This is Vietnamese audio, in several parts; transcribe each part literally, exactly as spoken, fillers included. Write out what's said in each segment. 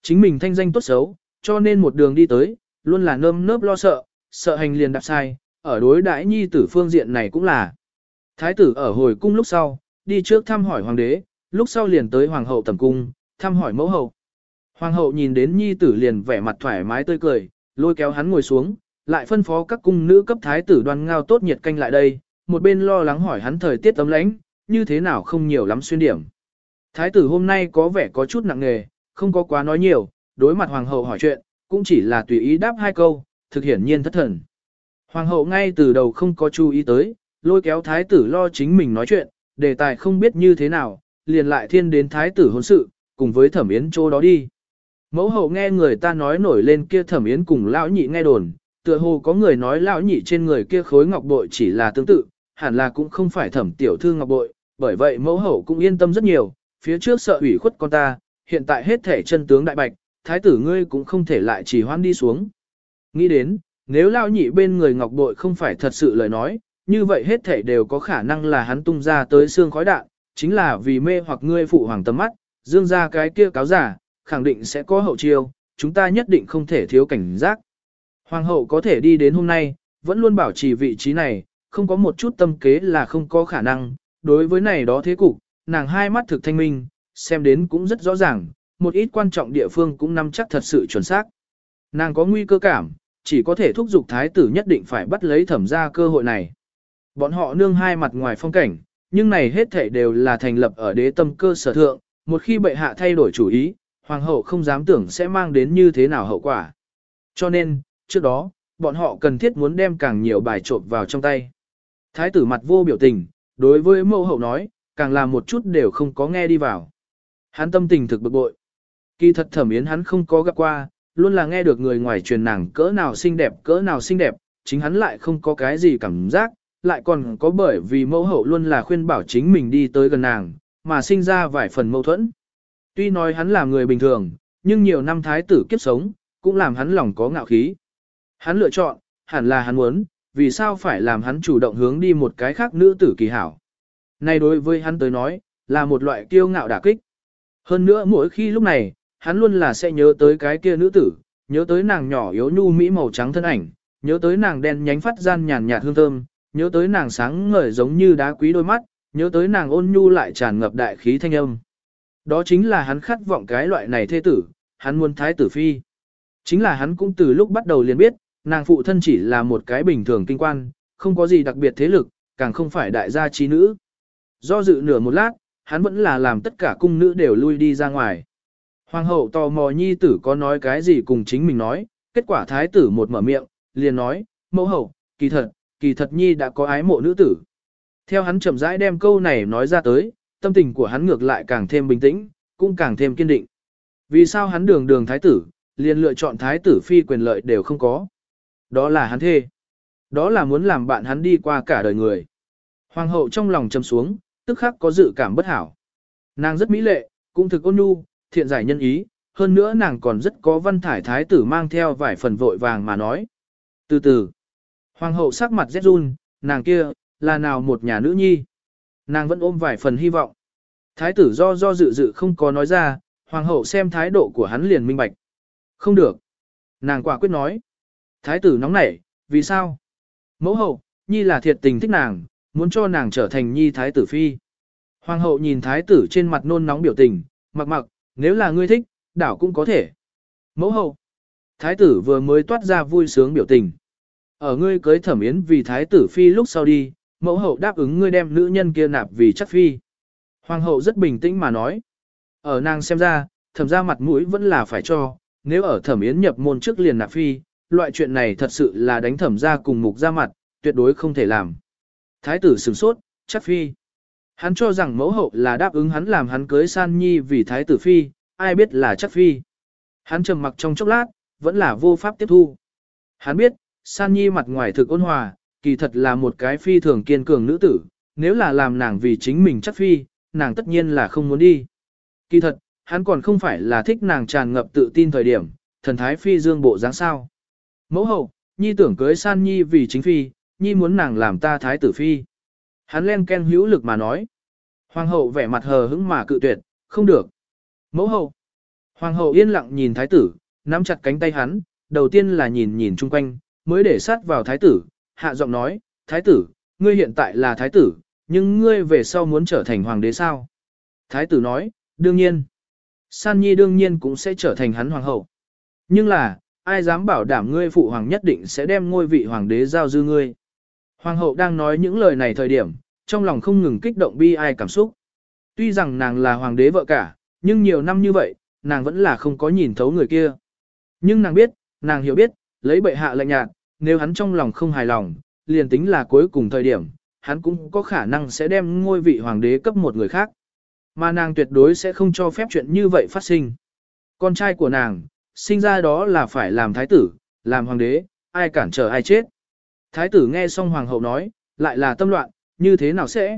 Chính mình thanh danh tốt xấu, cho nên một đường đi tới, luôn là nơm nớp lo sợ, sợ hành liền đạp sai, ở đối đãi nhi tử phương diện này cũng là. Thái tử ở hồi cung lúc sau, đi trước thăm hỏi hoàng đế, lúc sau liền tới hoàng hậu tẩm cung, thăm hỏi mẫu hậu. Hoàng hậu nhìn đến nhi tử liền vẻ mặt thoải mái tươi cười, lôi kéo hắn ngồi xuống, lại phân phó các cung nữ cấp thái tử đoan ngao tốt nhiệt canh lại đây, một bên lo lắng hỏi hắn thời tiết ấm lãnh, như thế nào không nhiều lắm xuyên điểm. Thái tử hôm nay có vẻ có chút nặng nề, không có quá nói nhiều, đối mặt hoàng hậu hỏi chuyện, cũng chỉ là tùy ý đáp hai câu, thực hiển nhiên thất thần. Hoàng hậu ngay từ đầu không có chú ý tới, lôi kéo thái tử lo chính mình nói chuyện, đề tài không biết như thế nào, liền lại thiên đến thái tử hôn sự, cùng với thẩm yến chỗ đó đi. Mẫu hậu nghe người ta nói nổi lên kia thẩm yến cùng lão nhị nghe đồn, tựa hồ có người nói lão nhị trên người kia khối ngọc bội chỉ là tương tự, hẳn là cũng không phải thẩm tiểu thư ngọc bội, bởi vậy mẫu hậu cũng yên tâm rất nhiều, phía trước sợ ủy khuất con ta, hiện tại hết thể chân tướng đại bạch, thái tử ngươi cũng không thể lại chỉ hoan đi xuống. Nghĩ đến, nếu lão nhị bên người ngọc bội không phải thật sự lời nói, như vậy hết thể đều có khả năng là hắn tung ra tới xương khói đạn, chính là vì mê hoặc ngươi phụ hoàng tầm mắt, dương ra cái kia cáo giả, khẳng định sẽ có hậu chiêu, chúng ta nhất định không thể thiếu cảnh giác. Hoàng hậu có thể đi đến hôm nay, vẫn luôn bảo trì vị trí này, không có một chút tâm kế là không có khả năng, đối với này đó thế cục, nàng hai mắt thực thanh minh, xem đến cũng rất rõ ràng, một ít quan trọng địa phương cũng nắm chắc thật sự chuẩn xác. Nàng có nguy cơ cảm, chỉ có thể thúc giục thái tử nhất định phải bắt lấy thẩm ra cơ hội này. Bọn họ nương hai mặt ngoài phong cảnh, nhưng này hết thảy đều là thành lập ở đế tâm cơ sở thượng, một khi bệ hạ thay đổi chủ ý, hoàng hậu không dám tưởng sẽ mang đến như thế nào hậu quả. Cho nên, trước đó, bọn họ cần thiết muốn đem càng nhiều bài trộn vào trong tay. Thái tử mặt vô biểu tình, đối với mẫu hậu nói, càng làm một chút đều không có nghe đi vào. Hắn tâm tình thực bực bội. Kỳ thật thẩm yến hắn không có gặp qua, luôn là nghe được người ngoài truyền nàng cỡ nào xinh đẹp cỡ nào xinh đẹp, chính hắn lại không có cái gì cảm giác, lại còn có bởi vì mẫu hậu luôn là khuyên bảo chính mình đi tới gần nàng, mà sinh ra vài phần mâu thuẫn. Tuy nói hắn là người bình thường, nhưng nhiều năm thái tử kiếp sống, cũng làm hắn lòng có ngạo khí. Hắn lựa chọn, hẳn là hắn muốn, vì sao phải làm hắn chủ động hướng đi một cái khác nữ tử kỳ hảo. Này đối với hắn tới nói, là một loại kiêu ngạo đả kích. Hơn nữa mỗi khi lúc này, hắn luôn là sẽ nhớ tới cái kia nữ tử, nhớ tới nàng nhỏ yếu nhu mỹ màu trắng thân ảnh, nhớ tới nàng đen nhánh phát gian nhàn nhạt hương thơm, nhớ tới nàng sáng ngời giống như đá quý đôi mắt, nhớ tới nàng ôn nhu lại tràn ngập đại khí thanh âm. Đó chính là hắn khát vọng cái loại này thê tử, hắn muốn thái tử phi. Chính là hắn cũng từ lúc bắt đầu liền biết, nàng phụ thân chỉ là một cái bình thường kinh quan, không có gì đặc biệt thế lực, càng không phải đại gia trí nữ. Do dự nửa một lát, hắn vẫn là làm tất cả cung nữ đều lui đi ra ngoài. Hoàng hậu tò mò nhi tử có nói cái gì cùng chính mình nói, kết quả thái tử một mở miệng, liền nói, mẫu hậu, kỳ thật, kỳ thật nhi đã có ái mộ nữ tử. Theo hắn chậm rãi đem câu này nói ra tới, tâm tình của hắn ngược lại càng thêm bình tĩnh, cũng càng thêm kiên định. Vì sao hắn đường đường thái tử, liền lựa chọn thái tử phi quyền lợi đều không có. Đó là hắn thê. Đó là muốn làm bạn hắn đi qua cả đời người. Hoàng hậu trong lòng trầm xuống, tức khắc có dự cảm bất hảo. Nàng rất mỹ lệ, cũng thực ôn nhu, thiện giải nhân ý, hơn nữa nàng còn rất có văn thải thái tử mang theo vài phần vội vàng mà nói. Từ từ, hoàng hậu sắc mặt rét run, nàng kia, là nào một nhà nữ nhi. Nàng vẫn ôm vài phần hy vọng. Thái tử do do dự dự không có nói ra, hoàng hậu xem thái độ của hắn liền minh bạch. Không được. Nàng quả quyết nói. Thái tử nóng nảy, vì sao? Mẫu hậu, nhi là thiệt tình thích nàng, muốn cho nàng trở thành nhi thái tử phi. Hoàng hậu nhìn thái tử trên mặt nôn nóng biểu tình, mặc mặc, nếu là ngươi thích, đảo cũng có thể. Mẫu hậu. Thái tử vừa mới toát ra vui sướng biểu tình. Ở ngươi cưới thẩm yến vì thái tử phi lúc sau đi, mẫu hậu đáp ứng ngươi đem nữ nhân kia nạp vì chắc phi. Hoàng hậu rất bình tĩnh mà nói. Ở nàng xem ra, thẩm ra mặt mũi vẫn là phải cho, nếu ở thẩm yến nhập môn trước liền nạp phi, loại chuyện này thật sự là đánh thẩm ra cùng mục ra mặt, tuyệt đối không thể làm. Thái tử sửng sốt, chắc phi. Hắn cho rằng mẫu hậu là đáp ứng hắn làm hắn cưới san nhi vì thái tử phi, ai biết là chắc phi. Hắn trầm mặc trong chốc lát, vẫn là vô pháp tiếp thu. Hắn biết, san nhi mặt ngoài thực ôn hòa, kỳ thật là một cái phi thường kiên cường nữ tử, nếu là làm nàng vì chính mình chắc phi, nàng tất nhiên là không muốn đi. Kỳ thật, hắn còn không phải là thích nàng tràn ngập tự tin thời điểm, thần thái phi dương bộ dáng sao. Mẫu hậu, nhi tưởng cưới san nhi vì chính phi, nhi muốn nàng làm ta thái tử phi. Hắn len ken hữu lực mà nói. Hoàng hậu vẻ mặt hờ hững mà cự tuyệt, không được. Mẫu hậu. Hoàng hậu yên lặng nhìn thái tử, nắm chặt cánh tay hắn, đầu tiên là nhìn nhìn chung quanh, mới để sát vào thái tử, hạ giọng nói, thái tử, ngươi hiện tại là thái tử, nhưng ngươi về sau muốn trở thành hoàng đế sao? Thái tử nói, đương nhiên. San Nhi đương nhiên cũng sẽ trở thành hắn hoàng hậu. Nhưng là, ai dám bảo đảm ngươi phụ hoàng nhất định sẽ đem ngôi vị hoàng đế giao dư ngươi. Hoàng hậu đang nói những lời này thời điểm, trong lòng không ngừng kích động bi ai cảm xúc. Tuy rằng nàng là hoàng đế vợ cả, nhưng nhiều năm như vậy, nàng vẫn là không có nhìn thấu người kia. Nhưng nàng biết, nàng hiểu biết, lấy bệ hạ lạnh nhạt, nếu hắn trong lòng không hài lòng, liền tính là cuối cùng thời điểm, hắn cũng có khả năng sẽ đem ngôi vị hoàng đế cấp một người khác. Mà nàng tuyệt đối sẽ không cho phép chuyện như vậy phát sinh. Con trai của nàng, sinh ra đó là phải làm thái tử, làm hoàng đế, ai cản trở ai chết. Thái tử nghe xong hoàng hậu nói, lại là tâm loạn, như thế nào sẽ?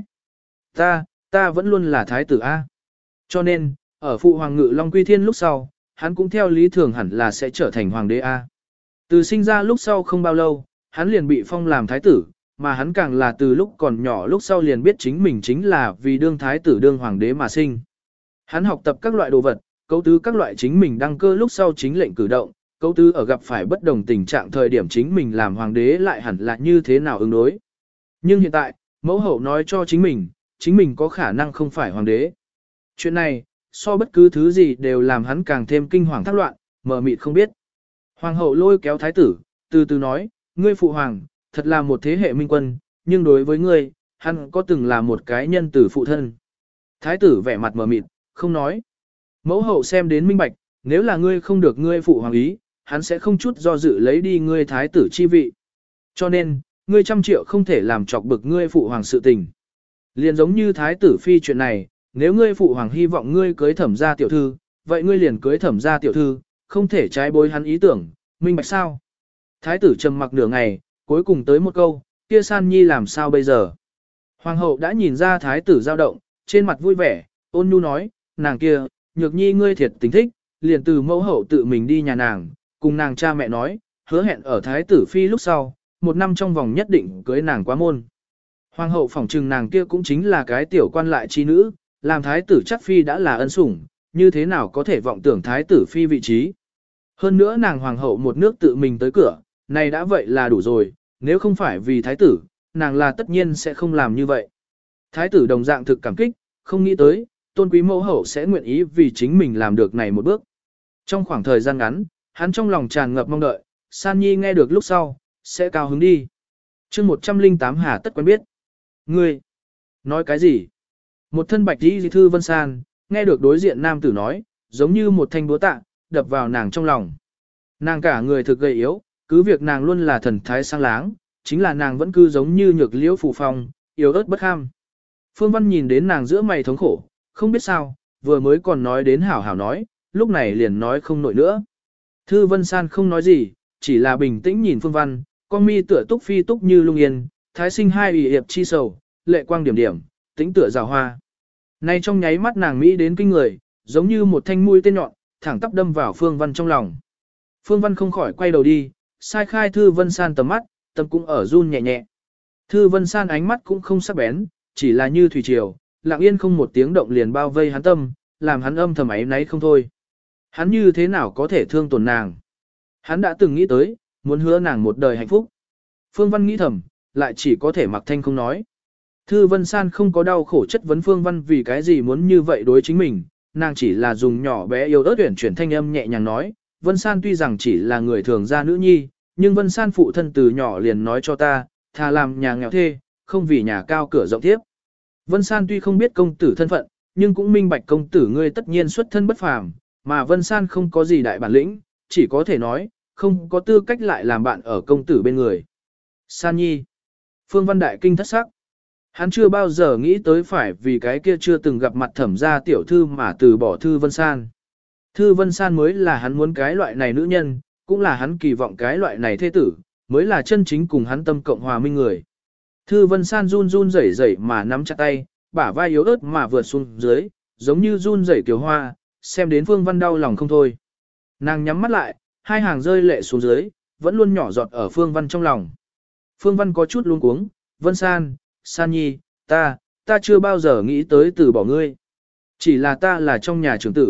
Ta, ta vẫn luôn là thái tử A. Cho nên, ở phụ hoàng ngự Long Quy Thiên lúc sau, hắn cũng theo lý thường hẳn là sẽ trở thành hoàng đế A. Từ sinh ra lúc sau không bao lâu, hắn liền bị phong làm thái tử, mà hắn càng là từ lúc còn nhỏ lúc sau liền biết chính mình chính là vì đương thái tử đương hoàng đế mà sinh. Hắn học tập các loại đồ vật, cấu tứ các loại chính mình đăng cơ lúc sau chính lệnh cử động, cấu tứ ở gặp phải bất đồng tình trạng thời điểm chính mình làm hoàng đế lại hẳn là như thế nào ứng đối. Nhưng hiện tại, mẫu hậu nói cho chính mình, chính mình có khả năng không phải hoàng đế. Chuyện này, so bất cứ thứ gì đều làm hắn càng thêm kinh hoàng thác loạn, mờ mịt không biết. Hoàng hậu lôi kéo thái tử, từ từ nói, ngươi phụ hoàng, thật là một thế hệ minh quân, nhưng đối với ngươi, hắn có từng là một cái nhân tử phụ thân. Thái tử vẻ mặt mờ mịt, không nói. Mẫu hậu xem đến minh bạch, nếu là ngươi không được ngươi phụ hoàng ý, hắn sẽ không chút do dự lấy đi ngươi thái tử chi vị. Cho nên, ngươi trăm triệu không thể làm chọc bực ngươi phụ hoàng sự tình. Liền giống như thái tử phi chuyện này, nếu ngươi phụ hoàng hy vọng ngươi cưới thẩm gia tiểu thư, vậy ngươi liền cưới thẩm gia tiểu thư, không thể trái bối hắn ý tưởng, minh bạch sao? Thái tử trầm mặc nửa ngày, cuối cùng tới một câu, kia San Nhi làm sao bây giờ? Hoàng hậu đã nhìn ra thái tử dao động, trên mặt vui vẻ, ôn nhu nói, nàng kia, nhược nhi ngươi thiệt tình thích, liền từ mẫu hậu tự mình đi nhà nàng, cùng nàng cha mẹ nói, hứa hẹn ở thái tử phi lúc sau, một năm trong vòng nhất định cưới nàng quá môn. Hoàng hậu phỏng trừng nàng kia cũng chính là cái tiểu quan lại chi nữ, làm thái tử chắc phi đã là ân sủng, như thế nào có thể vọng tưởng thái tử phi vị trí. Hơn nữa nàng hoàng hậu một nước tự mình tới cửa, này đã vậy là đủ rồi, nếu không phải vì thái tử, nàng là tất nhiên sẽ không làm như vậy. Thái tử đồng dạng thực cảm kích, không nghĩ tới, tôn quý mẫu hậu sẽ nguyện ý vì chính mình làm được này một bước. Trong khoảng thời gian ngắn, hắn trong lòng tràn ngập mong đợi, San Nhi nghe được lúc sau, sẽ cao hứng đi. chương một trăm linh tám Hà tất quen biết. Ngươi, nói cái gì? Một thân bạch đi thư Vân San, nghe được đối diện nam tử nói, giống như một thanh búa tạ, đập vào nàng trong lòng. Nàng cả người thực gầy yếu, cứ việc nàng luôn là thần thái sang láng, chính là nàng vẫn cứ giống như nhược liễu phù phong, yếu ớt bất ham. Phương Văn nhìn đến nàng giữa mày thống khổ, không biết sao, vừa mới còn nói đến hảo hảo nói, lúc này liền nói không nổi nữa. Thư Vân San không nói gì, chỉ là bình tĩnh nhìn Phương Văn, con mi tựa túc phi túc như lung yên, thái sinh hai ủy hiệp chi sầu, lệ quang điểm điểm, tĩnh tựa rào hoa. Nay trong nháy mắt nàng Mỹ đến kinh người, giống như một thanh mũi tên nhọn, thẳng tắp đâm vào Phương Văn trong lòng. Phương Văn không khỏi quay đầu đi, sai khai Thư Vân San tầm mắt, tâm cũng ở run nhẹ nhẹ. Thư Vân San ánh mắt cũng không sắc bén, chỉ là như thủy triều, lặng yên không một tiếng động liền bao vây hắn tâm, làm hắn âm thầm ấy nấy không thôi. Hắn như thế nào có thể thương tổn nàng? Hắn đã từng nghĩ tới, muốn hứa nàng một đời hạnh phúc. Phương Văn nghĩ thầm, lại chỉ có thể mặc thanh không nói. Thư Vân San không có đau khổ chất vấn Phương Văn vì cái gì muốn như vậy đối chính mình, nàng chỉ là dùng nhỏ bé yêu ớt tuyển chuyển thanh âm nhẹ nhàng nói, Vân San tuy rằng chỉ là người thường gia nữ nhi, nhưng Vân San phụ thân từ nhỏ liền nói cho ta, thà làm nhà nghèo thê, không vì nhà cao cửa rộng tiếp. Vân San tuy không biết công tử thân phận, nhưng cũng minh bạch công tử ngươi tất nhiên xuất thân bất phàm, mà Vân San không có gì đại bản lĩnh, chỉ có thể nói, không có tư cách lại làm bạn ở công tử bên người. San Nhi. Phương Văn đại kinh thất sắc. Hắn chưa bao giờ nghĩ tới phải vì cái kia chưa từng gặp mặt thẩm gia tiểu thư mà từ bỏ Thư Vân San. Thư Vân San mới là hắn muốn cái loại này nữ nhân, cũng là hắn kỳ vọng cái loại này thế tử, mới là chân chính cùng hắn tâm cộng hòa minh người. Thư Vân San run run rẩy rẩy mà nắm chặt tay, bả vai yếu ớt mà vượt xuống dưới, giống như run rẩy kiều hoa, xem đến Phương Văn đau lòng không thôi. Nàng nhắm mắt lại, hai hàng rơi lệ xuống dưới, vẫn luôn nhỏ giọt ở Phương Văn trong lòng. Phương Văn có chút luống cuống, Vân San, San Nhi, ta, ta chưa bao giờ nghĩ tới từ bỏ ngươi. Chỉ là ta là trong nhà trưởng tử,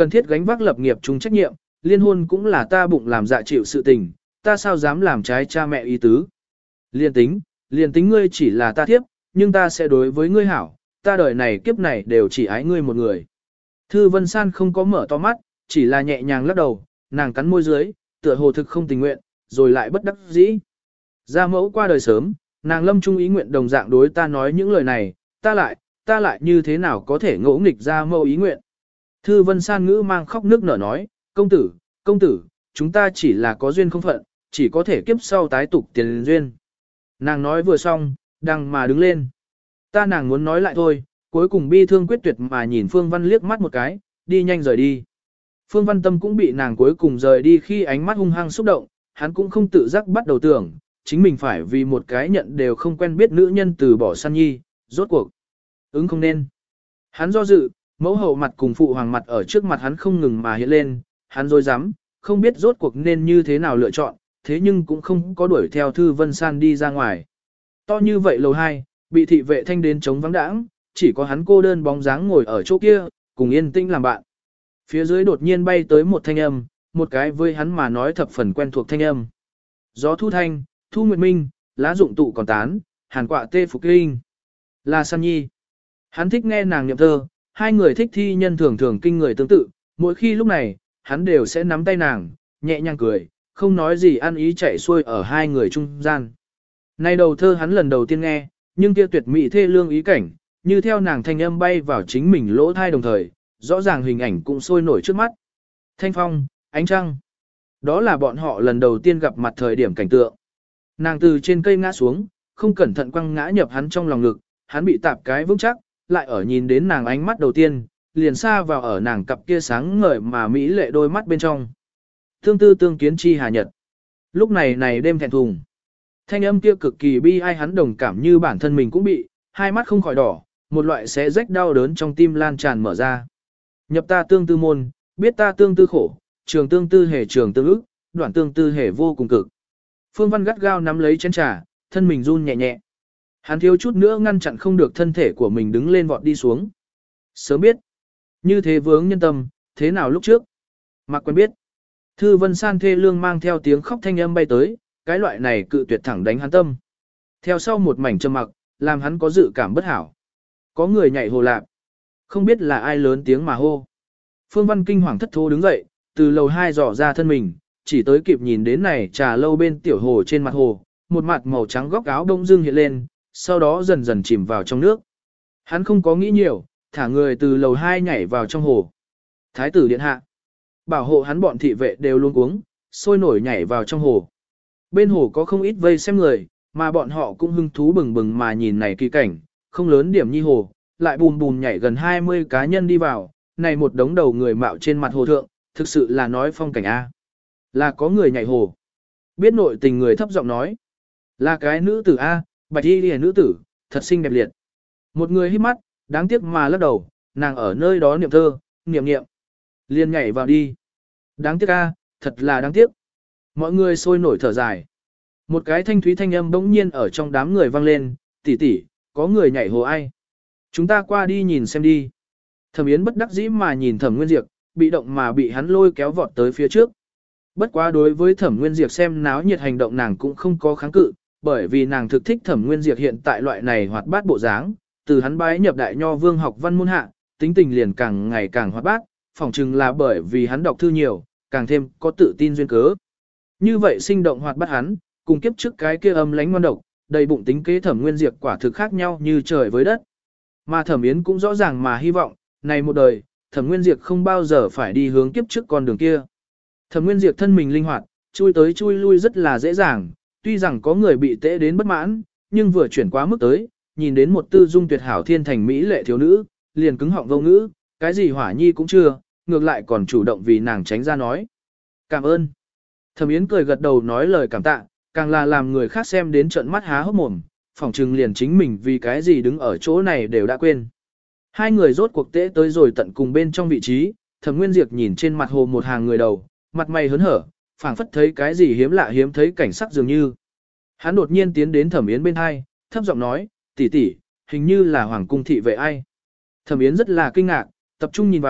cần thiết gánh vác lập nghiệp chung trách nhiệm, liên hôn cũng là ta bụng làm dạ chịu sự tình, ta sao dám làm trái cha mẹ ý tứ. Liên tính, liên tính ngươi chỉ là ta thiếp, nhưng ta sẽ đối với ngươi hảo, ta đời này kiếp này đều chỉ ái ngươi một người. Thư Vân San không có mở to mắt, chỉ là nhẹ nhàng lắc đầu, nàng cắn môi dưới, tựa hồ thực không tình nguyện, rồi lại bất đắc dĩ. Gia mẫu qua đời sớm, nàng lâm trung ý nguyện đồng dạng đối ta nói những lời này, ta lại, ta lại như thế nào có thể ngỗ nghịch gia mẫu ý nguyện. Thư Vân San ngữ mang khóc nước nở nói, công tử, công tử, chúng ta chỉ là có duyên không phận, chỉ có thể kiếp sau tái tục tiền duyên. Nàng nói vừa xong, đằng mà đứng lên. Ta nàng muốn nói lại thôi, cuối cùng bi thương quyết tuyệt mà nhìn Phương Văn liếc mắt một cái, đi nhanh rời đi. Phương Văn Tâm cũng bị nàng cuối cùng rời đi khi ánh mắt hung hăng xúc động, hắn cũng không tự giác bắt đầu tưởng, chính mình phải vì một cái nhận đều không quen biết nữ nhân từ bỏ San Nhi, rốt cuộc. Ứng không nên. Hắn do dự, mẫu hậu mặt cùng phụ hoàng mặt ở trước mặt hắn không ngừng mà hiện lên, hắn dối dám, không biết rốt cuộc nên như thế nào lựa chọn, thế nhưng cũng không có đuổi theo Thư Vân San đi ra ngoài. To như vậy lầu hai, bị thị vệ thanh đến chống vắng đãng, chỉ có hắn cô đơn bóng dáng ngồi ở chỗ kia, cùng yên tĩnh làm bạn. Phía dưới đột nhiên bay tới một thanh âm, một cái với hắn mà nói thập phần quen thuộc thanh âm. Gió thu thanh, thu nguyệt minh, lá dụng tụ còn tán, hàn quạ tê phục linh. Là San Nhi. Hắn thích nghe nàng niệm thơ, hai người thích thi nhân thường thường kinh người tương tự, mỗi khi lúc này, hắn đều sẽ nắm tay nàng, nhẹ nhàng cười, không nói gì ăn ý chạy xuôi ở hai người trung gian. Nay đầu thơ hắn lần đầu tiên nghe, nhưng kia tuyệt mỹ thê lương ý cảnh, như theo nàng thanh âm bay vào chính mình lỗ thai đồng thời, rõ ràng hình ảnh cũng sôi nổi trước mắt. Thanh phong, ánh trăng. Đó là bọn họ lần đầu tiên gặp mặt thời điểm cảnh tượng. Nàng từ trên cây ngã xuống, không cẩn thận quăng ngã nhập hắn trong lòng ngực, hắn bị tạp cái vững chắc, lại ở nhìn đến nàng ánh mắt đầu tiên, liền xa vào ở nàng cặp kia sáng ngời mà mỹ lệ đôi mắt bên trong. Thương tư tương kiến chi hà nhật. Lúc này này đêm thẹn thùng. Thanh âm kia cực kỳ bi ai hắn đồng cảm như bản thân mình cũng bị, hai mắt không khỏi đỏ, một loại xé rách đau đớn trong tim lan tràn mở ra. Nhập ta tương tư môn, biết ta tương tư khổ, trường tương tư hề trường tương ức, đoạn tương tư hề vô cùng cực. Phương Văn gắt gao nắm lấy chén trà, thân mình run nhẹ nhẹ. Hắn thiếu chút nữa ngăn chặn không được thân thể của mình đứng lên vọt đi xuống. Sớm biết, như thế vướng nhân tâm, thế nào lúc trước? Mặc quen biết. Thư Vân San thê lương mang theo tiếng khóc thanh âm bay tới, cái loại này cự tuyệt thẳng đánh hắn tâm. Theo sau một mảnh trầm mặc, làm hắn có dự cảm bất hảo. Có người nhảy hồ lạp. Không biết là ai lớn tiếng mà hô. Phương Văn kinh hoàng thất thố đứng dậy, từ lầu hai dò ra thân mình, chỉ tới kịp nhìn đến này trà lâu bên tiểu hồ trên mặt hồ, một mặt màu trắng góc áo đông dương hiện lên, sau đó dần dần chìm vào trong nước. Hắn không có nghĩ nhiều, thả người từ lầu hai nhảy vào trong hồ. Thái tử điện hạ. Bảo hộ hắn bọn thị vệ đều luôn cuống, sôi nổi nhảy vào trong hồ. Bên hồ có không ít vây xem người, mà bọn họ cũng hưng thú bừng bừng mà nhìn này kỳ cảnh, không lớn điểm nhi hồ, lại bùn bùn nhảy gần hai mươi cá nhân đi vào, này một đống đầu người mạo trên mặt hồ thượng, thực sự là nói phong cảnh A. Là có người nhảy hồ. Biết nội tình người thấp giọng nói. Là cái nữ tử A, bạch y lìa nữ tử, thật xinh đẹp liệt. Một người hít mắt, đáng tiếc mà lắc đầu, nàng ở nơi đó niệm thơ, niệm niệm. Liền nhảy vào đi. Đáng tiếc A, thật là đáng tiếc. Mọi người sôi nổi thở dài. Một cái thanh thúy thanh âm bỗng nhiên ở trong đám người vang lên, tỷ tỷ, có người nhảy hồ ai? Chúng ta qua đi nhìn xem đi. Thẩm Yến bất đắc dĩ mà nhìn Thẩm Nguyên Diệp, bị động mà bị hắn lôi kéo vọt tới phía trước. Bất quá đối với Thẩm Nguyên Diệp xem náo nhiệt hành động nàng cũng không có kháng cự, bởi vì nàng thực thích Thẩm Nguyên Diệp hiện tại loại này hoạt bát bộ dáng, từ hắn bái nhập đại nho vương học văn môn hạ, tính tình liền càng ngày càng hoạt bát, phỏng chừng là bởi vì hắn đọc thư nhiều, càng thêm có tự tin duyên cớ. Như vậy sinh động hoạt bát hắn, cùng kiếp trước cái kia âm lánh ngoan độc, đầy bụng tính kế Thẩm Nguyên Diệp quả thực khác nhau như trời với đất. Mà Thẩm Yến cũng rõ ràng mà hy vọng, này một đời, Thẩm Nguyên Diệp không bao giờ phải đi hướng kiếp trước con đường kia. Thẩm Nguyên Diệp thân mình linh hoạt, chui tới chui lui rất là dễ dàng, tuy rằng có người bị tễ đến bất mãn, nhưng vừa chuyển quá mức tới, nhìn đến một tư dung tuyệt hảo thiên thành mỹ lệ thiếu nữ, liền cứng họng vô ngữ, cái gì hỏa nhi cũng chưa, ngược lại còn chủ động vì nàng tránh ra nói. Cảm ơn. Thẩm Yến cười gật đầu nói lời cảm tạ, càng là làm người khác xem đến trận mắt há hốc mồm, phỏng chừng liền chính mình vì cái gì đứng ở chỗ này đều đã quên. Hai người rốt cuộc tễ tới rồi tận cùng bên trong vị trí, Thẩm Nguyên Diệp nhìn trên mặt hồ một hàng người đầu, mặt mày hớn hở, phảng phất thấy cái gì hiếm lạ hiếm thấy cảnh sắc dường như. Hắn đột nhiên tiến đến Thẩm Yến bên hai, thấp giọng nói, tỷ tỷ, hình như là hoàng cung thị vệ ai. Thẩm Yến rất là kinh ngạc, tập trung nhìn vào,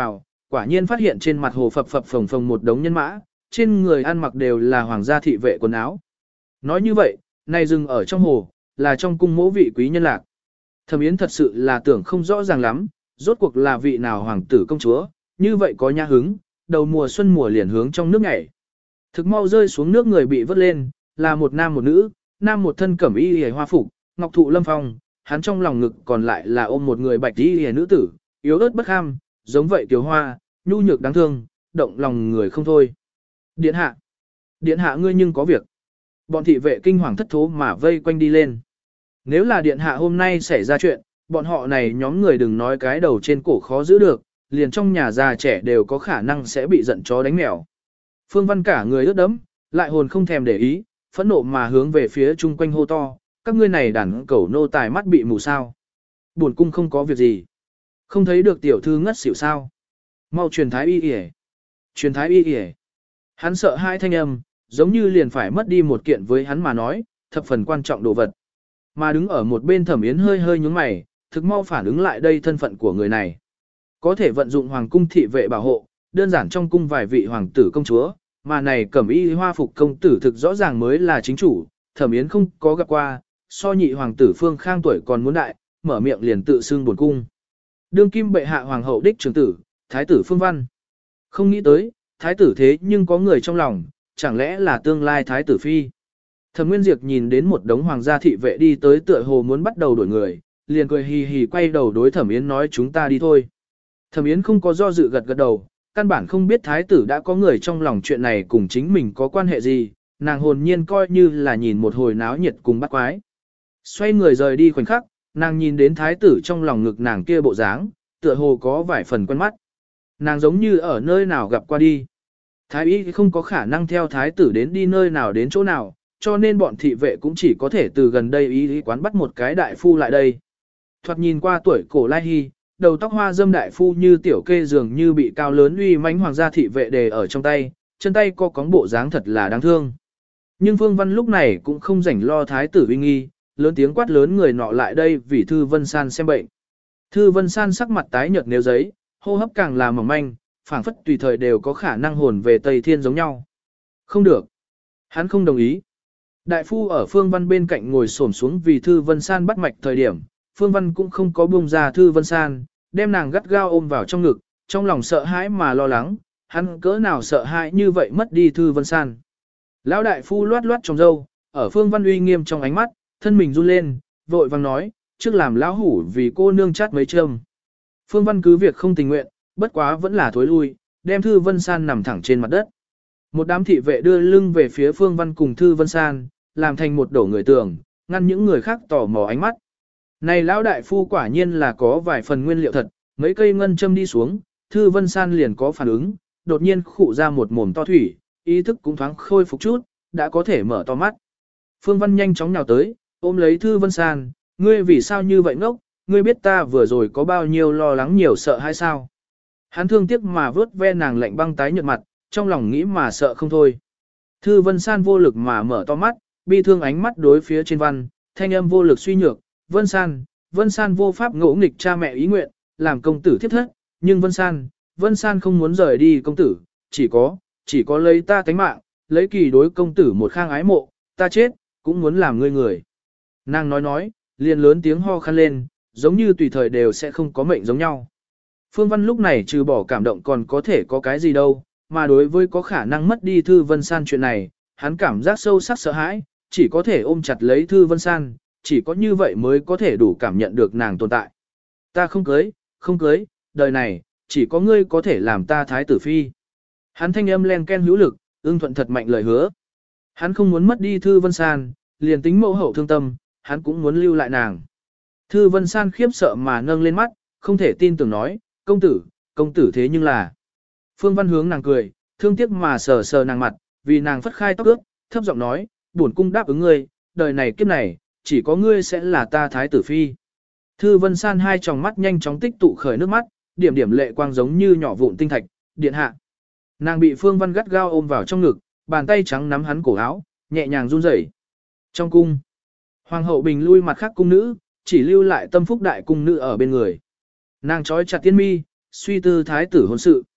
quả nhiên phát hiện trên mặt hồ phập phập phồng phồng một đống nhân mã, trên người ăn mặc đều là hoàng gia thị vệ quần áo. Nói như vậy, này dừng ở trong hồ, là trong cung mỗ vị quý nhân lạc. Thẩm Yến thật sự là tưởng không rõ ràng lắm, rốt cuộc là vị nào hoàng tử công chúa, như vậy có nhã hứng, đầu mùa xuân mùa liền hướng trong nước nhảy. Thực mau rơi xuống nước người bị vớt lên, là một nam một nữ, nam một thân cẩm y hề hoa phục, ngọc thụ lâm phong, hắn trong lòng ngực còn lại là ôm một người bạch y hề nữ tử, yếu ớt bất ham, giống vậy tiểu hoa, nhu nhược đáng thương, động lòng người không thôi. Điện hạ, điện hạ ngươi nhưng có việc. Bọn thị vệ kinh hoàng thất thố mà vây quanh đi lên. Nếu là điện hạ hôm nay xảy ra chuyện, bọn họ này nhóm người đừng nói cái đầu trên cổ khó giữ được, liền trong nhà già trẻ đều có khả năng sẽ bị giận chó đánh mèo. Phương Văn cả người ướt đẫm, lại hồn không thèm để ý, phẫn nộ mà hướng về phía chung quanh hô to, các ngươi này đàn cẩu nô tài mắt bị mù sao. Buồn cung không có việc gì. Không thấy được tiểu thư ngất xỉu sao. Mau truyền thái y yể. Truyền thái y yể. Hắn sợ hai thanh âm, giống như liền phải mất đi một kiện với hắn mà nói, thập phần quan trọng đồ vật. Mà đứng ở một bên Thẩm Yến hơi hơi nhướng mày, thực mau phản ứng lại đây thân phận của người này. Có thể vận dụng hoàng cung thị vệ bảo hộ, đơn giản trong cung vài vị hoàng tử công chúa, mà này cẩm y hoa phục công tử thực rõ ràng mới là chính chủ, Thẩm Yến không có gặp qua, so nhị hoàng tử Phương Khang tuổi còn muốn đại, mở miệng liền tự xưng buồn cung. Đương kim bệ hạ hoàng hậu đích trưởng tử, thái tử Phương Văn. Không nghĩ tới, thái tử thế nhưng có người trong lòng, chẳng lẽ là tương lai thái tử phi. Thẩm Nguyên Diệp nhìn đến một đống hoàng gia thị vệ đi tới tựa hồ muốn bắt đầu đuổi người, liền cười hì hì quay đầu đối Thẩm Yến nói chúng ta đi thôi. Thẩm Yến không có do dự gật gật đầu, căn bản không biết thái tử đã có người trong lòng chuyện này cùng chính mình có quan hệ gì, nàng hồn nhiên coi như là nhìn một hồi náo nhiệt cùng bắt quái. Xoay người rời đi khoảnh khắc, nàng nhìn đến thái tử trong lòng ngực nàng kia bộ dáng, tựa hồ có vài phần quen mắt. Nàng giống như ở nơi nào gặp qua đi. Thái y không có khả năng theo thái tử đến đi nơi nào đến chỗ nào, cho nên bọn thị vệ cũng chỉ có thể từ gần đây y y quán bắt một cái đại phu lại đây. Thoạt nhìn qua tuổi cổ lai hy, đầu tóc hoa dâm đại phu như tiểu kê dường như bị cao lớn uy mãnh hoàng gia thị vệ đề ở trong tay, chân tay co cóng bộ dáng thật là đáng thương. Nhưng Phương Văn lúc này cũng không rảnh lo thái tử uy nghi, lớn tiếng quát lớn người nọ lại đây vì Thư Vân San xem bệnh. Thư Vân San sắc mặt tái nhợt nếu giấy, hô hấp càng là mỏng manh, phảng phất tùy thời đều có khả năng hồn về Tây Thiên giống nhau. Không được. Hắn không đồng ý. Đại phu ở Phương Văn bên cạnh ngồi xổm xuống vì Thư Vân San bắt mạch thời điểm, Phương Văn cũng không có buông ra Thư Vân San, đem nàng gắt gao ôm vào trong ngực, trong lòng sợ hãi mà lo lắng, hắn cỡ nào sợ hãi như vậy mất đi Thư Vân San. Lão đại phu loát loát trong râu, ở Phương Văn uy nghiêm trong ánh mắt, thân mình run lên, vội vàng nói, trước làm lão hủ vì cô nương chát mấy châm. Phương Văn cứ việc không tình nguyện, bất quá vẫn là thối lui, đem Thư Vân San nằm thẳng trên mặt đất. Một đám thị vệ đưa lưng về phía Phương Văn cùng Thư Vân San, làm thành một đổ người tường, ngăn những người khác tò mò ánh mắt. Này lão đại phu quả nhiên là có vài phần nguyên liệu thật, mấy cây ngân châm đi xuống, Thư Vân San liền có phản ứng, đột nhiên khụ ra một mồm to thủy, ý thức cũng thoáng khôi phục chút, đã có thể mở to mắt. Phương Văn nhanh chóng nhào tới, ôm lấy Thư Vân San, ngươi vì sao như vậy ngốc, ngươi biết ta vừa rồi có bao nhiêu lo lắng nhiều sợ hay sao? Hắn thương tiếc mà vớt ve nàng lạnh băng tái nhợt mặt, trong lòng nghĩ mà sợ không thôi. Thư Vân San vô lực mà mở to mắt, bi thương ánh mắt đối phía trên văn, thanh âm vô lực suy nhược, Vân San, Vân San vô pháp ngỗ nghịch cha mẹ ý nguyện, làm công tử thiếp thất, nhưng Vân San, Vân San không muốn rời đi công tử, chỉ có, chỉ có lấy ta tánh mạng, lấy kỳ đối công tử một khang ái mộ, ta chết, cũng muốn làm ngươi người. Nàng nói nói, liền lớn tiếng ho khăn lên, giống như tùy thời đều sẽ không có mệnh giống nhau. Phương Văn lúc này trừ bỏ cảm động còn có thể có cái gì đâu, mà đối với có khả năng mất đi Thư Vân San chuyện này, hắn cảm giác sâu sắc sợ hãi, chỉ có thể ôm chặt lấy Thư Vân San, chỉ có như vậy mới có thể đủ cảm nhận được nàng tồn tại. Ta không cưới, không cưới, đời này, chỉ có ngươi có thể làm ta thái tử phi. Hắn thanh âm len ken hữu lực, ưng thuận thật mạnh lời hứa. Hắn không muốn mất đi Thư Vân San, liền tính mẫu hậu thương tâm, hắn cũng muốn lưu lại nàng. Thư Vân San khiếp sợ mà nâng lên mắt, không thể tin tưởng nói, công tử, công tử thế nhưng là. Phương Văn hướng nàng cười, thương tiếc mà sờ sờ nàng mặt, vì nàng phất khai tóc ướt, thấp giọng nói, bổn cung đáp ứng ngươi, đời này kiếp này, chỉ có ngươi sẽ là ta thái tử phi. Thư Vân San hai tròng mắt nhanh chóng tích tụ khởi nước mắt, điểm điểm lệ quang giống như nhỏ vụn tinh thạch, điện hạ. Nàng bị Phương Văn gắt gao ôm vào trong ngực, bàn tay trắng nắm hắn cổ áo, nhẹ nhàng run rẩy. Trong cung, Hoàng hậu bình lui mặt khác cung nữ, chỉ lưu lại Tâm Phúc đại cung nữ ở bên người. Nàng trói chặt tiên mi, suy tư thái tử hôn sự.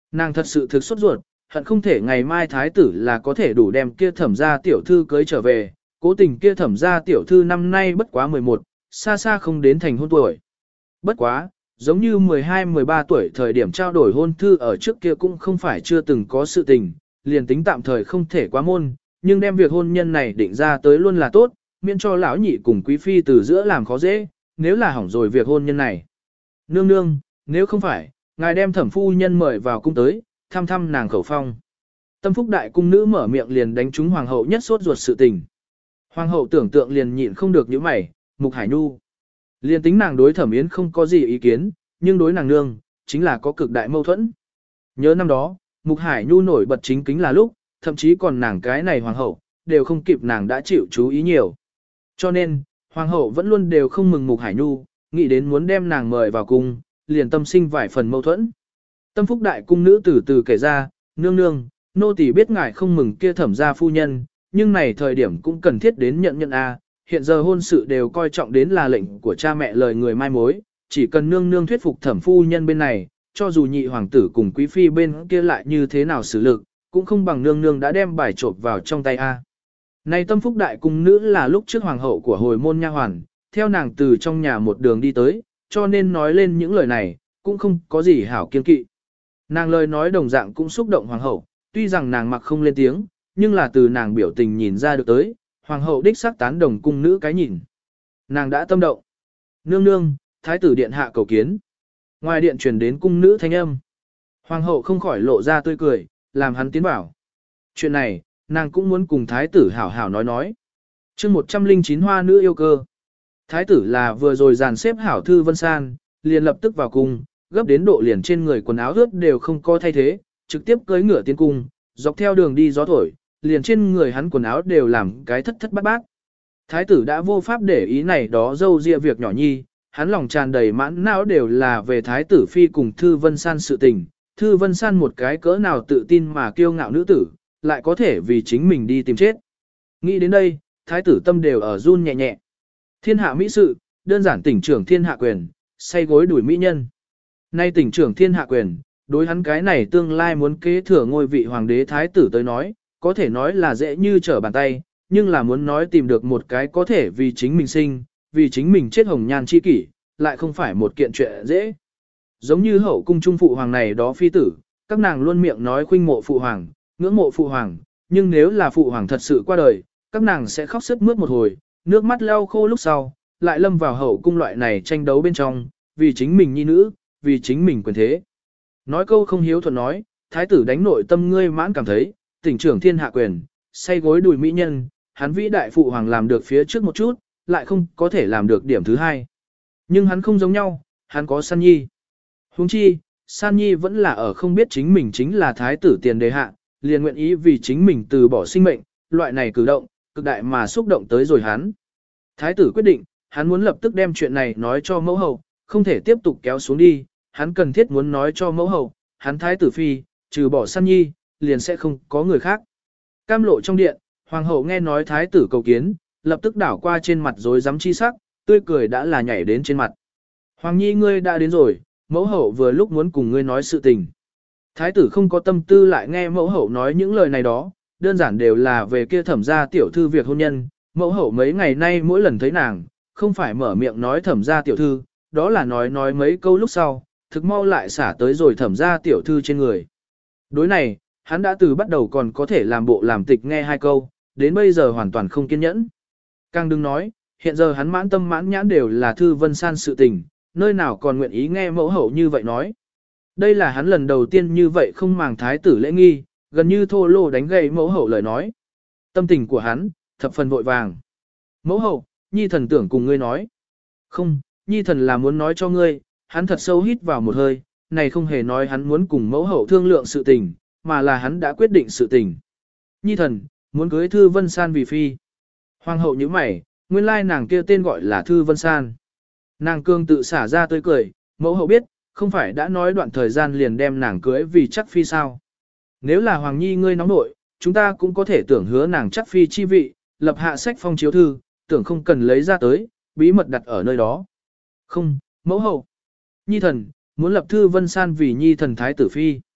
Nàng thật sự thực sốt ruột, hận không thể ngày mai thái tử là có thể đủ đem kia thẩm gia tiểu thư cưới trở về, cố tình kia thẩm gia tiểu thư năm nay bất quá mười một, xa xa không đến thành hôn tuổi. Bất quá, giống như mười hai mười ba tuổi thời điểm trao đổi hôn thư ở trước kia cũng không phải chưa từng có sự tình, liền tính tạm thời không thể quá môn, nhưng đem việc hôn nhân này định ra tới luôn là tốt, miễn cho lão nhị cùng quý phi từ giữa làm khó dễ, nếu là hỏng rồi việc hôn nhân này. Nương nương, nếu không phải, ngài đem thẩm phu nhân mời vào cung tới, thăm thăm nàng khẩu phong. Tâm phúc đại cung nữ mở miệng liền đánh trúng hoàng hậu nhất sốt ruột sự tình. Hoàng hậu tưởng tượng liền nhịn không được những mày, Mục Hải Nhu. Liền tính nàng đối thẩm yến không có gì ý kiến, nhưng đối nàng nương, chính là có cực đại mâu thuẫn. Nhớ năm đó, Mục Hải Nhu nổi bật chính kính là lúc, thậm chí còn nàng cái này hoàng hậu, đều không kịp nàng đã chịu chú ý nhiều. Cho nên, hoàng hậu vẫn luôn đều không mừng Mục Hải Nhu, nghĩ đến muốn đem nàng mời vào cung, liền tâm sinh vài phần mâu thuẫn. Tâm phúc đại cung nữ từ từ kể ra, nương nương, nô tỳ biết ngài không mừng kia thẩm gia phu nhân, nhưng này thời điểm cũng cần thiết đến nhận nhận a. Hiện giờ hôn sự đều coi trọng đến là lệnh của cha mẹ lời người mai mối, chỉ cần nương nương thuyết phục thẩm phu nhân bên này, cho dù nhị hoàng tử cùng quý phi bên kia lại như thế nào xử lực, cũng không bằng nương nương đã đem bài trộp vào trong tay a. Này tâm phúc đại cung nữ là lúc trước hoàng hậu của hồi môn nha hoàn, theo nàng từ trong nhà một đường đi tới, cho nên nói lên những lời này, cũng không có gì hảo kiên kỵ. Nàng lời nói đồng dạng cũng xúc động hoàng hậu, tuy rằng nàng mặc không lên tiếng, nhưng là từ nàng biểu tình nhìn ra được tới, hoàng hậu đích xác tán đồng cung nữ cái nhìn. Nàng đã tâm động. Nương nương, thái tử điện hạ cầu kiến. Ngoài điện truyền đến cung nữ thanh âm. Hoàng hậu không khỏi lộ ra tươi cười, làm hắn tiến bảo. Chuyện này, nàng cũng muốn cùng thái tử hảo hảo nói nói. chương một trăm linh chín hoa nữ yêu cơ. Thái tử là vừa rồi dàn xếp hảo thư vân san, liền lập tức vào cung, gấp đến độ liền trên người quần áo ướt đều không có thay thế, trực tiếp cưỡi ngựa tiến cung, dọc theo đường đi gió thổi, liền trên người hắn quần áo đều làm cái thất thất bát bát. Thái tử đã vô pháp để ý này đó dâu ria việc nhỏ nhi, hắn lòng tràn đầy mãn não đều là về thái tử phi cùng Thư Vân San sự tình. Thư Vân San một cái cỡ nào tự tin mà kiêu ngạo nữ tử, lại có thể vì chính mình đi tìm chết. Nghĩ đến đây, thái tử tâm đều ở run nhẹ nhẹ. Thiên hạ mỹ sự, đơn giản tỉnh trưởng thiên hạ quyền, say gối đuổi mỹ nhân. Nay tỉnh trưởng thiên hạ quyền, đối hắn cái này tương lai muốn kế thừa ngôi vị hoàng đế thái tử tới nói, có thể nói là dễ như trở bàn tay, nhưng là muốn nói tìm được một cái có thể vì chính mình sinh, vì chính mình chết hồng nhan chi kỷ, lại không phải một kiện chuyện dễ. Giống như hậu cung trung phụ hoàng này đó phi tử, các nàng luôn miệng nói khuynh mộ phụ hoàng, ngưỡng mộ phụ hoàng, nhưng nếu là phụ hoàng thật sự qua đời, các nàng sẽ khóc sướt mướt một hồi, nước mắt lau khô lúc sau, lại lâm vào hậu cung loại này tranh đấu bên trong, vì chính mình nhi nữ, vì chính mình quyền thế. Nói câu không hiếu thuận nói, thái tử đánh nội tâm ngươi mãn cảm thấy, tỉnh trưởng thiên hạ quyền, say gối đùi mỹ nhân, hắn vĩ đại phụ hoàng làm được phía trước một chút, lại không có thể làm được điểm thứ hai. Nhưng hắn không giống nhau, hắn có San Nhi. Huống chi, San Nhi vẫn là ở không biết chính mình chính là thái tử tiền đề hạ, liền nguyện ý vì chính mình từ bỏ sinh mệnh, loại này cử động, cực đại mà xúc động tới rồi hắn. Thái tử quyết định, hắn muốn lập tức đem chuyện này nói cho mẫu hậu, không thể tiếp tục kéo xuống đi, hắn cần thiết muốn nói cho mẫu hậu, hắn thái tử phi, trừ bỏ San Nhi, liền sẽ không có người khác. Cam lộ trong điện, hoàng hậu nghe nói thái tử cầu kiến, lập tức đảo qua trên mặt rối rắm chi sắc, tươi cười đã là nhảy đến trên mặt. Hoàng nhi ngươi đã đến rồi, mẫu hậu vừa lúc muốn cùng ngươi nói sự tình. Thái tử không có tâm tư lại nghe mẫu hậu nói những lời này đó, đơn giản đều là về kia thẩm gia tiểu thư việc hôn nhân. Mẫu hậu mấy ngày nay mỗi lần thấy nàng, không phải mở miệng nói thẩm gia tiểu thư, đó là nói nói mấy câu lúc sau, thực mau lại xả tới rồi thẩm gia tiểu thư trên người. Đối này, hắn đã từ bắt đầu còn có thể làm bộ làm tịch nghe hai câu, đến bây giờ hoàn toàn không kiên nhẫn. Càng đừng nói, hiện giờ hắn mãn tâm mãn nhãn đều là Thư Vân San sự tình, nơi nào còn nguyện ý nghe mẫu hậu như vậy nói. Đây là hắn lần đầu tiên như vậy không màng thái tử lễ nghi, gần như thô lô đánh gậy mẫu hậu lời nói. Tâm tình của hắn, thập phần vội vàng. Mẫu hậu, nhi thần tưởng cùng ngươi nói. Không, nhi thần là muốn nói cho ngươi, hắn thật sâu hít vào một hơi, này không hề nói hắn muốn cùng mẫu hậu thương lượng sự tình, mà là hắn đã quyết định sự tình. Nhi thần, muốn cưới Thư Vân San vì phi. Hoàng hậu như mày, nguyên lai nàng kia tên gọi là Thư Vân San. Nàng cương tự xả ra tươi cười, mẫu hậu biết, không phải đã nói đoạn thời gian liền đem nàng cưới vì chắc phi sao. Nếu là Hoàng Nhi ngươi nóng nội, chúng ta cũng có thể tưởng hứa nàng chắc phi chi vị, lập hạ sách phong chiếu thư, tưởng không cần lấy ra tới, bí mật đặt ở nơi đó. Không, mẫu hậu. Nhi thần, muốn lập Thư Vân San vì Nhi thần thái tử phi.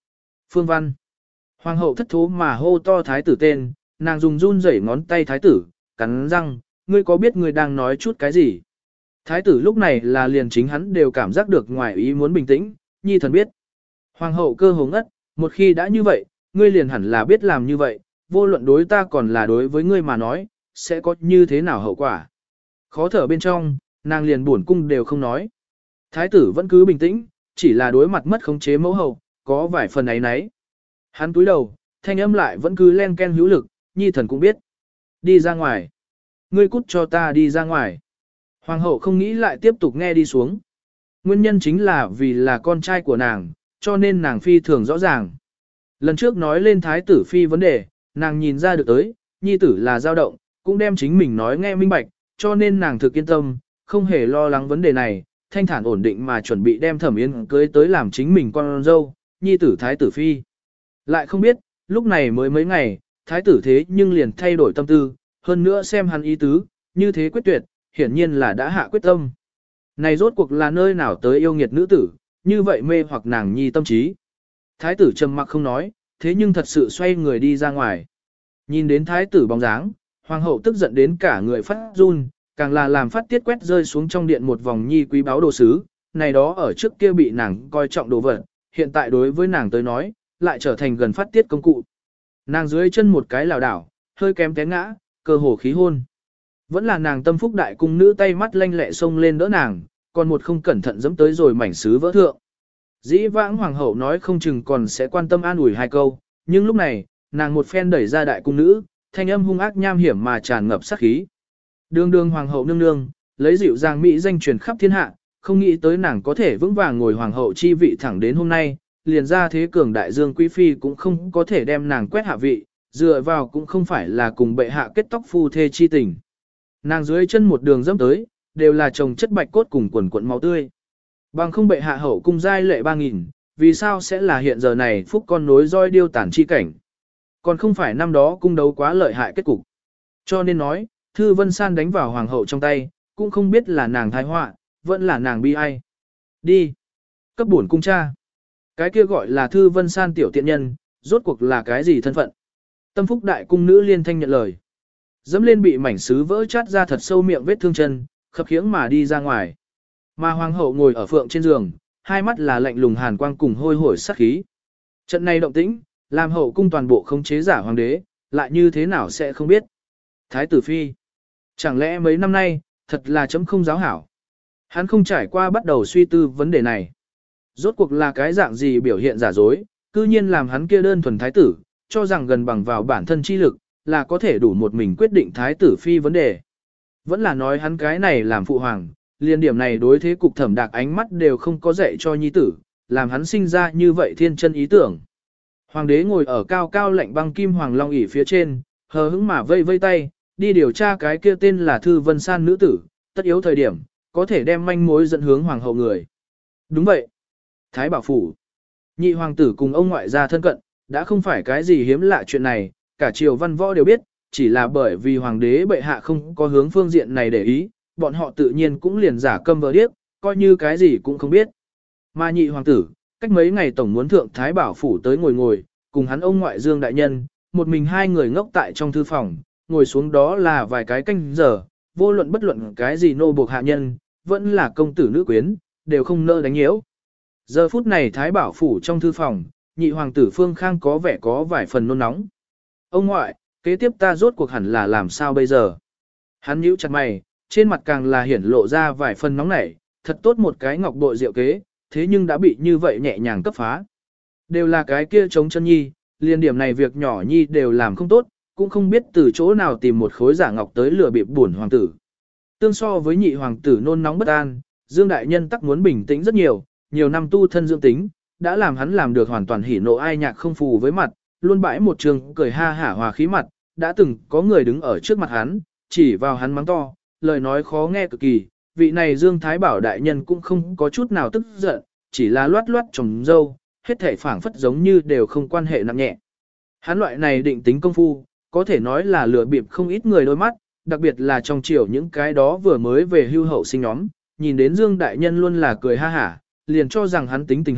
Phương Văn. Hoàng hậu thất thố mà hô to thái tử tên, nàng dùng run rẩy ngón tay thái tử, cắn răng, ngươi có biết ngươi đang nói chút cái gì? Thái tử lúc này là liền chính hắn đều cảm giác được ngoài ý muốn bình tĩnh, nhi thần biết. Hoàng hậu cơ hồ ngất, một khi đã như vậy, ngươi liền hẳn là biết làm như vậy, vô luận đối ta còn là đối với ngươi mà nói, sẽ có như thế nào hậu quả. Khó thở bên trong, nàng liền buồn cung đều không nói. Thái tử vẫn cứ bình tĩnh, chỉ là đối mặt mất khống chế mẫu hậu, có vài phần ấy nấy. Hắn túi đầu, thanh âm lại vẫn cứ len ken hữu lực, nhi thần cũng biết. Đi ra ngoài. Ngươi cút cho ta đi ra ngoài. Hoàng hậu không nghĩ lại tiếp tục nghe đi xuống. Nguyên nhân chính là vì là con trai của nàng, cho nên nàng phi thường rõ ràng. Lần trước nói lên thái tử phi vấn đề, nàng nhìn ra được tới, nhi tử là dao động, cũng đem chính mình nói nghe minh bạch, cho nên nàng thực yên tâm, không hề lo lắng vấn đề này, thanh thản ổn định mà chuẩn bị đem Thẩm Yến cưới tới làm chính mình con dâu, nhi tử thái tử phi. Lại không biết, lúc này mới mấy ngày, thái tử thế nhưng liền thay đổi tâm tư, hơn nữa xem hắn ý tứ, như thế quyết tuyệt, hiển nhiên là đã hạ quyết tâm. Này rốt cuộc là nơi nào tới yêu nghiệt nữ tử, như vậy mê hoặc nàng nhi tâm trí. Thái tử trầm mặc không nói, thế nhưng thật sự xoay người đi ra ngoài. Nhìn đến thái tử bóng dáng, hoàng hậu tức giận đến cả người phát run, càng là làm phát tiết quét rơi xuống trong điện một vòng nhi quý báu đồ sứ, này đó ở trước kia bị nàng coi trọng đồ vật, hiện tại đối với nàng tới nói, lại trở thành gần phát tiết công cụ. Nàng dưới chân một cái lảo đảo, hơi kém té ngã, cơ hồ khí hôn. Vẫn là nàng tâm phúc đại cung nữ tay mắt lanh lẹ xông lên đỡ nàng, còn một không cẩn thận dẫm tới rồi mảnh sứ vỡ thượng. Dĩ vãng hoàng hậu nói không chừng còn sẽ quan tâm an ủi hai câu, nhưng lúc này, nàng một phen đẩy ra đại cung nữ, thanh âm hung ác nham hiểm mà tràn ngập sát khí. Đường đường hoàng hậu nương nương, lấy dịu dàng mỹ danh truyền khắp thiên hạ, không nghĩ tới nàng có thể vững vàng ngồi hoàng hậu chi vị thẳng đến hôm nay, liền ra thế cường đại dương quý phi cũng không có thể đem nàng quét hạ vị, dựa vào cũng không phải là cùng bệ hạ kết tóc phu thê chi tình. Nàng dưới chân một đường dẫm tới, đều là chồng chất bạch cốt cùng quần quần máu tươi. Bằng không bệ hạ hậu cung giai lệ ba nghìn, vì sao sẽ là hiện giờ này phúc con nối roi điêu tản chi cảnh. Còn không phải năm đó cung đấu quá lợi hại kết cục. Cho nên nói, Thư Vân San đánh vào hoàng hậu trong tay, cũng không biết là nàng thái họa, vẫn là nàng bi ai. Đi. Cấp bổn cung cha. Cái kia gọi là Thư Vân San tiểu tiện nhân, rốt cuộc là cái gì thân phận. Tâm phúc đại cung nữ liên thanh nhận lời. Dẫm lên bị mảnh sứ vỡ chát ra thật sâu miệng vết thương chân, khập khiễng mà đi ra ngoài. Mà hoàng hậu ngồi ở phượng trên giường, hai mắt là lạnh lùng hàn quang cùng hôi hổi sát khí. Trận này động tĩnh, làm hậu cung toàn bộ không chế giả hoàng đế, lại như thế nào sẽ không biết. Thái tử phi. Chẳng lẽ mấy năm nay, thật là chấm không giáo hảo. Hắn không trải qua bắt đầu suy tư vấn đề này. Rốt cuộc là cái dạng gì biểu hiện giả dối, cư nhiên làm hắn kia đơn thuần thái tử, cho rằng gần bằng vào bản thân chi lực, là có thể đủ một mình quyết định thái tử phi vấn đề. Vẫn là nói hắn cái này làm phụ hoàng, liên điểm này đối thế cục thẩm đạc ánh mắt đều không có dạy cho nhi tử, làm hắn sinh ra như vậy thiên chân ý tưởng. Hoàng đế ngồi ở cao cao lạnh băng kim hoàng long ỷ phía trên, hờ hững mà vây vây tay, đi điều tra cái kia tên là Thư Vân San nữ tử, tất yếu thời điểm, có thể đem manh mối dẫn hướng hoàng hậu người. Đúng vậy. Thái Bảo Phủ. Nhị hoàng tử cùng ông ngoại gia thân cận, đã không phải cái gì hiếm lạ chuyện này, cả triều văn võ đều biết, chỉ là bởi vì hoàng đế bệ hạ không có hướng phương diện này để ý, bọn họ tự nhiên cũng liền giả câm vờ điếc, coi như cái gì cũng không biết. Mà nhị hoàng tử, cách mấy ngày tổng muốn thượng Thái Bảo Phủ tới ngồi ngồi, cùng hắn ông ngoại Dương đại nhân, một mình hai người ngốc tại trong thư phòng, ngồi xuống đó là vài cái canh giờ, vô luận bất luận cái gì nô buộc hạ nhân, vẫn là công tử nữ quyến, đều không nỡ đánh nhiễu. Giờ phút này Thái Bảo Phủ trong thư phòng, nhị hoàng tử Phương Khang có vẻ có vài phần nôn nóng. Ông ngoại, kế tiếp ta rốt cuộc hẳn là làm sao bây giờ? Hắn nhíu chặt mày, trên mặt càng là hiển lộ ra vài phần nóng nảy, thật tốt một cái ngọc bội diệu kế, thế nhưng đã bị như vậy nhẹ nhàng cấp phá. Đều là cái kia chống chân nhi, liên điểm này việc nhỏ nhi đều làm không tốt, cũng không biết từ chỗ nào tìm một khối giả ngọc tới lừa bịp buồn hoàng tử. Tương so với nhị hoàng tử nôn nóng bất an, Dương đại nhân tắc muốn bình tĩnh rất nhiều, nhiều năm tu thân dưỡng tính, đã làm hắn làm được hoàn toàn hỉ nộ ai nhạc không phù với mặt, luôn bãi một trường cười ha hả hòa khí mặt, đã từng có người đứng ở trước mặt hắn, chỉ vào hắn mắng to, lời nói khó nghe cực kỳ, vị này Dương Thái Bảo đại nhân cũng không có chút nào tức giận, chỉ là loát loát trồng dâu, hết thể phảng phất giống như đều không quan hệ nặng nhẹ. Hắn loại này định tính công phu, có thể nói là lừa bịp không ít người đôi mắt, đặc biệt là trong chiều những cái đó vừa mới về hưu hậu sinh nhóm, nhìn đến Dương đại nhân luôn là cười ha hả, liền cho rằng hắn tính tình hảo,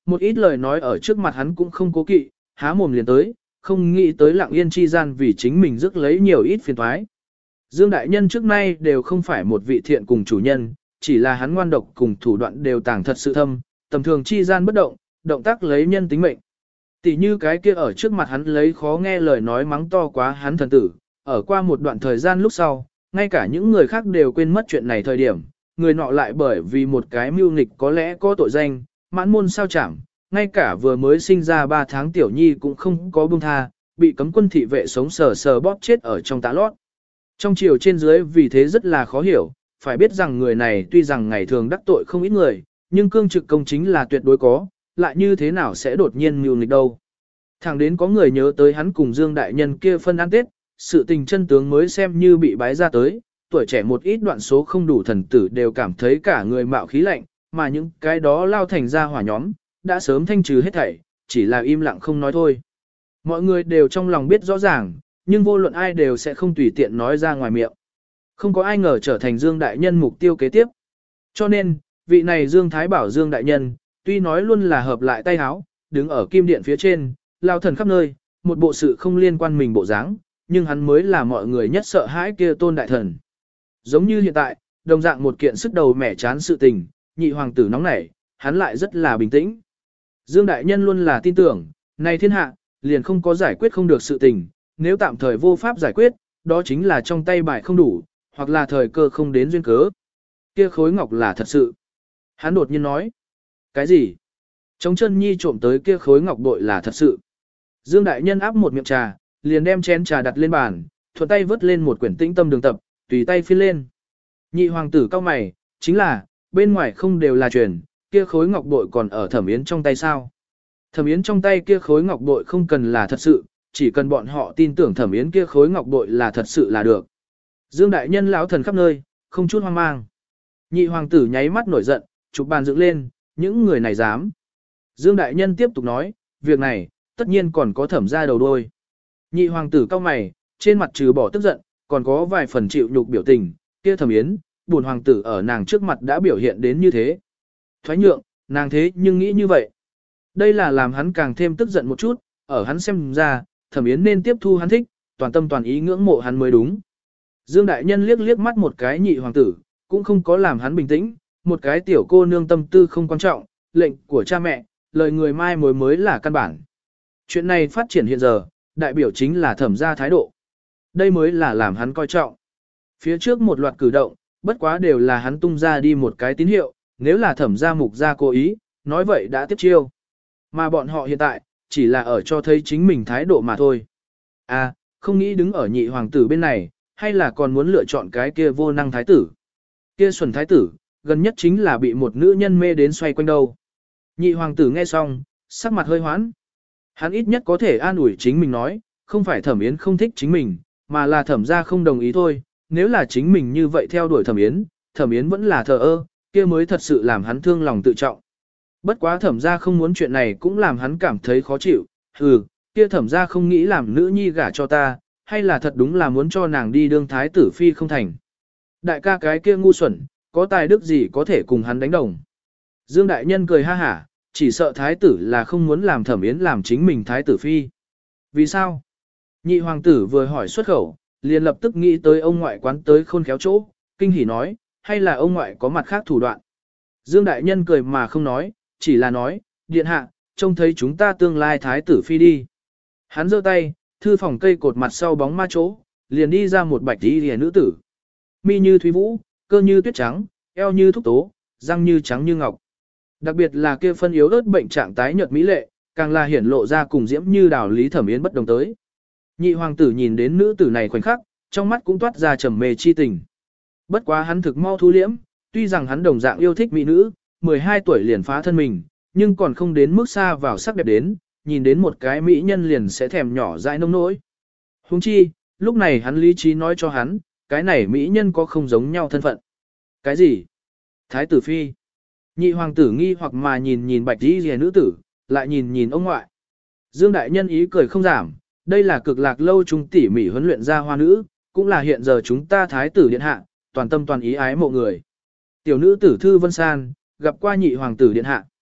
một ít lời nói ở trước mặt hắn cũng không cố kỵ, há mồm liền tới, không nghĩ tới lặng yên chi gian vì chính mình rước lấy nhiều ít phiền toái. Dương Đại Nhân trước nay đều không phải một vị thiện cùng chủ nhân, chỉ là hắn ngoan độc cùng thủ đoạn đều tàng thật sự thâm, tầm thường chi gian bất động, động tác lấy nhân tính mệnh. Tỷ như cái kia ở trước mặt hắn lấy khó nghe lời nói mắng to quá hắn thần tử, ở qua một đoạn thời gian lúc sau, ngay cả những người khác đều quên mất chuyện này thời điểm, người nọ lại bởi vì một cái mưu nghịch có lẽ có tội danh, mãn môn sao chảm, ngay cả vừa mới sinh ra ba tháng tiểu nhi cũng không có buông tha, bị cấm quân thị vệ sống sờ sờ bóp chết ở trong tá lót. Trong chiều trên dưới vì thế rất là khó hiểu, phải biết rằng người này tuy rằng ngày thường đắc tội không ít người, nhưng cương trực công chính là tuyệt đối có, lại như thế nào sẽ đột nhiên mưu nghịch đâu. Thẳng đến có người nhớ tới hắn cùng Dương Đại Nhân kia phân ăn tết, sự tình chân tướng mới xem như bị bái ra tới, tuổi trẻ một ít đoạn số không đủ thần tử đều cảm thấy cả người mạo khí lạnh, mà những cái đó lao thành ra hỏa nhóm, đã sớm thanh trừ hết thảy, chỉ là im lặng không nói thôi. Mọi người đều trong lòng biết rõ ràng, nhưng vô luận ai đều sẽ không tùy tiện nói ra ngoài miệng. Không có ai ngờ trở thành Dương Đại Nhân mục tiêu kế tiếp. Cho nên, vị này Dương Thái bảo Dương Đại Nhân, tuy nói luôn là hợp lại tay háo, đứng ở kim điện phía trên, lao thần khắp nơi, một bộ sự không liên quan mình bộ dáng, nhưng hắn mới là mọi người nhất sợ hãi kia tôn đại thần. Giống như hiện tại, đồng dạng một kiện sức đầu mẻ chán sự tình, nhị hoàng tử nóng nảy, hắn lại rất là bình tĩnh. Dương Đại Nhân luôn là tin tưởng, này thiên hạ, liền không có giải quyết không được sự tình, nếu tạm thời vô pháp giải quyết, đó chính là trong tay bài không đủ, hoặc là thời cơ không đến duyên cớ. Kia khối ngọc là thật sự. Hắn đột nhiên nói. Cái gì? Trống chân nhi trộm tới kia khối ngọc bội là thật sự. Dương Đại Nhân áp một miệng trà, liền đem chén trà đặt lên bàn, thuận tay vớt lên một quyển tĩnh tâm đường tập, tùy tay phiên lên. Nhị hoàng tử cao mày, chính là, bên ngoài không đều là truyền, kia khối ngọc bội còn ở Thẩm Yến trong tay sao? Thẩm Yến trong tay kia khối ngọc bội không cần là thật sự, chỉ cần bọn họ tin tưởng Thẩm Yến kia khối ngọc bội là thật sự là được. Dương Đại Nhân lão thần khắp nơi, không chút hoang mang. Nhị hoàng tử nháy mắt nổi giận, chụp bàn dựng lên, những người này dám. Dương Đại Nhân tiếp tục nói, việc này, tất nhiên còn có thẩm ra đầu đôi. Nhị hoàng tử cao mày, trên mặt trừ bỏ tức giận, còn có vài phần chịu nhục biểu tình, kia Thẩm Yến, buồn hoàng tử ở nàng trước mặt đã biểu hiện đến như thế. Thoái nhượng, nàng thế nhưng nghĩ như vậy. Đây là làm hắn càng thêm tức giận một chút, ở hắn xem ra, Thẩm Yến nên tiếp thu hắn thích, toàn tâm toàn ý ngưỡng mộ hắn mới đúng. Dương Đại Nhân liếc liếc mắt một cái nhị hoàng tử, cũng không có làm hắn bình tĩnh, một cái tiểu cô nương tâm tư không quan trọng, lệnh của cha mẹ, lời người mai mối mới là căn bản. Chuyện này phát triển hiện giờ, đại biểu chính là Thẩm gia thái độ. Đây mới là làm hắn coi trọng. Phía trước một loạt cử động, bất quá đều là hắn tung ra đi một cái tín hiệu, nếu là Thẩm gia mục gia cố ý, nói vậy đã tiếp chiêu. Mà bọn họ hiện tại, chỉ là ở cho thấy chính mình thái độ mà thôi. À, không nghĩ đứng ở nhị hoàng tử bên này, hay là còn muốn lựa chọn cái kia vô năng thái tử. Kia xuẩn thái tử, gần nhất chính là bị một nữ nhân mê đến xoay quanh đâu. Nhị hoàng tử nghe xong, sắc mặt hơi hoãn. Hắn ít nhất có thể an ủi chính mình nói, không phải Thẩm Yến không thích chính mình, mà là Thẩm gia không đồng ý thôi. Nếu là chính mình như vậy theo đuổi Thẩm Yến, Thẩm Yến vẫn là thờ ơ, kia mới thật sự làm hắn thương lòng tự trọng. Bất quá Thẩm gia không muốn chuyện này cũng làm hắn cảm thấy khó chịu, hừ, kia Thẩm gia không nghĩ làm nữ nhi gả cho ta, hay là thật đúng là muốn cho nàng đi đương thái tử phi không thành. Đại ca cái kia ngu xuẩn, có tài đức gì có thể cùng hắn đánh đồng. Dương Đại Nhân cười ha hả, chỉ sợ thái tử là không muốn làm Thẩm Yến làm chính mình thái tử phi. Vì sao? Nhị hoàng tử vừa hỏi xuất khẩu, liền lập tức nghĩ tới ông ngoại quán tới khôn khéo chỗ, kinh hỉ nói, hay là ông ngoại có mặt khác thủ đoạn. Dương Đại Nhân cười mà không nói, chỉ là nói, điện hạ, trông thấy chúng ta tương lai thái tử phi đi. Hắn giơ tay, thư phòng cây cột mặt sau bóng ma chỗ, liền đi ra một bạch y liễu nữ tử. Mi như thúy vũ, cơ như tuyết trắng, eo như thúc tố, răng như trắng như ngọc. Đặc biệt là kia phân yếu ớt bệnh trạng tái nhợt mỹ lệ, càng là hiển lộ ra cùng diễm như đào lý Thẩm Yến bất đồng tới. Nhị hoàng tử nhìn đến nữ tử này khoảnh khắc, trong mắt cũng toát ra trầm mê chi tình. Bất quá hắn thực mau thu liễm, tuy rằng hắn đồng dạng yêu thích mỹ nữ, mười hai tuổi liền phá thân mình, nhưng còn không đến mức xa vào sắc đẹp đến, nhìn đến một cái mỹ nhân liền sẽ thèm nhỏ dãi nông nỗi. Huống chi, lúc này hắn lý trí nói cho hắn, cái này mỹ nhân có không giống nhau thân phận. Cái gì? Thái tử phi. Nhị hoàng tử nghi hoặc mà nhìn nhìn bạch y rìa nữ tử, lại nhìn nhìn ông ngoại. Dương Đại Nhân ý cười không giảm, đây là cực lạc lâu chúng tỉ mỉ huấn luyện ra hoa nữ, cũng là hiện giờ chúng ta thái tử điện hạ, toàn tâm toàn ý ái mộ người. Tiểu nữ tử Thư Vân San, gặp qua nhị hoàng tử điện hạ.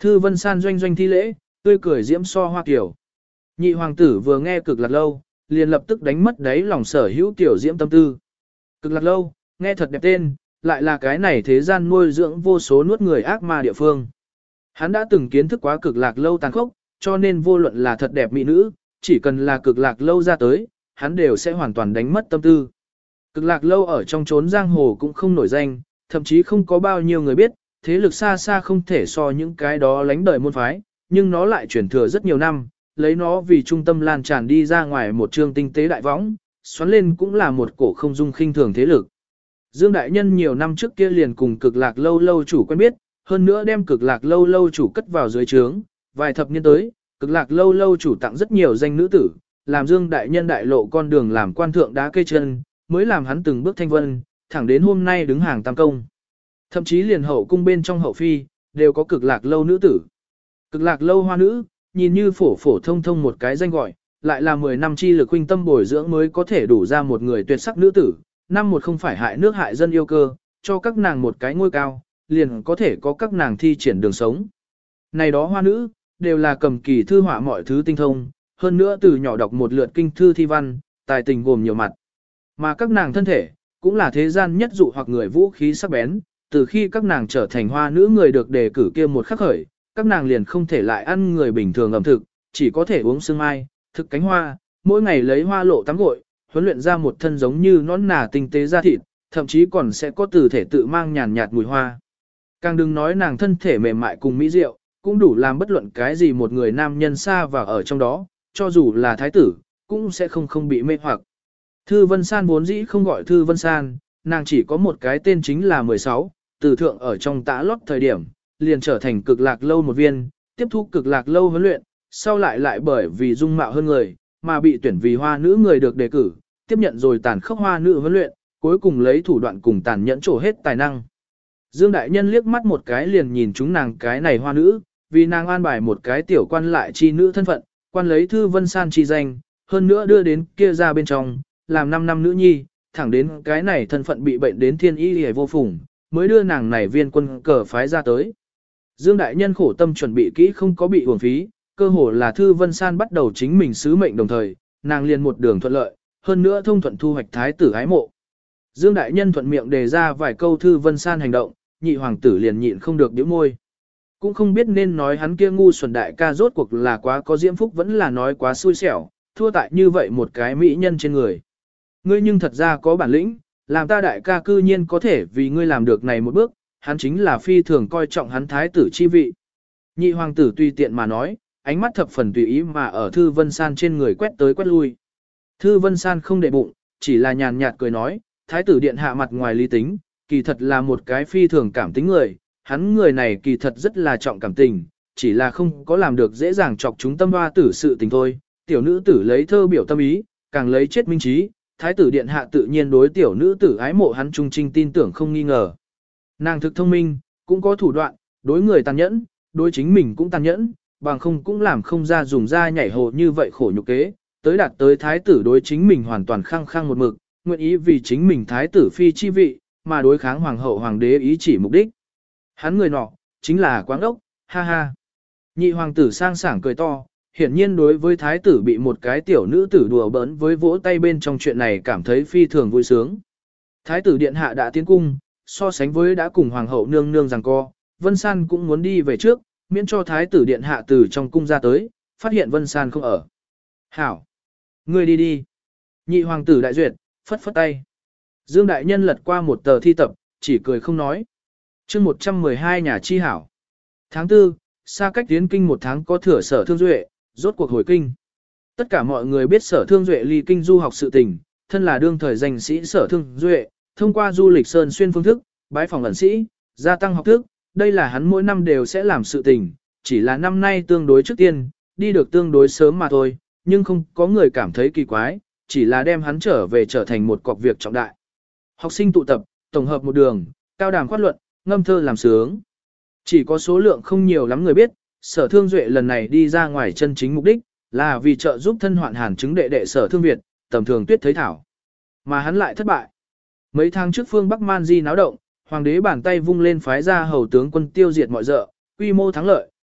Thư Vân San doanh doanh thi lễ, tươi cười diễm so hoa kiểu. Nhị hoàng tử vừa nghe Cực Lạc Lâu, liền lập tức đánh mất đáy lòng sở hữu tiểu diễm tâm tư. Cực Lạc Lâu, nghe thật đẹp tên, lại là cái này thế gian nuôi dưỡng vô số nuốt người ác ma địa phương. Hắn đã từng kiến thức quá Cực Lạc Lâu tàn khốc, cho nên vô luận là thật đẹp mỹ nữ, chỉ cần là Cực Lạc Lâu ra tới, hắn đều sẽ hoàn toàn đánh mất tâm tư. Cực Lạc Lâu ở trong chốn giang hồ cũng không nổi danh, thậm chí không có bao nhiêu người biết, thế lực xa xa không thể so những cái đó lánh đời môn phái, nhưng nó lại chuyển thừa rất nhiều năm, lấy nó vì trung tâm lan tràn đi ra ngoài một trương tinh tế đại võng, xoắn lên cũng là một cổ không dung khinh thường thế lực. Dương Đại Nhân nhiều năm trước kia liền cùng Cực Lạc Lâu lâu chủ quen biết, hơn nữa đem Cực Lạc Lâu lâu chủ cất vào dưới trướng, vài thập niên tới, Cực Lạc Lâu lâu chủ tặng rất nhiều danh nữ tử, làm Dương Đại Nhân đại lộ con đường làm quan thượng đá cây chân, mới làm hắn từng bước thanh vân, thẳng đến hôm nay đứng hàng tam công. Thậm chí liền hậu cung bên trong hậu phi, đều có Cực Lạc Lâu nữ tử. Cực Lạc Lâu hoa nữ, nhìn như phổ phổ thông thông một cái danh gọi, lại là mười năm chi lực huynh tâm bồi dưỡng mới có thể đủ ra một người tuyệt sắc nữ tử, năm một không phải hại nước hại dân yêu cơ, cho các nàng một cái ngôi cao, liền có thể có các nàng thi triển đường sống. Này đó hoa nữ, đều là cầm kỳ thư họa mọi thứ tinh thông, hơn nữa từ nhỏ đọc một lượt kinh thư thi văn, tài tình gồm nhiều mặt. Mà các nàng thân thể, cũng là thế gian nhất dụ hoặc người vũ khí sắc bén, từ khi các nàng trở thành hoa nữ người được đề cử kia một khắc khởi, các nàng liền không thể lại ăn người bình thường ẩm thực, chỉ có thể uống sương mai, thực cánh hoa, mỗi ngày lấy hoa lộ tắm gội, huấn luyện ra một thân giống như nón nà tinh tế da thịt, thậm chí còn sẽ có từ thể tự mang nhàn nhạt mùi hoa. Càng đừng nói nàng thân thể mềm mại cùng mỹ diệu, cũng đủ làm bất luận cái gì một người nam nhân xa vào ở trong đó, cho dù là thái tử, cũng sẽ không không bị mê hoặc. Thư Vân San vốn dĩ không gọi Thư Vân San, nàng chỉ có một cái tên chính là mười sáu, từ thượng ở trong tã lót thời điểm, liền trở thành Cực Lạc Lâu một viên, tiếp thu Cực Lạc Lâu huấn luyện, sau lại lại bởi vì dung mạo hơn người, mà bị tuyển vì hoa nữ người được đề cử, tiếp nhận rồi tàn khốc hoa nữ huấn luyện, cuối cùng lấy thủ đoạn cùng tàn nhẫn trổ hết tài năng. Dương Đại Nhân liếc mắt một cái liền nhìn chúng nàng cái này hoa nữ, vì nàng an bài một cái tiểu quan lại chi nữ thân phận, quan lấy Thư Vân San chi danh, hơn nữa đưa đến kia ra bên trong, làm năm năm nữ nhi, thẳng đến cái này thân phận bị bệnh đến thiên y hề vô phùng, mới đưa nàng này viên quân cờ phái ra tới. Dương Đại Nhân khổ tâm chuẩn bị kỹ không có bị uổng phí, cơ hồ là Thư Vân San bắt đầu chính mình sứ mệnh đồng thời, nàng liền một đường thuận lợi, hơn nữa thông thuận thu hoạch thái tử ái mộ. Dương Đại Nhân thuận miệng đề ra vài câu Thư Vân San hành động, nhị hoàng tử liền nhịn không được bĩu môi. Cũng không biết nên nói hắn kia ngu xuẩn đại ca rốt cuộc là quá có diễm phúc vẫn là nói quá xui xẻo, thua tại như vậy một cái mỹ nhân trên người. Ngươi nhưng thật ra có bản lĩnh, làm ta đại ca cư nhiên có thể vì ngươi làm được này một bước, hắn chính là phi thường coi trọng hắn thái tử chi vị. Nhị hoàng tử tùy tiện mà nói, ánh mắt thập phần tùy ý mà ở Thư Vân San trên người quét tới quét lui. Thư Vân San không để bụng, chỉ là nhàn nhạt cười nói, thái tử điện hạ mặt ngoài lý tính, kỳ thật là một cái phi thường cảm tính người, hắn người này kỳ thật rất là trọng cảm tình, chỉ là không có làm được dễ dàng chọc chúng tâm hoa tử sự tình thôi. Tiểu nữ tử lấy thơ biểu tâm ý, càng lấy chết minh trí, thái tử điện hạ tự nhiên đối tiểu nữ tử ái mộ hắn trung trinh tin tưởng không nghi ngờ. Nàng thực thông minh, cũng có thủ đoạn, đối người tàn nhẫn, đối chính mình cũng tàn nhẫn, bằng không cũng làm không ra dùng ra nhảy hồ như vậy khổ nhục kế, tới đạt tới thái tử đối chính mình hoàn toàn khăng khăng một mực, nguyện ý vì chính mình thái tử phi chi vị, mà đối kháng hoàng hậu hoàng đế ý chỉ mục đích. Hắn người nọ, chính là Quáng Ốc, ha ha. Nhị hoàng tử sang sảng cười to, hiển nhiên đối với thái tử bị một cái tiểu nữ tử đùa bỡn với vỗ tay bên trong chuyện này cảm thấy phi thường vui sướng. Thái tử điện hạ đã tiến cung, so sánh với đã cùng hoàng hậu nương nương giằng co, Vân San cũng muốn đi về trước, miễn cho thái tử điện hạ từ trong cung ra tới, phát hiện Vân San không ở. Hảo! Ngươi đi đi! Nhị hoàng tử đại duyệt, phất phất tay. Dương Đại Nhân lật qua một tờ thi tập, chỉ cười không nói. chương một trăm mười hai nhà chi hảo. Tháng tư, xa cách tiến kinh một tháng có thừa Sở Thương Duệ, rốt cuộc hồi kinh. Tất cả mọi người biết Sở Thương Duệ ly kinh du học sự tình, thân là đương thời danh sĩ Sở Thương Duệ, thông qua du lịch sơn xuyên phương thức, bái phòng ẩn sĩ, gia tăng học thức, đây là hắn mỗi năm đều sẽ làm sự tình, chỉ là năm nay tương đối trước tiên, đi được tương đối sớm mà thôi, nhưng không có người cảm thấy kỳ quái, chỉ là đem hắn trở về trở thành một cọc việc trọng đại. Học sinh tụ tập, tổng hợp một đường, cao đàm khoát luận, ngâm thơ làm sướng. Chỉ có số lượng không nhiều lắm người biết, Sở Thương Duệ lần này đi ra ngoài chân chính mục đích, là vì trợ giúp thân hoạn hàn chứng đệ đệ Sở Thương Việt, tầm thường tuyết thấy thảo. Mà hắn lại thất bại. Mấy tháng trước phương Bắc Man Di náo động, hoàng đế bàn tay vung lên phái ra hầu tướng quân tiêu diệt mọi dợ, quy mô thắng lợi,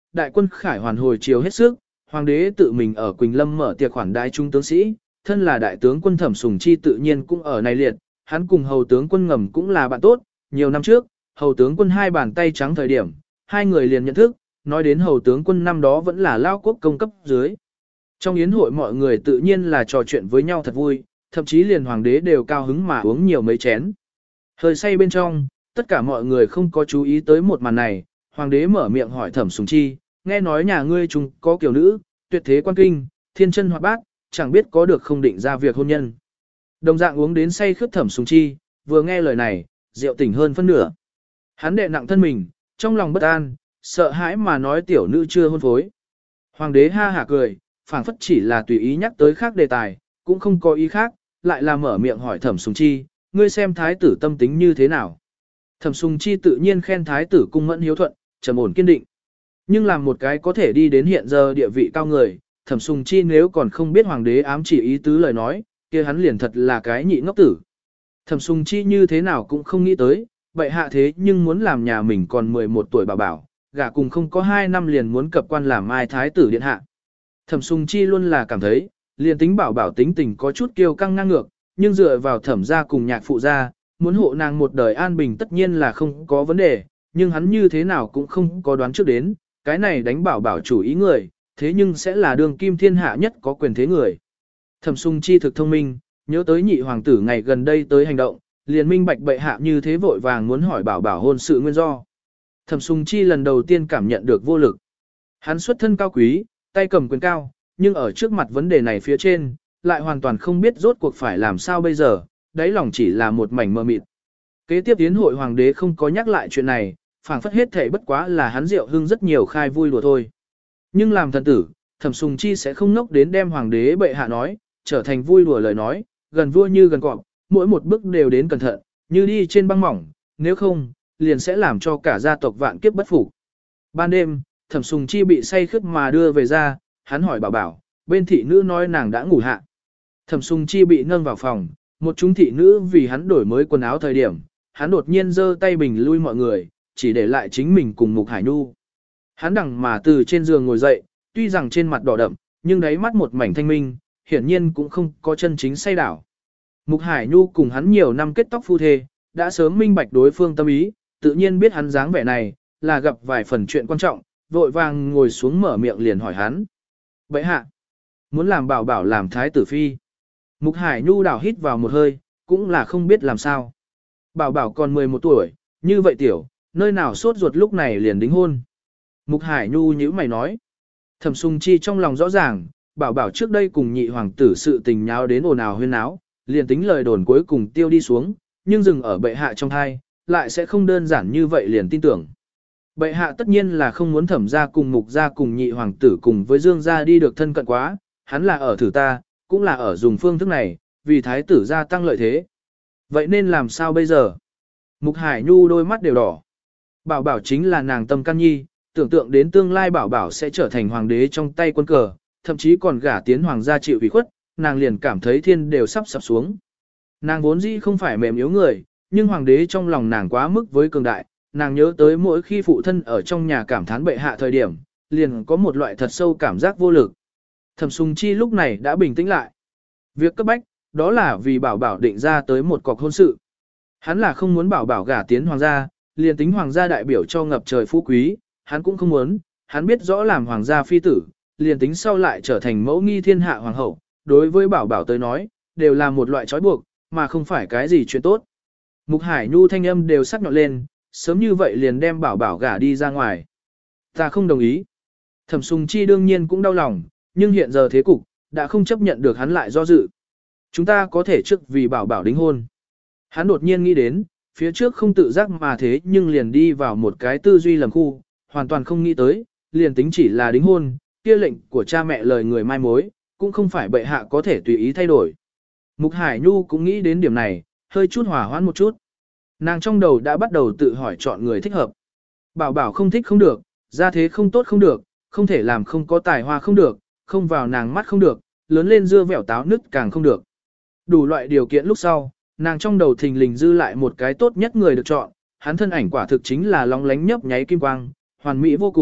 đại quân khải hoàn hồi chiều hết sức, hoàng đế tự mình ở Quỳnh Lâm mở tiệc khoản đái trung tướng sĩ, thân là đại tướng quân Thẩm Sùng Chi tự nhiên cũng ở này liệt, hắn cùng hầu tướng quân ngầm cũng là bạn tốt, nhiều năm trước, hầu tướng quân hai bàn tay trắng thời điểm, hai người liền nhận thức, nói đến hầu tướng quân năm đó vẫn là lao quốc công cấp dưới. Trong yến hội mọi người tự nhiên là trò chuyện với nhau thật vui, thậm chí liền hoàng đế đều cao hứng mà uống nhiều mấy chén. Hơi say bên trong, tất cả mọi người không có chú ý tới một màn này, hoàng đế mở miệng hỏi Thẩm Sùng Chi, nghe nói nhà ngươi chúng có kiểu nữ, tuyệt thế quan kinh, thiên chân hoạt bát, chẳng biết có được không định ra việc hôn nhân. Đồng dạng uống đến say khướt Thẩm Sùng Chi, vừa nghe lời này, rượu tỉnh hơn phân nửa. Hắn đệ nặng thân mình, trong lòng bất an, sợ hãi mà nói tiểu nữ chưa hôn phối. Hoàng đế ha hả cười, phảng phất chỉ là tùy ý nhắc tới khác đề tài, cũng không có ý khác, lại là mở miệng hỏi Thẩm Sùng Chi, ngươi xem thái tử tâm tính như thế nào. Thẩm Sùng Chi tự nhiên khen thái tử cung mẫn hiếu thuận, trầm ổn kiên định. Nhưng làm một cái có thể đi đến hiện giờ địa vị cao người, Thẩm Sùng Chi nếu còn không biết hoàng đế ám chỉ ý tứ lời nói, kia hắn liền thật là cái nhị ngốc tử. Thẩm Sùng Chi như thế nào cũng không nghĩ tới, bệ hạ thế nhưng muốn làm nhà mình còn mười một tuổi bảo bảo, gả cùng không có hai năm liền muốn cập quan làm mai thái tử điện hạ. Thẩm Sùng Chi luôn là cảm thấy, liền tính bảo bảo tính tình có chút kiêu căng ngang ngược, nhưng dựa vào thẩm gia cùng nhạc phụ gia, muốn hộ nàng một đời an bình tất nhiên là không có vấn đề, nhưng hắn như thế nào cũng không có đoán trước đến, cái này đánh bảo bảo chủ ý người, thế nhưng sẽ là đường kim thiên hạ nhất có quyền thế người. Thẩm Sùng Chi thực thông minh, nhớ tới nhị hoàng tử ngày gần đây tới hành động, liền minh bạch bệ hạ như thế vội vàng muốn hỏi bảo bảo hôn sự nguyên do. Thẩm Sùng Chi lần đầu tiên cảm nhận được vô lực. Hắn xuất thân cao quý, tay cầm quyền cao, nhưng ở trước mặt vấn đề này phía trên, lại hoàn toàn không biết rốt cuộc phải làm sao bây giờ, đáy lòng chỉ là một mảnh mơ mịt. Kế tiếp tiến hội hoàng đế không có nhắc lại chuyện này, phảng phất hết thảy bất quá là hắn rượu hưng rất nhiều khai vui đùa thôi. Nhưng làm thần tử, Thẩm Sùng Chi sẽ không nốc đến đem hoàng đế bệ hạ nói, trở thành vui đùa lời nói, gần vua như gần cọp, mỗi một bước đều đến cẩn thận, như đi trên băng mỏng, nếu không, liền sẽ làm cho cả gia tộc vạn kiếp bất phục. Ban đêm, Thẩm Sùng Chi bị say khướt mà đưa về ra, hắn hỏi bảo bảo, bên thị nữ nói nàng đã ngủ hạ. Thẩm Sùng Chi bị nâng vào phòng, một chúng thị nữ vì hắn đổi mới quần áo thời điểm, hắn đột nhiên giơ tay bình lui mọi người, chỉ để lại chính mình cùng Mục Hải Nhu. Hắn đằng mà từ trên giường ngồi dậy, tuy rằng trên mặt đỏ đậm, nhưng đáy mắt một mảnh thanh minh, hiển nhiên cũng không có chân chính say đảo. Mục Hải Nhu cùng hắn nhiều năm kết tóc phu thê, đã sớm minh bạch đối phương tâm ý, tự nhiên biết hắn dáng vẻ này, là gặp vài phần chuyện quan trọng, vội vàng ngồi xuống mở miệng liền hỏi hắn. Bệ hạ, muốn làm bảo bảo làm thái tử phi. Mục Hải Nhu đảo hít vào một hơi, cũng là không biết làm sao. Bảo bảo còn mười một tuổi, như vậy tiểu, nơi nào sốt ruột lúc này liền đính hôn. Mục Hải Nhu nhíu mày nói. Thẩm Sùng Chi trong lòng rõ ràng, bảo bảo trước đây cùng nhị hoàng tử sự tình nháo đến ồn ào huyên náo, liền tính lời đồn cuối cùng tiêu đi xuống, nhưng dừng ở bệ hạ trong thai, lại sẽ không đơn giản như vậy liền tin tưởng. Bệ hạ tất nhiên là không muốn Thẩm gia cùng Mục gia cùng nhị hoàng tử cùng với Dương gia đi được thân cận quá, hắn là ở thử ta, cũng là ở dùng phương thức này, vì thái tử gia tăng lợi thế. Vậy nên làm sao bây giờ? Mục Hải Nhu đôi mắt đều đỏ. Bảo bảo chính là nàng tâm can nhi, tưởng tượng đến tương lai bảo bảo sẽ trở thành hoàng đế trong tay quân cờ, thậm chí còn gả tiến hoàng gia chịu ủy khuất, nàng liền cảm thấy thiên đều sắp sập xuống. Nàng vốn dĩ không phải mềm yếu người, nhưng hoàng đế trong lòng nàng quá mức với cường đại, nàng nhớ tới mỗi khi phụ thân ở trong nhà cảm thán bệ hạ thời điểm, liền có một loại thật sâu cảm giác vô lực. Thẩm Sùng Chi lúc này đã bình tĩnh lại. Việc cấp bách, đó là vì bảo bảo định ra tới một cọc hôn sự. Hắn là không muốn bảo bảo gả tiến hoàng gia, liền tính hoàng gia đại biểu cho ngập trời phú quý, hắn cũng không muốn, hắn biết rõ làm hoàng gia phi tử, liền tính sau lại trở thành mẫu nghi thiên hạ hoàng hậu, đối với bảo bảo tới nói, đều là một loại trói buộc, mà không phải cái gì chuyện tốt. Mục Hải Nhu thanh âm đều sắc nhọn lên, sớm như vậy liền đem bảo bảo gả đi ra ngoài. Ta không đồng ý. Thẩm Sùng Chi đương nhiên cũng đau lòng, nhưng hiện giờ thế cục, đã không chấp nhận được hắn lại do dự. Chúng ta có thể trước vì bảo bảo đính hôn. Hắn đột nhiên nghĩ đến, phía trước không tự giác mà thế nhưng liền đi vào một cái tư duy lầm khu, hoàn toàn không nghĩ tới, liền tính chỉ là đính hôn, kia lệnh của cha mẹ lời người mai mối, cũng không phải bệ hạ có thể tùy ý thay đổi. Mục Hải Nhu cũng nghĩ đến điểm này, hơi chút hòa hoãn một chút. Nàng trong đầu đã bắt đầu tự hỏi chọn người thích hợp. Bảo bảo không thích không được, gia thế không tốt không được, không thể làm không có tài hoa không được, không vào nàng mắt không được, lớn lên dưa vẻo táo nứt càng không được. Đủ loại điều kiện lúc sau, nàng trong đầu thình lình dư lại một cái tốt nhất người được chọn, hắn thân ảnh quả thực chính là lóng lánh nhấp nháy kim quang, hoàn mỹ vô cùng,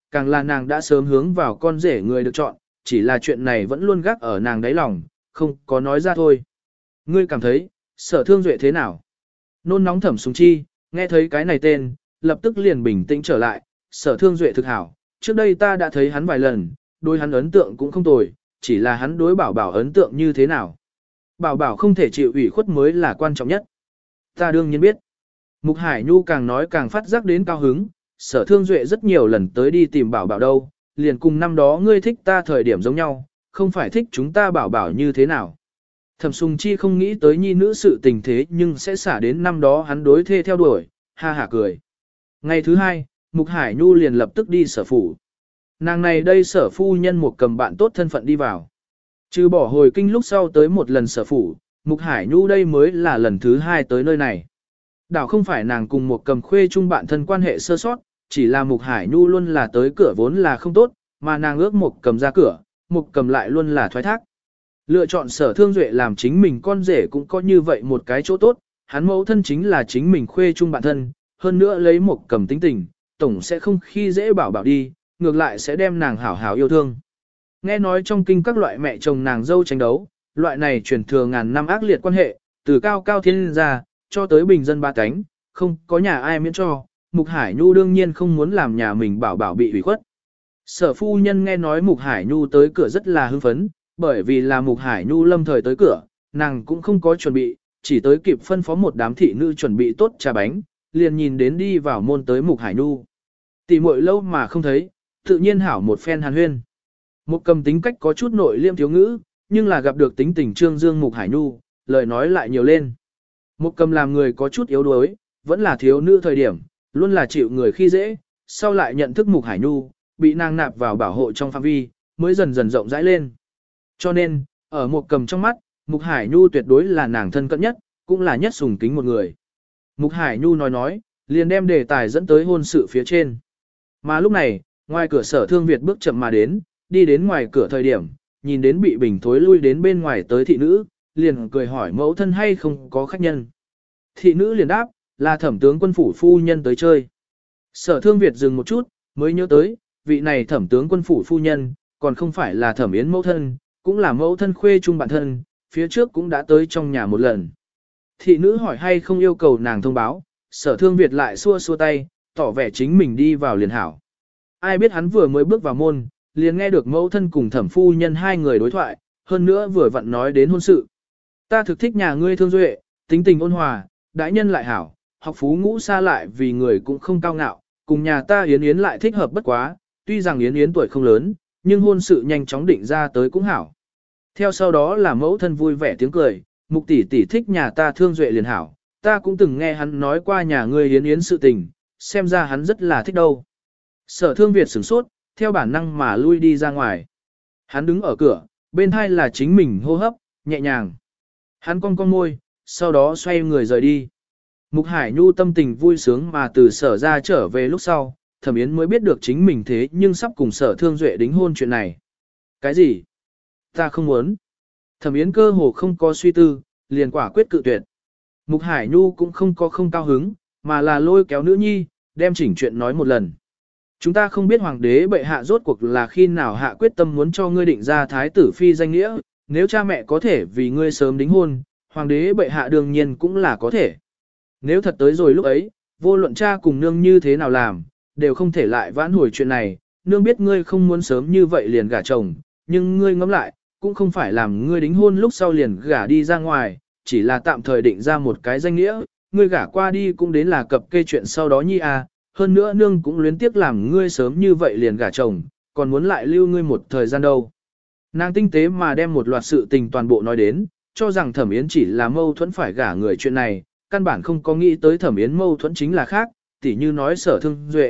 càng là nàng đã sớm hướng vào con rể người được chọn, chỉ là chuyện này vẫn luôn gác ở nàng đáy lòng, không có nói ra thôi. Ngươi cảm thấy, Sở Thương Duệ thế nào? Nôn nóng Thẩm Sùng Chi, nghe thấy cái này tên, lập tức liền bình tĩnh trở lại, Sở Thương Duệ thực hảo, trước đây ta đã thấy hắn vài lần, đối hắn ấn tượng cũng không tồi, chỉ là hắn đối bảo bảo ấn tượng như thế nào. Bảo bảo không thể chịu ủy khuất mới là quan trọng nhất. Ta đương nhiên biết. Mục Hải Nhu càng nói càng phát giác đến cao hứng, Sở Thương Duệ rất nhiều lần tới đi tìm bảo bảo đâu, liền cùng năm đó ngươi thích ta thời điểm giống nhau, không phải thích chúng ta bảo bảo như thế nào. Thẩm Sùng Chi không nghĩ tới nhi nữ sự tình thế nhưng sẽ xả đến năm đó hắn đối thê theo đuổi, ha hả cười. Ngày thứ hai, Mục Hải Nhu liền lập tức đi sở phủ. Nàng này đây sở phu nhân một cầm bạn tốt thân phận đi vào. Trừ bỏ hồi kinh lúc sau tới một lần sở phủ, Mục Hải Nhu đây mới là lần thứ hai tới nơi này. Đảo không phải nàng cùng một cầm khuê chung bạn thân quan hệ sơ sót, chỉ là Mục Hải Nhu luôn là tới cửa vốn là không tốt, mà nàng ước một cầm ra cửa, một cầm lại luôn là thoái thác. Lựa chọn Sở Thương Duệ làm chính mình con rể cũng có như vậy một cái chỗ tốt, hắn mẫu thân chính là chính mình khuê chung bạn thân, hơn nữa lấy một cầm tính tình, tổng sẽ không khi dễ bảo bảo đi, ngược lại sẽ đem nàng hảo hảo yêu thương. Nghe nói trong kinh các loại mẹ chồng nàng dâu tranh đấu, loại này truyền thừa ngàn năm ác liệt quan hệ, từ cao cao thiên gia cho tới bình dân ba cánh, không có nhà ai miễn cho, Mục Hải Nhu đương nhiên không muốn làm nhà mình bảo bảo bị ủy khuất. Sở phu nhân nghe nói Mục Hải Nhu tới cửa rất là hưng phấn, bởi vì là Mục Hải Nhu lâm thời tới cửa, nàng cũng không có chuẩn bị, chỉ tới kịp phân phó một đám thị nữ chuẩn bị tốt trà bánh, liền nhìn đến đi vào môn tới Mục Hải Nhu. Tỷ muội lâu mà không thấy, tự nhiên hảo một phen hàn huyên. Một cầm tính cách có chút nội liêm thiếu ngữ, nhưng là gặp được tính tình trương dương Mục Hải Nhu, lời nói lại nhiều lên. Một cầm làm người có chút yếu đuối, vẫn là thiếu nữ thời điểm, luôn là chịu người khi dễ, sau lại nhận thức Mục Hải Nhu, bị nàng nạp vào bảo hộ trong phạm vi, mới dần dần rộng rãi lên. Cho nên, ở một cầm trong mắt, Mục Hải Nhu tuyệt đối là nàng thân cận nhất, cũng là nhất sùng kính một người. Mục Hải Nhu nói nói, liền đem đề tài dẫn tới hôn sự phía trên. Mà lúc này, ngoài cửa Sở Thương Việt bước chậm mà đến, đi đến ngoài cửa thời điểm, nhìn đến bị bình thối lui đến bên ngoài tới thị nữ, liền cười hỏi mẫu thân hay không có khách nhân. Thị nữ liền đáp, là Thẩm tướng quân phủ phu nhân tới chơi. Sở Thương Việt dừng một chút, mới nhớ tới, vị này Thẩm tướng quân phủ phu nhân, còn không phải là Thẩm Yến mẫu thân, cũng là mẫu thân khuê chung bạn thân, phía trước cũng đã tới trong nhà một lần. Thị nữ hỏi hay không yêu cầu nàng thông báo, Sở Thương Việt lại xua xua tay, tỏ vẻ chính mình đi vào liền hảo. Ai biết hắn vừa mới bước vào môn, liền nghe được mẫu thân cùng Thẩm phu nhân hai người đối thoại, hơn nữa vừa vặn nói đến hôn sự. Ta thực thích nhà ngươi Thương Duệ, tính tình ôn hòa, đãi nhân lại hảo, học phú ngũ xa lại vì người cũng không cao ngạo, cùng nhà ta Yến Yến lại thích hợp bất quá, tuy rằng Yến Yến tuổi không lớn, nhưng hôn sự nhanh chóng định ra tới cũng hảo. Theo sau đó là mẫu thân vui vẻ tiếng cười, Mục tỷ tỷ thích nhà ta Thương Duệ liền hảo, ta cũng từng nghe hắn nói qua nhà ngươi Yến Yến sự tình, xem ra hắn rất là thích đâu. Sở Thương Việt sửng sốt, theo bản năng mà lui đi ra ngoài. Hắn đứng ở cửa, bên hai là chính mình hô hấp, nhẹ nhàng. Hắn cong cong môi, sau đó xoay người rời đi. Mục Hải Nhu tâm tình vui sướng mà từ sở ra trở về lúc sau, Thẩm Yến mới biết được chính mình thế nhưng sắp cùng Sở Thương Duệ đính hôn chuyện này. Cái gì? Ta không muốn. Thẩm Yến cơ hồ không có suy tư, liền quả quyết cự tuyệt. Mục Hải Nhu cũng không có không cao hứng, mà là lôi kéo nữ nhi, đem chỉnh chuyện nói một lần. Chúng ta không biết hoàng đế bệ hạ rốt cuộc là khi nào hạ quyết tâm muốn cho ngươi định ra thái tử phi danh nghĩa, nếu cha mẹ có thể vì ngươi sớm đính hôn, hoàng đế bệ hạ đương nhiên cũng là có thể. Nếu thật tới rồi lúc ấy, vô luận cha cùng nương như thế nào làm, đều không thể lại vãn hồi chuyện này, nương biết ngươi không muốn sớm như vậy liền gả chồng, nhưng ngươi ngẫm lại, cũng không phải làm ngươi đính hôn lúc sau liền gả đi ra ngoài, chỉ là tạm thời định ra một cái danh nghĩa, ngươi gả qua đi cũng đến là cập kê chuyện sau đó nhi à, hơn nữa nương cũng luyến tiếc làm ngươi sớm như vậy liền gả chồng, còn muốn lại lưu ngươi một thời gian đâu. Nàng tinh tế mà đem một loạt sự tình toàn bộ nói đến, cho rằng Thẩm Yến chỉ là mâu thuẫn phải gả người chuyện này, căn bản không có nghĩ tới Thẩm Yến mâu thuẫn chính là khác, tỉ như nói Sở Thương Duệ.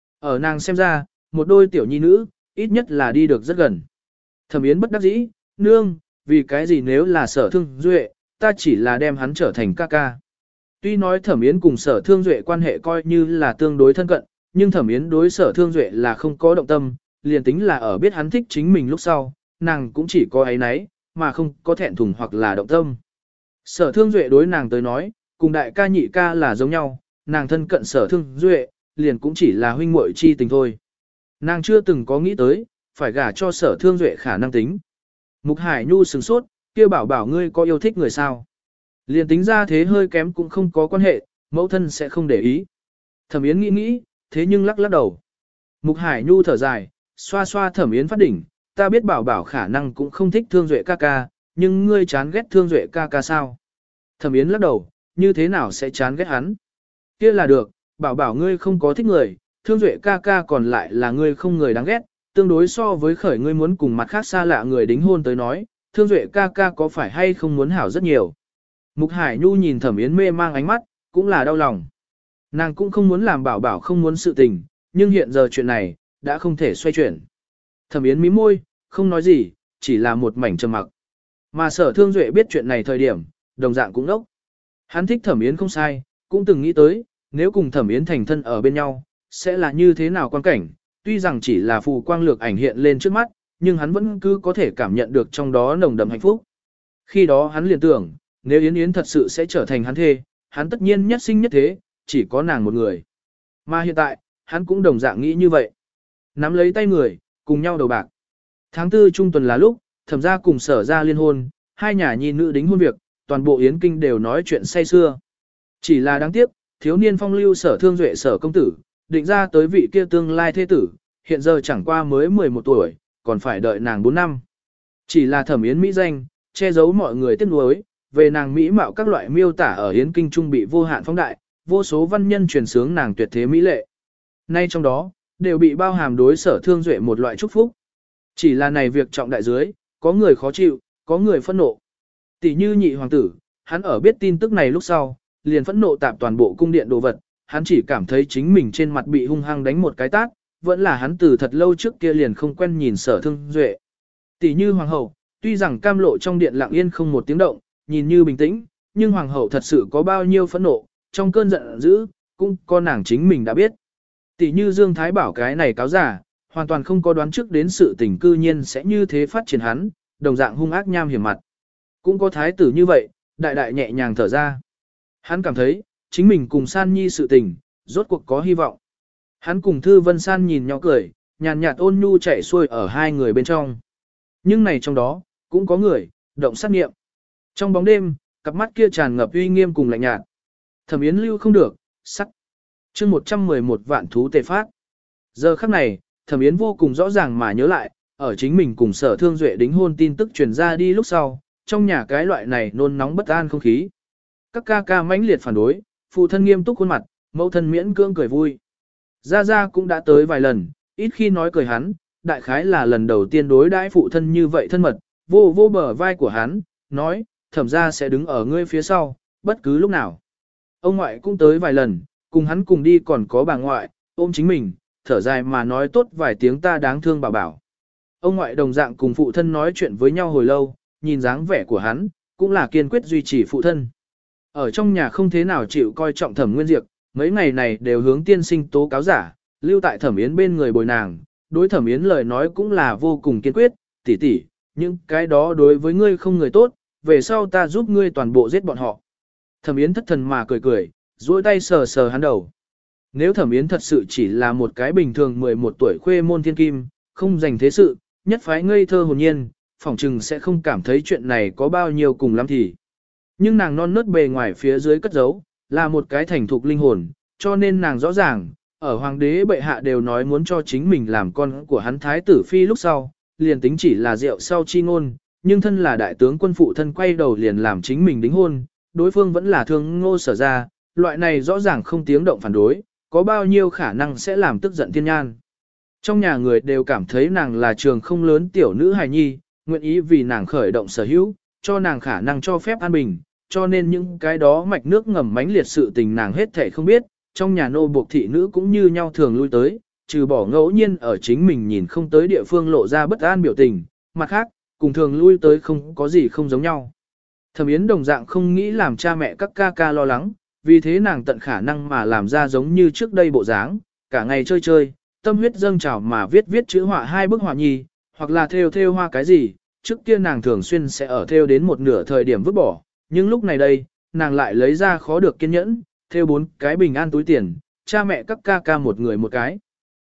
Ở nàng xem ra, một đôi tiểu nhi nữ, ít nhất là đi được rất gần. Thẩm Yến bất đắc dĩ, nương, vì cái gì nếu là Sở Thương Duệ, ta chỉ là đem hắn trở thành ca ca. Tuy nói Thẩm Yến cùng Sở Thương Duệ quan hệ coi như là tương đối thân cận, nhưng Thẩm Yến đối Sở Thương Duệ là không có động tâm, liền tính là ở biết hắn thích chính mình lúc sau, nàng cũng chỉ có ấy nấy, mà không có thẹn thùng hoặc là động tâm. Sở Thương Duệ đối nàng tới nói, cùng đại ca nhị ca là giống nhau, nàng thân cận Sở Thương Duệ, liền cũng chỉ là huynh muội chi tình thôi. Nàng chưa từng có nghĩ tới, phải gả cho Sở Thương Duệ khả năng tính. Mục Hải Nhu sửng sốt, kia bảo bảo ngươi có yêu thích người sao? Liền tính ra thế hơi kém cũng không có quan hệ, mẫu thân sẽ không để ý. Thẩm Yến nghĩ nghĩ, thế nhưng lắc lắc đầu. Mục Hải Nhu thở dài, xoa xoa Thẩm Yến phát đỉnh, ta biết bảo bảo khả năng cũng không thích Thương Duệ ca ca, nhưng ngươi chán ghét Thương Duệ ca ca sao? Thẩm Yến lắc đầu, như thế nào sẽ chán ghét hắn? Kia là được, bảo bảo ngươi không có thích người, Thương Duệ ca ca còn lại là ngươi không người đáng ghét, tương đối so với khởi ngươi muốn cùng mặt khác xa lạ người đính hôn tới nói, Thương Duệ ca ca có phải hay không muốn hảo rất nhiều. Mục Hải Nhu nhìn Thẩm Yến mê mang ánh mắt, cũng là đau lòng. Nàng cũng không muốn làm bảo bảo không muốn sự tình, nhưng hiện giờ chuyện này, đã không thể xoay chuyển. Thẩm Yến mím môi, không nói gì, chỉ là một mảnh trầm mặc. Mà Sở Thương Duệ biết chuyện này thời điểm, đồng dạng cũng đốc. Hắn thích Thẩm Yến không sai, cũng từng nghĩ tới, nếu cùng Thẩm Yến thành thân ở bên nhau, sẽ là như thế nào quan cảnh, tuy rằng chỉ là phù quang lược ảnh hiện lên trước mắt, nhưng hắn vẫn cứ có thể cảm nhận được trong đó nồng đậm hạnh phúc. Khi đó hắn liền tưởng, nếu Yến Yến thật sự sẽ trở thành hắn thê, hắn tất nhiên nhất sinh nhất thế, chỉ có nàng một người. Mà hiện tại, hắn cũng đồng dạng nghĩ như vậy. Nắm lấy tay người, cùng nhau đầu bạc. Tháng tư trung tuần là lúc, Thẩm gia cùng Sở gia liên hôn, hai nhà nhi nữ đính hôn việc, toàn bộ Yến Kinh đều nói chuyện say xưa. Chỉ là đáng tiếc, thiếu niên phong lưu Sở Thương Duệ Sở công tử, định ra tới vị kia tương lai thế tử, hiện giờ chẳng qua mới mười một tuổi, còn phải đợi nàng bốn năm. Chỉ là Thẩm Yến mỹ danh, che giấu mọi người tiếc nuối, về nàng mỹ mạo các loại miêu tả ở Yến Kinh trung bị vô hạn phóng đại, vô số văn nhân truyền sướng nàng tuyệt thế mỹ lệ. Nay trong đó, đều bị bao hàm đối Sở Thương Duệ một loại chúc phúc. Chỉ là này việc trọng đại dưới, có người khó chịu, có người phẫn nộ. Tỷ như nhị hoàng tử, hắn ở biết tin tức này lúc sau, liền phẫn nộ tạp toàn bộ cung điện đồ vật, hắn chỉ cảm thấy chính mình trên mặt bị hung hăng đánh một cái tát, vẫn là hắn từ thật lâu trước kia liền không quen nhìn Sở Thương Duệ. Tỷ như hoàng hậu, tuy rằng cam lộ trong điện lặng yên không một tiếng động, nhìn như bình tĩnh, nhưng hoàng hậu thật sự có bao nhiêu phẫn nộ, trong cơn giận dữ, cũng có nàng chính mình đã biết. Tỷ như Dương Thái Bảo cái này cáo giả, hoàn toàn không có đoán trước đến sự tình cư nhiên sẽ như thế phát triển hắn, đồng dạng hung ác nham hiểm mặt. Cũng có thái tử như vậy, đại đại nhẹ nhàng thở ra. Hắn cảm thấy, chính mình cùng San Nhi sự tình, rốt cuộc có hy vọng. Hắn cùng Thư Vân San nhìn nhỏ cười, nhàn nhạt ôn nhu chạy xuôi ở hai người bên trong. Nhưng này trong đó, cũng có người, động sát nghiệm. Trong bóng đêm, cặp mắt kia tràn ngập uy nghiêm cùng lạnh nhạt. Thẩm Yến lưu không được, sắc. chương một trăm mười một vạn thú tề phát. Giờ khắc này, Thẩm Yến vô cùng rõ ràng mà nhớ lại, ở chính mình cùng Sở Thương Duệ đính hôn tin tức truyền ra đi lúc sau, trong nhà cái loại này nôn nóng bất an không khí. Các ca ca mãnh liệt phản đối, phụ thân nghiêm túc khuôn mặt, mẫu thân miễn cưỡng cười vui. Gia Gia cũng đã tới vài lần, ít khi nói cười hắn, đại khái là lần đầu tiên đối đãi phụ thân như vậy thân mật, vô vô bờ vai của hắn, nói, Thẩm gia sẽ đứng ở ngươi phía sau, bất cứ lúc nào. Ông ngoại cũng tới vài lần, cùng hắn cùng đi còn có bà ngoại, ôm chính mình, thở dài mà nói tốt vài tiếng ta đáng thương bảo bảo. Ông ngoại đồng dạng cùng phụ thân nói chuyện với nhau hồi lâu, nhìn dáng vẻ của hắn, cũng là kiên quyết duy trì phụ thân. Ở trong nhà không thế nào chịu coi trọng Thẩm Nguyên Diệp, mấy ngày này đều hướng tiên sinh tố cáo giả, lưu tại Thẩm Yến bên người bồi nàng, đối Thẩm Yến lời nói cũng là vô cùng kiên quyết, tỷ tỷ, những cái đó đối với ngươi không người tốt, về sau ta giúp ngươi toàn bộ giết bọn họ. Thẩm Yến thất thần mà cười cười, duỗi tay sờ sờ hắn đầu. Nếu Thẩm Yến thật sự chỉ là một cái bình thường mười một tuổi khuê môn thiên kim, không dành thế sự, nhất phái ngây thơ hồn nhiên, phỏng chừng sẽ không cảm thấy chuyện này có bao nhiêu cùng lắm thì. Nhưng nàng non nớt bề ngoài phía dưới cất giấu, là một cái thành thục linh hồn, cho nên nàng rõ ràng, ở hoàng đế bệ hạ đều nói muốn cho chính mình làm con của hắn thái tử phi lúc sau, liền tính chỉ là rượu sau chi ngôn, nhưng thân là đại tướng quân phụ thân quay đầu liền làm chính mình đính hôn, đối phương vẫn là thương Ngô Sở ra, loại này rõ ràng không tiếng động phản đối, có bao nhiêu khả năng sẽ làm tức giận thiên nhan. Trong nhà người đều cảm thấy nàng là trường không lớn tiểu nữ hài nhi, nguyện ý vì nàng khởi động sở hữu, cho nàng khả năng cho phép an bình, cho nên những cái đó mạch nước ngầm mãnh liệt sự tình nàng hết thể không biết, trong nhà nô buộc thị nữ cũng như nhau thường lui tới, trừ bỏ ngẫu nhiên ở chính mình nhìn không tới địa phương lộ ra bất an biểu tình, mặt khác, cùng thường lui tới không có gì không giống nhau. Thẩm Yến đồng dạng không nghĩ làm cha mẹ các ca ca lo lắng, vì thế nàng tận khả năng mà làm ra giống như trước đây bộ dáng, cả ngày chơi chơi, tâm huyết dâng trào mà viết viết chữ họa hai bức họa nhi, hoặc là thêu thêu hoa cái gì, trước kia nàng thường xuyên sẽ ở thêu đến một nửa thời điểm vứt bỏ, nhưng lúc này đây, nàng lại lấy ra khó được kiên nhẫn, thêu bốn cái bình an túi tiền, cha mẹ các ca ca một người một cái.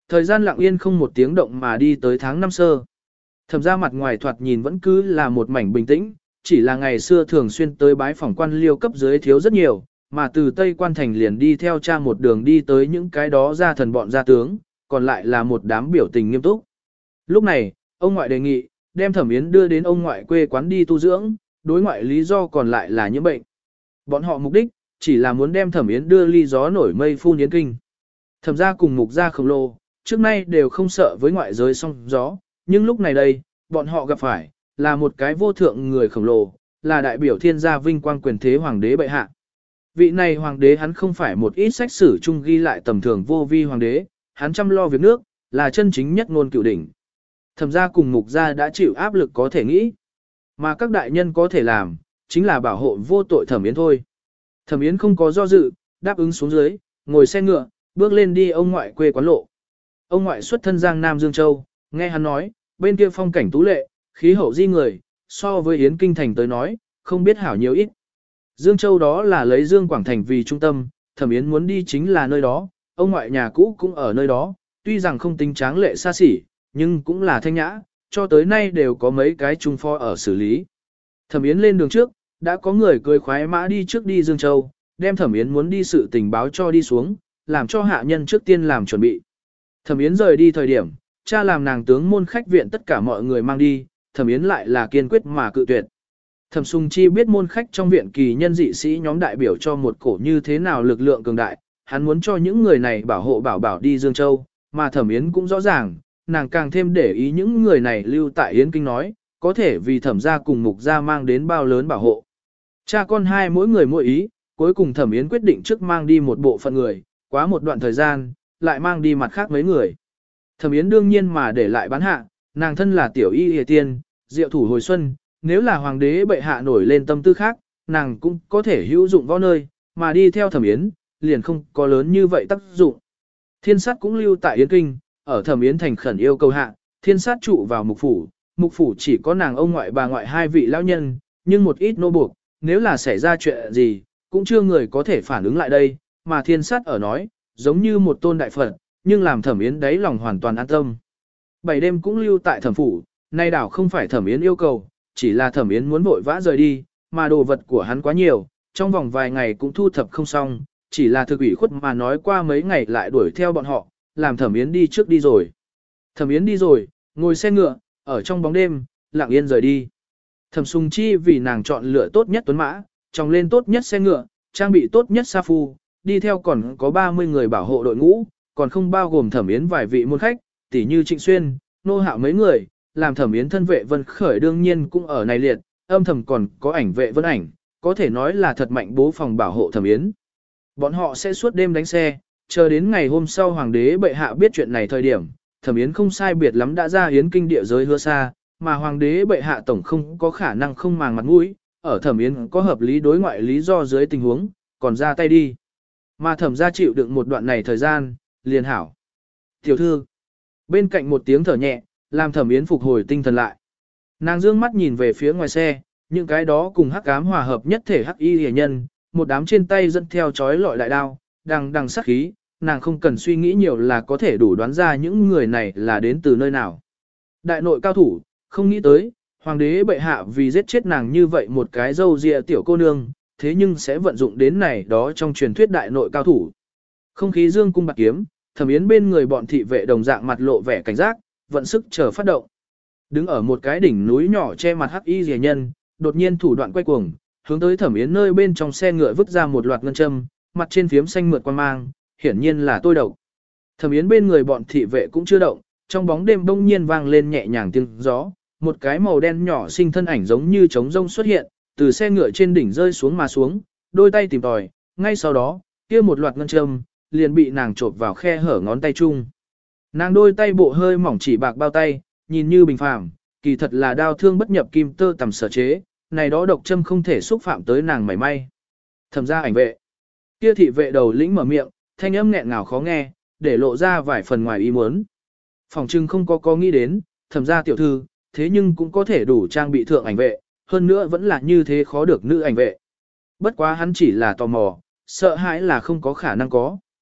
Thời gian lặng yên không một tiếng động mà đi tới tháng năm sơ. Thẩm ra mặt ngoài thoạt nhìn vẫn cứ là một mảnh bình tĩnh, chỉ là ngày xưa thường xuyên tới bái phỏng quan liêu cấp dưới thiếu rất nhiều, mà từ Tây Quan Thành liền đi theo cha một đường đi tới những cái đó ra thần bọn gia tướng, còn lại là một đám biểu tình nghiêm túc. Lúc này, ông ngoại đề nghị, đem Thẩm Yến đưa đến ông ngoại quê quán đi tu dưỡng, đối ngoại lý do còn lại là những bệnh. Bọn họ mục đích, chỉ là muốn đem Thẩm Yến đưa ly gió nổi mây phun yến kinh. Thẩm gia cùng mục gia khổng lồ, trước nay đều không sợ với ngoại giới song gió, nhưng lúc này đây, bọn họ gặp phải, là một cái vô thượng người khổng lồ, là đại biểu thiên gia vinh quang quyền thế hoàng đế bệ hạ. Vị này hoàng đế hắn không phải một ít sách sử chung ghi lại tầm thường vô vi hoàng đế, hắn chăm lo việc nước, là chân chính nhất ngôn cựu đỉnh. Thẩm gia cùng mục gia đã chịu áp lực có thể nghĩ, mà các đại nhân có thể làm, chính là bảo hộ vô tội Thẩm Yến thôi. Thẩm Yến không có do dự, đáp ứng xuống dưới, ngồi xe ngựa, bước lên đi ông ngoại quê quán lộ. Ông ngoại xuất thân Giang Nam Dương Châu, nghe hắn nói, bên kia phong cảnh tú lệ, khí hậu di người, so với Yến Kinh Thành tới nói, không biết hảo nhiều ít. Dương Châu đó là lấy Dương Quảng Thành vì trung tâm, Thẩm Yến muốn đi chính là nơi đó, ông ngoại nhà cũ cũng ở nơi đó, tuy rằng không tính tráng lệ xa xỉ, nhưng cũng là thanh nhã, cho tới nay đều có mấy cái trung pho ở xử lý. Thẩm Yến lên đường trước, đã có người cười khoái mã đi trước đi Dương Châu, đem Thẩm Yến muốn đi sự tình báo cho đi xuống, làm cho hạ nhân trước tiên làm chuẩn bị. Thẩm Yến rời đi thời điểm, cha làm nàng tướng môn khách viện tất cả mọi người mang đi, Thẩm Yến lại là kiên quyết mà cự tuyệt. Thẩm Sùng Chi biết môn khách trong viện kỳ nhân dị sĩ nhóm đại biểu cho một cổ như thế nào lực lượng cường đại, hắn muốn cho những người này bảo hộ bảo bảo đi Dương Châu, mà Thẩm Yến cũng rõ ràng, nàng càng thêm để ý những người này lưu tại Yến Kinh nói, có thể vì Thẩm gia cùng Mục gia mang đến bao lớn bảo hộ. Cha con hai mỗi người mỗi ý, cuối cùng Thẩm Yến quyết định trước mang đi một bộ phận người, quá một đoạn thời gian, lại mang đi mặt khác mấy người. Thẩm Yến đương nhiên mà để lại bán hạ, nàng thân là tiểu y hề tiên, diệu thủ hồi xuân, nếu là hoàng đế bệ hạ nổi lên tâm tư khác, nàng cũng có thể hữu dụng võ nơi, mà đi theo Thẩm Yến, liền không có lớn như vậy tác dụng. Thiên sát cũng lưu tại Yến Kinh, ở Thẩm Yến thành khẩn yêu cầu hạ, thiên sát trụ vào mục phủ, mục phủ chỉ có nàng ông ngoại bà ngoại hai vị lão nhân, nhưng một ít nô buộc, nếu là xảy ra chuyện gì, cũng chưa người có thể phản ứng lại đây, mà thiên sát ở nói, giống như một tôn đại Phật, nhưng làm Thẩm Yến đáy lòng hoàn toàn an tâm. Bảy đêm cũng lưu tại Thẩm phủ, nay đảo không phải Thẩm Yến yêu cầu, chỉ là Thẩm Yến muốn vội vã rời đi, mà đồ vật của hắn quá nhiều, trong vòng vài ngày cũng thu thập không xong, chỉ là thực ủy khuất mà nói qua mấy ngày lại đuổi theo bọn họ, làm Thẩm Yến đi trước đi rồi. Thẩm Yến đi rồi, ngồi xe ngựa, ở trong bóng đêm, lặng yên rời đi. Thẩm Sùng Chi vì nàng chọn lựa tốt nhất tuấn mã, tròng lên tốt nhất xe ngựa, trang bị tốt nhất sa phu, đi theo còn có ba mươi người bảo hộ đội ngũ, còn không bao gồm Thẩm Yến vài vị môn khách, tỷ như Trịnh Xuyên, Nô Hạo mấy người, làm Thẩm Yến thân vệ Vân Khởi đương nhiên cũng ở này liệt, âm thầm còn có ảnh vệ Vân Ảnh, có thể nói là thật mạnh bố phòng bảo hộ Thẩm Yến. Bọn họ sẽ suốt đêm đánh xe, chờ đến ngày hôm sau hoàng đế bệ hạ biết chuyện này thời điểm, Thẩm Yến không sai biệt lắm đã ra Yến kinh địa giới hứa xa, mà hoàng đế bệ hạ tổng không có khả năng không màng mặt mũi, ở Thẩm Yến có hợp lý đối ngoại lý do dưới tình huống, còn ra tay đi. Mà Thẩm gia chịu đựng một đoạn này thời gian, liền hảo. Tiểu thư, bên cạnh một tiếng thở nhẹ, làm Thẩm Yến phục hồi tinh thần lại. Nàng dương mắt nhìn về phía ngoài xe, những cái đó cùng hắc ám hòa hợp nhất thể hắc y hề nhân, một đám trên tay dẫn theo chói lọi đại đao, đằng đằng sát khí, nàng không cần suy nghĩ nhiều là có thể đủ đoán ra những người này là đến từ nơi nào. Đại nội cao thủ, không nghĩ tới, hoàng đế bệ hạ vì giết chết nàng như vậy một cái dâu dịa tiểu cô nương, thế nhưng sẽ vận dụng đến này đó trong truyền thuyết đại nội cao thủ. Không khí dương cung bạc kiếm, Thẩm Yến bên người bọn thị vệ đồng dạng mặt lộ vẻ cảnh giác, vận sức chờ phát động. Đứng ở một cái đỉnh núi nhỏ che mặt hắc y rìa nhân, đột nhiên thủ đoạn quay cuồng, hướng tới Thẩm Yến nơi bên trong xe ngựa vứt ra một loạt ngân châm, mặt trên phiếm xanh mượt quan mang, hiển nhiên là tôi độc. Thẩm Yến bên người bọn thị vệ cũng chưa động, trong bóng đêm bỗng nhiên vang lên nhẹ nhàng tiếng gió, một cái màu đen nhỏ sinh thân ảnh giống như trống rông xuất hiện, từ xe ngựa trên đỉnh rơi xuống mà xuống, đôi tay tìm tòi, ngay sau đó, kia một loạt ngân châm liền bị nàng chộp vào khe hở ngón tay chung. Nàng đôi tay bộ hơi mỏng chỉ bạc bao tay, nhìn như bình phàm, kỳ thật là đao thương bất nhập kim tơ tầm sở chế, này đó độc châm không thể xúc phạm tới nàng mảy may. Thẩm gia ảnh vệ, kia thị vệ đầu lĩnh mở miệng, thanh âm nghẹn ngào khó nghe, để lộ ra vài phần ngoài ý muốn. Phòng trưng không có có nghĩ đến, Thẩm gia tiểu thư, thế nhưng cũng có thể đủ trang bị thượng ảnh vệ, hơn nữa vẫn là như thế khó được nữ ảnh vệ. Bất quá hắn chỉ là tò mò, sợ hãi là không có khả năng có.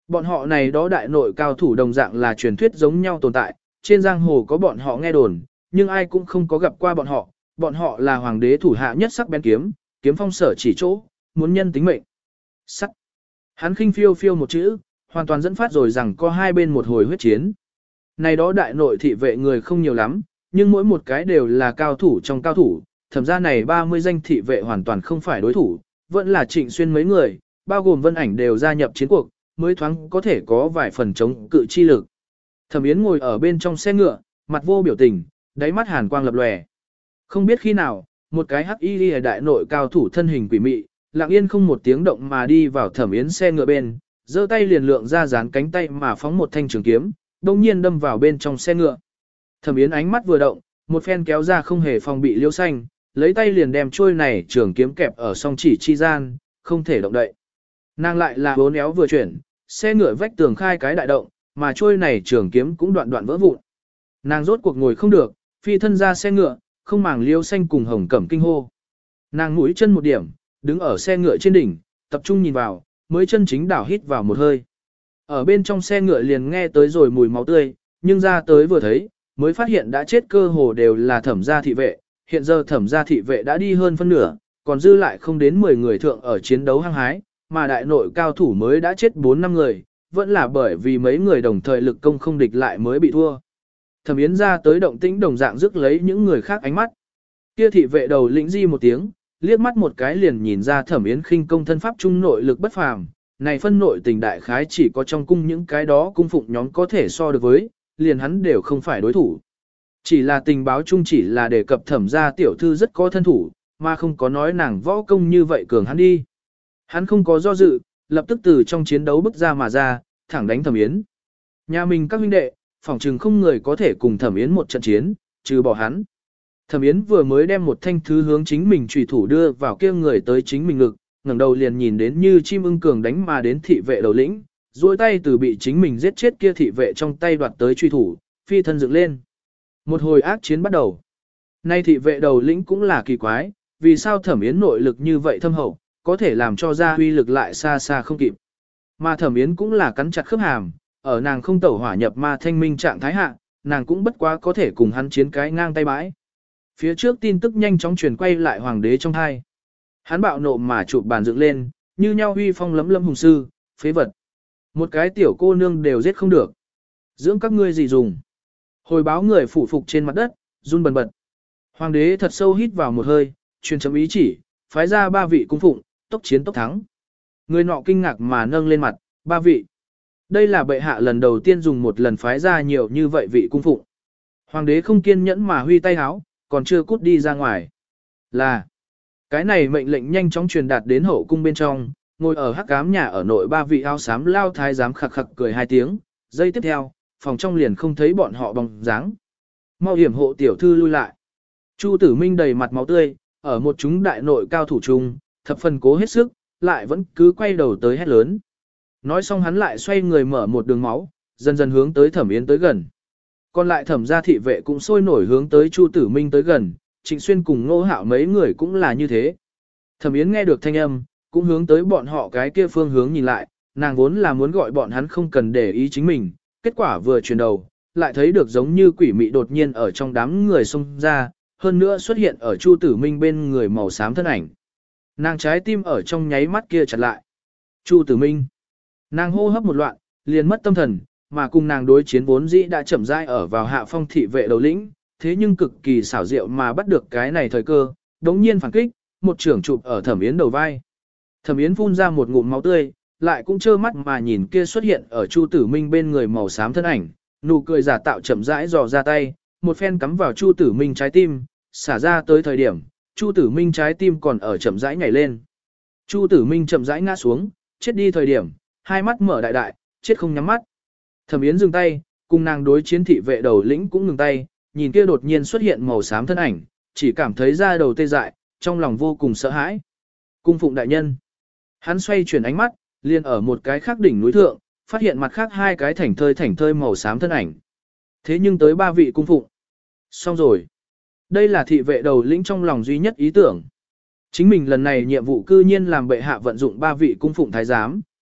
Bọn họ này đó đại nội cao thủ đồng dạng là truyền thuyết giống nhau tồn tại, trên giang hồ có bọn họ nghe đồn, nhưng ai cũng không có gặp qua bọn họ, bọn họ là hoàng đế thủ hạ nhất sắc bén kiếm, kiếm phong sở chỉ chỗ, muốn nhân tính mệnh. Sắc. Hắn khinh phiêu phiêu một chữ, hoàn toàn dẫn phát rồi rằng có hai bên một hồi huyết chiến. Này đó đại nội thị vệ người không nhiều lắm, nhưng mỗi một cái đều là cao thủ trong cao thủ, thẩm ra này ba mươi danh thị vệ hoàn toàn không phải đối thủ, vẫn là Trịnh Xuyên mấy người, bao gồm Vân Ảnh đều gia nhập chiến cuộc, mới thoáng có thể có vài phần chống cự chi lực. Thẩm Yến ngồi ở bên trong xe ngựa, mặt vô biểu tình, đáy mắt hàn quang lập lòe. Không biết khi nào, một cái hắc y đại nội cao thủ thân hình quỷ mị, lặng yên không một tiếng động mà đi vào Thẩm Yến xe ngựa bên, giơ tay liền lượng ra dán cánh tay mà phóng một thanh trường kiếm, đồng nhiên đâm vào bên trong xe ngựa. Thẩm Yến ánh mắt vừa động, một phen kéo ra không hề phòng bị liêu xanh, lấy tay liền đem trôi này trường kiếm kẹp ở song chỉ chi gian, không thể động đậy. Nàng lại là bốn éo vừa chuyển, xe ngựa vách tường khai cái đại động, mà trôi này trường kiếm cũng đoạn đoạn vỡ vụn. Nàng rốt cuộc ngồi không được, phi thân ra xe ngựa, không màng liêu xanh cùng hồng cẩm kinh hô. Nàng mũi chân một điểm, đứng ở xe ngựa trên đỉnh, tập trung nhìn vào, mới chân chính đảo hít vào một hơi. Ở bên trong xe ngựa liền nghe tới rồi mùi máu tươi, nhưng ra tới vừa thấy, mới phát hiện đã chết cơ hồ đều là thẩm gia thị vệ, hiện giờ thẩm gia thị vệ đã đi hơn phân nửa, còn dư lại không đến mười người thượng ở chiến đấu hăng hái, mà đại nội cao thủ mới đã chết bốn năm người, vẫn là bởi vì mấy người đồng thời lực công không địch lại mới bị thua. Thẩm Yến ra tới động tĩnh đồng dạng rước lấy những người khác ánh mắt. Kia thị vệ đầu lĩnh di một tiếng, liếc mắt một cái liền nhìn ra Thẩm Yến khinh công thân pháp trung nội lực bất phàm, này phân nội tình đại khái chỉ có trong cung những cái đó cung phụng nhóm có thể so được với, liền hắn đều không phải đối thủ. Chỉ là tình báo chung chỉ là đề cập Thẩm gia tiểu thư rất có thân thủ, mà không có nói nàng võ công như vậy cường hắn đi. Hắn không có do dự, lập tức từ trong chiến đấu bước ra mà ra, thẳng đánh Thẩm Yến. Nhà mình các huynh đệ, phỏng chừng không người có thể cùng Thẩm Yến một trận chiến, trừ bỏ hắn. Thẩm Yến vừa mới đem một thanh thứ hướng chính mình chủy thủ đưa vào kia người tới chính mình ngực, ngẩng đầu liền nhìn đến như chim ưng cường đánh mà đến thị vệ đầu lĩnh, duỗi tay từ bị chính mình giết chết kia thị vệ trong tay đoạt tới chủy thủ, phi thân dựng lên. Một hồi ác chiến bắt đầu. Nay thị vệ đầu lĩnh cũng là kỳ quái, vì sao Thẩm Yến nội lực như vậy thâm hậu, có thể làm cho ra huy lực lại xa xa không kịp. Mà Thẩm Yến cũng là cắn chặt khớp hàm, ở nàng không tẩu hỏa nhập ma thanh minh trạng thái hạ, nàng cũng bất quá có thể cùng hắn chiến cái ngang tay bãi. Phía trước tin tức nhanh chóng truyền quay lại hoàng đế trong hai. Hắn bạo nộ mà chụp bàn dựng lên, như nhau huy phong lấm lâm hùng sư, phế vật. Một cái tiểu cô nương đều giết không được. Dưỡng các ngươi gì dùng. Hồi báo người phủ phục trên mặt đất, run bần bật. Hoàng đế thật sâu hít vào một hơi, truyền chấm ý chỉ, phái ra ba vị cung phụng, tốc chiến tốc thắng. Người nọ kinh ngạc mà nâng lên mặt, ba vị. Đây là bệ hạ lần đầu tiên dùng một lần phái ra nhiều như vậy vị cung phụng. Hoàng đế không kiên nhẫn mà huy tay háo, còn chưa cút đi ra ngoài. Là, cái này mệnh lệnh nhanh chóng truyền đạt đến hậu cung bên trong, ngồi ở hắc ám nhà ở nội ba vị áo xám lao thái giám khặc khặc cười hai tiếng, giây tiếp theo, phòng trong liền không thấy bọn họ bóng dáng. Mau hiểm hộ tiểu thư lui lại. Chu Tử Minh đầy mặt máu tươi, ở một chúng đại nội cao thủ chung, thập phần cố hết sức, lại vẫn cứ quay đầu tới hét lớn. Nói xong hắn lại xoay người mở một đường máu, dần dần hướng tới Thẩm Yến tới gần. Còn lại Thẩm gia thị vệ cũng sôi nổi hướng tới Chu Tử Minh tới gần, Trịnh Xuyên cùng Ngô Hạo mấy người cũng là như thế. Thẩm Yến nghe được thanh âm, cũng hướng tới bọn họ cái kia phương hướng nhìn lại, nàng vốn là muốn gọi bọn hắn không cần để ý chính mình, kết quả vừa chuyển đầu, lại thấy được giống như quỷ mị đột nhiên ở trong đám người xông ra, hơn nữa xuất hiện ở Chu Tử Minh bên người màu xám thân ảnh. Nàng trái tim ở trong nháy mắt kia chặt lại. Chu Tử Minh. Nàng hô hấp một loạn, liền mất tâm thần, mà cùng nàng đối chiến vốn dĩ đã chậm rãi ở vào hạ phong thị vệ đầu lĩnh, thế nhưng cực kỳ xảo diệu mà bắt được cái này thời cơ, đống nhiên phản kích, một trưởng chụp ở Thẩm Yến đầu vai. Thẩm Yến phun ra một ngụm máu tươi, lại cũng trơ mắt mà nhìn kia xuất hiện ở Chu Tử Minh bên người màu xám thân ảnh, nụ cười giả tạo chậm rãi dò ra tay, một phen cắm vào Chu Tử Minh trái tim, xả ra tới thời điểm, Chu Tử Minh trái tim còn ở chậm rãi nhảy lên. Chu Tử Minh chậm rãi ngã xuống, chết đi thời điểm, hai mắt mở đại đại, chết không nhắm mắt. Thẩm Yến dừng tay, cùng nàng đối chiến thị vệ đầu lĩnh cũng ngừng tay, nhìn kia đột nhiên xuất hiện màu xám thân ảnh, chỉ cảm thấy da đầu tê dại, trong lòng vô cùng sợ hãi. Cung phụng đại nhân. Hắn xoay chuyển ánh mắt, liền ở một cái khác đỉnh núi thượng, phát hiện mặt khác hai cái thảnh thơi thảnh thơi màu xám thân ảnh. Thế nhưng tới ba vị cung phụng. Xong rồi. Đây là thị vệ đầu lĩnh trong lòng duy nhất ý tưởng. Chính mình lần này nhiệm vụ cư nhiên làm bệ hạ vận dụng ba vị cung phụng thái giám,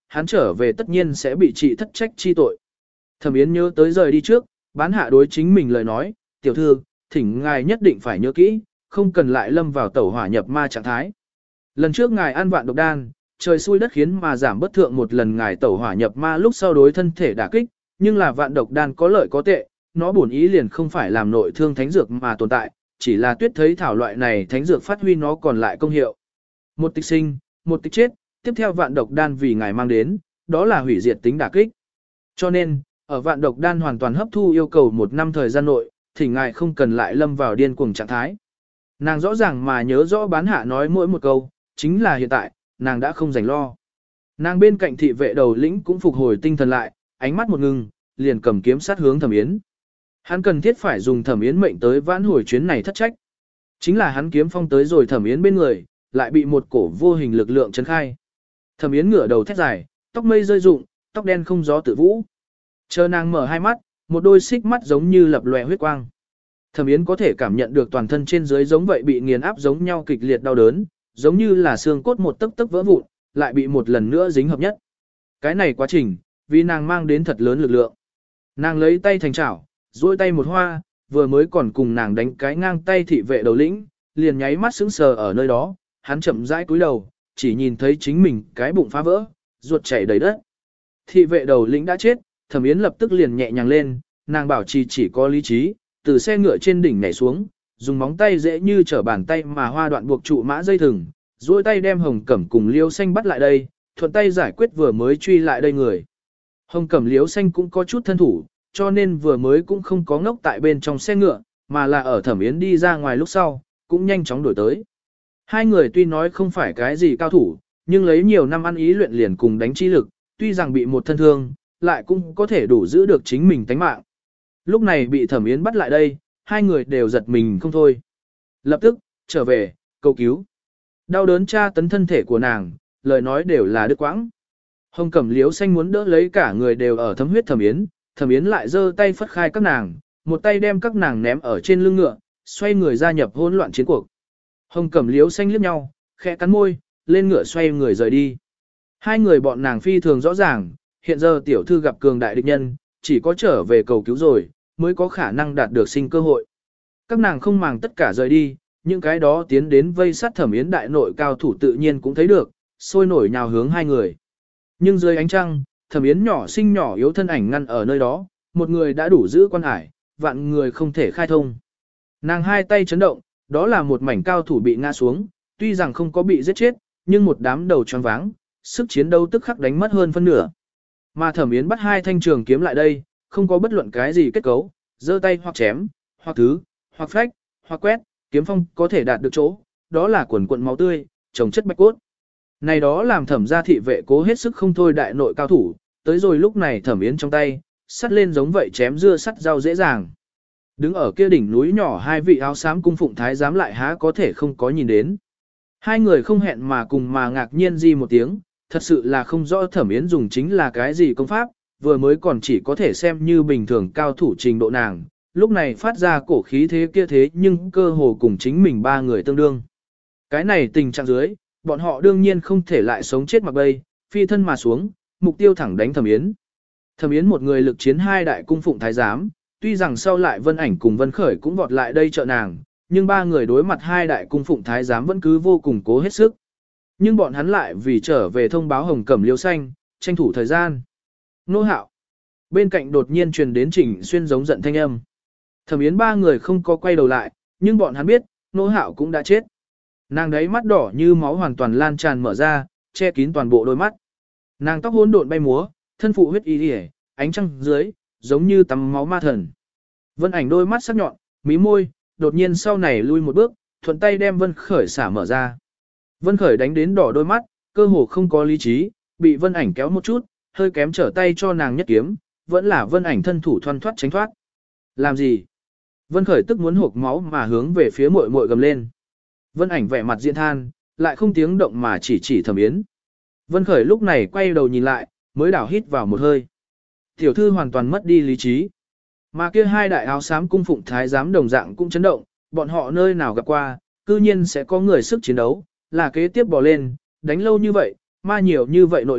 hắn trở về tất nhiên sẽ bị trị thất trách chi tội. Thẩm Yến nhớ tới rời đi trước, bán hạ đối chính mình lời nói, tiểu thư, thỉnh ngài nhất định phải nhớ kỹ, không cần lại lâm vào tẩu hỏa nhập ma trạng thái. Lần trước ngài ăn vạn độc đan, trời xui đất khiến mà giảm bất thượng một lần ngài tẩu hỏa nhập ma lúc sau đối thân thể đả kích, nhưng là vạn độc đan có lợi có tệ, nó bổn ý liền không phải làm nội thương thánh dược mà tồn tại, chỉ là tuyết thấy thảo loại này thánh dược phát huy nó còn lại công hiệu. Một tịch sinh, một tịch chết, tiếp theo vạn độc đan vì ngài mang đến, đó là hủy diệt tính đả kích. Cho nên, ở vạn độc đan hoàn toàn hấp thu yêu cầu một năm thời gian nội, thì ngài không cần lại lâm vào điên cuồng trạng thái. Nàng rõ ràng mà nhớ rõ bán hạ nói mỗi một câu, chính là hiện tại, nàng đã không rảnh lo. Nàng bên cạnh thị vệ đầu lĩnh cũng phục hồi tinh thần lại, ánh mắt một ngừng, liền cầm kiếm sát hướng Thẩm Yến. Hắn cần thiết phải dùng Thẩm Yến mệnh tới vãn hồi chuyến này thất trách. Chính là hắn kiếm phong tới rồi Thẩm Yến bên người, lại bị một cổ vô hình lực lượng chấn khai. Thẩm Yến ngửa đầu thét dài, tóc mây rơi rụng, tóc đen không gió tự vũ. Chờ nàng mở hai mắt, một đôi xích mắt giống như lập lòe huyết quang. Thẩm Yến có thể cảm nhận được toàn thân trên dưới giống vậy bị nghiền áp giống nhau kịch liệt đau đớn, giống như là xương cốt một tấc tấc vỡ vụn, lại bị một lần nữa dính hợp nhất. Cái này quá trình, vì nàng mang đến thật lớn lực lượng. Nàng lấy tay thành chảo, duỗi tay một hoa, vừa mới còn cùng nàng đánh cái ngang tay thị vệ đầu lĩnh, liền nháy mắt sững sờ ở nơi đó, hắn chậm rãi cúi đầu, chỉ nhìn thấy chính mình cái bụng phá vỡ, ruột chảy đầy đất. Thị vệ đầu lĩnh đã chết, Thẩm Yến lập tức liền nhẹ nhàng lên, nàng bảo trì chỉ có lý trí, từ xe ngựa trên đỉnh nhảy xuống, dùng móng tay dễ như trở bàn tay mà hoa đoạn buộc trụ mã dây thừng, duỗi tay đem Hồng Cẩm cùng Liêu Xanh bắt lại đây, thuận tay giải quyết vừa mới truy lại đây người. Hồng Cẩm Liêu Xanh cũng có chút thân thủ, cho nên vừa mới cũng không có ngốc tại bên trong xe ngựa, mà là ở Thẩm Yến đi ra ngoài lúc sau, cũng nhanh chóng đổi tới. Hai người tuy nói không phải cái gì cao thủ, nhưng lấy nhiều năm ăn ý luyện liền cùng đánh chi lực, tuy rằng bị một thân thương, lại cũng có thể đủ giữ được chính mình tánh mạng. Lúc này bị Thẩm Yến bắt lại đây, hai người đều giật mình không thôi. Lập tức, trở về, cầu cứu. Đau đớn tra tấn thân thể của nàng, lời nói đều là đứt quãng. Hồng Cẩm Liếu Xanh muốn đỡ lấy cả người đều ở thấm huyết Thẩm Yến, Thẩm Yến lại giơ tay phất khai các nàng, một tay đem các nàng ném ở trên lưng ngựa, xoay người gia nhập hỗn loạn chiến cuộc. Hồng Cẩm Liếu Xanh liếc nhau, khẽ cắn môi, lên ngựa xoay người rời đi. Hai người bọn nàng phi thường rõ ràng, hiện giờ tiểu thư gặp cường đại địch nhân, chỉ có trở về cầu cứu rồi, mới có khả năng đạt được sinh cơ hội. Các nàng không màng tất cả rời đi, những cái đó tiến đến vây sát Thẩm Yến đại nội cao thủ tự nhiên cũng thấy được, sôi nổi nhào hướng hai người. Nhưng dưới ánh trăng, Thẩm Yến nhỏ xinh nhỏ yếu thân ảnh ngăn ở nơi đó, một người đã đủ giữ quan hải, vạn người không thể khai thông. Nàng hai tay chấn động, đó là một mảnh cao thủ bị ngã xuống, tuy rằng không có bị giết chết, nhưng một đám đầu tròn váng, sức chiến đấu tức khắc đánh mất hơn phân nửa. Mà Thẩm Yến bắt hai thanh trường kiếm lại đây, không có bất luận cái gì kết cấu, giơ tay hoặc chém, hoặc thứ, hoặc phách, hoặc quét, kiếm phong có thể đạt được chỗ, đó là quần quần máu tươi, trồng chất bạch cốt. Này đó làm Thẩm gia thị vệ cố hết sức không thôi đại nội cao thủ, tới rồi lúc này Thẩm Yến trong tay, sắt lên giống vậy chém dưa sắt rau dễ dàng. Đứng ở kia đỉnh núi nhỏ hai vị áo xám cung phụng thái giám lại há có thể không có nhìn đến. Hai người không hẹn mà cùng mà ngạc nhiên gì một tiếng, thật sự là không rõ Thẩm Yến dùng chính là cái gì công pháp, vừa mới còn chỉ có thể xem như bình thường cao thủ trình độ nàng, lúc này phát ra cổ khí thế kia thế nhưng cơ hồ cùng chính mình ba người tương đương. Cái này tình trạng dưới, bọn họ đương nhiên không thể lại sống chết mặc bay, phi thân mà xuống, mục tiêu thẳng đánh Thẩm Yến. Thẩm Yến một người lực chiến hai đại cung phụng thái giám, tuy rằng sau lại Vân Ảnh cùng Vân Khởi cũng vọt lại đây trợ nàng, nhưng ba người đối mặt hai đại cung phụng thái giám vẫn cứ vô cùng cố hết sức. Nhưng bọn hắn lại vì trở về thông báo Hồng Cẩm Liêu Xanh, tranh thủ thời gian. Nô Hạo. Bên cạnh đột nhiên truyền đến Trình Xuyên giống giận thanh âm. Thẩm Yến ba người không có quay đầu lại, nhưng bọn hắn biết, Nô Hạo cũng đã chết. Nàng đấy mắt đỏ như máu hoàn toàn lan tràn mở ra, che kín toàn bộ đôi mắt. Nàng tóc hỗn độn bay múa, thân phụ huyết y liễu, ánh trăng dưới, giống như tắm máu ma thần. Vân Ảnh đôi mắt sắc nhọn, mí môi, đột nhiên sau này lui một bước, thuận tay đem Vân Khởi xả mở ra. Vân Khởi đánh đến đỏ đôi mắt, cơ hồ không có lý trí, bị Vân Ảnh kéo một chút, hơi kém trở tay cho nàng nhất kiếm, vẫn là Vân Ảnh thân thủ thoăn thoát tránh thoát. Làm gì? Vân Khởi tức muốn hộc máu mà hướng về phía muội muội gầm lên. Vân Ảnh vẻ mặt diện than, lại không tiếng động mà chỉ chỉ Thẩm Yến. Vân Khởi lúc này quay đầu nhìn lại, mới đảo hít vào một hơi. Tiểu thư hoàn toàn mất đi lý trí. Mà kia hai đại áo xám cung phụng thái giám đồng dạng cũng chấn động, bọn họ nơi nào gặp qua, cư nhiên sẽ có người sức chiến đấu, là kế tiếp bỏ lên, đánh lâu như vậy, ma nhiều như vậy nội lực,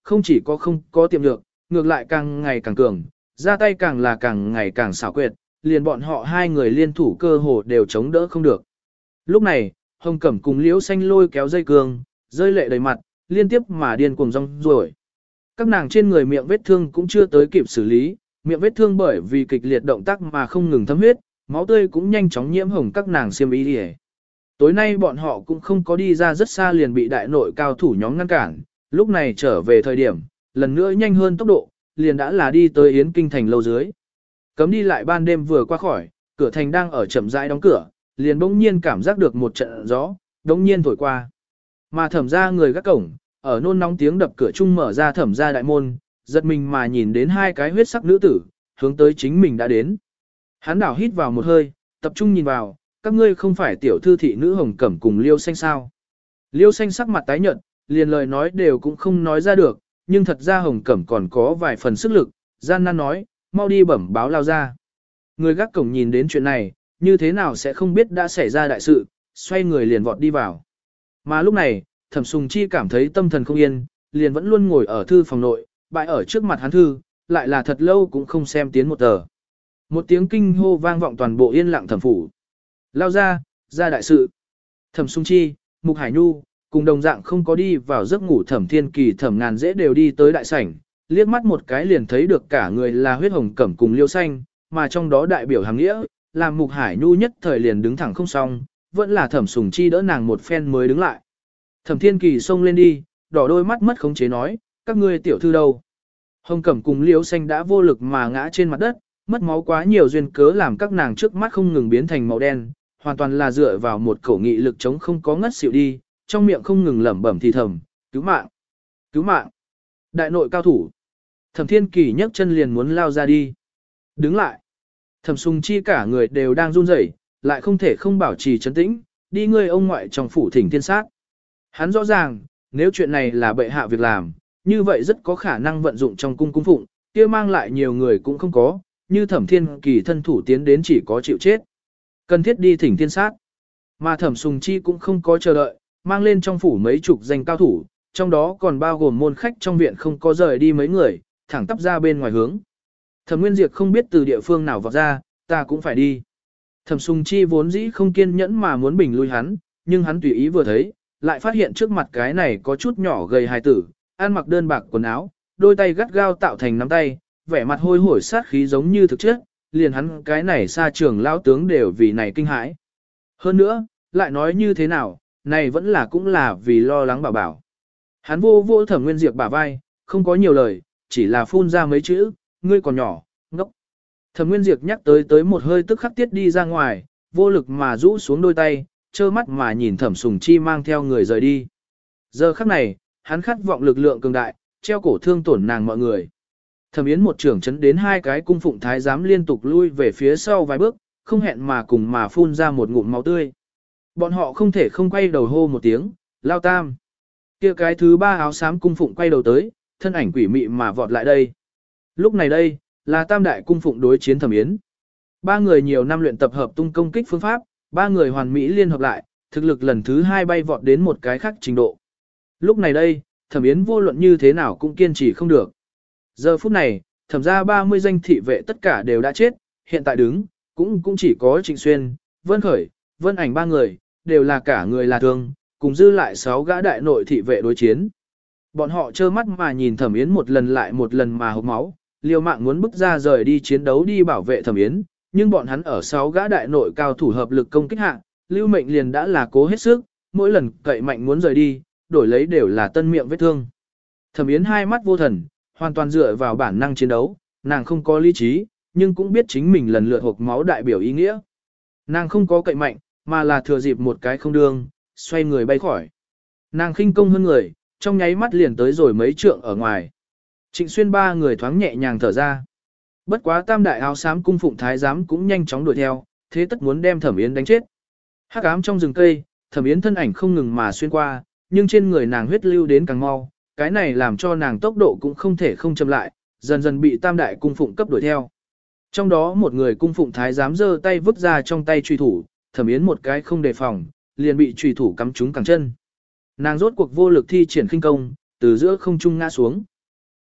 không chỉ có không có tiềm lực, ngược lại càng ngày càng cường, ra tay càng là càng ngày càng xảo quyệt, liền bọn họ hai người liên thủ cơ hồ đều chống đỡ không được. Lúc này, Hồng Cẩm cùng Liễu Xanh lôi kéo dây cương, rơi lệ đầy mặt, liên tiếp mà điên cuồng rong ruổi. Các nàng trên người miệng vết thương cũng chưa tới kịp xử lý, miệng vết thương bởi vì kịch liệt động tác mà không ngừng thấm huyết, máu tươi cũng nhanh chóng nhiễm hồng các nàng xiêm y đi. Tối nay bọn họ cũng không có đi ra rất xa liền bị đại nội cao thủ nhóm ngăn cản, lúc này trở về thời điểm, lần nữa nhanh hơn tốc độ, liền đã là đi tới Yến Kinh thành lâu dưới. Cấm đi lại ban đêm vừa qua khỏi, cửa thành đang ở chậm rãi đóng cửa, liền bỗng nhiên cảm giác được một trận gió, bỗng nhiên thổi qua. Mà thẩm ra người gác cổng, ở nôn nóng tiếng đập cửa chung mở ra thẩm ra đại môn, giật mình mà nhìn đến hai cái huyết sắc nữ tử, hướng tới chính mình đã đến. Hắn đảo hít vào một hơi, tập trung nhìn vào, các ngươi không phải tiểu thư thị nữ Hồng Cẩm cùng Liêu Xanh sao. Liêu Xanh sắc mặt tái nhợt, liền lời nói đều cũng không nói ra được, nhưng thật ra Hồng Cẩm còn có vài phần sức lực, gian nan nói, mau đi bẩm báo lao ra. Người gác cổng nhìn đến chuyện này, như thế nào sẽ không biết đã xảy ra đại sự, xoay người liền vọt đi vào. Mà lúc này, Thẩm Sùng Chi cảm thấy tâm thần không yên, liền vẫn luôn ngồi ở thư phòng nội, bại ở trước mặt hắn thư, lại là thật lâu cũng không xem tiến một tờ. Một tiếng kinh hô vang vọng toàn bộ yên lặng thẩm phủ. Lao ra, ra đại sự. Thẩm Sùng Chi, Mục Hải Nhu, cùng đồng dạng không có đi vào giấc ngủ Thẩm Thiên Kỳ Thẩm Ngàn Dễ đều đi tới đại sảnh, liếc mắt một cái liền thấy được cả người là huyết hồng cẩm cùng liêu xanh, mà trong đó đại biểu hàng nghĩa, làm Mục Hải Nhu nhất thời liền đứng thẳng không xong, vẫn là Thẩm Sùng Chi đỡ nàng một phen mới đứng lại. Thẩm Thiên Kỳ xông lên đi, đỏ đôi mắt mất khống chế nói, các ngươi tiểu thư đâu? Hồng Cẩm cùng Liễu Xanh đã vô lực mà ngã trên mặt đất, mất máu quá nhiều duyên cớ làm các nàng trước mắt không ngừng biến thành màu đen, hoàn toàn là dựa vào một khẩu nghị lực chống không có ngất xỉu đi, trong miệng không ngừng lẩm bẩm thì thầm, cứu mạng, cứu mạng. Đại nội cao thủ. Thẩm Thiên Kỳ nhấc chân liền muốn lao ra đi. Đứng lại. Thẩm Sùng Chi cả người đều đang run rẩy, lại không thể không bảo trì trấn tĩnh, đi ngươi ông ngoại trong phủ thỉnh thiên sát. Hắn rõ ràng, nếu chuyện này là bệ hạ việc làm, như vậy rất có khả năng vận dụng trong cung cung phụng, kia mang lại nhiều người cũng không có, như Thẩm Thiên Kỳ thân thủ tiến đến chỉ có chịu chết. Cần thiết đi thỉnh thiên sát. Mà Thẩm Sùng Chi cũng không có chờ đợi, mang lên trong phủ mấy chục danh cao thủ, trong đó còn bao gồm môn khách trong viện không có rời đi mấy người, thẳng tắp ra bên ngoài hướng. Thẩm Nguyên Diệp không biết từ địa phương nào vọt ra, ta cũng phải đi. Thẩm Sùng Chi vốn dĩ không kiên nhẫn mà muốn bình lui hắn, nhưng hắn tùy ý vừa thấy, lại phát hiện trước mặt cái này có chút nhỏ gầy hài tử, ăn mặc đơn bạc quần áo, đôi tay gắt gao tạo thành nắm tay, vẻ mặt hôi hổi sát khí giống như thực chất, liền hắn cái này xa trường lão tướng đều vì này kinh hãi. Hơn nữa, lại nói như thế nào, này vẫn là cũng là vì lo lắng bảo bảo. Hắn vô vô Thẩm Nguyên Diệp bả vai, không có nhiều lời, chỉ là phun ra mấy chữ, ngươi còn nhỏ, ngốc. Thẩm Nguyên Diệp nhắc tới tới một hơi tức khắc tiết đi ra ngoài, vô lực mà rũ xuống đôi tay, trơ mắt mà nhìn Thẩm Sùng Chi mang theo người rời đi. Giờ khắc này, hắn khát vọng lực lượng cường đại, treo cổ thương tổn nàng mọi người. Thẩm Yến một trưởng chấn đến hai cái cung phụng thái giám liên tục lui về phía sau vài bước, không hẹn mà cùng mà phun ra một ngụm máu tươi. Bọn họ không thể không quay đầu hô một tiếng, lao tam. Kia cái thứ ba áo xám cung phụng quay đầu tới, thân ảnh quỷ mị mà vọt lại đây. Lúc này đây, là tam đại cung phụng đối chiến Thẩm Yến. Ba người nhiều năm luyện tập hợp tung công kích phương pháp, ba người hoàn mỹ liên hợp lại, thực lực lần thứ hai bay vọt đến một cái khác trình độ. Lúc này đây, Thẩm Yến vô luận như thế nào cũng kiên trì không được. Giờ phút này, thẩm ra ba mươi danh thị vệ tất cả đều đã chết, hiện tại đứng, cũng cũng chỉ có Trịnh Xuyên, Vân Khởi, Vân Ảnh ba người, đều là cả người là thương, cùng dư lại sáu gã đại nội thị vệ đối chiến. Bọn họ trơ mắt mà nhìn Thẩm Yến một lần lại một lần mà hộc máu, liều mạng muốn bức ra rời đi chiến đấu đi bảo vệ Thẩm Yến, nhưng bọn hắn ở sáu gã đại nội cao thủ hợp lực công kích hạ, Lưu Mệnh liền đã là cố hết sức, mỗi lần cậy mạnh muốn rời đi, đổi lấy đều là tân miệng vết thương. Thẩm Yến hai mắt vô thần, hoàn toàn dựa vào bản năng chiến đấu, nàng không có lý trí, nhưng cũng biết chính mình lần lượt hộc máu đại biểu ý nghĩa. Nàng không có cậy mạnh, mà là thừa dịp một cái không đương, xoay người bay khỏi. Nàng khinh công hơn người, trong nháy mắt liền tới rồi mấy trượng ở ngoài. Trịnh Xuyên ba người thoáng nhẹ nhàng thở ra. Bất quá tam đại áo xám cung phụng thái giám cũng nhanh chóng đuổi theo, thế tất muốn đem Thẩm Yến đánh chết. Hắc ám trong rừng cây, Thẩm Yến thân ảnh không ngừng mà xuyên qua, nhưng trên người nàng huyết lưu đến càng mau, cái này làm cho nàng tốc độ cũng không thể không chậm lại, dần dần bị tam đại cung phụng cấp đuổi theo. Trong đó một người cung phụng thái giám giơ tay vứt ra trong tay truy thủ, Thẩm Yến một cái không đề phòng, liền bị truy thủ cắm trúng cẳng chân. Nàng rốt cuộc vô lực thi triển khinh công, từ giữa không trung ngã xuống.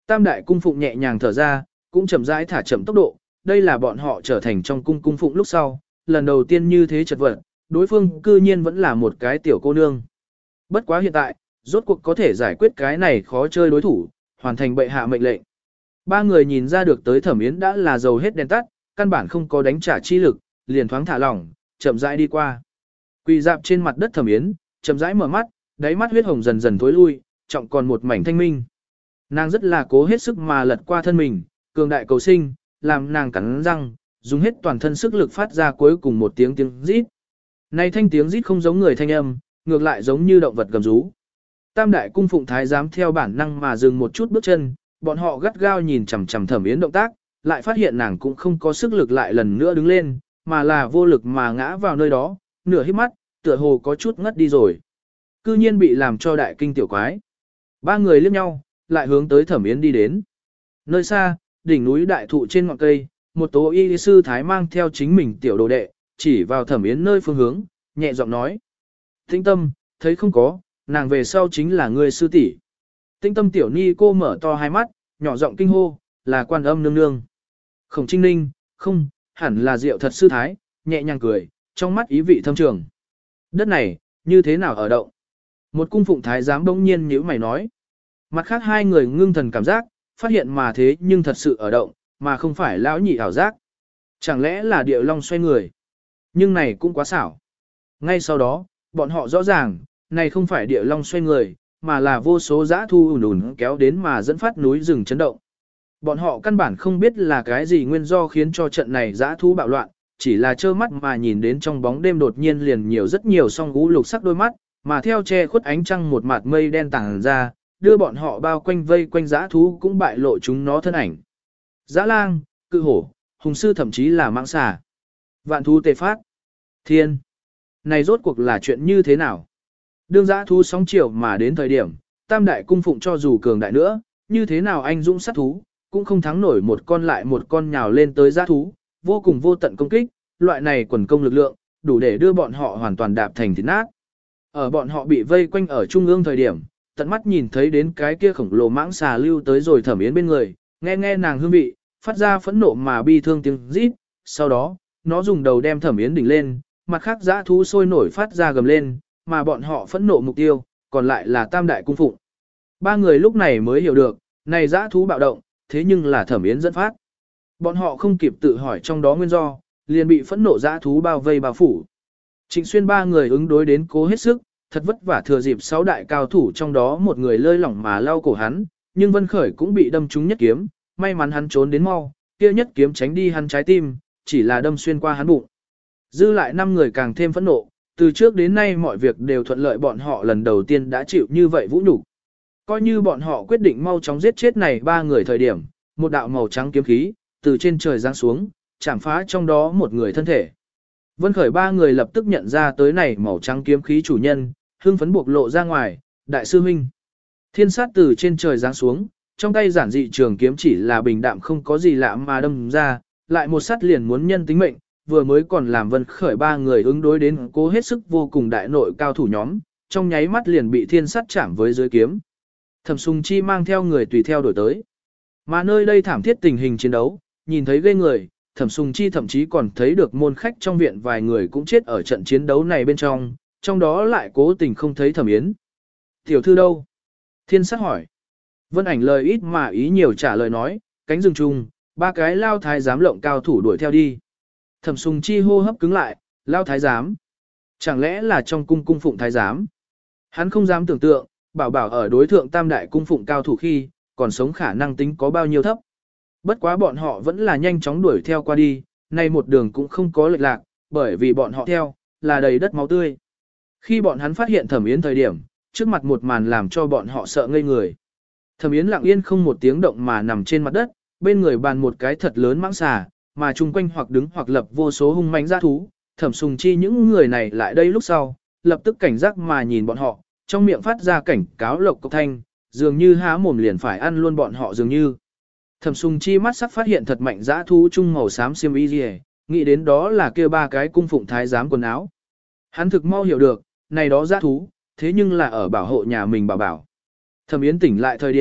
Tam đại cung phụng nhẹ nhàng thở ra, cũng chậm rãi thả chậm tốc độ, đây là bọn họ trở thành trong cung cung phụng lúc sau, lần đầu tiên như thế chật vật, đối phương cư nhiên vẫn là một cái tiểu cô nương. Bất quá hiện tại, rốt cuộc có thể giải quyết cái này khó chơi đối thủ, hoàn thành bệ hạ mệnh lệnh. Ba người nhìn ra được tới Thẩm Yến đã là dầu hết đèn tắt, căn bản không có đánh trả chi lực, liền thoáng thả lỏng, chậm rãi đi qua. Quỳ dạp trên mặt đất Thẩm Yến, chậm rãi mở mắt, đáy mắt huyết hồng dần dần tối lui, trọng còn một mảnh thanh minh. Nàng rất là cố hết sức mà lật qua thân mình, cường đại cầu sinh, làm nàng cắn răng, dùng hết toàn thân sức lực phát ra cuối cùng một tiếng tiếng rít. Này thanh tiếng rít không giống người thanh âm, ngược lại giống như động vật gầm rú. Tam đại cung phụng thái giám theo bản năng mà dừng một chút bước chân, bọn họ gắt gao nhìn chằm chằm Thẩm Yến động tác, lại phát hiện nàng cũng không có sức lực lại lần nữa đứng lên, mà là vô lực mà ngã vào nơi đó, nửa híp mắt, tựa hồ có chút ngất đi rồi. Cư nhiên bị làm cho đại kinh tiểu quái. Ba người liếc nhau, lại hướng tới Thẩm Yến đi đến. Nơi xa, đỉnh núi đại thụ trên ngọn cây, một tố y sư thái mang theo chính mình tiểu đồ đệ, chỉ vào Thẩm Yến nơi phương hướng, nhẹ giọng nói. Tĩnh tâm, thấy không có, nàng về sau chính là người sư tỷ. Tĩnh tâm tiểu ni cô mở to hai mắt, nhỏ giọng kinh hô, là Quan Âm nương nương. Khổng Trinh Ninh, không, hẳn là Diệu thật sư thái, nhẹ nhàng cười, trong mắt ý vị thâm trường. Đất này, như thế nào ở động? Một cung phụng thái giám bỗng nhiên nhíu mày nói. Mặt khác hai người ngưng thần cảm giác, phát hiện mà thế nhưng thật sự ở động, mà không phải lão nhị ảo giác. Chẳng lẽ là địa long xoay người? Nhưng này cũng quá xảo. Ngay sau đó, bọn họ rõ ràng, này không phải địa long xoay người, mà là vô số dã thu ùn ùn kéo đến mà dẫn phát núi rừng chấn động. Bọn họ căn bản không biết là cái gì nguyên do khiến cho trận này dã thú bạo loạn, chỉ là trơ mắt mà nhìn đến trong bóng đêm đột nhiên liền nhiều rất nhiều song gũ lục sắc đôi mắt, mà theo che khuất ánh trăng một mạt mây đen tàng ra, đưa bọn họ bao quanh vây quanh dã thú cũng bại lộ chúng nó thân ảnh. Dã lang, cự hổ, hùng sư thậm chí là mãng xà. Vạn thú tề phát. Thiên. Này rốt cuộc là chuyện như thế nào? Đương dã thú sóng chiều mà đến thời điểm, tam đại cung phụng cho dù cường đại nữa, như thế nào anh dũng sát thú, cũng không thắng nổi một con lại một con nhào lên tới dã thú, vô cùng vô tận công kích, loại này quần công lực lượng, đủ để đưa bọn họ hoàn toàn đạp thành thịt nát. Ở bọn họ bị vây quanh ở trung ương thời điểm, tận mắt nhìn thấy đến cái kia khổng lồ mãng xà lưu tới rồi Thẩm Yến bên người, nghe nghe nàng hương vị, phát ra phẫn nộ mà bi thương tiếng rít, sau đó, nó dùng đầu đem Thẩm Yến đỉnh lên, mặt khác dã thú sôi nổi phát ra gầm lên, mà bọn họ phẫn nộ mục tiêu, còn lại là tam đại cung phụng. Ba người lúc này mới hiểu được, này dã thú bạo động, thế nhưng là Thẩm Yến dẫn phát. Bọn họ không kịp tự hỏi trong đó nguyên do, liền bị phẫn nộ dã thú bao vây bao phủ. Trịnh Xuyên ba người ứng đối đến cố hết sức, thật vất vả thừa dịp sáu đại cao thủ trong đó một người lơi lỏng mà lau cổ hắn, nhưng Vân Khởi cũng bị đâm trúng nhất kiếm, may mắn hắn trốn đến mau, kia nhất kiếm tránh đi hắn trái tim, chỉ là đâm xuyên qua hắn bụng. Dư lại năm người càng thêm phẫn nộ, từ trước đến nay mọi việc đều thuận lợi, bọn họ lần đầu tiên đã chịu như vậy vũ nhục. Coi như bọn họ quyết định mau chóng giết chết này ba người thời điểm, một đạo màu trắng kiếm khí từ trên trời giáng xuống, chạm phá trong đó một người thân thể. Vân Khởi ba người lập tức nhận ra tới này màu trắng kiếm khí chủ nhân, hưng phấn buộc lộ ra ngoài, đại sư huynh. Thiên sát từ trên trời giáng xuống, trong tay giản dị trường kiếm chỉ là bình đạm không có gì lạ mà đâm ra, lại một sát liền muốn nhân tính mệnh, vừa mới còn làm Vân Khởi ba người ứng đối đến cố hết sức vô cùng đại nội cao thủ nhóm, trong nháy mắt liền bị thiên sát chạm với dưới kiếm. Thẩm Sùng Chi mang theo người tùy theo đổi tới. Mà nơi đây thảm thiết tình hình chiến đấu, nhìn thấy ghê người, Thẩm Sùng Chi thậm chí còn thấy được môn khách trong viện vài người cũng chết ở trận chiến đấu này bên trong, trong đó lại cố tình không thấy Thẩm Yến. Tiểu thư đâu? Thiên sát hỏi. Vân Ảnh lời ít mà ý nhiều trả lời nói, cánh rừng trùng, ba cái lao thái giám lộng cao thủ đuổi theo đi. Thẩm Sùng Chi hô hấp cứng lại, lao thái giám. Chẳng lẽ là trong cung cung phụng thái giám? Hắn không dám tưởng tượng, bảo bảo ở đối thượng tam đại cung phụng cao thủ khi, còn sống khả năng tính có bao nhiêu thấp. Bất quá bọn họ vẫn là nhanh chóng đuổi theo qua đi, nay một đường cũng không có lệch lạc, bởi vì bọn họ theo, là đầy đất máu tươi. Khi bọn hắn phát hiện Thẩm Yến thời điểm, trước mặt một màn làm cho bọn họ sợ ngây người. Thẩm Yến lặng yên không một tiếng động mà nằm trên mặt đất, bên người bàn một cái thật lớn mãng xà, mà chung quanh hoặc đứng hoặc lập vô số hung mãnh dã thú. Thẩm Sùng Chi những người này lại đây lúc sau, lập tức cảnh giác mà nhìn bọn họ, trong miệng phát ra cảnh cáo lộc cộc thanh, dường như há mồm liền phải ăn luôn bọn họ dường như. Thẩm Sùng Chi mắt sắc phát hiện thật mạnh dã thú trung màu xám xiêm y liề, nghĩ đến đó là kia ba cái cung phụng thái giám quần áo. Hắn thực mau hiểu được, này đó dã thú, thế nhưng là ở bảo hộ nhà mình bảo bảo. Thẩm Yến tỉnh lại thời điểm,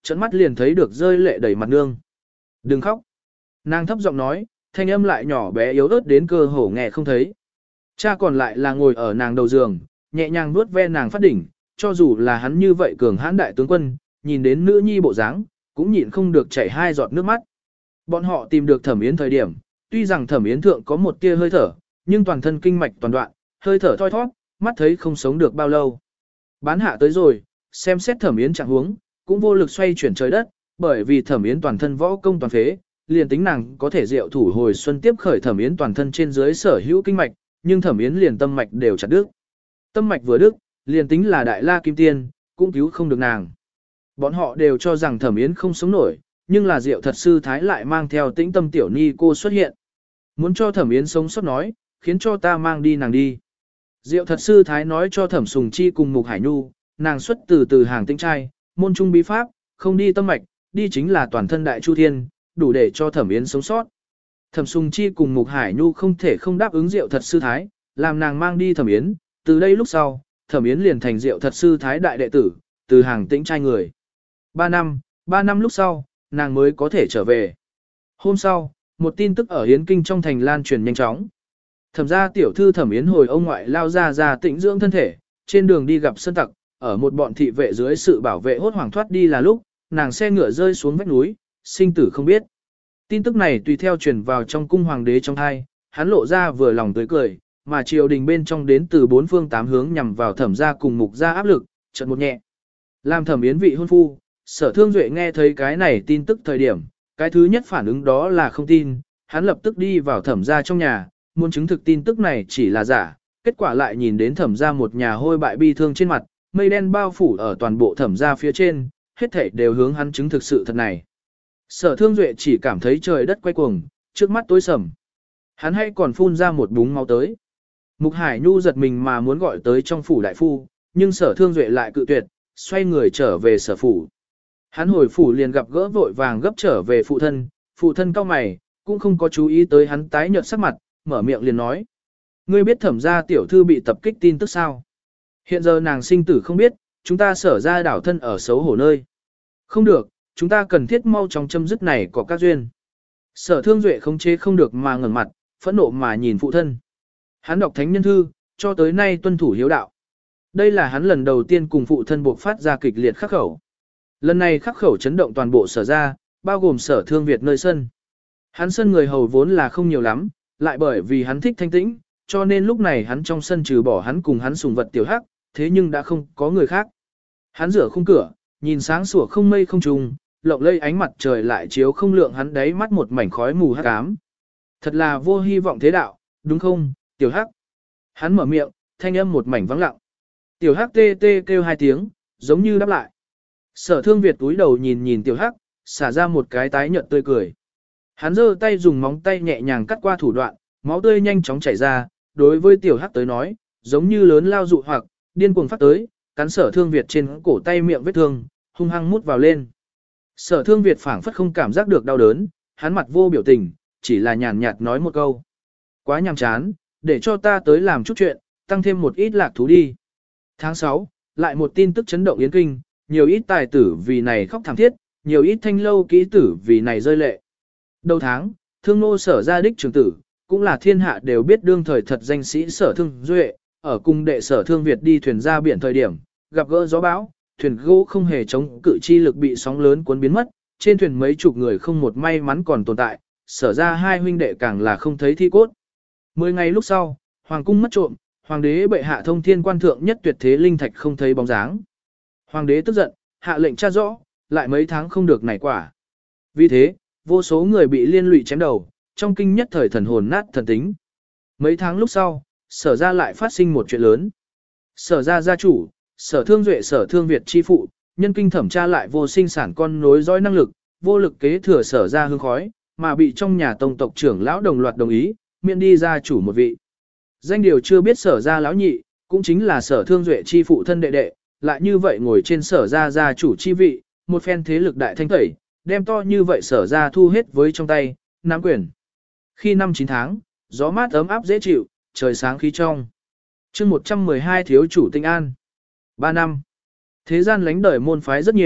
trận mắt liền thấy được rơi lệ đầy mặt nương. Đừng khóc. Nàng thấp giọng nói, thanh âm lại nhỏ bé yếu ớt đến cơ hồ nghe không thấy. Cha còn lại là ngồi ở nàng đầu giường, nhẹ nhàng vuốt ve nàng phát đỉnh, cho dù là hắn như vậy cường hãn đại tướng quân, nhìn đến nữ nhi bộ dáng, cũng nhịn không được chảy hai giọt nước mắt. Bọn họ tìm được Thẩm Yến thời điểm, tuy rằng Thẩm Yến thượng có một tia hơi thở, nhưng toàn thân kinh mạch toàn đoạn, hơi thở thoi thoát, mắt thấy không sống được bao lâu. Bán hạ tới rồi, xem xét Thẩm Yến trạng huống, cũng vô lực xoay chuyển trời đất, bởi vì Thẩm Yến toàn thân võ công toàn phế, liền tính nàng có thể diệu thủ hồi xuân tiếp khởi Thẩm Yến toàn thân trên dưới sở hữu kinh mạch, nhưng Thẩm Yến liền tâm mạch đều chặt đứt. Tâm mạch vừa đứt, liền tính là đại la kim tiên, cũng cứu không được nàng. Bọn họ đều cho rằng Thẩm Yến không sống nổi, nhưng là Diệu Thật Sư Thái lại mang theo Tĩnh Tâm tiểu ni cô xuất hiện. Muốn cho Thẩm Yến sống sót nói, khiến cho ta mang đi nàng đi. Diệu Thật Sư Thái nói cho Thẩm Sùng Chi cùng Mục Hải Nhu, nàng xuất từ từ hàng Tĩnh trai, môn trung bí pháp, không đi tâm mạch, đi chính là toàn thân đại chu thiên, đủ để cho Thẩm Yến sống sót. Thẩm Sùng Chi cùng Mục Hải Nhu không thể không đáp ứng Diệu Thật Sư Thái, làm nàng mang đi Thẩm Yến, từ đây lúc sau, Thẩm Yến liền thành Diệu Thật Sư Thái đại đệ tử, từ hàng Tĩnh trai người. Ba năm, ba năm lúc sau, nàng mới có thể trở về. Hôm sau, một tin tức ở Yến Kinh trong thành lan truyền nhanh chóng. Thẩm gia tiểu thư Thẩm Yến hồi ông ngoại lao ra ra tĩnh dưỡng thân thể, trên đường đi gặp sơn tặc, ở một bọn thị vệ dưới sự bảo vệ hốt hoảng thoát đi là lúc, nàng xe ngựa rơi xuống vách núi, sinh tử không biết. Tin tức này tùy theo truyền vào trong cung hoàng đế trong thai, hắn lộ ra vừa lòng tươi cười, mà triều đình bên trong đến từ bốn phương tám hướng nhằm vào Thẩm gia cùng Mục gia áp lực, chợt một nhẹ. Làm Thẩm Yến vị hôn phu, Sở Thương Duệ nghe thấy cái này tin tức thời điểm, cái thứ nhất phản ứng đó là không tin, hắn lập tức đi vào Thẩm gia trong nhà, muốn chứng thực tin tức này chỉ là giả, kết quả lại nhìn đến Thẩm gia một nhà hôi bại bi thương trên mặt, mây đen bao phủ ở toàn bộ Thẩm gia phía trên, hết thảy đều hướng hắn chứng thực sự thật này. Sở Thương Duệ chỉ cảm thấy trời đất quay cuồng, trước mắt tối sầm. Hắn hay còn phun ra một búng máu tới. Mục Hải Nhu giật mình mà muốn gọi tới trong phủ đại phu, nhưng Sở Thương Duệ lại cự tuyệt, xoay người trở về sở phủ. Hắn hồi phủ liền gặp gỡ vội vàng gấp trở về phụ thân, phụ thân cau mày, cũng không có chú ý tới hắn tái nhợt sắc mặt, mở miệng liền nói. Ngươi biết Thẩm gia tiểu thư bị tập kích tin tức sao? Hiện giờ nàng sinh tử không biết, chúng ta sở ra đảo thân ở xấu hổ nơi. Không được, chúng ta cần thiết mau chóng chấm dứt này có các duyên. Sở Thương Duệ không chế không được mà ngẩng mặt, phẫn nộ mà nhìn phụ thân. Hắn đọc thánh nhân thư, cho tới nay tuân thủ hiếu đạo. Đây là hắn lần đầu tiên cùng phụ thân buộc phát ra kịch liệt khắc khẩu. Lần này khắc khẩu chấn động toàn bộ sở ra, bao gồm sở Thương Việt nơi sân. Hắn sân người hầu vốn là không nhiều lắm, lại bởi vì hắn thích thanh tĩnh, cho nên lúc này hắn trong sân trừ bỏ hắn cùng hắn sùng vật tiểu hắc, thế nhưng đã không có người khác. Hắn rửa khung cửa, nhìn sáng sủa không mây không trùng, lộng lây ánh mặt trời lại chiếu không lượng hắn đáy mắt một mảnh khói mù hắc ám. Thật là vô hy vọng thế đạo, đúng không, tiểu hắc? Hắn mở miệng, thanh âm một mảnh vắng lặng. Tiểu hắc tê tê kêu hai tiếng, giống như đáp lại. Sở Thương Việt túi đầu nhìn nhìn tiểu hắc, xả ra một cái tái nhợt tươi cười. Hắn giơ tay dùng móng tay nhẹ nhàng cắt qua thủ đoạn, máu tươi nhanh chóng chảy ra, đối với tiểu hắc tới nói, giống như lớn lao dụ hoặc, điên cuồng phát tới, cắn Sở Thương Việt trên cổ tay miệng vết thương, hung hăng mút vào lên. Sở Thương Việt phảng phất không cảm giác được đau đớn, hắn mặt vô biểu tình, chỉ là nhàn nhạt nói một câu. Quá nhàm chán, để cho ta tới làm chút chuyện, tăng thêm một ít lạc thú đi. Tháng sáu, lại một tin tức chấn động Yến Kinh, nhiều ít tài tử vì này khóc thảm thiết, nhiều ít thanh lâu kỹ tử vì này rơi lệ. Đầu tháng, thương nô sở gia đích trưởng tử, cũng là thiên hạ đều biết đương thời thật danh sĩ Sở Thương Duệ, ở cung đệ Sở Thương Việt đi thuyền ra biển thời điểm, gặp gỡ gió bão, thuyền gỗ không hề chống cự chi lực bị sóng lớn cuốn biến mất, trên thuyền mấy chục người không một may mắn còn tồn tại, sở ra hai huynh đệ càng là không thấy thi cốt. Mười ngày lúc sau, hoàng cung mất trộm, hoàng đế bệ hạ thông thiên quan thượng nhất tuyệt thế linh thạch không thấy bóng dáng. Hoàng đế tức giận, hạ lệnh tra rõ, lại mấy tháng không được nảy quả. Vì thế, vô số người bị liên lụy chém đầu, trong kinh nhất thời thần hồn nát thần tính. Mấy tháng lúc sau, sở ra lại phát sinh một chuyện lớn. Sở ra gia chủ, Sở Thương Duệ Sở Thương Việt chi phụ, nhân kinh thẩm tra lại vô sinh sản con nối dõi năng lực, vô lực kế thừa sở ra hương khói, mà bị trong nhà tông tộc trưởng lão đồng loạt đồng ý, miễn đi gia chủ một vị. Danh điều chưa biết sở ra lão nhị, cũng chính là Sở Thương Duệ chi phụ thân đệ đệ, lại như vậy ngồi trên sở ra gia chủ chi vị, một phen thế lực đại thanh tẩy, đem to như vậy sở ra thu hết với trong tay, nắm quyền. Khi năm chín tháng, gió mát ấm áp dễ chịu, trời sáng khí trong. chương một trăm mười hai thiếu chủ tinh an. Ba năm. Thế gian lánh đời môn phái rất nhiều,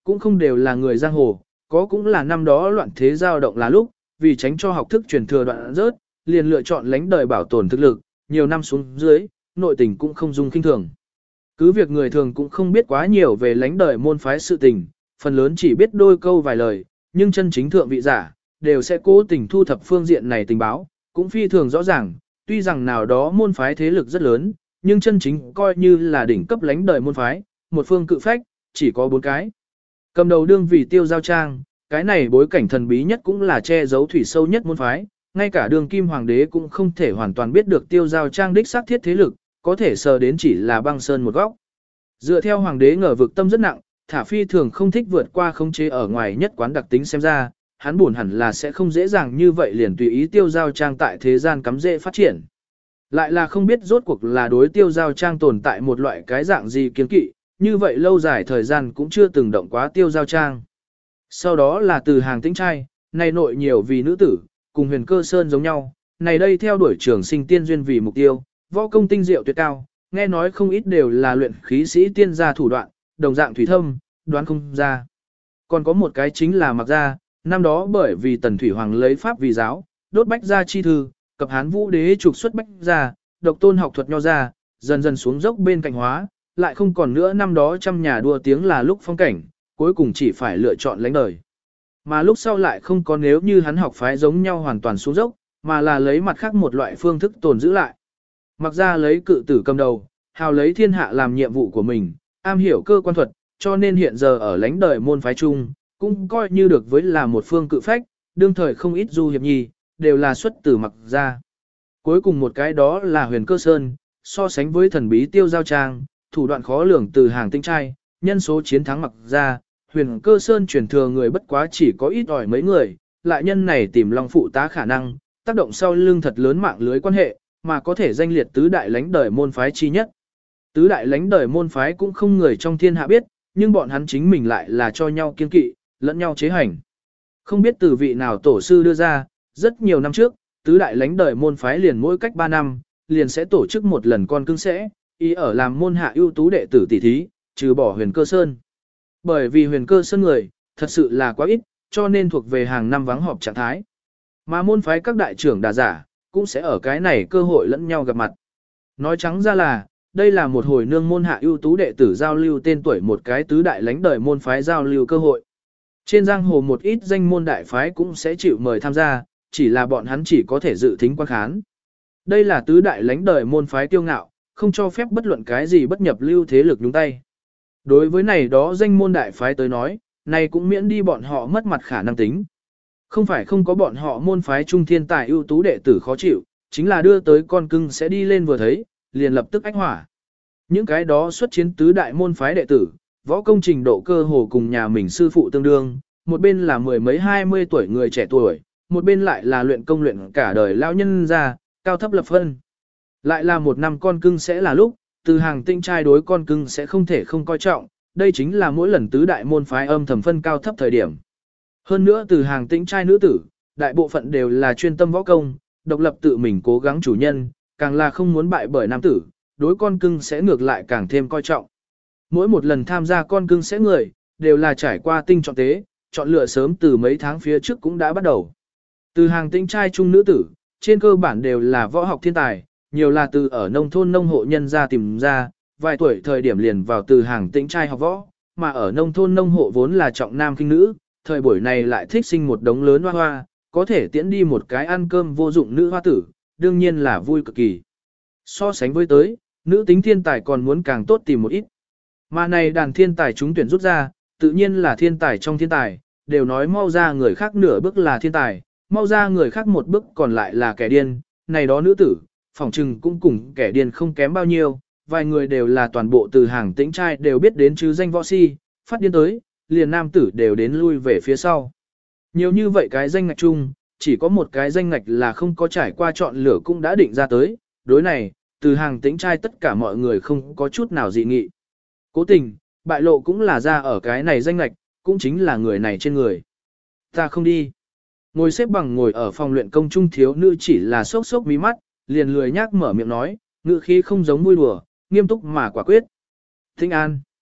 cũng không đều là người giang hồ, có cũng là năm đó loạn thế giao động là lúc, vì tránh cho học thức truyền thừa đoạn rớt, liền lựa chọn lánh đời bảo tồn thực lực, nhiều năm xuống dưới, nội tình cũng không dung kinh thường. Cứ việc người thường cũng không biết quá nhiều về lánh đời môn phái sự tình, phần lớn chỉ biết đôi câu vài lời, nhưng chân chính thượng vị giả, đều sẽ cố tình thu thập phương diện này tình báo, cũng phi thường rõ ràng, tuy rằng nào đó môn phái thế lực rất lớn, nhưng chân chính coi như là đỉnh cấp lánh đời môn phái, một phương cự phách, chỉ có bốn cái. Cầm đầu đương vì Tiêu Giao Trang, cái này bối cảnh thần bí nhất cũng là che giấu thủy sâu nhất môn phái, ngay cả đường kim hoàng đế cũng không thể hoàn toàn biết được Tiêu Giao Trang đích xác thiết thế lực, có thể sờ đến chỉ là băng sơn một góc. Dựa theo hoàng đế ngờ vực tâm rất nặng, thả phi thường không thích vượt qua khống chế ở ngoài nhất quán đặc tính xem ra, hắn buồn hẳn là sẽ không dễ dàng như vậy liền tùy ý Tiêu Giao Trang tại thế gian cắm rễ phát triển. Lại là không biết rốt cuộc là đối Tiêu Giao Trang tồn tại một loại cái dạng gì kiến kỵ, như vậy lâu dài thời gian cũng chưa từng động quá Tiêu Giao Trang. Sau đó là từ hàng tĩnh trai, này nội nhiều vì nữ tử, cùng huyền cơ sơn giống nhau, này đây theo đuổi trường sinh tiên duyên vì mục tiêu, võ công tinh diệu tuyệt cao, nghe nói không ít đều là luyện khí sĩ tiên gia thủ đoạn, đồng dạng thủy thâm, đoán không ra. Còn có một cái chính là Mặc Gia, năm đó bởi vì Tần Thủy Hoàng lấy pháp vì giáo, đốt Bách Gia chi thư, cập Hán Vũ đế trục xuất Bách Gia, độc tôn học thuật nho gia, dần dần xuống dốc bên cạnh hóa, lại không còn nữa năm đó trăm nhà đua tiếng là lúc phong cảnh, cuối cùng chỉ phải lựa chọn lãnh đời. Mà lúc sau lại không có nếu như hắn học phái giống nhau hoàn toàn xuống dốc, mà là lấy mặt khác một loại phương thức tồn giữ lại. Mặc ra lấy cự tử cầm đầu, hào lấy thiên hạ làm nhiệm vụ của mình, am hiểu cơ quan thuật, cho nên hiện giờ ở lãnh đời môn phái chung, cũng coi như được với là một phương cự phách, đương thời không ít du hiệp nhi, đều là xuất từ Mặc ra. Cuối cùng một cái đó là huyền cơ sơn, so sánh với thần bí Tiêu Giao Trang, thủ đoạn khó lường từ hàng tinh trai, nhân số chiến thắng Mặc ra, huyền cơ sơn truyền thừa người bất quá chỉ có ít ỏi mấy người, lại nhân này tìm long phụ tá khả năng, tác động sau lưng thật lớn mạng lưới quan hệ, mà có thể danh liệt tứ đại lãnh đời môn phái chi nhất. Tứ đại lãnh đời môn phái cũng không người trong thiên hạ biết, nhưng bọn hắn chính mình lại là cho nhau kiên kỵ, lẫn nhau chế hành. Không biết từ vị nào tổ sư đưa ra, rất nhiều năm trước, tứ đại lãnh đời môn phái liền mỗi cách ba năm, liền sẽ tổ chức một lần con cưng sẽ, ý ở làm môn hạ ưu tú đệ tử tỷ thí, trừ bỏ huyền cơ sơn. Bởi vì huyền cơ sơn người, thật sự là quá ít, cho nên thuộc về hàng năm vắng họp trạng thái. Mà môn phái các đại trưởng đà giả, cũng sẽ ở cái này cơ hội lẫn nhau gặp mặt. Nói trắng ra là, đây là một hồi nương môn hạ ưu tú đệ tử giao lưu tên tuổi một cái tứ đại lãnh đời môn phái giao lưu cơ hội. Trên giang hồ một ít danh môn đại phái cũng sẽ chịu mời tham gia, chỉ là bọn hắn chỉ có thể dự thính quan khán. Đây là tứ đại lãnh đời môn phái tiêu ngạo, không cho phép bất luận cái gì bất nhập lưu thế lực nhúng tay. Đối với này đó danh môn đại phái tới nói, này cũng miễn đi bọn họ mất mặt khả năng tính. Không phải không có bọn họ môn phái trung thiên tài ưu tú đệ tử khó chịu, chính là đưa tới con cưng sẽ đi lên vừa thấy, liền lập tức ách hỏa. Những cái đó xuất chiến tứ đại môn phái đệ tử, võ công trình độ cơ hồ cùng nhà mình sư phụ tương đương, một bên là mười mấy hai mươi tuổi người trẻ tuổi, một bên lại là luyện công luyện cả đời lao nhân ra, cao thấp lập phân. Lại là một năm con cưng sẽ là lúc, từ hàng tinh trai đối con cưng sẽ không thể không coi trọng, đây chính là mỗi lần tứ đại môn phái âm thầm phân cao thấp thời điểm. Hơn nữa từ hàng tinh trai nữ tử, đại bộ phận đều là chuyên tâm võ công, độc lập tự mình cố gắng chủ nhân, càng là không muốn bại bởi nam tử, đối con cưng sẽ ngược lại càng thêm coi trọng. Mỗi một lần tham gia con cưng sẽ người, đều là trải qua tinh chọn tế, chọn lựa sớm từ mấy tháng phía trước cũng đã bắt đầu. Từ hàng tinh trai trung nữ tử, trên cơ bản đều là võ học thiên tài, nhiều là từ ở nông thôn nông hộ nhân ra tìm ra, vài tuổi thời điểm liền vào từ hàng tinh trai học võ, mà ở nông thôn nông hộ vốn là trọng nam khinh nữ, thời buổi này lại thích sinh một đống lớn hoa hoa, có thể tiễn đi một cái ăn cơm vô dụng nữ hoa tử, đương nhiên là vui cực kỳ. So sánh với tới, nữ tính thiên tài còn muốn càng tốt tìm một ít. Mà này đàn thiên tài chúng tuyển rút ra, tự nhiên là thiên tài trong thiên tài, đều nói mau ra người khác nửa bước là thiên tài, mau ra người khác một bước còn lại là kẻ điên, này đó nữ tử, phỏng trừng cũng cùng kẻ điên không kém bao nhiêu, vài người đều là toàn bộ từ hàng tĩnh trai đều biết đến chứ danh võ si, phát điên tới, liền nam tử đều đến lui về phía sau. Nhiều như vậy cái danh ngạch chung, chỉ có một cái danh ngạch là không có trải qua chọn lựa cũng đã định ra tới, đối này, từ hàng tĩnh trai tất cả mọi người không có chút nào dị nghị. Cố tình, bại lộ cũng là ra ở cái này danh ngạch, cũng chính là người này trên người. Ta không đi. Ngồi xếp bằng ngồi ở phòng luyện công trung thiếu nữ chỉ là sốc sốc mí mắt, liền lười nhác mở miệng nói, ngữ khí không giống vui đùa, nghiêm túc mà quả quyết. Thinh an.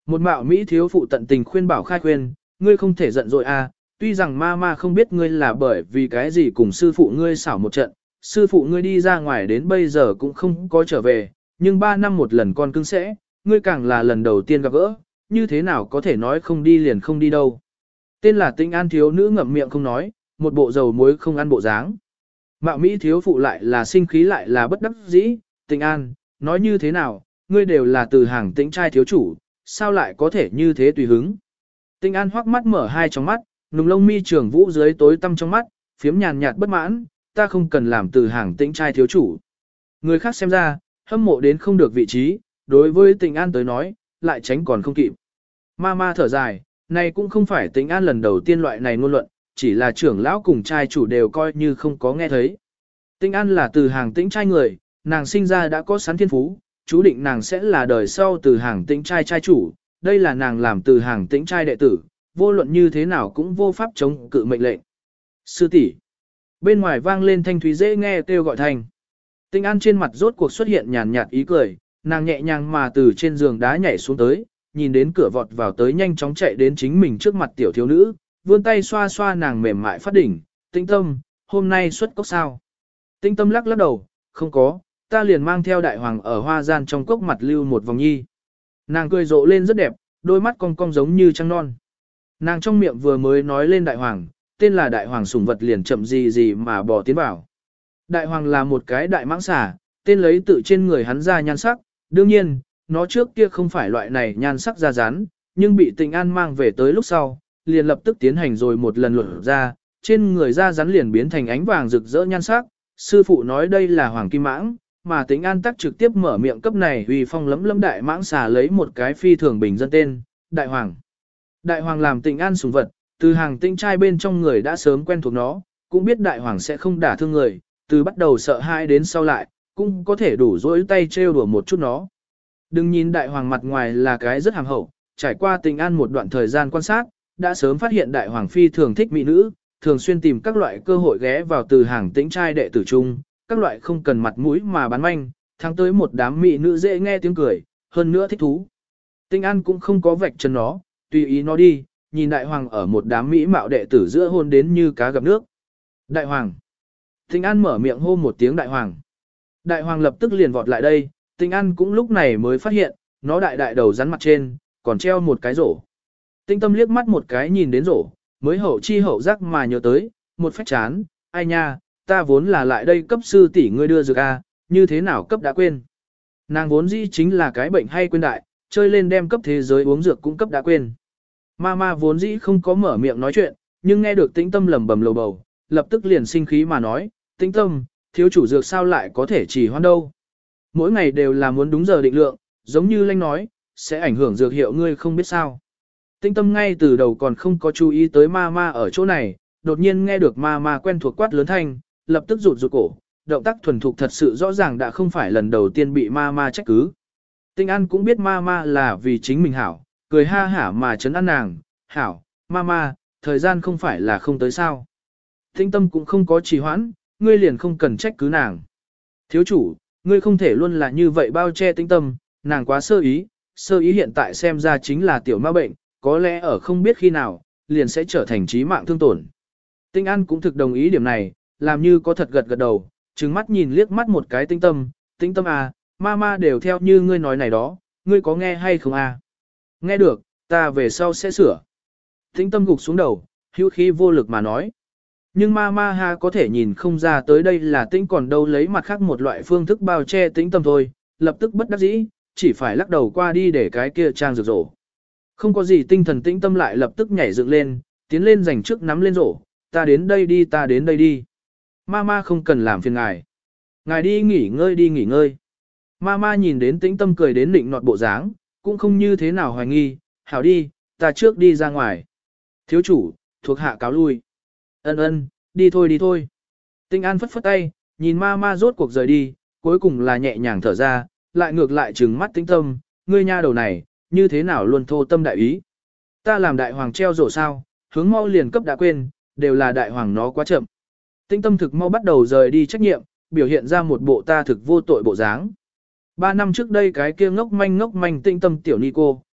Một mạo Mỹ thiếu phụ tận tình khuyên bảo khai khuyên, ngươi không thể giận dội a. Tuy rằng ma ma không biết ngươi là bởi vì cái gì cùng sư phụ ngươi xảo một trận, sư phụ ngươi đi ra ngoài đến bây giờ cũng không có trở về, nhưng ba năm một lần con cưng sẽ, ngươi càng là lần đầu tiên gặp gỡ, như thế nào có thể nói không đi liền không đi đâu. Tên là Tĩnh An thiếu nữ ngậm miệng không nói, một bộ dầu muối không ăn bộ dáng. Mạo Mỹ thiếu phụ lại là sinh khí lại là bất đắc dĩ, Tĩnh An, nói như thế nào, ngươi đều là từ hàng Tĩnh trai thiếu chủ, sao lại có thể như thế tùy hứng. Tĩnh An hoắc mắt mở hai tròng mắt, nùng lông mi trường vũ dưới tối tăm trong mắt, phiếm nhàn nhạt bất mãn, ta không cần làm từ hàng Tĩnh trai thiếu chủ. Người khác xem ra, hâm mộ đến không được vị trí, đối với Tĩnh An tới nói, lại tránh còn không kịp. Ma ma thở dài, này cũng không phải Tĩnh An lần đầu tiên loại này ngôn luận, chỉ là trưởng lão cùng trai chủ đều coi như không có nghe thấy. Tĩnh An là từ hàng Tĩnh trai người, nàng sinh ra đã có sẵn thiên phú, chú định nàng sẽ là đời sau từ hàng Tĩnh trai trai chủ, đây là nàng làm từ hàng Tĩnh trai đệ tử, vô luận như thế nào cũng vô pháp chống cự mệnh lệnh. Sư tỷ. Bên ngoài vang lên thanh thúy dễ nghe kêu gọi thành. Tĩnh An trên mặt rốt cuộc xuất hiện nhàn nhạt ý cười, nàng nhẹ nhàng mà từ trên giường đá nhảy xuống tới, nhìn đến cửa vọt vào tới nhanh chóng chạy đến chính mình trước mặt tiểu thiếu nữ, vươn tay xoa xoa nàng mềm mại phát đỉnh, Tĩnh Tâm, hôm nay xuất cốc sao? Tĩnh Tâm lắc lắc đầu, không có, ta liền mang theo đại hoàng ở hoa gian trong cốc mặt lưu một vòng nhi. Nàng cười rộ lên rất đẹp, đôi mắt cong cong giống như trăng non. Nàng trong miệng vừa mới nói lên đại hoàng, tên là đại hoàng sủng vật liền chậm gì gì mà bỏ tiến vào. Đại hoàng là một cái đại mãng xà, tên lấy tự trên người hắn ra nhan sắc, đương nhiên, nó trước kia không phải loại này nhan sắc ra rán, nhưng bị Tĩnh An mang về tới lúc sau, liền lập tức tiến hành rồi một lần luận ra, trên người da rắn liền biến thành ánh vàng rực rỡ nhan sắc, sư phụ nói đây là hoàng kim mãng, mà Tĩnh An tắc trực tiếp mở miệng cấp này uy phong lấm lấm đại mãng xà lấy một cái phi thường bình dân tên, đại hoàng. Đại hoàng làm Tĩnh An sủng vật, từ hàng Tĩnh trai bên trong người đã sớm quen thuộc nó, cũng biết đại hoàng sẽ không đả thương người, từ bắt đầu sợ hãi đến sau lại, cũng có thể đủ dỗi tay trêu đùa một chút nó. Đừng nhìn đại hoàng mặt ngoài là cái rất hàm hậu, trải qua Tĩnh An một đoạn thời gian quan sát, đã sớm phát hiện đại hoàng phi thường thích mỹ nữ, thường xuyên tìm các loại cơ hội ghé vào từ hàng Tĩnh trai đệ tử trung, các loại không cần mặt mũi mà bán manh, thắng tới một đám mỹ nữ dễ nghe tiếng cười, hơn nữa thích thú. Tĩnh An cũng không có vạch chân nó, tùy ý nó đi, nhìn đại hoàng ở một đám mỹ mạo đệ tử giữa hôn đến như cá gặp nước. Đại hoàng. Tĩnh An mở miệng hô một tiếng đại hoàng. Đại hoàng lập tức liền vọt lại đây, Tĩnh An cũng lúc này mới phát hiện, nó đại đại đầu rắn mặt trên, còn treo một cái rổ. Tĩnh Tâm liếc mắt một cái nhìn đến rổ, mới hậu chi hậu giác mà nhớ tới, một phách chán, ai nha, ta vốn là lại đây cấp sư tỷ ngươi đưa dược a, như thế nào cấp đã quên. Nàng vốn dĩ chính là cái bệnh hay quên đại, chơi lên đem cấp thế giới uống dược cũng cấp đã quên. Ma ma vốn dĩ không có mở miệng nói chuyện, nhưng nghe được Tĩnh Tâm lẩm bẩm lầu bầu, lập tức liền sinh khí mà nói, Tĩnh Tâm, thiếu chủ dược sao lại có thể chỉ hoãn đâu. Mỗi ngày đều là muốn đúng giờ định lượng, giống như Lanh nói, sẽ ảnh hưởng dược hiệu ngươi không biết sao. Tĩnh Tâm ngay từ đầu còn không có chú ý tới ma ma ở chỗ này, đột nhiên nghe được ma ma quen thuộc quát lớn thanh, lập tức rụt rụt cổ, động tác thuần thục thật sự rõ ràng đã không phải lần đầu tiên bị ma ma trách cứ. Tĩnh An cũng biết ma ma là vì chính mình hảo, cười ha hả mà trấn an nàng, hảo, ma ma, thời gian không phải là không tới sao. Tĩnh Tâm cũng không có trì hoãn, ngươi liền không cần trách cứ nàng. Thiếu chủ, ngươi không thể luôn là như vậy bao che Tĩnh Tâm, nàng quá sơ ý, sơ ý hiện tại xem ra chính là tiểu ma bệnh, có lẽ ở không biết khi nào, liền sẽ trở thành chí mạng thương tổn. Tĩnh An cũng thực đồng ý điểm này, làm như có thật gật gật đầu, trừng mắt nhìn liếc mắt một cái Tĩnh Tâm, Tĩnh Tâm à, ma ma đều theo như ngươi nói này đó, ngươi có nghe hay không à? Nghe được, ta về sau sẽ sửa. Tĩnh Tâm gục xuống đầu, hữu khí vô lực mà nói. Nhưng ma ma ha có thể nhìn không ra tới đây là Tĩnh còn đâu lấy mặt khác một loại phương thức bao che Tĩnh Tâm thôi, lập tức bất đắc dĩ, chỉ phải lắc đầu qua đi để cái kia trang rực rổ. Không có gì tinh thần Tĩnh Tâm lại lập tức nhảy dựng lên, tiến lên giành trước nắm lên rổ, ta đến đây đi ta đến đây đi. Mama không cần làm phiền ngài. Ngài đi nghỉ ngơi đi nghỉ ngơi. Mama nhìn đến Tĩnh Tâm cười đến nịnh nọt bộ dáng, cũng không như thế nào hoài nghi, hảo đi, ta trước đi ra ngoài. Thiếu chủ, thuộc hạ cáo lui. Ân ân, đi thôi đi thôi. Tĩnh An phất phất tay, nhìn Mama rốt cuộc rời đi, cuối cùng là nhẹ nhàng thở ra, lại ngược lại trừng mắt Tĩnh Tâm, ngươi nha đầu này, như thế nào luôn thô tâm đại ý. Ta làm đại hoàng treo rổ sao, hướng mau liền cấp đã quên, đều là đại hoàng nó quá chậm. Tĩnh Tâm thực mau bắt đầu rời đi trách nhiệm, biểu hiện ra một bộ ta thực vô tội bộ dáng. Ba năm trước đây cái kia ngốc manh ngốc manh Tĩnh Tâm tiểu Nico,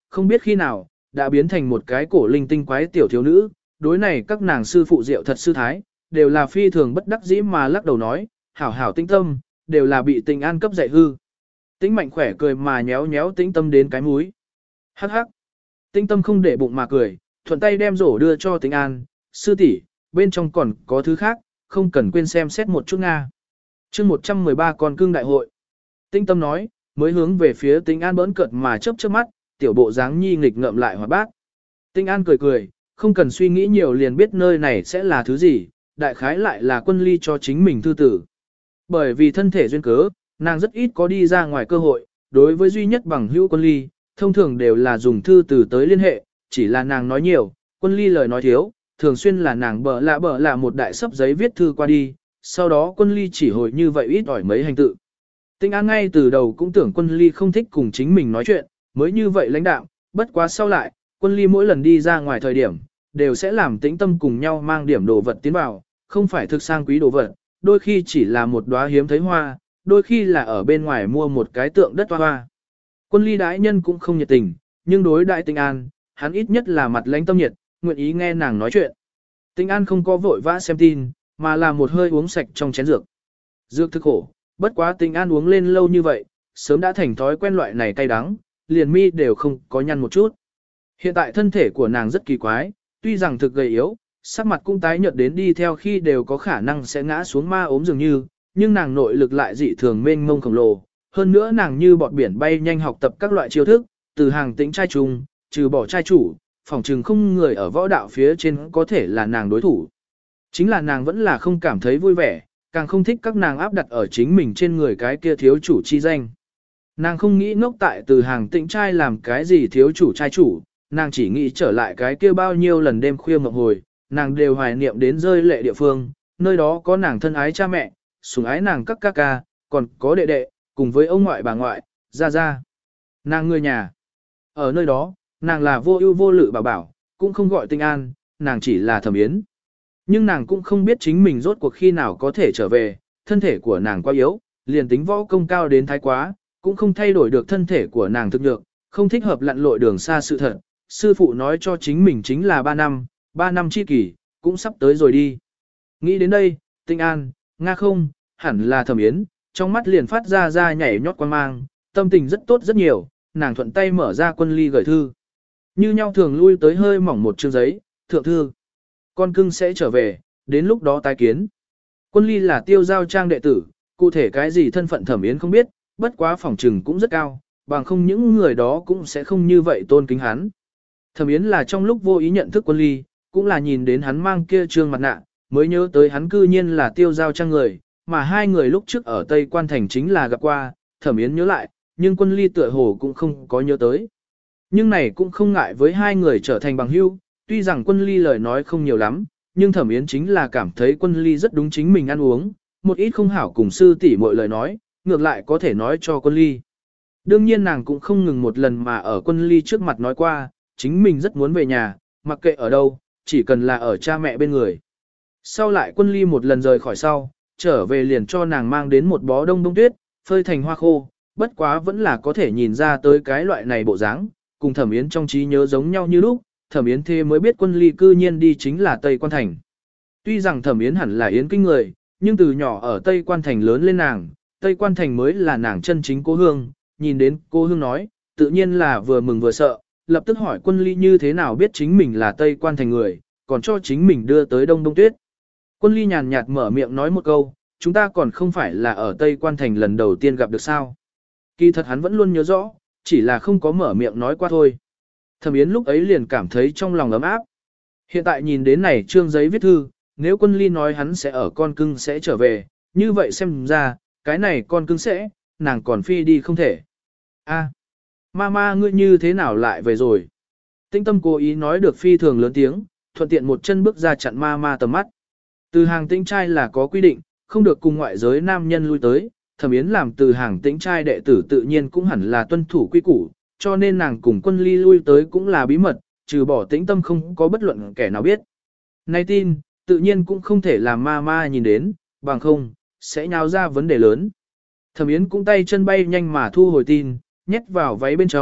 không biết khi nào, đã biến thành một cái cổ linh tinh quái tiểu thiếu nữ, đối này các nàng sư phụ diệu thật sư thái, đều là phi thường bất đắc dĩ mà lắc đầu nói, hảo hảo tĩnh tâm, đều là bị Tĩnh An cấp dạy hư. Tĩnh Mạnh khỏe cười mà nhéo nhéo Tĩnh Tâm đến cái múi. Hắc hắc. Tĩnh Tâm không để bụng mà cười, thuận tay đem rổ đưa cho Tĩnh An, sư tỷ, bên trong còn có thứ khác, không cần quên xem xét một chút Nga. chương một trăm mười ba con cưng đại hội. Tĩnh Tâm nói, mới hướng về phía Tĩnh An bỡn cợt mà chớp chớp mắt, tiểu bộ dáng nhi nghịch ngợm lại hoạt bát. Tĩnh An cười cười, không cần suy nghĩ nhiều liền biết nơi này sẽ là thứ gì, đại khái lại là Quân Ly cho chính mình thư tử. Bởi vì thân thể duyên cớ, nàng rất ít có đi ra ngoài cơ hội, đối với duy nhất bằng hữu Quân Ly, thông thường đều là dùng thư từ tới liên hệ, chỉ là nàng nói nhiều, Quân Ly lời nói thiếu, thường xuyên là nàng bở lạ bở lạ một đại sấp giấy viết thư qua đi, sau đó Quân Ly chỉ hồi như vậy ít ỏi mấy hành tự. Tĩnh An ngay từ đầu cũng tưởng Quân Ly không thích cùng chính mình nói chuyện, mới như vậy lãnh đạm, bất quá sau lại, Quân Ly mỗi lần đi ra ngoài thời điểm, đều sẽ làm Tĩnh Tâm cùng nhau mang điểm đồ vật tiến vào, không phải thực sang quý đồ vật, đôi khi chỉ là một đóa hiếm thấy hoa, đôi khi là ở bên ngoài mua một cái tượng đất hoa hoa. Quân Ly đãi nhân cũng không nhiệt tình, nhưng đối đại Tĩnh An, hắn ít nhất là mặt lãnh tâm nhiệt, nguyện ý nghe nàng nói chuyện. Tĩnh An không có vội vã xem tin, mà là một hơi uống sạch trong chén dược. Dược thực khổ, bất quá Tĩnh An uống lên lâu như vậy, sớm đã thành thói quen loại này cay đắng, liền mi đều không có nhăn một chút. Hiện tại thân thể của nàng rất kỳ quái, tuy rằng thực gầy yếu, sắc mặt cũng tái nhợt đến đi theo khi đều có khả năng sẽ ngã xuống ma ốm dường như, nhưng nàng nội lực lại dị thường mênh mông khổng lồ. Hơn nữa nàng như bọt biển bay nhanh học tập các loại chiêu thức, từ hàng tĩnh trai trùng, trừ bỏ trai chủ, phòng trừng không người ở võ đạo phía trên có thể là nàng đối thủ. Chính là nàng vẫn là không cảm thấy vui vẻ, càng không thích các nàng áp đặt ở chính mình trên người cái kia thiếu chủ chi danh. Nàng không nghĩ ngốc tại từ hàng tĩnh trai làm cái gì thiếu chủ trai chủ, nàng chỉ nghĩ trở lại cái kia bao nhiêu lần đêm khuya mộng hồi, nàng đều hoài niệm đến rơi lệ địa phương, nơi đó có nàng thân ái cha mẹ, sủng ái nàng các ca ca, còn có đệ đệ, cùng với ông ngoại bà ngoại, ra ra. Nàng người nhà. Ở nơi đó, nàng là vô ưu vô lự bảo bảo, cũng không gọi Tĩnh An, nàng chỉ là Thẩm Yến. Nhưng nàng cũng không biết chính mình rốt cuộc khi nào có thể trở về, thân thể của nàng quá yếu, liền tính võ công cao đến thái quá, cũng không thay đổi được thân thể của nàng thực nhược, không thích hợp lặn lội đường xa sự thật. Sư phụ nói cho chính mình chính là ba năm, ba năm chi kỷ, cũng sắp tới rồi đi. Nghĩ đến đây, Tĩnh An, Nga không, hẳn là Thẩm Yến, trong mắt liền phát ra ra nhảy nhót quan mang, tâm tình rất tốt rất nhiều, nàng thuận tay mở ra Quân Ly gửi thư. Như nhau thường lui tới hơi mỏng một chương giấy, thượng thư. Con cưng sẽ trở về, đến lúc đó tái kiến. Quân Ly là Tiêu Giao Trang đệ tử, cụ thể cái gì thân phận Thẩm Yến không biết, bất quá phỏng trừng cũng rất cao, bằng không những người đó cũng sẽ không như vậy tôn kính hắn. Thẩm Yến là trong lúc vô ý nhận thức Quân Ly, cũng là nhìn đến hắn mang kia trương mặt nạ, mới nhớ tới hắn cư nhiên là Tiêu Giao Trang người, mà hai người lúc trước ở Tây Quan Thành chính là gặp qua, Thẩm Yến nhớ lại, nhưng Quân Ly tựa hồ cũng không có nhớ tới. Nhưng này cũng không ngại với hai người trở thành bằng hữu, tuy rằng Quân Ly lời nói không nhiều lắm, nhưng Thẩm Yến chính là cảm thấy Quân Ly rất đúng chính mình ăn uống, một ít không hảo cùng sư tỷ mọi lời nói, ngược lại có thể nói cho Quân Ly. Đương nhiên nàng cũng không ngừng một lần mà ở Quân Ly trước mặt nói qua, chính mình rất muốn về nhà, mặc kệ ở đâu, chỉ cần là ở cha mẹ bên người. Sau lại Quân Ly một lần rời khỏi sau, trở về liền cho nàng mang đến một bó đông đông tuyết, phơi thành hoa khô, bất quá vẫn là có thể nhìn ra tới cái loại này bộ dáng, cùng Thẩm Yến trong trí nhớ giống nhau như lúc, Thẩm Yến thế mới biết Quân Ly cư nhiên đi chính là Tây Quan Thành. Tuy rằng Thẩm Yến hẳn là Yến kinh người, nhưng từ nhỏ ở Tây Quan Thành lớn lên nàng, Tây Quan Thành mới là nàng chân chính cố hương, nhìn đến cô hương nói, tự nhiên là vừa mừng vừa sợ, lập tức hỏi Quân Ly như thế nào biết chính mình là Tây Quan Thành người, còn cho chính mình đưa tới Đông Đông Tuyết. Quân Ly nhàn nhạt mở miệng nói một câu, chúng ta còn không phải là ở Tây Quan Thành lần đầu tiên gặp được sao. Kỳ thật hắn vẫn luôn nhớ rõ, chỉ là không có mở miệng nói qua thôi. Thẩm Yến lúc ấy liền cảm thấy trong lòng ấm áp. Hiện tại nhìn đến này trương giấy viết thư, nếu Quân Ly nói hắn sẽ ở con cưng sẽ trở về, như vậy xem ra, cái này con cưng sẽ, nàng còn phi đi không thể. A, mama ngươi như thế nào lại về rồi? Tĩnh Tâm cố ý nói được phi thường lớn tiếng, thuận tiện một chân bước ra chặn mama tầm mắt. Từ hàng tĩnh trai là có quy định, không được cùng ngoại giới nam nhân lui tới, Thẩm Yến làm từ hàng tĩnh trai đệ tử tự nhiên cũng hẳn là tuân thủ quy củ, cho nên nàng cùng Quân Ly lui tới cũng là bí mật, trừ bỏ Tĩnh Tâm không có bất luận kẻ nào biết. Nay tin, tự nhiên cũng không thể làm ma ma nhìn đến, bằng không, sẽ nhào ra vấn đề lớn. Thẩm Yến cũng tay chân bay nhanh mà thu hồi tin, nhét vào váy bên trong,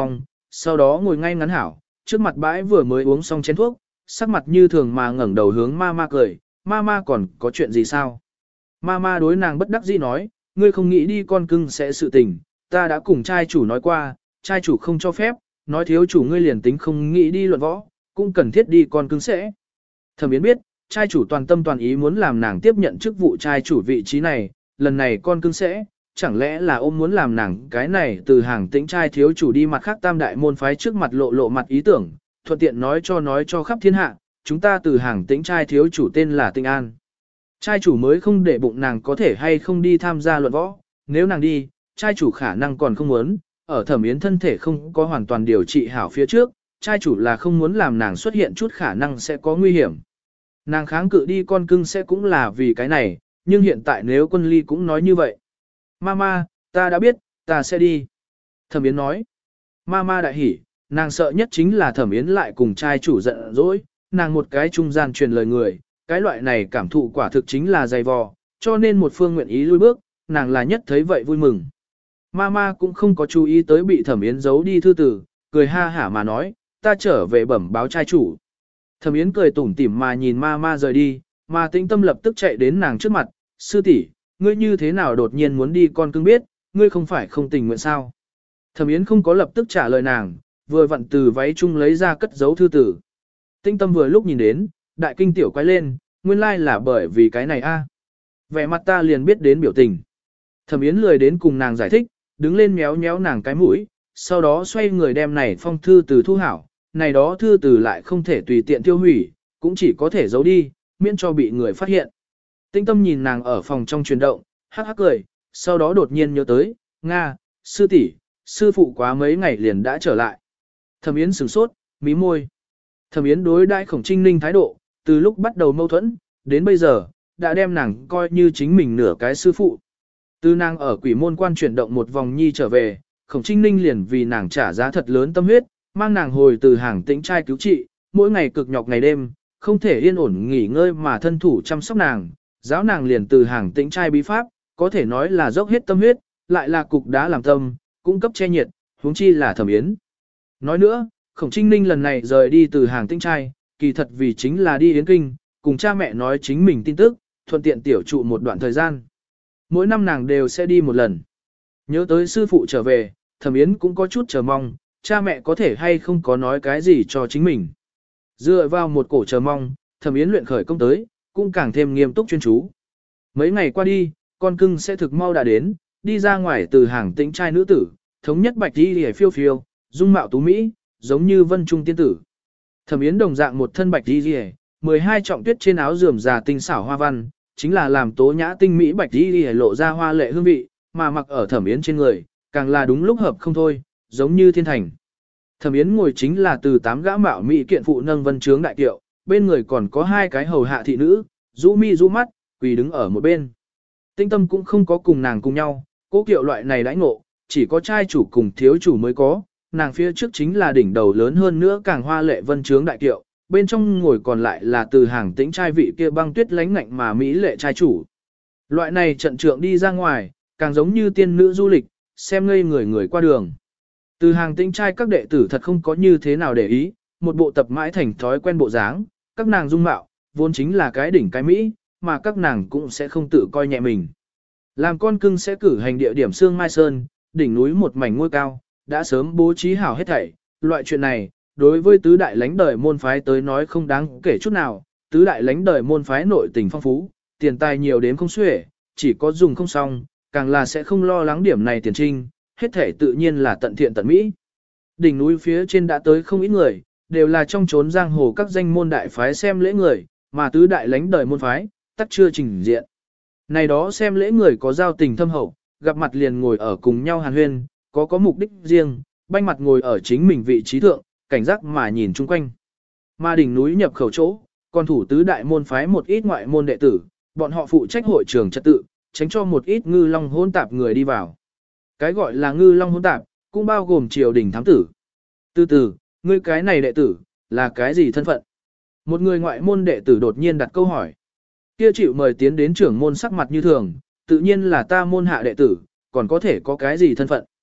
sau đó ngồi ngay ngắn hảo, trước mặt bãi vừa mới uống xong chén thuốc, sắc mặt như thường mà ngẩng đầu hướng ma ma cười, ma ma còn có chuyện gì sao? Ma ma đối nàng bất đắc dĩ nói, ngươi không nghĩ đi con cưng sẽ sự tình, ta đã cùng trai chủ nói qua, trai chủ không cho phép, nói thiếu chủ ngươi liền tính không nghĩ đi luận võ, cũng cần thiết đi con cưng sẽ. Thẩm Yến biết, trai chủ toàn tâm toàn ý muốn làm nàng tiếp nhận chức vụ trai chủ vị trí này, lần này con cưng sẽ, chẳng lẽ là ôm muốn làm nàng cái này từ hàng tĩnh trai thiếu chủ đi mặt khác tam đại môn phái trước mặt lộ lộ mặt ý tưởng, thuận tiện nói cho nói cho khắp thiên hạ, chúng ta từ hàng tĩnh trai thiếu chủ tên là Tinh An. Trai chủ mới không để bụng nàng có thể hay không đi tham gia luận võ, nếu nàng đi, trai chủ khả năng còn không muốn, ở Thẩm Yến thân thể không có hoàn toàn điều trị hảo phía trước, trai chủ là không muốn làm nàng xuất hiện chút khả năng sẽ có nguy hiểm. Nàng kháng cự đi con cưng sẽ cũng là vì cái này, nhưng hiện tại nếu quân ly cũng nói như vậy. Mama, ta đã biết, ta sẽ đi. Thẩm Yến nói. Mama đại hỉ, nàng sợ nhất chính là Thẩm Yến lại cùng trai chủ giận dỗi, nàng một cái trung gian truyền lời người, cái loại này cảm thụ quả thực chính là dày vò, cho nên một phương nguyện ý lui bước, nàng là nhất thấy vậy vui mừng. Mama cũng không có chú ý tới bị Thẩm Yến giấu đi thư tử, cười ha hả mà nói, ta trở về bẩm báo trai chủ. Thẩm Yến cười tủm tỉm mà nhìn Mama rời đi, mà Tĩnh Tâm lập tức chạy đến nàng trước mặt, sư tỷ, ngươi như thế nào đột nhiên muốn đi con cưng biết, ngươi không phải không tình nguyện sao. Thẩm Yến không có lập tức trả lời nàng, vừa vặn từ váy chung lấy ra cất giấu thư tử. Tĩnh Tâm vừa lúc nhìn đến, đại kinh tiểu quay lên, nguyên lai là bởi vì cái này a. Vẻ mặt ta liền biết đến biểu tình. Thẩm Yến lười đến cùng nàng giải thích, đứng lên méo méo nàng cái mũi, sau đó xoay người đem này phong thư từ thu hảo, này đó thư từ lại không thể tùy tiện tiêu hủy, cũng chỉ có thể giấu đi, miễn cho bị người phát hiện. Tĩnh Tâm nhìn nàng ở phòng trong chuyển động, hắc hắc cười, sau đó đột nhiên nhớ tới, Nga, sư tỷ, sư phụ quá mấy ngày liền đã trở lại. Thẩm Yến sửng sốt, mí môi. Thẩm Yến đối đãi Khổng Trinh Ninh thái độ, từ lúc bắt đầu mâu thuẫn, đến bây giờ, đã đem nàng coi như chính mình nửa cái sư phụ. Từ nàng ở quỷ môn quan chuyển động một vòng nhi trở về, Khổng Trinh Ninh liền vì nàng trả giá thật lớn tâm huyết, mang nàng hồi từ hàng tĩnh trai cứu trị, mỗi ngày cực nhọc ngày đêm, không thể yên ổn nghỉ ngơi mà thân thủ chăm sóc nàng, giáo nàng liền từ hàng tĩnh trai bí pháp, có thể nói là dốc hết tâm huyết, lại là cục đá làm tâm, cung cấp che nhiệt, huống chi là Thẩm Yến. Nói nữa, Khổng Trinh Ninh lần này rời đi từ hàng tĩnh trai, kỳ thật vì chính là đi Yến Kinh, cùng cha mẹ nói chính mình tin tức, thuận tiện tiểu trụ một đoạn thời gian. Mỗi năm nàng đều sẽ đi một lần. Nhớ tới sư phụ trở về, Thẩm Yến cũng có chút chờ mong, cha mẹ có thể hay không có nói cái gì cho chính mình. Dựa vào một cổ chờ mong, Thẩm Yến luyện khởi công tới, cũng càng thêm nghiêm túc chuyên chú. Mấy ngày qua đi, con cưng sẽ thực mau đã đến, đi ra ngoài từ hàng tĩnh trai nữ tử, thống nhất bạch đi hề phiêu phiêu, dung mạo tú Mỹ, giống như vân trung tiên tử. Thẩm Yến đồng dạng một thân bạch đi hề, mười hai trọng tuyết trên áo rườm rà tinh xảo hoa văn, chính là làm tố nhã tinh mỹ bạch đi hề lộ ra hoa lệ hương vị, mà mặc ở Thẩm Yến trên người, càng là đúng lúc hợp không thôi, giống như thiên thành. Thẩm Yến ngồi chính là từ tám gã mạo mỹ kiện phụ nâng vân trướng đại kiệu, bên người còn có hai cái hầu hạ thị nữ, rũ mi rũ mắt, quỳ đứng ở một bên. Tinh Tâm cũng không có cùng nàng cùng nhau, cố kiệu loại này đãi ngộ, chỉ có trai chủ cùng thiếu chủ mới có, nàng phía trước chính là đỉnh đầu lớn hơn nữa càng hoa lệ vân trướng đại kiệu, bên trong ngồi còn lại là từ hàng tĩnh trai vị kia băng tuyết lánh ngạnh mà mỹ lệ trai chủ. Loại này trận trượng đi ra ngoài, càng giống như tiên nữ du lịch, xem ngây người người qua đường. Từ hàng tĩnh trai các đệ tử thật không có như thế nào để ý, một bộ tập mãi thành thói quen bộ dáng, các nàng dung mạo, vốn chính là cái đỉnh cái Mỹ, mà các nàng cũng sẽ không tự coi nhẹ mình. Làm con cưng sẽ cử hành địa điểm Sương Mai Sơn, đỉnh núi một mảnh ngôi cao, đã sớm bố trí hảo hết thảy, loại chuyện này, đối với tứ đại lãnh đời môn phái tới nói không đáng kể chút nào, tứ đại lãnh đời môn phái nội tình phong phú, tiền tài nhiều đến không xuể, chỉ có dùng không xong, càng là sẽ không lo lắng điểm này tiền trinh, hết thảy tự nhiên là tận thiện tận mỹ. Đỉnh núi phía trên đã tới không ít người, đều là trong chốn giang hồ các danh môn đại phái xem lễ người, mà tứ đại lãnh đời môn phái, tắc chưa trình diện. Này đó xem lễ người có giao tình thâm hậu, gặp mặt liền ngồi ở cùng nhau hàn huyên, có có mục đích riêng, banh mặt ngồi ở chính mình vị trí thượng, cảnh giác mà nhìn chung quanh. Mà đỉnh núi nhập khẩu chỗ, còn thủ tứ đại môn phái một ít ngoại môn đệ tử, bọn họ phụ trách hội trường trật tự, tránh cho một ít ngư long hỗn tạp người đi vào. Cái gọi là ngư long hỗn tạp, cũng bao gồm triều đình thám tử. Từ từ, ngươi cái này đệ tử, là cái gì thân phận? Một người ngoại môn đệ tử đột nhiên đặt câu hỏi. Kia chịu mời tiến đến trưởng môn sắc mặt như thường, tự nhiên là ta môn hạ đệ tử, còn có thể có cái gì thân phận?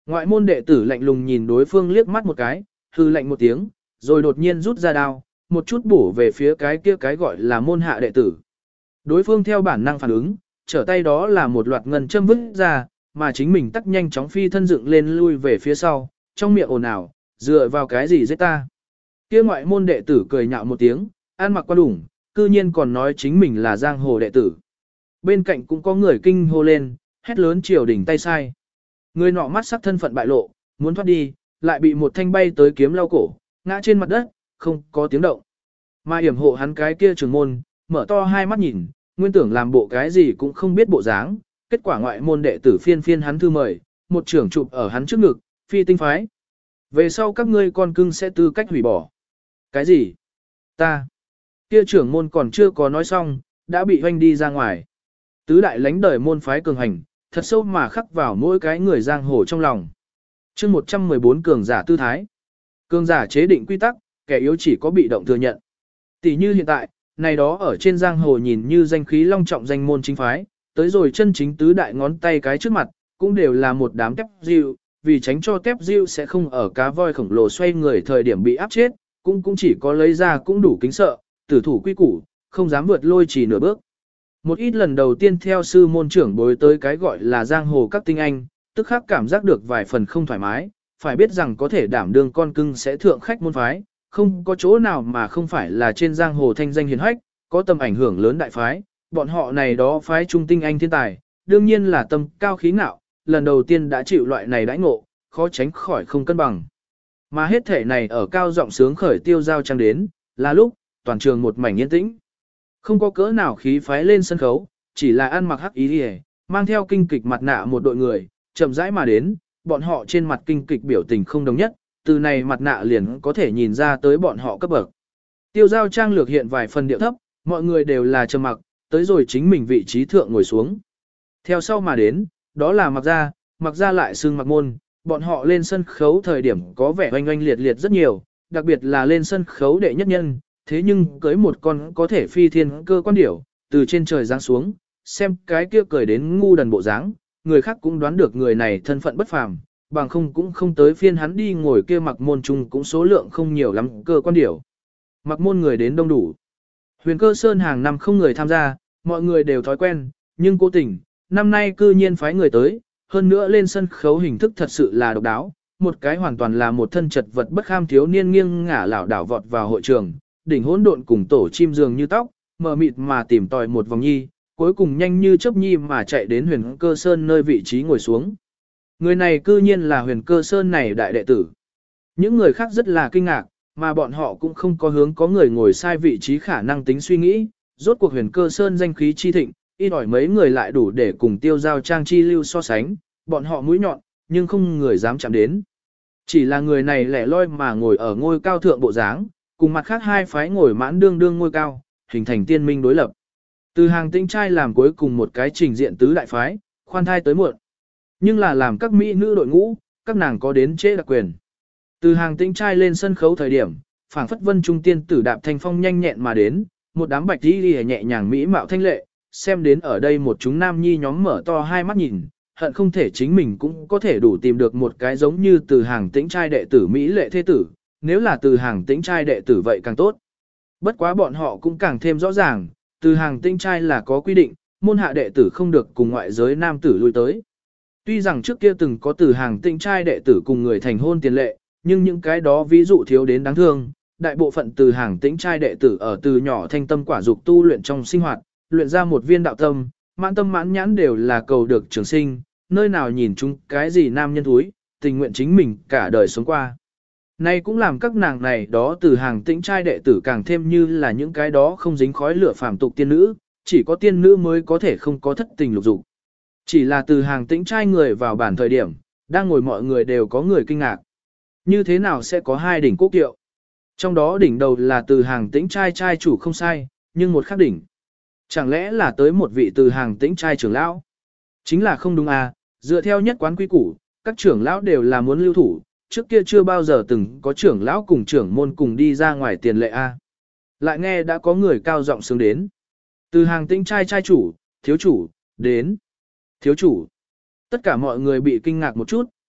Ngoại môn đệ tử lạnh lùng nhìn đối phương liếc mắt một cái, hư lạnh một tiếng, rồi đột nhiên rút ra đao, một chút bổ về phía cái kia cái gọi là môn hạ đệ tử. Đối phương theo bản năng phản ứng, trở tay đó là một loạt ngân châm vứt ra, mà chính mình tắc nhanh chóng phi thân dựng lên lui về phía sau, trong miệng ồn ào, dựa vào cái gì giết ta. Kia ngoại môn đệ tử cười nhạo một tiếng, ăn mặc qua đủng, cư nhiên còn nói chính mình là giang hồ đệ tử. Bên cạnh cũng có người kinh hô lên, hét lớn triều đỉnh tay sai. Người nọ mắt sắc thân phận bại lộ, muốn thoát đi, lại bị một thanh bay tới kiếm lau cổ, ngã trên mặt đất, không có tiếng động. Mà yểm hộ hắn cái kia trường môn, mở to hai mắt nhìn, nguyên tưởng làm bộ cái gì cũng không biết bộ dáng, kết quả ngoại môn đệ tử phiên phiên hắn thư mời, một trưởng chụp ở hắn trước ngực, phi tinh phái. Về sau các ngươi con cưng sẽ tư cách hủy bỏ. Cái gì? Ta. Kia trưởng môn còn chưa có nói xong, đã bị hoanh đi ra ngoài. Tứ đại lãnh đời môn phái cường hành, thật sâu mà khắc vào mỗi cái người giang hồ trong lòng. chương một trăm mười bốn cường giả tư thái. Cường giả chế định quy tắc, kẻ yếu chỉ có bị động thừa nhận. Tỷ như hiện tại, này đó ở trên giang hồ nhìn như danh khí long trọng danh môn chính phái, tới rồi chân chính tứ đại ngón tay cái trước mặt, cũng đều là một đám tép diệu, vì tránh cho tép diệu sẽ không ở cá voi khổng lồ xoay người thời điểm bị áp chết, cũng cũng chỉ có lấy ra cũng đủ kính sợ, tử thủ quy củ, không dám vượt lôi chỉ nửa bước. Một ít lần đầu tiên theo sư môn trưởng bối tới cái gọi là giang hồ các tinh anh, tức khắc cảm giác được vài phần không thoải mái, phải biết rằng có thể đảm đương con cưng sẽ thượng khách môn phái, không có chỗ nào mà không phải là trên giang hồ thanh danh hiển hách, có tầm ảnh hưởng lớn đại phái, bọn họ này đó phái trung tinh anh thiên tài, đương nhiên là tâm cao khí ngạo, lần đầu tiên đã chịu loại này đãi ngộ, khó tránh khỏi không cân bằng. Mà hết thể này ở cao giọng sướng khởi tiêu giao trang đến, là lúc, toàn trường một mảnh yên tĩnh. Không có cỡ nào khí phái lên sân khấu, chỉ là ăn mặc hắc ý đi mang theo kinh kịch mặt nạ một đội người, chậm rãi mà đến, bọn họ trên mặt kinh kịch biểu tình không đồng nhất, từ này mặt nạ liền có thể nhìn ra tới bọn họ cấp bậc. Tiêu giao trang lược hiện vài phần điệu thấp, mọi người đều là trầm mặc, tới rồi chính mình vị trí thượng ngồi xuống. Theo sau mà đến, đó là mặc ra, mặc ra lại xưng mặc môn, bọn họ lên sân khấu thời điểm có vẻ oanh oanh liệt liệt rất nhiều, đặc biệt là lên sân khấu đệ nhất nhân, thế nhưng cưới một con có thể phi thiên cơ quan điểu, từ trên trời giáng xuống, xem cái kia cười đến ngu đần bộ dáng, người khác cũng đoán được người này thân phận bất phàm, bằng không cũng không tới phiên hắn đi ngồi kia mặc môn chung cũng số lượng không nhiều lắm cơ quan điểu. Mặc môn người đến đông đủ. Huyền cơ sơn hàng năm không người tham gia, mọi người đều thói quen, nhưng cố tình, năm nay cư nhiên phái người tới, hơn nữa lên sân khấu hình thức thật sự là độc đáo, một cái hoàn toàn là một thân chật vật bất kham thiếu niên nghiêng ngả lảo đảo vọt vào hội trường, đỉnh hỗn độn cùng tổ chim dường như tóc, mờ mịt mà tìm tòi một vòng nhi, cuối cùng nhanh như chớp nhi mà chạy đến huyền cơ sơn nơi vị trí ngồi xuống. Người này cư nhiên là huyền cơ sơn này đại đệ tử. Những người khác rất là kinh ngạc, mà bọn họ cũng không có hướng có người ngồi sai vị trí khả năng tính suy nghĩ, rốt cuộc huyền cơ sơn danh khí chi thịnh, ít ỏi mấy người lại đủ để cùng tiêu giao trang chi lưu so sánh, bọn họ mũi nhọn, nhưng không người dám chạm đến. Chỉ là người này lẻ loi mà ngồi ở ngôi cao thượng bộ dáng, cùng mặt khác hai phái ngồi mãn đương đương ngôi cao, hình thành tiên minh đối lập. Từ hàng tĩnh trai làm cuối cùng một cái trình diện tứ đại phái, khoan thai tới muộn. Nhưng là làm các mỹ nữ đội ngũ, các nàng có đến chế đặc quyền. Từ hàng tĩnh trai lên sân khấu thời điểm, phảng phất vân trung tiên tử đạp thanh phong nhanh nhẹn mà đến, một đám bạch đi đi nhẹ nhàng mỹ mạo thanh lệ, xem đến ở đây một chúng nam nhi nhóm mở to hai mắt nhìn, hận không thể chính mình cũng có thể đủ tìm được một cái giống như từ hàng tĩnh trai đệ tử mỹ lệ thế tử, nếu là từ hàng tĩnh trai đệ tử vậy càng tốt. Bất quá bọn họ cũng càng thêm rõ ràng, từ hàng tĩnh trai là có quy định, môn hạ đệ tử không được cùng ngoại giới nam tử lui tới. Tuy rằng trước kia từng có từ hàng tĩnh trai đệ tử cùng người thành hôn tiền lệ, nhưng những cái đó ví dụ thiếu đến đáng thương, đại bộ phận từ hàng tĩnh trai đệ tử ở từ nhỏ thanh tâm quả dục tu luyện trong sinh hoạt, luyện ra một viên đạo tâm, mãn tâm mãn nhãn đều là cầu được trường sinh, nơi nào nhìn chúng cái gì nam nhân thúi, tình nguyện chính mình cả đời sống qua. Này cũng làm các nàng này đó từ hàng tĩnh trai đệ tử càng thêm như là những cái đó không dính khói lửa phàm tục tiên nữ, chỉ có tiên nữ mới có thể không có thất tình lục dục. Chỉ là từ hàng tĩnh trai người vào bản thời điểm, đang ngồi mọi người đều có người kinh ngạc. Như thế nào sẽ có hai đỉnh quốc kiệu? Trong đó đỉnh đầu là từ hàng tĩnh trai trai chủ không sai, nhưng một khác đỉnh. Chẳng lẽ là tới một vị từ hàng tĩnh trai trưởng lão? Chính là không đúng à, dựa theo nhất quán quy củ, các trưởng lão đều là muốn lưu thủ, trước kia chưa bao giờ từng có trưởng lão cùng trưởng môn cùng đi ra ngoài tiền lệ a. À. Lại nghe đã có người cao giọng sướng đến. Từ hàng tĩnh trai trai chủ, thiếu chủ, đến. Thiếu chủ. Tất cả mọi người bị kinh ngạc một chút,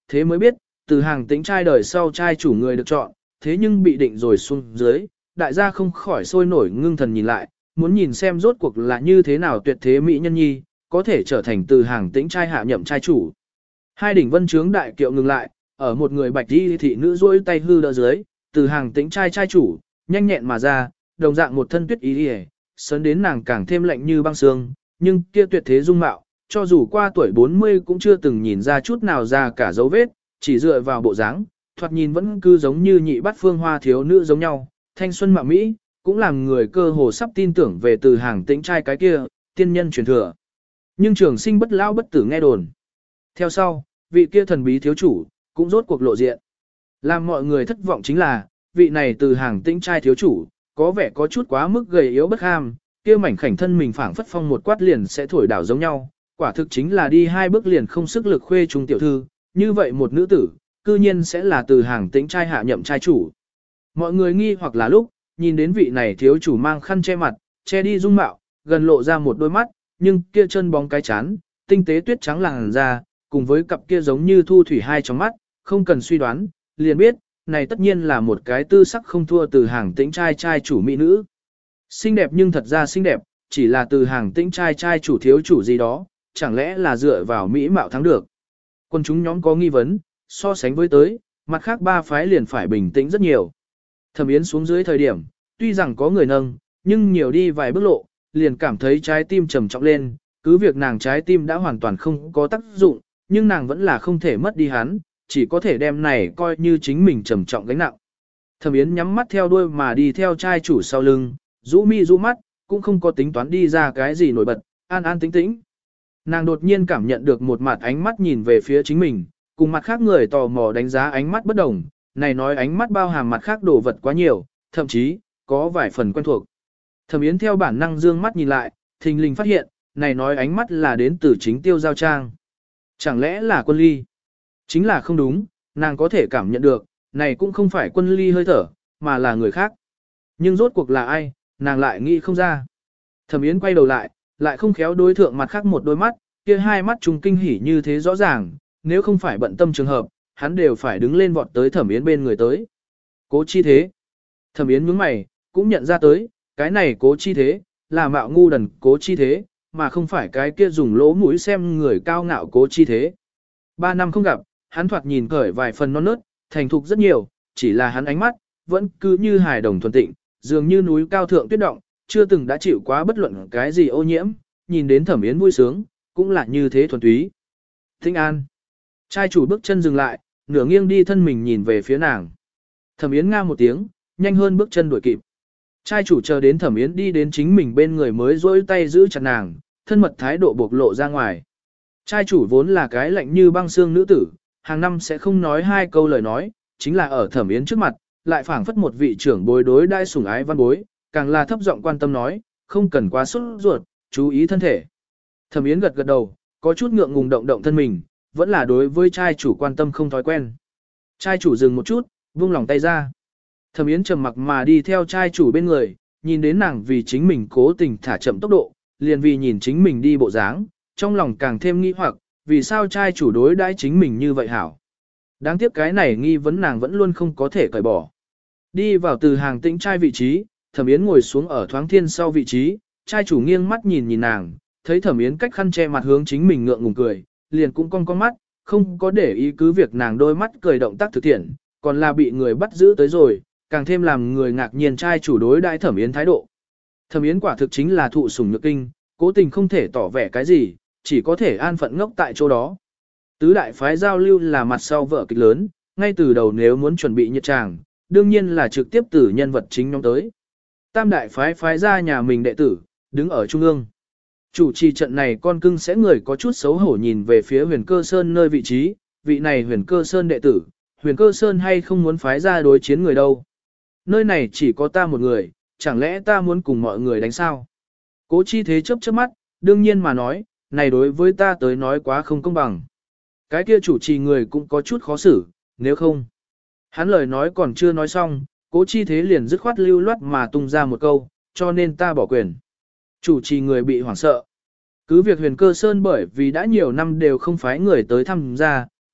thế mới biết, từ hàng tĩnh trai đời sau trai chủ người được chọn, thế nhưng bị định rồi xuống dưới, đại gia không khỏi sôi nổi ngưng thần nhìn lại, muốn nhìn xem rốt cuộc là như thế nào tuyệt thế mỹ nhân nhi, có thể trở thành từ hàng tĩnh trai hạ nhậm trai chủ. Hai đỉnh vân trướng đại kiệu ngừng lại, ở một người bạch y thị nữ duỗi tay hư đỡ dưới, từ hàng tĩnh trai trai chủ, nhanh nhẹn mà ra, đồng dạng một thân tuyết y y, sớn đến nàng càng thêm lạnh như băng xương, nhưng kia tuyệt thế dung mạo, cho dù qua tuổi bốn mươi cũng chưa từng nhìn ra chút nào ra cả dấu vết, chỉ dựa vào bộ dáng, thoạt nhìn vẫn cứ giống như nhị bát phương hoa thiếu nữ giống nhau, thanh xuân mạo mỹ, cũng làm người cơ hồ sắp tin tưởng về từ hàng tĩnh trai cái kia, tiên nhân truyền thừa. Nhưng trường sinh bất lão bất tử nghe đồn. Theo sau, vị kia thần bí thiếu chủ, cũng rốt cuộc lộ diện. Làm mọi người thất vọng chính là, vị này từ hàng tĩnh trai thiếu chủ, có vẻ có chút quá mức gầy yếu bất ham, kia mảnh khảnh thân mình phảng phất phong một quát liền sẽ thổi đảo giống nhau, quả thực chính là đi hai bước liền không sức lực khuê trung tiểu thư, như vậy một nữ tử, cư nhiên sẽ là từ hàng tĩnh trai hạ nhậm trai chủ. Mọi người nghi hoặc là lúc, nhìn đến vị này thiếu chủ mang khăn che mặt, che đi dung mạo, gần lộ ra một đôi mắt, nhưng kia chân bóng cái chán, tinh tế tuyết trắng làn da, cùng với cặp kia giống như thu thủy hai trong mắt, không cần suy đoán, liền biết, này tất nhiên là một cái tư sắc không thua từ hàng tĩnh trai trai chủ mỹ nữ. Xinh đẹp nhưng thật ra xinh đẹp, chỉ là từ hàng tĩnh trai trai chủ thiếu chủ gì đó, chẳng lẽ là dựa vào mỹ mạo thắng được. Quân chúng nhóm có nghi vấn, so sánh với tới, mặt khác ba phái liền phải bình tĩnh rất nhiều. Thẩm Yến xuống dưới thời điểm, tuy rằng có người nâng, nhưng nhiều đi vài bước lộ, liền cảm thấy trái tim trầm trọng lên, cứ việc nàng trái tim đã hoàn toàn không có tác dụng, nhưng nàng vẫn là không thể mất đi hắn, chỉ có thể đem này coi như chính mình trầm trọng gánh nặng. Thẩm Yến nhắm mắt theo đuôi mà đi theo trai chủ sau lưng, rũ mi rũ mắt, cũng không có tính toán đi ra cái gì nổi bật, an an tĩnh tĩnh. Nàng đột nhiên cảm nhận được một mặt ánh mắt nhìn về phía chính mình, cùng mặt khác người tò mò đánh giá ánh mắt bất đồng, này nói ánh mắt bao hàm mặt khác đồ vật quá nhiều, thậm chí, có vài phần quen thuộc. Thẩm Yến theo bản năng dương mắt nhìn lại, thình lình phát hiện, này nói ánh mắt là đến từ chính Tiêu Giao Trang. Chẳng lẽ là Quân Ly? Chính là không đúng, nàng có thể cảm nhận được, này cũng không phải Quân Ly hơi thở, mà là người khác. Nhưng rốt cuộc là ai, nàng lại nghĩ không ra. Thẩm Yến quay đầu lại, lại không khéo đối thượng mặt khác một đôi mắt, kia hai mắt trùng kinh hỉ như thế rõ ràng, nếu không phải bận tâm trường hợp, hắn đều phải đứng lên vọt tới Thẩm Yến bên người tới. Cố Chi Thế. Thẩm Yến nhướng mày, cũng nhận ra tới, cái này Cố Chi Thế, là mạo ngu đần Cố Chi Thế, mà không phải cái kia dùng lỗ mũi xem người cao ngạo Cố Chi Thế. Ba năm không gặp, hắn thoạt nhìn cởi vài phần non nớt, thành thục rất nhiều, chỉ là hắn ánh mắt, vẫn cứ như hài đồng thuần tịnh, dường như núi cao thượng tuyết động, chưa từng đã chịu quá bất luận cái gì ô nhiễm, nhìn đến Thẩm Yến vui sướng, cũng là như thế thuần túy. Thinh An. Trai chủ bước chân dừng lại, nửa nghiêng đi thân mình nhìn về phía nàng. Thẩm Yến nga một tiếng, nhanh hơn bước chân đuổi kịp. Trai chủ chờ đến Thẩm Yến đi đến chính mình bên người mới rỗi tay giữ chặt nàng, thân mật thái độ bộc lộ ra ngoài. Trai chủ vốn là cái lạnh như băng xương nữ tử, hàng năm sẽ không nói hai câu lời nói, chính là ở Thẩm Yến trước mặt, lại phảng phất một vị trưởng bối đối đai sủng ái văn bối, càng là thấp giọng quan tâm nói, không cần quá sốt ruột, chú ý thân thể. Thẩm Yến gật gật đầu, có chút ngượng ngùng động động thân mình, vẫn là đối với trai chủ quan tâm không thói quen. Trai chủ dừng một chút, vung lòng tay ra. Thẩm Yến trầm mặc mà đi theo trai chủ bên người, nhìn đến nàng vì chính mình cố tình thả chậm tốc độ, liền vì nhìn chính mình đi bộ dáng, trong lòng càng thêm nghi hoặc, vì sao trai chủ đối đãi chính mình như vậy hảo. Đáng tiếc cái này nghi vấn nàng vẫn luôn không có thể cởi bỏ. Đi vào từ hàng tĩnh trai vị trí, Thẩm Yến ngồi xuống ở thoáng thiên sau vị trí, trai chủ nghiêng mắt nhìn nhìn nàng, thấy Thẩm Yến cách khăn che mặt hướng chính mình ngượng ngùng cười, liền cũng cong con mắt, không có để ý cứ việc nàng đôi mắt cười động tác thực thiện, còn là bị người bắt giữ tới rồi, càng thêm làm người ngạc nhiên trai chủ đối đãi Thẩm Yến thái độ. Thẩm Yến quả thực chính là thụ sủng nhược kinh, cố tình không thể tỏ vẻ cái gì, chỉ có thể an phận ngốc tại chỗ đó. Tứ đại phái giao lưu là mặt sau vở kịch lớn, ngay từ đầu nếu muốn chuẩn bị nhiệt tràng, đương nhiên là trực tiếp từ nhân vật chính nhóm tới. Tam đại phái phái ra nhà mình đệ tử, đứng ở trung ương. Chủ trì trận này con cưng sẽ người có chút xấu hổ nhìn về phía huyền cơ sơn nơi vị trí, vị này huyền cơ sơn đệ tử, huyền cơ sơn hay không muốn phái ra đối chiến người đâu. Nơi này chỉ có ta một người, chẳng lẽ ta muốn cùng mọi người đánh sao? Cố Chi Thế chớp chớp mắt, đương nhiên mà nói, này đối với ta tới nói quá không công bằng. Cái kia chủ trì người cũng có chút khó xử, nếu không. Hắn lời nói còn chưa nói xong, Cố Chi Thế liền dứt khoát lưu loát mà tung ra một câu, cho nên ta bỏ quyền. Chủ trì người bị hoảng sợ. Cứ việc huyền cơ sơn bởi vì đã nhiều năm đều không phái người tới tham gia,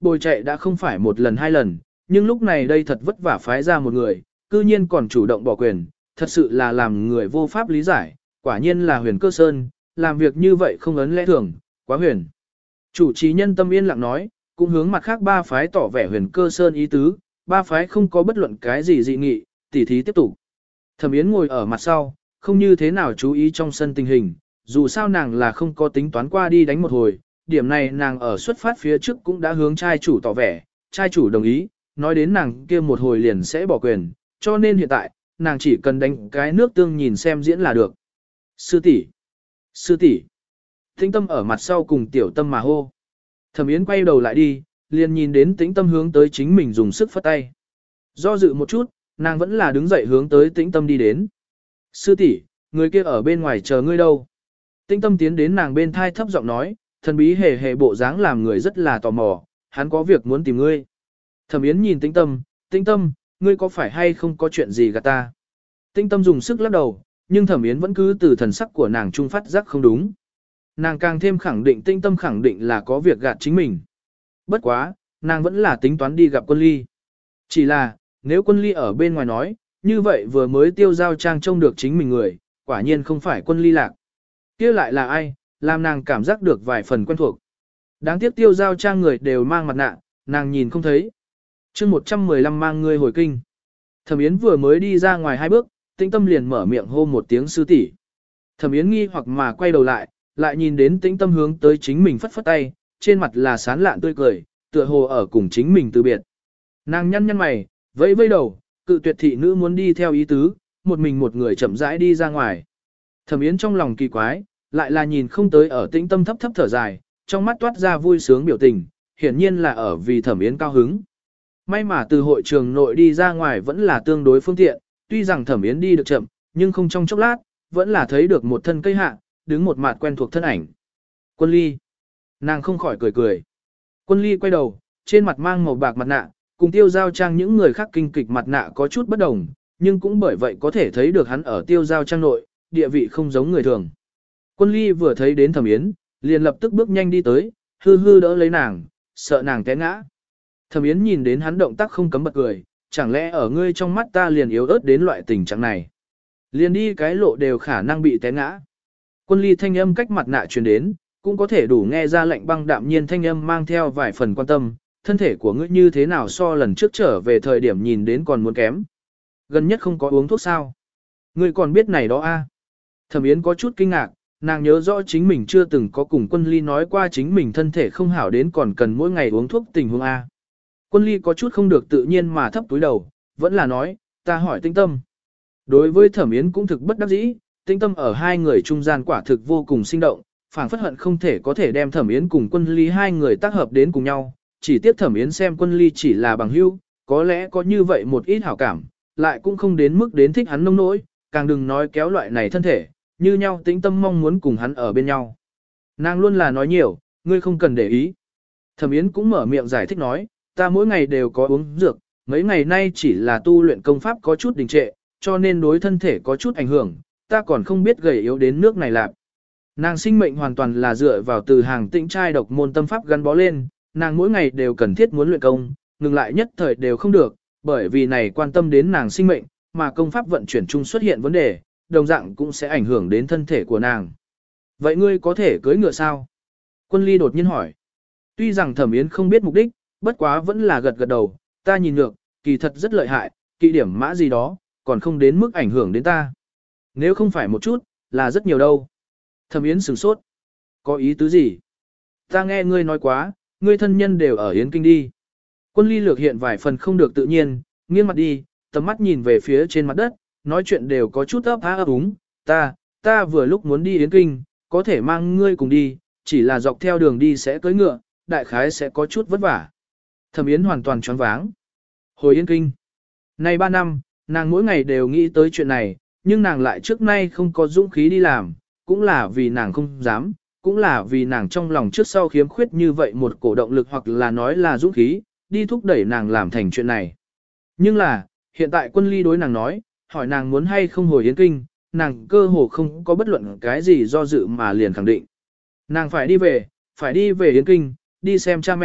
bồi chạy đã không phải một lần hai lần, nhưng lúc này đây thật vất vả phái ra một người, cư nhiên còn chủ động bỏ quyền, thật sự là làm người vô pháp lý giải, quả nhiên là huyền cơ sơn, làm việc như vậy không ấn lẽ thường, quá huyền. Chủ trì nhân tâm yên lặng nói, cũng hướng mặt khác ba phái tỏ vẻ huyền cơ sơn ý tứ, ba phái không có bất luận cái gì dị nghị, tỉ thí tiếp tục. Thẩm Yến ngồi ở mặt sau, không như thế nào chú ý trong sân tình hình, dù sao nàng là không có tính toán qua đi đánh một hồi, điểm này nàng ở xuất phát phía trước cũng đã hướng trai chủ tỏ vẻ, trai chủ đồng ý, nói đến nàng kia một hồi liền sẽ bỏ quyền, cho nên hiện tại, nàng chỉ cần đánh cái nước tương nhìn xem diễn là được. Sư tỷ, sư tỷ. Tĩnh Tâm ở mặt sau cùng Tiểu Tâm mà hô. Thẩm Yến quay đầu lại đi, liền nhìn đến Tĩnh Tâm hướng tới chính mình dùng sức phất tay. Do dự một chút, nàng vẫn là đứng dậy hướng tới Tĩnh Tâm đi đến. Sư tỷ, người kia ở bên ngoài chờ ngươi đâu? Tĩnh Tâm tiến đến nàng bên thai thấp giọng nói, thần bí hề hề bộ dáng làm người rất là tò mò, hắn có việc muốn tìm ngươi. Thẩm Yến nhìn Tĩnh Tâm, Tĩnh Tâm, ngươi có phải hay không có chuyện gì gạt ta? Tĩnh Tâm dùng sức lắc đầu, nhưng Thẩm Yến vẫn cứ từ thần sắc của nàng trung phát giác không đúng. Nàng càng thêm khẳng định Tĩnh Tâm khẳng định là có việc gạt chính mình. Bất quá, nàng vẫn là tính toán đi gặp Quân Ly. Chỉ là, nếu Quân Ly ở bên ngoài nói, như vậy vừa mới tiêu giao trang trông được chính mình người, quả nhiên không phải Quân Ly lạc. Kia lại là ai, làm nàng cảm giác được vài phần quen thuộc. Đáng tiếc tiêu giao trang người đều mang mặt nạ, nàng nhìn không thấy. chương một trăm mười lăm mang người hồi kinh. Thẩm Yến vừa mới đi ra ngoài hai bước, Tĩnh Tâm liền mở miệng hô một tiếng sư tỷ. Thẩm Yến nghi hoặc mà quay đầu lại, lại nhìn đến Tĩnh Tâm hướng tới chính mình phất phất tay, trên mặt là sán lạn tươi cười, tựa hồ ở cùng chính mình từ biệt. Nàng nhăn nhăn mày, vẫy vẫy đầu, cự tuyệt thị nữ muốn đi theo ý tứ, một mình một người chậm rãi đi ra ngoài. Thẩm Yến trong lòng kỳ quái, lại là nhìn không tới ở Tĩnh Tâm thấp thấp thở dài, trong mắt toát ra vui sướng biểu tình, hiển nhiên là ở vì Thẩm Yến cao hứng. May mà từ hội trường nội đi ra ngoài vẫn là tương đối phương tiện, tuy rằng Thẩm Yến đi được chậm, nhưng không trong chốc lát, vẫn là thấy được một thân cây hạ, đứng một mặt quen thuộc thân ảnh. Quân Ly. Nàng không khỏi cười cười. Quân Ly quay đầu, trên mặt mang màu bạc mặt nạ, cùng tiêu giao trang những người khác kinh kịch mặt nạ có chút bất đồng, nhưng cũng bởi vậy có thể thấy được hắn ở tiêu giao trang nội, địa vị không giống người thường. Quân Ly vừa thấy đến Thẩm Yến, liền lập tức bước nhanh đi tới, hư hư đỡ lấy nàng, sợ nàng té ngã. Thẩm Yến nhìn đến hắn động tác không cấm bật cười, chẳng lẽ ở ngươi trong mắt ta liền yếu ớt đến loại tình trạng này. Liền đi cái lộ đều khả năng bị té ngã. Quân Ly thanh âm cách mặt nạ truyền đến, cũng có thể đủ nghe ra lệnh băng đạm nhiên thanh âm mang theo vài phần quan tâm, thân thể của ngươi như thế nào so lần trước trở về thời điểm nhìn đến còn muốn kém. Gần nhất không có uống thuốc sao. Ngươi còn biết này đó a? À? Thẩm Yến có chút kinh ngạc, nàng nhớ rõ chính mình chưa từng có cùng Quân Ly nói qua chính mình thân thể không hảo đến còn cần mỗi ngày uống thuốc tình huống a. Quân Ly có chút không được tự nhiên mà thấp túi đầu, vẫn là nói, ta hỏi Tĩnh Tâm. Đối với Thẩm Yến cũng thực bất đắc dĩ, Tĩnh Tâm ở hai người trung gian quả thực vô cùng sinh động, phảng phất hận không thể có thể đem Thẩm Yến cùng Quân Ly hai người tác hợp đến cùng nhau, chỉ tiếc Thẩm Yến xem Quân Ly chỉ là bằng hữu, có lẽ có như vậy một ít hảo cảm, lại cũng không đến mức đến thích hắn nông nỗi, càng đừng nói kéo loại này thân thể, như nhau Tĩnh Tâm mong muốn cùng hắn ở bên nhau. Nàng luôn là nói nhiều, ngươi không cần để ý. Thẩm Yến cũng mở miệng giải thích nói, ta mỗi ngày đều có uống dược, mấy ngày nay chỉ là tu luyện công pháp có chút đình trệ, cho nên đối thân thể có chút ảnh hưởng, ta còn không biết gầy yếu đến nước này lạc. Nàng sinh mệnh hoàn toàn là dựa vào từ hàng tĩnh trai độc môn tâm pháp gắn bó lên, nàng mỗi ngày đều cần thiết muốn luyện công, ngừng lại nhất thời đều không được, bởi vì này quan tâm đến nàng sinh mệnh, mà công pháp vận chuyển chung xuất hiện vấn đề, đồng dạng cũng sẽ ảnh hưởng đến thân thể của nàng. Vậy ngươi có thể cưỡi ngựa sao? Quân Ly đột nhiên hỏi. Tuy rằng Thẩm Yến không biết mục đích, bất quá vẫn là gật gật đầu, ta nhìn được, kỳ thật rất lợi hại, kỵ điểm mã gì đó, còn không đến mức ảnh hưởng đến ta. Nếu không phải một chút, là rất nhiều đâu. Thẩm Yến sửng sốt. Có ý tứ gì? Ta nghe ngươi nói quá, ngươi thân nhân đều ở Yến Kinh đi. Quân Ly lược hiện vài phần không được tự nhiên, nghiêng mặt đi, tầm mắt nhìn về phía trên mặt đất, nói chuyện đều có chút ấp há ấp úng. Ta, ta vừa lúc muốn đi Yến Kinh, có thể mang ngươi cùng đi, chỉ là dọc theo đường đi sẽ cưỡi ngựa, đại khái sẽ có chút vất vả. Thẩm Yến hoàn toàn choáng váng. Hồi Yến Kinh. Nay ba năm, nàng mỗi ngày đều nghĩ tới chuyện này, nhưng nàng lại trước nay không có dũng khí đi làm, cũng là vì nàng không dám, cũng là vì nàng trong lòng trước sau khiếm khuyết như vậy một cổ động lực hoặc là nói là dũng khí, đi thúc đẩy nàng làm thành chuyện này. Nhưng là, hiện tại Quân Ly đối nàng nói, hỏi nàng muốn hay không hồi Yến Kinh, nàng cơ hồ không có bất luận cái gì do dự mà liền khẳng định. Nàng phải đi về, phải đi về Yến Kinh, đi xem cha mẹ,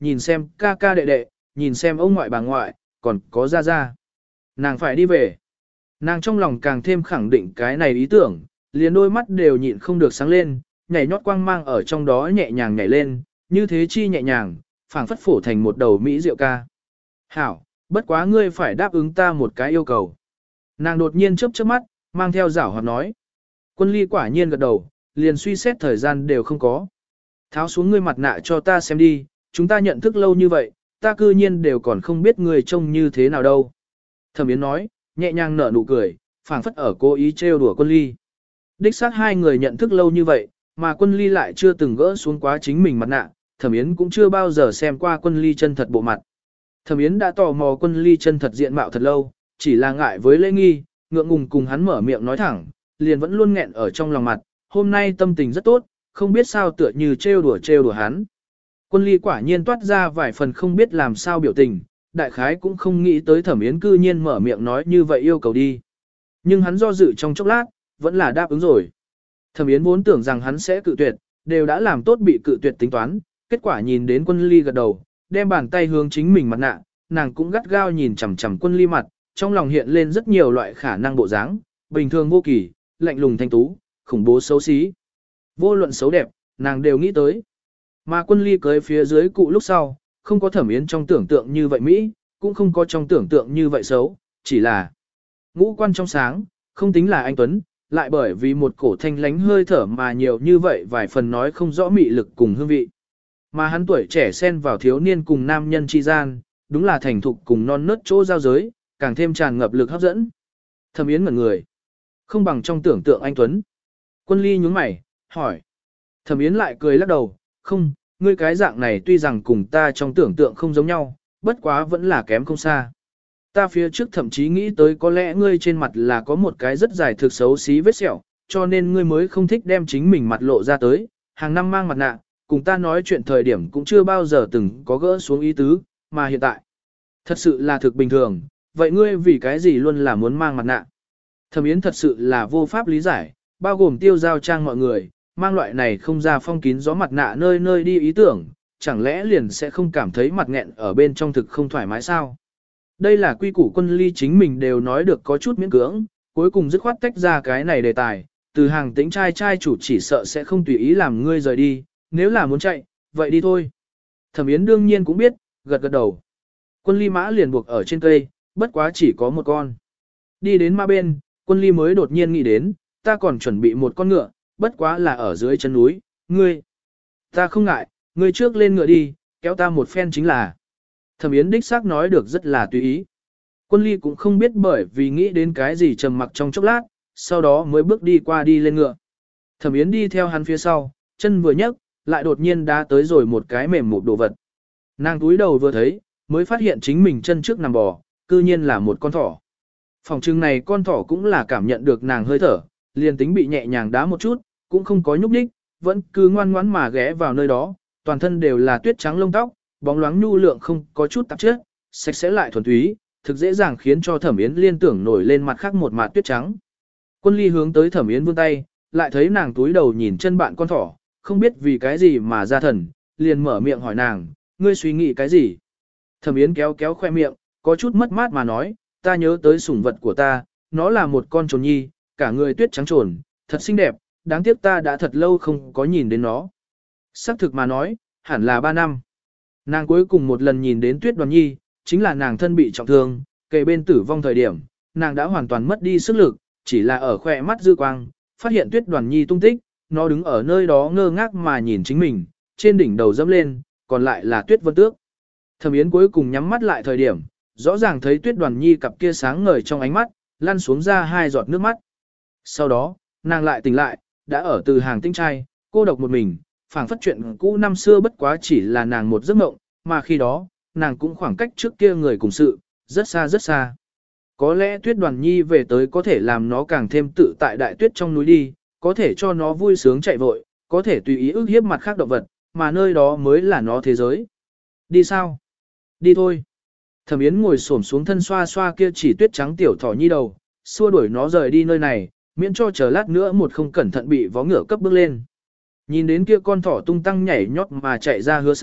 nhìn xem ca ca đệ đệ, nhìn xem ông ngoại bà ngoại, còn có ra ra. Nàng phải đi về. Nàng trong lòng càng thêm khẳng định cái này ý tưởng, liền đôi mắt đều nhịn không được sáng lên, nhảy nhót quang mang ở trong đó nhẹ nhàng nhảy lên, như thế chi nhẹ nhàng, phảng phất phổ thành một đầu mỹ diệu ca. Hảo, bất quá ngươi phải đáp ứng ta một cái yêu cầu. Nàng đột nhiên chớp chớp mắt, mang theo giảo hoạt nói. Quân ly quả nhiên gật đầu, liền suy xét thời gian đều không có. Tháo xuống ngươi mặt nạ cho ta xem đi, chúng ta nhận thức lâu như vậy, ta cư nhiên đều còn không biết ngươi trông như thế nào đâu. Thẩm Yến nói, nhẹ nhàng nở nụ cười, phảng phất ở cố ý trêu đùa quân ly. Đích xác hai người nhận thức lâu như vậy, mà quân ly lại chưa từng gỡ xuống quá chính mình mặt nạ, Thẩm Yến cũng chưa bao giờ xem qua quân ly chân thật bộ mặt. Thẩm Yến đã tò mò quân ly chân thật diện mạo thật lâu, chỉ là ngại với lễ nghi, ngượng ngùng cùng hắn mở miệng nói thẳng, liền vẫn luôn nghẹn ở trong lòng mặt, hôm nay tâm tình rất tốt, không biết sao tựa như trêu đùa trêu đùa hắn. Quân ly quả nhiên toát ra vài phần không biết làm sao biểu tình, đại khái cũng không nghĩ tới Thẩm Yến cư nhiên mở miệng nói như vậy yêu cầu đi. Nhưng hắn do dự trong chốc lát, vẫn là đáp ứng rồi. Thẩm Yến vốn tưởng rằng hắn sẽ cự tuyệt, đều đã làm tốt bị cự tuyệt tính toán, kết quả nhìn đến quân ly gật đầu, đem bàn tay hướng chính mình mặt nạ, nàng cũng gắt gao nhìn chằm chằm quân ly mặt, trong lòng hiện lên rất nhiều loại khả năng bộ dáng, bình thường vô kỳ, lạnh lùng thanh tú, khủng bố xấu xí. Vô luận xấu đẹp, nàng đều nghĩ tới. Mà quân ly cưới phía dưới cụ lúc sau, không có Thẩm Yến trong tưởng tượng như vậy Mỹ, cũng không có trong tưởng tượng như vậy xấu, chỉ là ngũ quan trong sáng, không tính là anh Tuấn, lại bởi vì một cổ thanh lánh hơi thở mà nhiều như vậy vài phần nói không rõ mị lực cùng hương vị. Mà hắn tuổi trẻ xen vào thiếu niên cùng nam nhân chi gian, đúng là thành thục cùng non nớt chỗ giao giới, càng thêm tràn ngập lực hấp dẫn. Thẩm Yến ngẩn người, không bằng trong tưởng tượng anh Tuấn. Quân ly nhướng mày, hỏi. Thẩm Yến lại cười lắc đầu, không, ngươi cái dạng này tuy rằng cùng ta trong tưởng tượng không giống nhau, bất quá vẫn là kém không xa. Ta phía trước thậm chí nghĩ tới có lẽ ngươi trên mặt là có một cái rất dài thực xấu xí vết sẹo, cho nên ngươi mới không thích đem chính mình mặt lộ ra tới, hàng năm mang mặt nạ, cùng ta nói chuyện thời điểm cũng chưa bao giờ từng có gỡ xuống ý tứ, mà hiện tại, thật sự là thực bình thường, vậy ngươi vì cái gì luôn là muốn mang mặt nạ? Thẩm Yến thật sự là vô pháp lý giải, bao gồm tiêu giao trang mọi người, mang loại này không ra phong kín gió mặt nạ nơi nơi đi ý tưởng, chẳng lẽ liền sẽ không cảm thấy mặt nghẹn ở bên trong thực không thoải mái sao? Đây là quy củ quân ly chính mình đều nói được có chút miễn cưỡng, cuối cùng dứt khoát tách ra cái này đề tài, từ hàng tĩnh trai trai chủ chỉ sợ sẽ không tùy ý làm ngươi rời đi, nếu là muốn chạy, vậy đi thôi. Thẩm Yến đương nhiên cũng biết, gật gật đầu. Quân ly mã liền buộc ở trên cây, bất quá chỉ có một con. Đi đến mã bên, quân ly mới đột nhiên nghĩ đến, ta còn chuẩn bị một con ngựa, bất quá là ở dưới chân núi, ngươi. Ta không ngại, ngươi trước lên ngựa đi, kéo ta một phen chính là. Thẩm Yến đích xác nói được rất là tùy ý. Quân ly cũng không biết bởi vì nghĩ đến cái gì trầm mặc trong chốc lát, sau đó mới bước đi qua đi lên ngựa. Thẩm Yến đi theo hắn phía sau, chân vừa nhấc, lại đột nhiên đá tới rồi một cái mềm một đồ vật. Nàng túi đầu vừa thấy, mới phát hiện chính mình chân trước nằm bò, cư nhiên là một con thỏ. Phòng trưng này con thỏ cũng là cảm nhận được nàng hơi thở, liền tính bị nhẹ nhàng đá một chút, cũng không có nhúc nhích, vẫn cứ ngoan ngoãn mà ghé vào nơi đó, toàn thân đều là tuyết trắng lông tóc, bóng loáng nhu lượng không có chút tạp chất, sạch sẽ lại thuần túy, thực dễ dàng khiến cho Thẩm Yến liên tưởng nổi lên mặt khác một mặt tuyết trắng. Quân ly hướng tới Thẩm Yến vươn tay, lại thấy nàng túi đầu nhìn chân bạn con thỏ, không biết vì cái gì mà ra thần, liền mở miệng hỏi nàng, ngươi suy nghĩ cái gì? Thẩm Yến kéo kéo khoe miệng, có chút mất mát mà nói, ta nhớ tới sủng vật của ta, nó là một con trồn nhi, cả người tuyết trắng trồn, thật xinh đẹp, đáng tiếc ta đã thật lâu không có nhìn đến nó. Xác thực mà nói, hẳn là ba năm. Nàng cuối cùng một lần nhìn đến tuyết đoàn nhi, chính là nàng thân bị trọng thương, kề bên tử vong thời điểm, nàng đã hoàn toàn mất đi sức lực, chỉ là ở khỏe mắt dư quang, phát hiện tuyết đoàn nhi tung tích, nó đứng ở nơi đó ngơ ngác mà nhìn chính mình, trên đỉnh đầu dẫm lên, còn lại là tuyết vân tước. Thẩm Yến cuối cùng nhắm mắt lại thời điểm, rõ ràng thấy tuyết đoàn nhi cặp kia sáng ngời trong ánh mắt, lăn xuống ra hai giọt nước mắt. Sau đó, nàng lại tỉnh lại, đã ở từ hàng tinh trai, cô độc một mình, phảng phất chuyện cũ năm xưa bất quá chỉ là nàng một giấc mộng, mà khi đó, nàng cũng khoảng cách trước kia người cùng sự, rất xa rất xa. Có lẽ tuyết đoàn nhi về tới có thể làm nó càng thêm tự tại đại tuyết trong núi đi, có thể cho nó vui sướng chạy vội, có thể tùy ý ức hiếp mặt khác động vật, mà nơi đó mới là nó thế giới. Đi sao? Đi thôi. Thẩm Yến ngồi xổm xuống thân xoa xoa kia chỉ tuyết trắng tiểu thỏ nhi đầu, xua đuổi nó rời đi nơi này, miễn cho chờ lát nữa một không cẩn thận bị vó ngựa cấp bước lên. Nhìn đến kia con thỏ tung tăng nhảy nhót mà chạy ra hứa xa,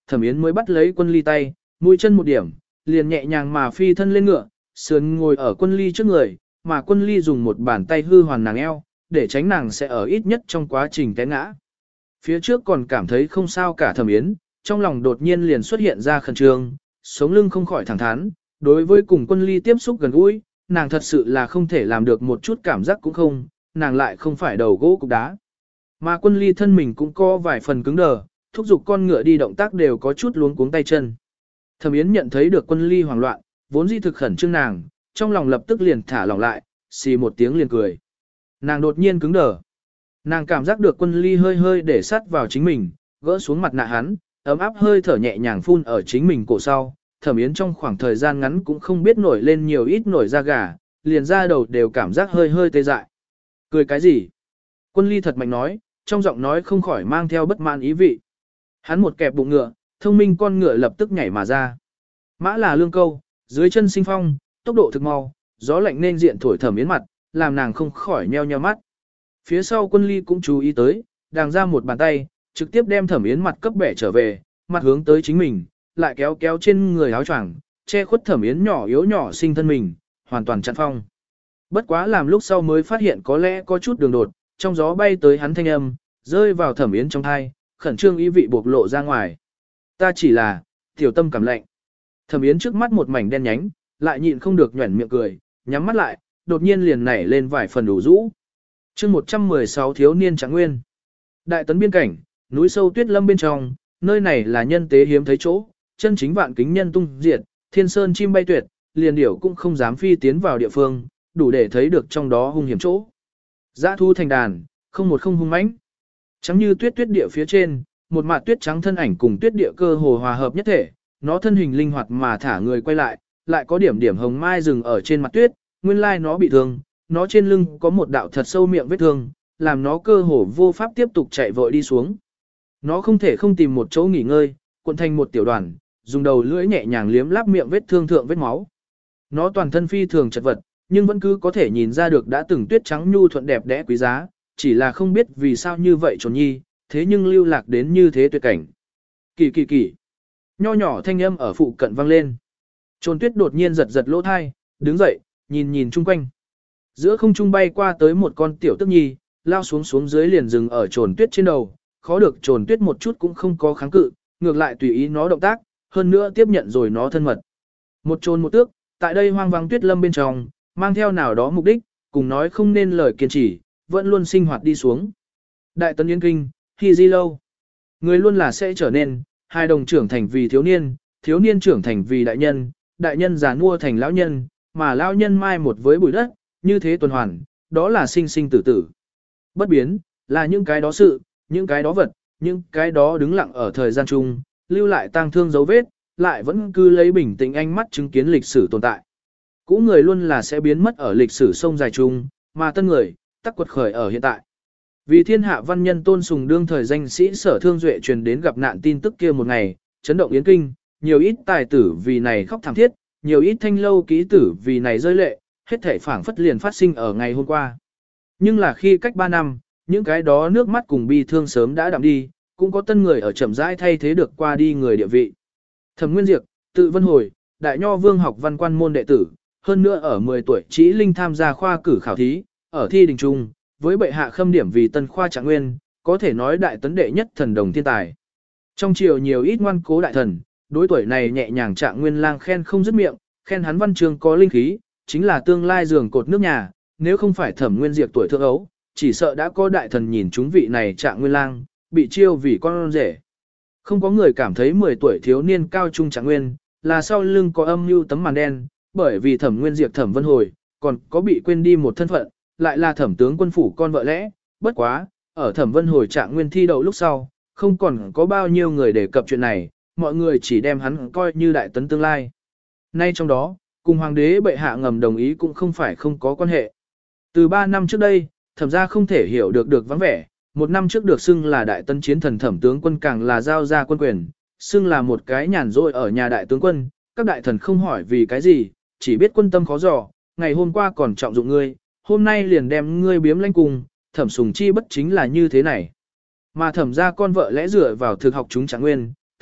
Thẩm Yến mới bắt lấy Quân Ly tay, mũi chân một điểm, liền nhẹ nhàng mà phi thân lên ngựa, sườn ngồi ở Quân Ly trước người, mà Quân Ly dùng một bàn tay hư hoàn nàng eo, để tránh nàng sẽ ở ít nhất trong quá trình té ngã. Phía trước còn cảm thấy không sao cả Thẩm Yến, trong lòng đột nhiên liền xuất hiện ra khẩn trương, sống lưng không khỏi thẳng thắn, đối với cùng Quân Ly tiếp xúc gần gũi, nàng thật sự là không thể làm được một chút cảm giác cũng không, nàng lại không phải đầu gỗ cục đá. Mà Quân Ly thân mình cũng có vài phần cứng đờ, thúc giục con ngựa đi động tác đều có chút luống cuống tay chân. Thẩm Yến nhận thấy được Quân Ly hoảng loạn, vốn dĩ thực khẩn trương nàng, trong lòng lập tức liền thả lỏng lại, xì một tiếng liền cười. Nàng đột nhiên cứng đờ. Nàng cảm giác được Quân Ly hơi hơi để sát vào chính mình, gỡ xuống mặt nạ hắn, ấm áp hơi thở nhẹ nhàng phun ở chính mình cổ sau. Thẩm Yến trong khoảng thời gian ngắn cũng không biết nổi lên nhiều ít nổi da gà, liền da đầu đều cảm giác hơi hơi tê dại. Cười cái gì? Quân Ly thật mạnh nói, trong giọng nói không khỏi mang theo bất mãn ý vị. Hắn một kẹp bụng ngựa, thông minh con ngựa lập tức nhảy mà ra. Mã là lương câu, dưới chân sinh phong, tốc độ thực mau, gió lạnh nên diện thổi Thẩm Yến mặt, làm nàng không khỏi nheo nheo mắt. Phía sau Quân Ly cũng chú ý tới, đàng ra một bàn tay, trực tiếp đem Thẩm Yến mặt cấp bẻ trở về, mặt hướng tới chính mình, lại kéo kéo trên người áo choàng, che khuất Thẩm Yến nhỏ yếu nhỏ sinh thân mình, hoàn toàn chặn phong. Bất quá làm lúc sau mới phát hiện có lẽ có chút đường đột, trong gió bay tới hắn thanh âm, rơi vào Thẩm Yến trong thai, khẩn trương ý vị bộc lộ ra ngoài. Ta chỉ là, tiểu tâm cảm lạnh. Thẩm Yến trước mắt một mảnh đen nhánh, lại nhịn không được nhuẩn miệng cười, nhắm mắt lại, đột nhiên liền nảy lên vài phần đủ rũ. chương một trăm mười sáu thiếu niên Trạng Nguyên. Đại tấn biên cảnh, núi sâu tuyết lâm bên trong, nơi này là nhân tế hiếm thấy chỗ, chân chính vạn kính nhân tung diệt, thiên sơn chim bay tuyệt, liền điểu cũng không dám phi tiến vào địa phương, đủ để thấy được trong đó hung hiểm chỗ. Dã thu thành đàn, không một không hung mãnh. Trắng như tuyết tuyết địa phía trên, một mạt tuyết trắng thân ảnh cùng tuyết địa cơ hồ hòa hợp nhất thể, nó thân hình linh hoạt mà thả người quay lại, lại có điểm điểm hồng mai dừng ở trên mặt tuyết, nguyên lai nó bị thương, nó trên lưng có một đạo thật sâu miệng vết thương, làm nó cơ hồ vô pháp tiếp tục chạy vội đi xuống. Nó không thể không tìm một chỗ nghỉ ngơi, cuộn thành một tiểu đoàn, dùng đầu lưỡi nhẹ nhàng liếm láp miệng vết thương thượng vết máu. Nó toàn thân phi thường chật vật, nhưng vẫn cứ có thể nhìn ra được đã từng tuyết trắng nhu thuận đẹp đẽ quý giá, chỉ là không biết vì sao như vậy trốn nhi, thế nhưng lưu lạc đến như thế tuyệt cảnh. Kỳ kỳ kỳ. Nho nhỏ thanh âm ở phụ cận vang lên. Trồn tuyết đột nhiên giật giật lỗ thai, đứng dậy, nhìn nhìn chung quanh. Giữa không trung bay qua tới một con tiểu tức nhi, lao xuống xuống dưới liền dừng ở trồn tuyết trên đầu, khó được trồn tuyết một chút cũng không có kháng cự, ngược lại tùy ý nó động tác, hơn nữa tiếp nhận rồi nó thân mật. Một trồn một tước, tại đây hoang vắng tuyết lâm bên trong, mang theo nào đó mục đích, cùng nói không nên lời kiên trì, vẫn luôn sinh hoạt đi xuống. Đại tấn yên kinh, khi di lâu. Người luôn là sẽ trở nên, hai đồng trưởng thành vì thiếu niên, thiếu niên trưởng thành vì đại nhân, đại nhân già nua thành lão nhân, mà lão nhân mai một với bụi đất, như thế tuần hoàn, đó là sinh sinh tử tử. Bất biến, là những cái đó sự, những cái đó vật, những cái đó đứng lặng ở thời gian chung, lưu lại tang thương dấu vết, lại vẫn cứ lấy bình tĩnh ánh mắt chứng kiến lịch sử tồn tại. Cũ người luôn là sẽ biến mất ở lịch sử sông dài chung, mà tân người, tắc quật khởi ở hiện tại. Vì thiên hạ văn nhân tôn sùng đương thời danh sĩ Sở Thương Duệ truyền đến gặp nạn tin tức kia một ngày, chấn động yến kinh, nhiều ít tài tử vì này khóc thảm thiết, nhiều ít thanh lâu ký tử vì này rơi lệ, hết thảy phảng phất liền phát sinh ở ngày hôm qua. Nhưng là khi cách ba năm, những cái đó nước mắt cùng bi thương sớm đã đậm đi, cũng có tân người ở chậm rãi thay thế được qua đi người địa vị. Thẩm Nguyên Diệp, tự Vân Hồi, đại nho vương học văn quan môn đệ tử, hơn nữa ở mười tuổi Chí Linh tham gia khoa cử khảo thí, ở thi đình trung, với bệ hạ khâm điểm vì tân khoa Trạng Nguyên, có thể nói đại tấn đệ nhất thần đồng thiên tài. Trong triều nhiều ít ngoan cố đại thần, đối tuổi này nhẹ nhàng Trạng Nguyên lang khen không dứt miệng, khen hắn văn chương có linh khí, chính là tương lai giường cột nước nhà, nếu không phải Thẩm Nguyên Diệp tuổi thượng ấu, chỉ sợ đã có đại thần nhìn chúng vị này Trạng Nguyên lang, bị chiêu vì con rể. Không có người cảm thấy mười tuổi thiếu niên cao trung Trạng Nguyên, là sau lưng có âm mưu tấm màn đen, bởi vì Thẩm Nguyên Diệp Thẩm Vân Hồi, còn có bị quên đi một thân phận, lại là Thẩm tướng quân phủ con vợ lẽ, bất quá, ở Thẩm Vân Hồi Trạng Nguyên thi đậu lúc sau, không còn có bao nhiêu người đề cập chuyện này, mọi người chỉ đem hắn coi như đại tấn tương lai. Nay trong đó, cùng hoàng đế bệ hạ ngầm đồng ý cũng không phải không có quan hệ. Từ ba năm trước đây, thẩm gia không thể hiểu được được vắng vẻ, một năm trước được xưng là đại tấn chiến thần Thẩm tướng quân càng là giao ra quân quyền, xưng là một cái nhàn rỗi ở nhà đại tướng quân, các đại thần không hỏi vì cái gì, chỉ biết quân tâm khó dò, ngày hôm qua còn trọng dụng ngươi, hôm nay liền đem ngươi biếm lãnh cùng, Thẩm Sùng Chi bất chính là như thế này. Mà Thẩm gia con vợ lẽ dựa vào thực học chúng Trạng Nguyên,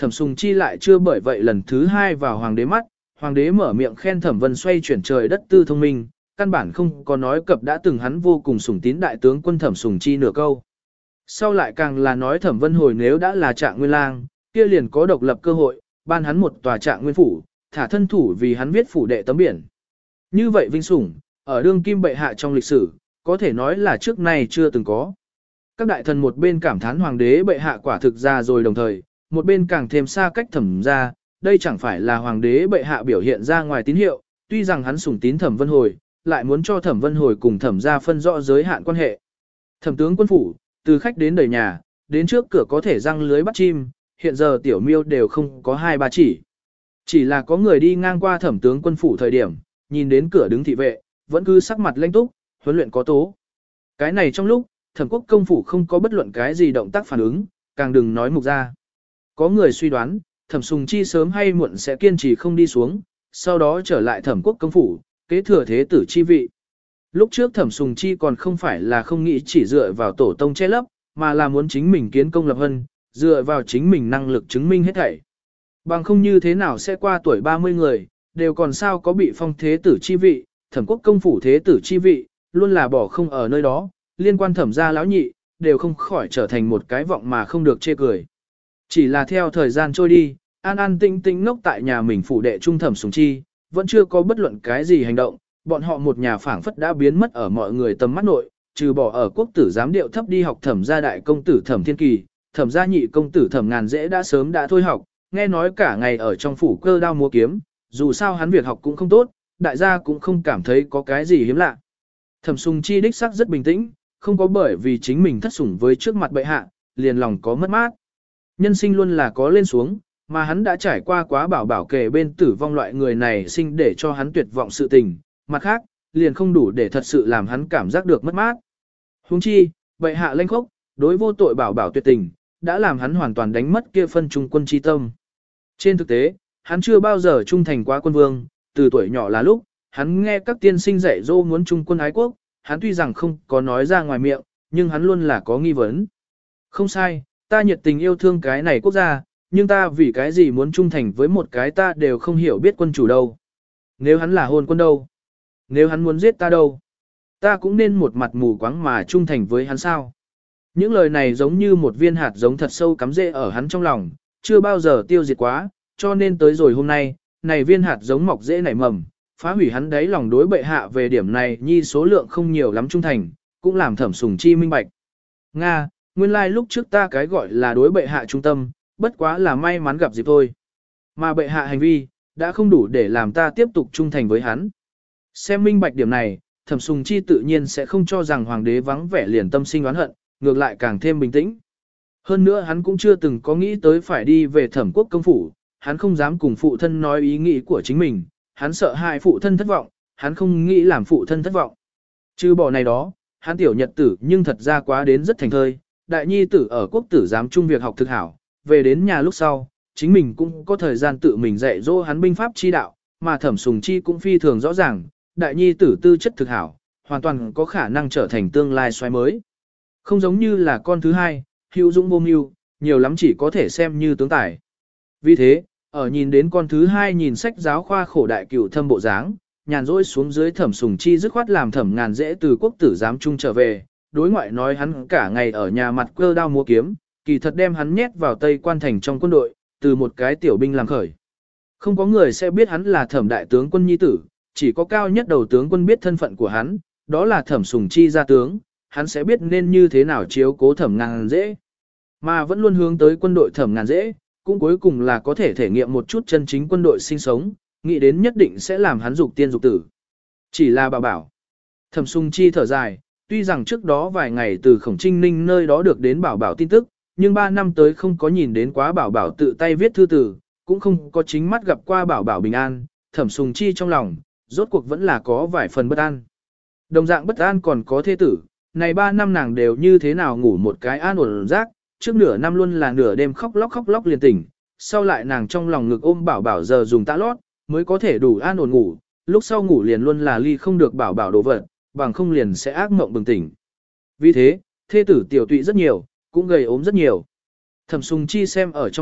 Thẩm Sùng Chi lại chưa bởi vậy lần thứ hai vào hoàng đế mắt, hoàng đế mở miệng khen Thẩm Vân xoay chuyển trời đất tư thông minh, căn bản không có nói cập đã từng hắn vô cùng sủng tín đại tướng quân Thẩm Sùng Chi nửa câu. Sau lại càng là nói Thẩm Vân hồi nếu đã là Trạng Nguyên lang, kia liền có độc lập cơ hội, ban hắn một tòa Trạng Nguyên phủ, thả thân thủ vì hắn viết phủ đệ tấm biển. Như vậy vinh sủng, ở đương kim bệ hạ trong lịch sử, có thể nói là trước nay chưa từng có. Các đại thần một bên cảm thán hoàng đế bệ hạ quả thực ra rồi đồng thời, một bên càng thêm xa cách Thẩm ra, đây chẳng phải là hoàng đế bệ hạ biểu hiện ra ngoài tín hiệu, tuy rằng hắn sủng tín Thẩm Vân hồi, lại muốn cho Thẩm Vân hồi cùng Thẩm ra phân rõ giới hạn quan hệ. Thẩm tướng quân phủ, từ khách đến đầy nhà, đến trước cửa có thể răng lưới bắt chim, hiện giờ tiểu miêu đều không có hai ba chỉ. Chỉ là có người đi ngang qua Thẩm tướng quân phủ thời điểm, nhìn đến cửa đứng thị vệ, vẫn cứ sắc mặt lãnh túc, huấn luyện có tố. Cái này trong lúc, Thẩm quốc công phủ không có bất luận cái gì động tác phản ứng, càng đừng nói mục ra. Có người suy đoán, Thẩm Sùng Chi sớm hay muộn sẽ kiên trì không đi xuống, sau đó trở lại Thẩm quốc công phủ, kế thừa thế tử chi vị. Lúc trước Thẩm Sùng Chi còn không phải là không nghĩ chỉ dựa vào tổ tông che lấp, mà là muốn chính mình kiến công lập hân, dựa vào chính mình năng lực chứng minh hết thảy. Bằng không như thế nào sẽ qua tuổi ba mươi người, đều còn sao có bị phong thế tử chi vị, Thẩm quốc công phủ thế tử chi vị, luôn là bỏ không ở nơi đó, liên quan Thẩm gia lão nhị, đều không khỏi trở thành một cái vọng mà không được chê cười. Chỉ là theo thời gian trôi đi, an an tĩnh tĩnh ngốc tại nhà mình phủ đệ trung Thẩm Sùng Chi, vẫn chưa có bất luận cái gì hành động, bọn họ một nhà phảng phất đã biến mất ở mọi người tầm mắt nội, trừ bỏ ở quốc tử giám điệu thấp đi học Thẩm gia đại công tử Thẩm Thiên Kỳ, Thẩm gia nhị công tử Thẩm Ngàn Dễ đã sớm đã thôi học, nghe nói cả ngày ở trong phủ cơ đao múa kiếm, dù sao hắn việc học cũng không tốt, đại gia cũng không cảm thấy có cái gì hiếm lạ. Thẩm Sùng Chi đích xác rất bình tĩnh, không có bởi vì chính mình thất sủng với trước mặt bệ hạ, liền lòng có mất mát. Nhân sinh luôn là có lên xuống, mà hắn đã trải qua quá bảo bảo kề bên tử vong loại người này sinh để cho hắn tuyệt vọng sự tình, mặt khác, liền không đủ để thật sự làm hắn cảm giác được mất mát. Huống chi, bệ hạ lanh khốc, đối vô tội bảo bảo tuyệt tình, đã làm hắn hoàn toàn đánh mất kia phân trung quân chi tâm. Trên thực tế, hắn chưa bao giờ trung thành quá quân vương, từ tuổi nhỏ là lúc, hắn nghe các tiên sinh dạy dỗ muốn trung quân ái quốc, hắn tuy rằng không có nói ra ngoài miệng, nhưng hắn luôn là có nghi vấn. Không sai, ta nhiệt tình yêu thương cái này quốc gia, nhưng ta vì cái gì muốn trung thành với một cái ta đều không hiểu biết quân chủ đâu. Nếu hắn là hôn quân đâu? Nếu hắn muốn giết ta đâu? Ta cũng nên một mặt mù quáng mà trung thành với hắn sao? Những lời này giống như một viên hạt giống thật sâu cắm rễ ở hắn trong lòng, chưa bao giờ tiêu diệt quá, cho nên tới rồi hôm nay, này viên hạt giống mọc rễ nảy mầm, phá hủy hắn đáy lòng đối bệ hạ về điểm này nhi số lượng không nhiều lắm trung thành, cũng làm Thẩm Sùng Chi minh bạch. Nga, nguyên lai like lúc trước ta cái gọi là đối bệ hạ trung tâm, bất quá là may mắn gặp dịp thôi. Mà bệ hạ hành vi, đã không đủ để làm ta tiếp tục trung thành với hắn. Xem minh bạch điểm này, Thẩm Sùng Chi tự nhiên sẽ không cho rằng hoàng đế vắng vẻ liền tâm sinh oán hận, ngược lại càng thêm bình tĩnh. Hơn nữa hắn cũng chưa từng có nghĩ tới phải đi về Thẩm quốc công phủ, hắn không dám cùng phụ thân nói ý nghĩ của chính mình, hắn sợ hại phụ thân thất vọng, hắn không nghĩ làm phụ thân thất vọng. Trừ bỏ này đó, hắn tiểu nhật tử nhưng thật ra quá đến rất thành thơi, đại nhi tử ở quốc tử giám trung việc học thực hảo, về đến nhà lúc sau, chính mình cũng có thời gian tự mình dạy dỗ hắn binh pháp chi đạo, mà Thẩm Sùng Chi cũng phi thường rõ ràng, đại nhi tử tư chất thực hảo, hoàn toàn có khả năng trở thành tương lai xoay mới. Không giống như là con thứ hai, hữu dũng vô mưu, nhiều lắm chỉ có thể xem như tướng tài. Vì thế, ở nhìn đến con thứ hai nhìn sách giáo khoa khổ đại cửu thâm bộ dáng, nhàn rỗi xuống dưới Thẩm Sùng Chi dứt khoát làm Thẩm Ngàn Dễ từ quốc tử giám trung trở về, đối ngoại nói hắn cả ngày ở nhà mặt cơ đao múa kiếm, kỳ thật đem hắn nhét vào Tây Quan thành trong quân đội, từ một cái tiểu binh làm khởi. Không có người sẽ biết hắn là Thẩm đại tướng quân nhi tử, chỉ có cao nhất đầu tướng quân biết thân phận của hắn, đó là Thẩm Sùng Chi gia tướng, hắn sẽ biết nên như thế nào chiếu cố Thẩm Ngàn Dễ. Mà vẫn luôn hướng tới quân đội Thẩm Ngàn Dễ, cũng cuối cùng là có thể thể nghiệm một chút chân chính quân đội sinh sống, nghĩ đến nhất định sẽ làm hắn dục tiên dục tử. Chỉ là bảo bảo. Thẩm Sùng Chi thở dài, tuy rằng trước đó vài ngày từ Khổng Trinh Ninh nơi đó được đến bảo bảo tin tức, nhưng ba năm tới không có nhìn đến quá bảo bảo tự tay viết thư tử, cũng không có chính mắt gặp qua bảo bảo bình an, Thẩm Sùng Chi trong lòng, rốt cuộc vẫn là có vài phần bất an. Đồng dạng bất an còn có thế tử, này ba năm nàng đều như thế nào ngủ một cái an ổn giấc, trước nửa năm luôn là nửa đêm khóc lóc khóc lóc liền tỉnh, sau lại nàng trong lòng ngực ôm bảo bảo giờ dùng tã lót, mới có thể đủ an ổn ngủ, lúc sau ngủ liền luôn là ly không được bảo bảo đồ vật, bằng không liền sẽ ác mộng bừng tỉnh. Vì thế, thê tử tiểu tụy rất nhiều, cũng gầy ốm rất nhiều. Thẩm Sùng Chi xem ở trong mắt,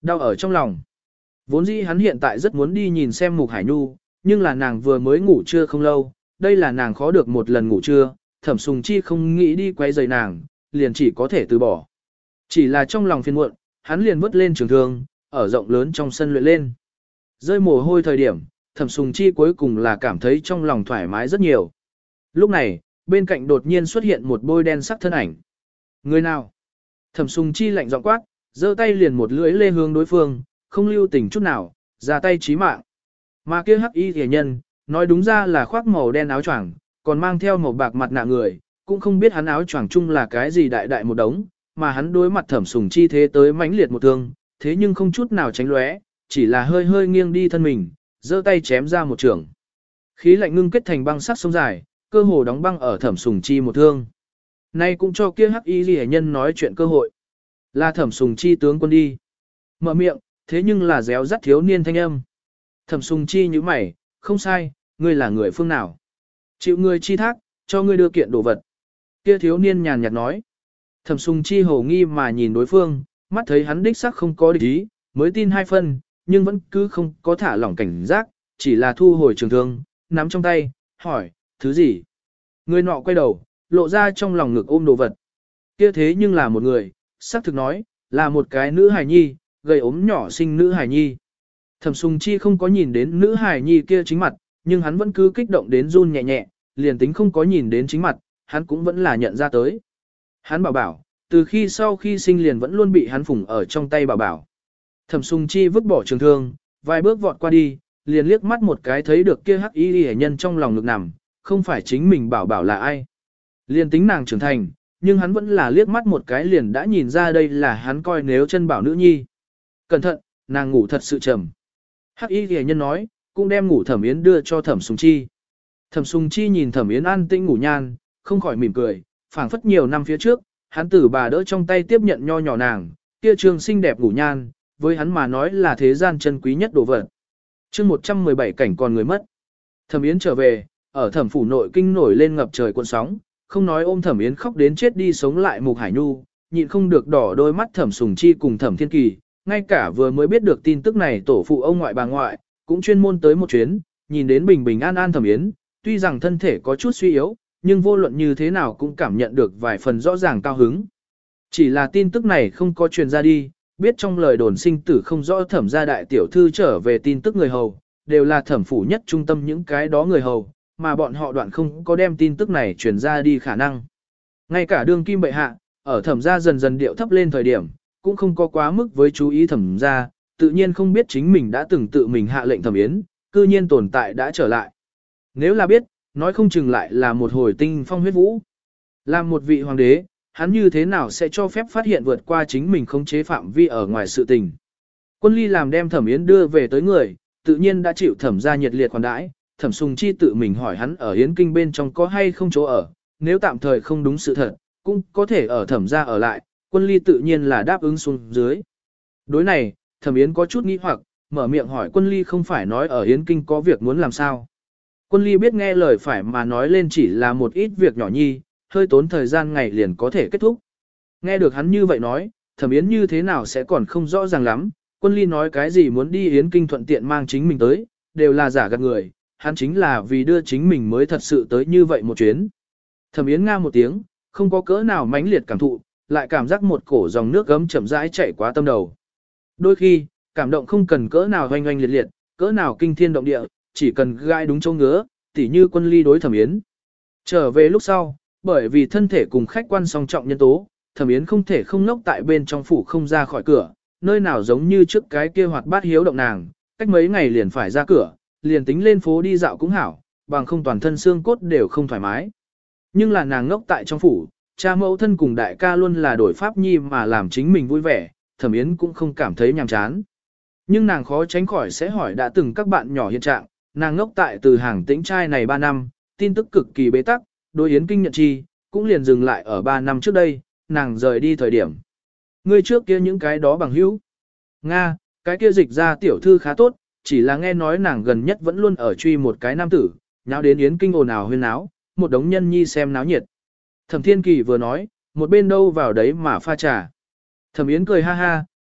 Đau ở trong lòng. Vốn dĩ hắn hiện tại rất muốn đi nhìn xem Mục Hải Nhu, nhưng là nàng vừa mới ngủ trưa không lâu, đây là nàng khó được một lần ngủ trưa, Thẩm Sùng Chi không nghĩ đi quay rầy nàng, liền chỉ có thể từ bỏ. Chỉ là trong lòng phiền muộn, hắn liền vứt lên trường thương, ở rộng lớn trong sân luyện lên. Rơi mồ hôi thời điểm, Thẩm Sùng Chi cuối cùng là cảm thấy trong lòng thoải mái rất nhiều. Lúc này, bên cạnh đột nhiên xuất hiện một bôi đen sắc thân ảnh. Người nào? Thẩm Sùng Chi lạnh giọng quát, giơ tay liền một lưỡi lê hướng đối phương, không lưu tình chút nào, ra tay chí mạng. Mà kia hắc y rìa nhân, nói đúng ra là khoác màu đen áo choàng, còn mang theo màu bạc mặt nạ người, cũng không biết hắn áo choàng chung là cái gì đại đại một đống, mà hắn đối mặt Thẩm Sùng Chi thế tới mãnh liệt một thương, thế nhưng không chút nào tránh lóe, chỉ là hơi hơi nghiêng đi thân mình, giơ tay chém ra một trường. Khí lạnh ngưng kết thành băng sắc sông dài, cơ hồ đóng băng ở Thẩm Sùng Chi một thương. Nay cũng cho kia hắc y rìa nhân nói chuyện cơ hội. Là Thẩm Sùng Chi tướng quân đi. Mở miệng, thế nhưng là réo rắt thiếu niên thanh âm. Thẩm Sùng Chi như mày, không sai, ngươi là người phương nào? Chịu ngươi chi thác, cho ngươi đưa kiện đồ vật. Kia thiếu niên nhàn nhạt nói. Thẩm Sùng Chi hồ nghi mà nhìn đối phương, mắt thấy hắn đích xác không có địch ý, mới tin hai phân, nhưng vẫn cứ không có thả lỏng cảnh giác, chỉ là thu hồi trường thương, nắm trong tay, hỏi, thứ gì? Người nọ quay đầu, lộ ra trong lòng ngực ôm đồ vật. Kia thế nhưng là một người, xác thực nói, là một cái nữ hài nhi, gầy ốm nhỏ xinh nữ hài nhi. Thẩm Sùng Chi không có nhìn đến nữ hài nhi kia chính mặt, nhưng hắn vẫn cứ kích động đến run nhẹ nhẹ, liền tính không có nhìn đến chính mặt, hắn cũng vẫn là nhận ra tới. Hắn bảo bảo, từ khi sau khi sinh liền vẫn luôn bị hắn phủng ở trong tay bảo bảo. Thẩm Sùng Chi vứt bỏ trường thương, vài bước vọt qua đi, liền liếc mắt một cái thấy được kia hắc y hệ nhân trong lòng ngực nằm, không phải chính mình bảo bảo là ai. Liền tính nàng trưởng thành, nhưng hắn vẫn là liếc mắt một cái liền đã nhìn ra đây là hắn coi nếu chân bảo nữ nhi. Cẩn thận, nàng ngủ thật sự trầm. Hắc y hệ nhân nói, cũng đem ngủ Thẩm Yến đưa cho Thẩm Sùng Chi. Thẩm Sùng Chi nhìn Thẩm Yến an tĩnh ngủ nhan, không khỏi mỉm cười, phảng phất nhiều năm phía trước, hắn tử bà đỡ trong tay tiếp nhận nho nhỏ nàng, kia trường xinh đẹp ngủ nhan, với hắn mà nói là thế gian chân quý nhất đồ vật. Chương một trăm mười bảy cảnh còn người mất. Thẩm Yến trở về, ở Thẩm phủ nội kinh nổi lên ngập trời cuộn sóng, không nói ôm Thẩm Yến khóc đến chết đi sống lại Mục Hải Nhu, nhịn không được đỏ đôi mắt Thẩm Sùng Chi cùng Thẩm Thiên Kỳ, ngay cả vừa mới biết được tin tức này tổ phụ ông ngoại bà ngoại, cũng chuyên môn tới một chuyến, nhìn đến bình bình an an Thẩm Yến, tuy rằng thân thể có chút suy yếu, nhưng vô luận như thế nào cũng cảm nhận được vài phần rõ ràng cao hứng. Chỉ là tin tức này không có truyền ra đi, biết trong lời đồn sinh tử không rõ Thẩm gia đại tiểu thư trở về tin tức người hầu, đều là Thẩm phủ nhất trung tâm những cái đó người hầu, mà bọn họ đoạn không có đem tin tức này truyền ra đi khả năng. Ngay cả đương kim bệ hạ, ở Thẩm gia dần dần điệu thấp lên thời điểm, cũng không có quá mức với chú ý Thẩm gia, tự nhiên không biết chính mình đã từng tự mình hạ lệnh Thẩm Yến, cư nhiên tồn tại đã trở lại. Nếu là biết, nói không chừng lại là một hồi tinh phong huyết vũ. Làm một vị hoàng đế, hắn như thế nào sẽ cho phép phát hiện vượt qua chính mình khống chế phạm vi ở ngoài sự tình. Quân ly làm đem Thẩm Yến đưa về tới người, tự nhiên đã chịu Thẩm gia nhiệt liệt khoản đãi, Thẩm Sùng Chi tự mình hỏi hắn ở Yến Kinh bên trong có hay không chỗ ở, nếu tạm thời không đúng sự thật, cũng có thể ở Thẩm gia ở lại, quân ly tự nhiên là đáp ứng xuống dưới. Đối này, Thẩm Yến có chút nghi hoặc, mở miệng hỏi quân ly không phải nói ở Yến Kinh có việc muốn làm sao. Quân ly biết nghe lời phải mà nói lên chỉ là một ít việc nhỏ nhi, hơi tốn thời gian ngày liền có thể kết thúc. Nghe được hắn như vậy nói, Thẩm Yến như thế nào sẽ còn không rõ ràng lắm, quân ly nói cái gì muốn đi Yến Kinh thuận tiện mang chính mình tới, đều là giả gạt người, hắn chính là vì đưa chính mình mới thật sự tới như vậy một chuyến. Thẩm Yến nga một tiếng, không có cỡ nào mãnh liệt cảm thụ, lại cảm giác một cổ dòng nước gấm chậm rãi chảy qua tâm đầu. Đôi khi, cảm động không cần cỡ nào hoanh hoanh liệt liệt, cỡ nào kinh thiên động địa, chỉ cần gai đúng chỗ ngứa, tỉ như quân ly đối Thẩm Yến. Trở về lúc sau, bởi vì thân thể cùng khách quan song trọng nhân tố, Thẩm Yến không thể không ngốc tại bên trong phủ không ra khỏi cửa, nơi nào giống như trước cái kia hoạt bát hiếu động nàng, cách mấy ngày liền phải ra cửa, liền tính lên phố đi dạo cũng hảo, bằng không toàn thân xương cốt đều không thoải mái. Nhưng là nàng ngốc tại trong phủ, cha mẫu thân cùng đại ca luôn là đổi pháp nhi mà làm chính mình vui vẻ, Thẩm Yến cũng không cảm thấy nhàm chán. Nhưng nàng khó tránh khỏi sẽ hỏi đã từng các bạn nhỏ hiện trạng, nàng ngốc tại từ hàng tĩnh trai này ba năm, tin tức cực kỳ bế tắc, đối Yến Kinh nhận chi, cũng liền dừng lại ở ba năm trước đây, nàng rời đi thời điểm. Ngươi trước kia những cái đó bằng hữu. Nga, cái kia dịch ra tiểu thư khá tốt, chỉ là nghe nói nàng gần nhất vẫn luôn ở truy một cái nam tử, nháo đến Yến Kinh ồn ào huyên náo, một đống nhân nhi xem náo nhiệt. Thẩm Thiên Kỳ vừa nói, một bên đâu vào đấy mà pha trà. Thẩm Yến cười ha ha,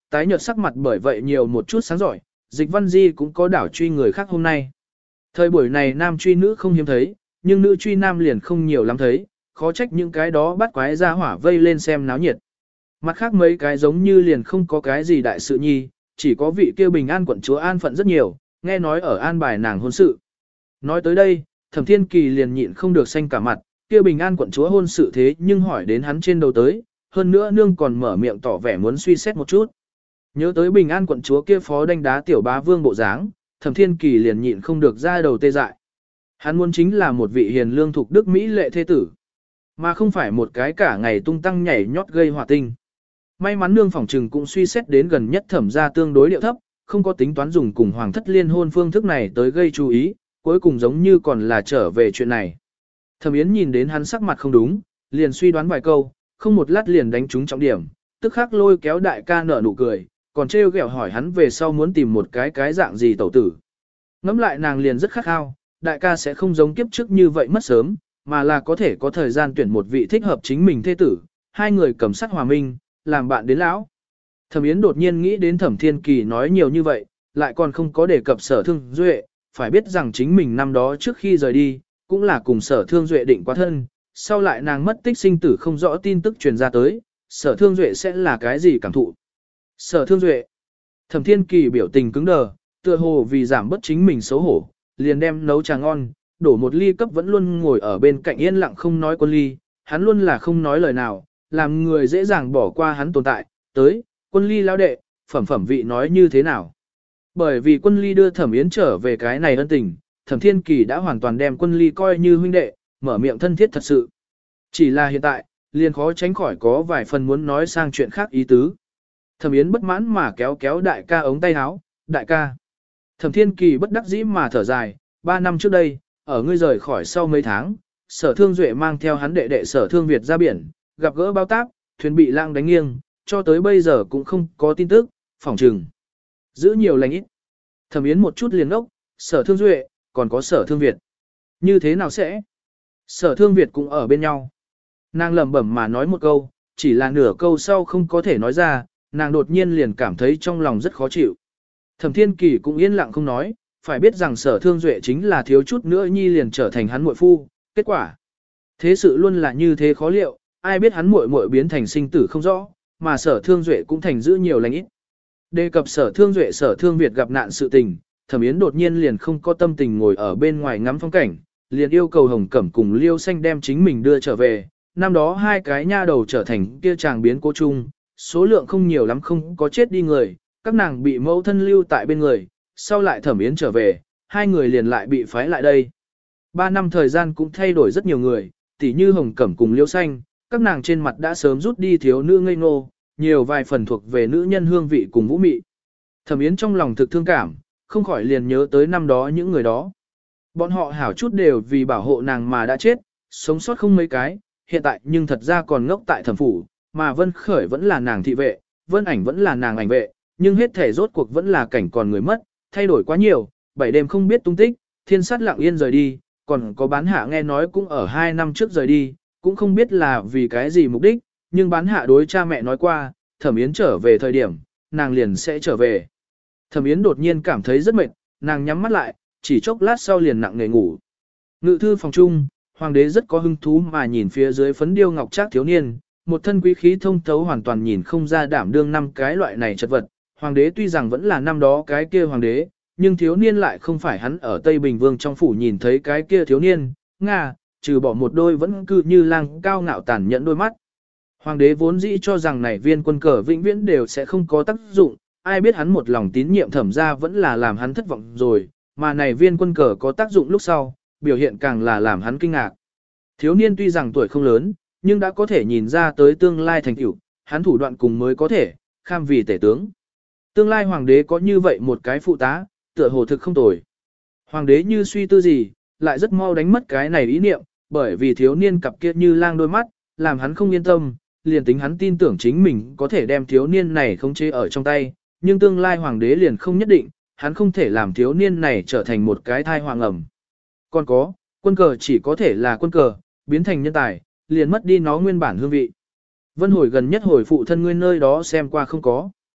tái nhợt sắc mặt bởi vậy nhiều một chút sáng giỏi, Dịch Văn Di cũng có đảo truy người khác hôm nay. Thời buổi này nam truy nữ không hiếm thấy, nhưng nữ truy nam liền không nhiều lắm thấy, khó trách những cái đó bắt quái ra hỏa vây lên xem náo nhiệt. Mặt khác mấy cái giống như liền không có cái gì đại sự nhi, chỉ có vị kia bình an quận chúa an phận rất nhiều, nghe nói ở an bài nàng hôn sự. Nói tới đây, Thẩm Thiên Kỳ liền nhịn không được xanh cả mặt, kia bình an quận chúa hôn sự thế nhưng hỏi đến hắn trên đầu tới, hơn nữa nương còn mở miệng tỏ vẻ muốn suy xét một chút. Nhớ tới bình an quận chúa kia phó đánh đá tiểu bá vương bộ dáng, Thẩm Thiên Kỳ liền nhịn không được ra đầu tê dại. Hắn muốn chính là một vị hiền lương thục đức mỹ lệ thế tử, mà không phải một cái cả ngày tung tăng nhảy nhót gây hỏa tinh. May mắn nương phòng trừng cũng suy xét đến gần nhất Thẩm gia tương đối điệu thấp, không có tính toán dùng cùng hoàng thất liên hôn phương thức này tới gây chú ý, cuối cùng giống như còn là trở về chuyện này. Thẩm Yến nhìn đến hắn sắc mặt không đúng, liền suy đoán vài câu, không một lát liền đánh trúng trọng điểm, tức khắc lôi kéo đại ca nở nụ cười, còn trêu ghẹo hỏi hắn về sau muốn tìm một cái cái dạng gì tẩu tử. Ngắm lại nàng liền rất khát khao, đại ca sẽ không giống kiếp trước như vậy mất sớm, mà là có thể có thời gian tuyển một vị thích hợp chính mình thế tử, hai người cầm sát hòa minh, làm bạn đến lão. Thẩm Yến đột nhiên nghĩ đến Thẩm Thiên Kỳ nói nhiều như vậy, lại còn không có đề cập Sở Thương Duệ, phải biết rằng chính mình năm đó trước khi rời đi, cũng là cùng Sở Thương Duệ định quá thân, sau lại nàng mất tích sinh tử không rõ tin tức truyền ra tới, Sở Thương Duệ sẽ là cái gì cảm thụ. Sở Thương Duệ. Thẩm Thiên Kỳ biểu tình cứng đờ, tựa hồ vì giảm bớt chính mình xấu hổ, liền đem nấu trà ngon, đổ một ly cấp vẫn luôn ngồi ở bên cạnh yên lặng không nói Quân Ly, hắn luôn là không nói lời nào, làm người dễ dàng bỏ qua hắn tồn tại, tới, Quân Ly lão đệ, phẩm phẩm vị nói như thế nào. Bởi vì Quân Ly đưa Thẩm Yến trở về cái này ân tình, Thẩm Thiên Kỳ đã hoàn toàn đem Quân Ly coi như huynh đệ, mở miệng thân thiết thật sự. Chỉ là hiện tại, liền khó tránh khỏi có vài phần muốn nói sang chuyện khác ý tứ. Thẩm Yến bất mãn mà kéo kéo đại ca ống tay áo, đại ca. Thẩm Thiên Kỳ bất đắc dĩ mà thở dài, ba năm trước đây, ở ngươi rời khỏi sau mấy tháng, Sở Thương Duệ mang theo hắn đệ đệ Sở Thương Việt ra biển, gặp gỡ bao táp, thuyền bị lang đánh nghiêng, cho tới bây giờ cũng không có tin tức, phỏng trừng. Giữ nhiều lành ít. Thẩm Yến một chút liền ốc, Sở Thương Duệ, còn có Sở Thương Việt. Như thế nào sẽ? Sở Thương Việt cũng ở bên nhau. Nàng lẩm bẩm mà nói một câu, chỉ là nửa câu sau không có thể nói ra, nàng đột nhiên liền cảm thấy trong lòng rất khó chịu. Thẩm Thiên Kỳ cũng yên lặng không nói, phải biết rằng Sở Thương Duệ chính là thiếu chút nữa nhi liền trở thành hắn muội phu, kết quả. Thế sự luôn là như thế khó liệu, ai biết hắn muội muội biến thành sinh tử không rõ, mà Sở Thương Duệ cũng thành giữ nhiều lành ít. Đề cập Sở Thương Duệ Sở Thương Việt gặp nạn sự tình, Thẩm Yến đột nhiên liền không có tâm tình ngồi ở bên ngoài ngắm phong cảnh, liền yêu cầu Hồng Cẩm cùng Liêu Xanh đem chính mình đưa trở về. Năm đó hai cái nha đầu trở thành kia chàng biến cố chung, số lượng không nhiều lắm không có chết đi người, các nàng bị mẫu thân lưu tại bên người, sau lại Thẩm Yến trở về, hai người liền lại bị phái lại đây. Ba năm thời gian cũng thay đổi rất nhiều người, tỉ như Hồng Cẩm cùng Liêu Xanh, các nàng trên mặt đã sớm rút đi thiếu nữ ngây ngô, nhiều vài phần thuộc về nữ nhân hương vị cùng vũ mị. Thẩm Yến trong lòng thực thương cảm, không khỏi liền nhớ tới năm đó những người đó. Bọn họ hảo chút đều vì bảo hộ nàng mà đã chết, sống sót không mấy cái, hiện tại nhưng thật ra còn ngốc tại thẩm phủ, mà Vân Khởi vẫn là nàng thị vệ, Vân Ảnh vẫn là nàng ảnh vệ, nhưng hết thể rốt cuộc vẫn là cảnh còn người mất, thay đổi quá nhiều, bảy đêm không biết tung tích, thiên sát lặng yên rời đi, còn có bán hạ nghe nói cũng ở hai năm trước rời đi, cũng không biết là vì cái gì mục đích, nhưng bán hạ đối cha mẹ nói qua, Thẩm Yến trở về thời điểm, nàng liền sẽ trở về. Thẩm Yến đột nhiên cảm thấy rất mệt, nàng nhắm mắt lại, chỉ chốc lát sau liền nặng nề ngủ. Ngự thư phòng chung, hoàng đế rất có hứng thú mà nhìn phía dưới phấn điêu ngọc trác thiếu niên, một thân quý khí thông thấu hoàn toàn nhìn không ra đảm đương năm cái loại này chất vật. Hoàng đế tuy rằng vẫn là năm đó cái kia hoàng đế, nhưng thiếu niên lại không phải hắn ở Tây Bình Vương trong phủ nhìn thấy cái kia thiếu niên, Nga, trừ bỏ một đôi vẫn cứ như lang cao ngạo tàn nhẫn đôi mắt. Hoàng đế vốn dĩ cho rằng này viên quân cờ vĩnh viễn đều sẽ không có tác dụng, ai biết hắn một lòng tín nhiệm Thẩm ra vẫn là làm hắn thất vọng rồi, mà này viên quân cờ có tác dụng lúc sau, biểu hiện càng là làm hắn kinh ngạc. Thiếu niên tuy rằng tuổi không lớn, nhưng đã có thể nhìn ra tới tương lai thành tựu, hắn thủ đoạn cùng mới có thể, kham vì tể tướng. Tương lai hoàng đế có như vậy một cái phụ tá, tựa hồ thực không tồi. Hoàng đế như suy tư gì, lại rất mau đánh mất cái này ý niệm, bởi vì thiếu niên cặp kia như lang đôi mắt, làm hắn không yên tâm, liền tính hắn tin tưởng chính mình có thể đem thiếu niên này khống chế ở trong tay, nhưng tương lai hoàng đế liền không nhất định, hắn không thể làm thiếu niên này trở thành một cái thai hoàng ẩm. Còn có, quân cờ chỉ có thể là quân cờ, biến thành nhân tài, liền mất đi nó nguyên bản hương vị. Vân hồi gần nhất hồi phụ thân ngươi nơi đó xem qua không có.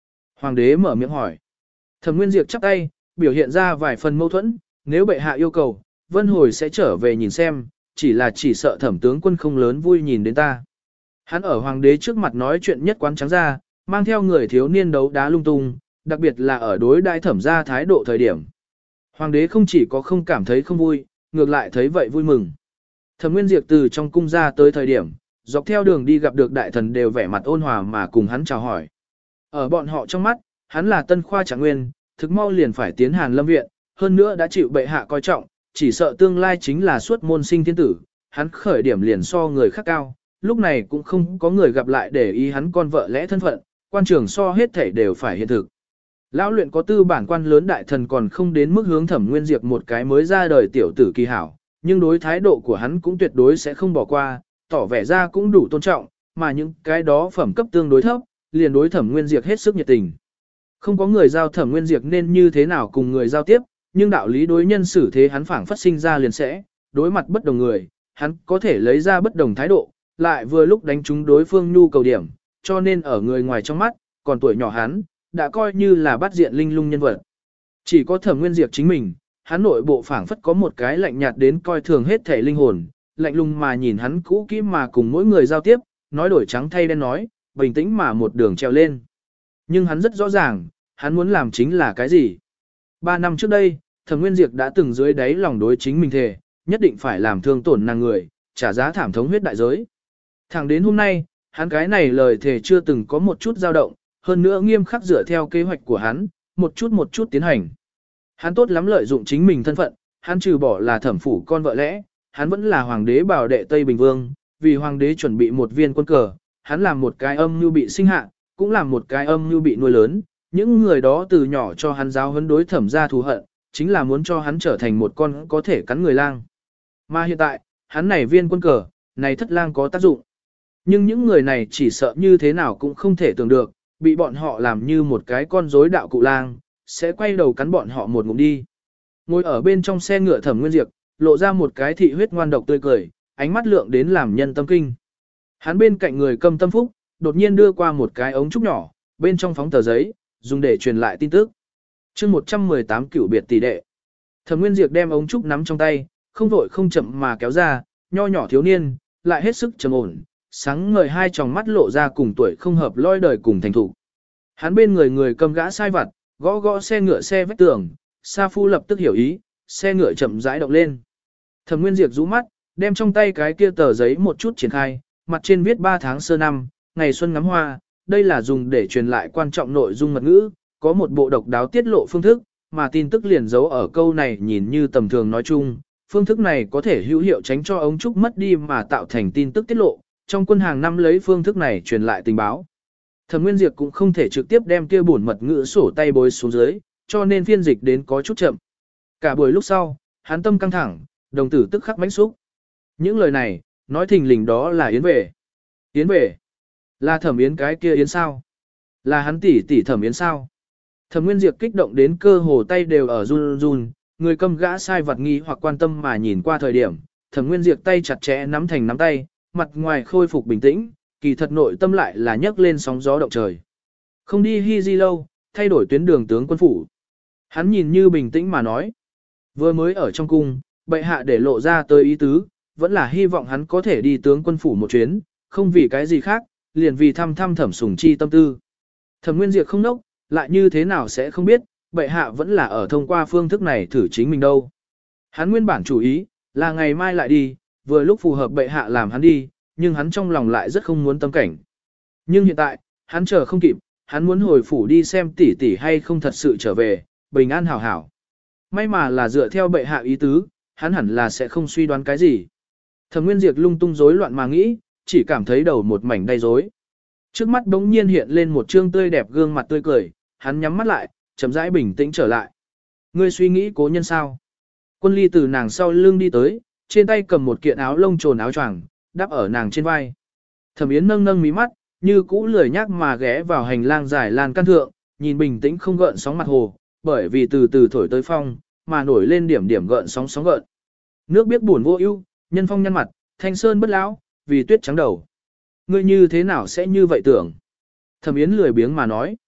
Hoàng đế mở miệng hỏi. Thẩm Nguyên Diệp chắp tay, biểu hiện ra vài phần mâu thuẫn, nếu bệ hạ yêu cầu, Vân hồi sẽ trở về nhìn xem, chỉ là chỉ sợ thẩm tướng quân không lớn vui nhìn đến ta. Hắn ở hoàng đế trước mặt nói chuyện nhất quán trắng ra, mang theo người thiếu niên đấu đá lung tung, đặc biệt là ở đối đại thẩm gia thái độ thời điểm. Hoàng đế không chỉ có không cảm thấy không vui, ngược lại thấy vậy vui mừng. Thẩm Nguyên Diệp từ trong cung ra tới thời điểm, dọc theo đường đi gặp được đại thần đều vẻ mặt ôn hòa mà cùng hắn chào hỏi. Ở bọn họ trong mắt, hắn là tân khoa trạng nguyên, thực mau liền phải tiến Hàn Lâm viện, hơn nữa đã chịu bệ hạ coi trọng, chỉ sợ tương lai chính là suốt môn sinh thiên tử, hắn khởi điểm liền so người khác cao, lúc này cũng không có người gặp lại để ý hắn con vợ lẽ thân phận, quan trường so hết thảy đều phải hiện thực. Lão luyện có tư bản quan lớn đại thần còn không đến mức hướng Thẩm Nguyên Diệp một cái mới ra đời tiểu tử kỳ hảo, nhưng đối thái độ của hắn cũng tuyệt đối sẽ không bỏ qua, tỏ vẻ ra cũng đủ tôn trọng, mà những cái đó phẩm cấp tương đối thấp, liền đối Thẩm Nguyên Diệp hết sức nhiệt tình. Không có người giao Thẩm Nguyên Diệp nên như thế nào cùng người giao tiếp, nhưng đạo lý đối nhân xử thế hắn phảng phất sinh ra liền sẽ, đối mặt bất đồng người, hắn có thể lấy ra bất đồng thái độ, lại vừa lúc đánh trúng đối phương nhu cầu điểm, cho nên ở người ngoài trong mắt, còn tuổi nhỏ hắn, đã coi như là bắt diện linh lung nhân vật. Chỉ có Thẩm Nguyên Diệp chính mình, hắn nội bộ phảng phất có một cái lạnh nhạt đến coi thường hết thể linh hồn, lạnh lùng mà nhìn hắn cũ kỹ mà cùng mỗi người giao tiếp, nói đổi trắng thay đen nói, bình tĩnh mà một đường treo lên. Nhưng hắn rất rõ ràng, hắn muốn làm chính là cái gì. Ba năm trước đây, Thẩm Nguyên Diệp đã từng dưới đáy lòng đối chính mình thề, nhất định phải làm thương tổn nàng người, trả giá thảm thống huyết đại giới. Thẳng đến hôm nay, hắn cái này lời thề chưa từng có một chút dao động, hơn nữa nghiêm khắc dựa theo kế hoạch của hắn, một chút một chút tiến hành. Hắn tốt lắm lợi dụng chính mình thân phận, hắn trừ bỏ là thẩm phủ con vợ lẽ, hắn vẫn là hoàng đế bảo đệ Tây Bình Vương, vì hoàng đế chuẩn bị một viên quân cờ, hắn làm một cái âm như bị sinh hạ, cũng làm một cái âm như bị nuôi lớn, những người đó từ nhỏ cho hắn giáo huấn đối thẩm gia thù hận, chính là muốn cho hắn trở thành một con có thể cắn người lang. Mà hiện tại, hắn này viên quân cờ, này thất lang có tác dụng. Nhưng những người này chỉ sợ như thế nào cũng không thể tưởng được, bị bọn họ làm như một cái con rối đạo cụ lang, sẽ quay đầu cắn bọn họ một ngụm đi. Ngồi ở bên trong xe ngựa Thẩm Nguyên Diệp, lộ ra một cái thị huyết ngoan độc tươi cười, ánh mắt lượng đến làm nhân tâm kinh. Hắn bên cạnh người Câm Tâm Phúc, đột nhiên đưa qua một cái ống trúc nhỏ, bên trong phóng tờ giấy, dùng để truyền lại tin tức. Chương một trăm mười tám cửu biệt tỷ đệ. Thẩm Nguyên Diệp đem ống trúc nắm trong tay, không vội không chậm mà kéo ra, nho nhỏ thiếu niên, lại hết sức trầm ổn, sáng ngời hai tròng mắt lộ ra cùng tuổi không hợp lôi đời cùng thành thủ. Hắn bên người người cầm gã sai vặt, gõ gõ xe ngựa xe vách tường, Sa Phu lập tức hiểu ý, xe ngựa chậm rãi động lên. Thẩm Nguyên Diệp rũ mắt, đem trong tay cái kia tờ giấy một chút triển khai, mặt trên viết ba tháng sơ năm, ngày xuân ngắm hoa, đây là dùng để truyền lại quan trọng nội dung mật ngữ, có một bộ độc đáo tiết lộ phương thức, mà tin tức liền giấu ở câu này nhìn như tầm thường nói chung, phương thức này có thể hữu hiệu tránh cho ống trúc mất đi mà tạo thành tin tức tiết lộ, trong quân hàng năm lấy phương thức này truyền lại tình báo. Thẩm Nguyên Diệp cũng không thể trực tiếp đem kia bổn mật ngữ sổ tay bối xuống dưới, cho nên phiên dịch đến có chút chậm. Cả buổi lúc sau, hắn tâm căng thẳng, đồng tử tức khắc mãnh xúc. Những lời này, nói thình lình đó là Yến về. Yến về? Là Thẩm Yến cái kia Yến sao? Là hắn tỷ tỷ Thẩm Yến sao? Thẩm Nguyên Diệp kích động đến cơ hồ tay đều ở run run, người cầm gã sai vật nghi hoặc quan tâm mà nhìn qua thời điểm, Thẩm Nguyên Diệp tay chặt chẽ nắm thành nắm tay, mặt ngoài khôi phục bình tĩnh, kỳ thật nội tâm lại là nhấc lên sóng gió động trời. Không đi Hy Di lâu, thay đổi tuyến đường tướng quân phủ. Hắn nhìn như bình tĩnh mà nói. Vừa mới ở trong cung, bệ hạ để lộ ra tới ý tứ, vẫn là hy vọng hắn có thể đi tướng quân phủ một chuyến, không vì cái gì khác, liền vì thăm thăm Thẩm Sủng Chi tâm tư. Thẩm Nguyên Diệp không nốc, lại như thế nào sẽ không biết, bệ hạ vẫn là ở thông qua phương thức này thử chính mình đâu. Hắn nguyên bản chủ ý, là ngày mai lại đi, vừa lúc phù hợp bệ hạ làm hắn đi, nhưng hắn trong lòng lại rất không muốn tâm cảnh. Nhưng hiện tại, hắn chờ không kịp, hắn muốn hồi phủ đi xem tỷ tỷ hay không thật sự trở về, bình an hảo hảo. May mà là dựa theo bệ hạ ý tứ, hắn hẳn là sẽ không suy đoán cái gì. Thẩm Nguyên Diệp lung tung rối loạn mà nghĩ, chỉ cảm thấy đầu một mảnh đầy rối. Trước mắt đống nhiên hiện lên một trương tươi đẹp gương mặt tươi cười, hắn nhắm mắt lại, chậm rãi bình tĩnh trở lại. Ngươi suy nghĩ cố nhân sao? Quân Ly từ nàng sau lưng đi tới, trên tay cầm một kiện áo lông trồn áo choàng, đắp ở nàng trên vai. Thẩm Yến nâng nâng mí mắt, như cũ lười nhác mà ghé vào hành lang dài lan căn thượng, nhìn bình tĩnh không gợn sóng mặt hồ, bởi vì từ từ thổi tới phong, mà nổi lên điểm điểm gợn sóng sóng gợn. Nước biết buồn vô ưu, nhân phong nhăn mặt, thanh sơn bất lão, vì tuyết trắng đầu. Ngươi như thế nào sẽ như vậy tưởng? Thẩm Yến lười biếng mà nói.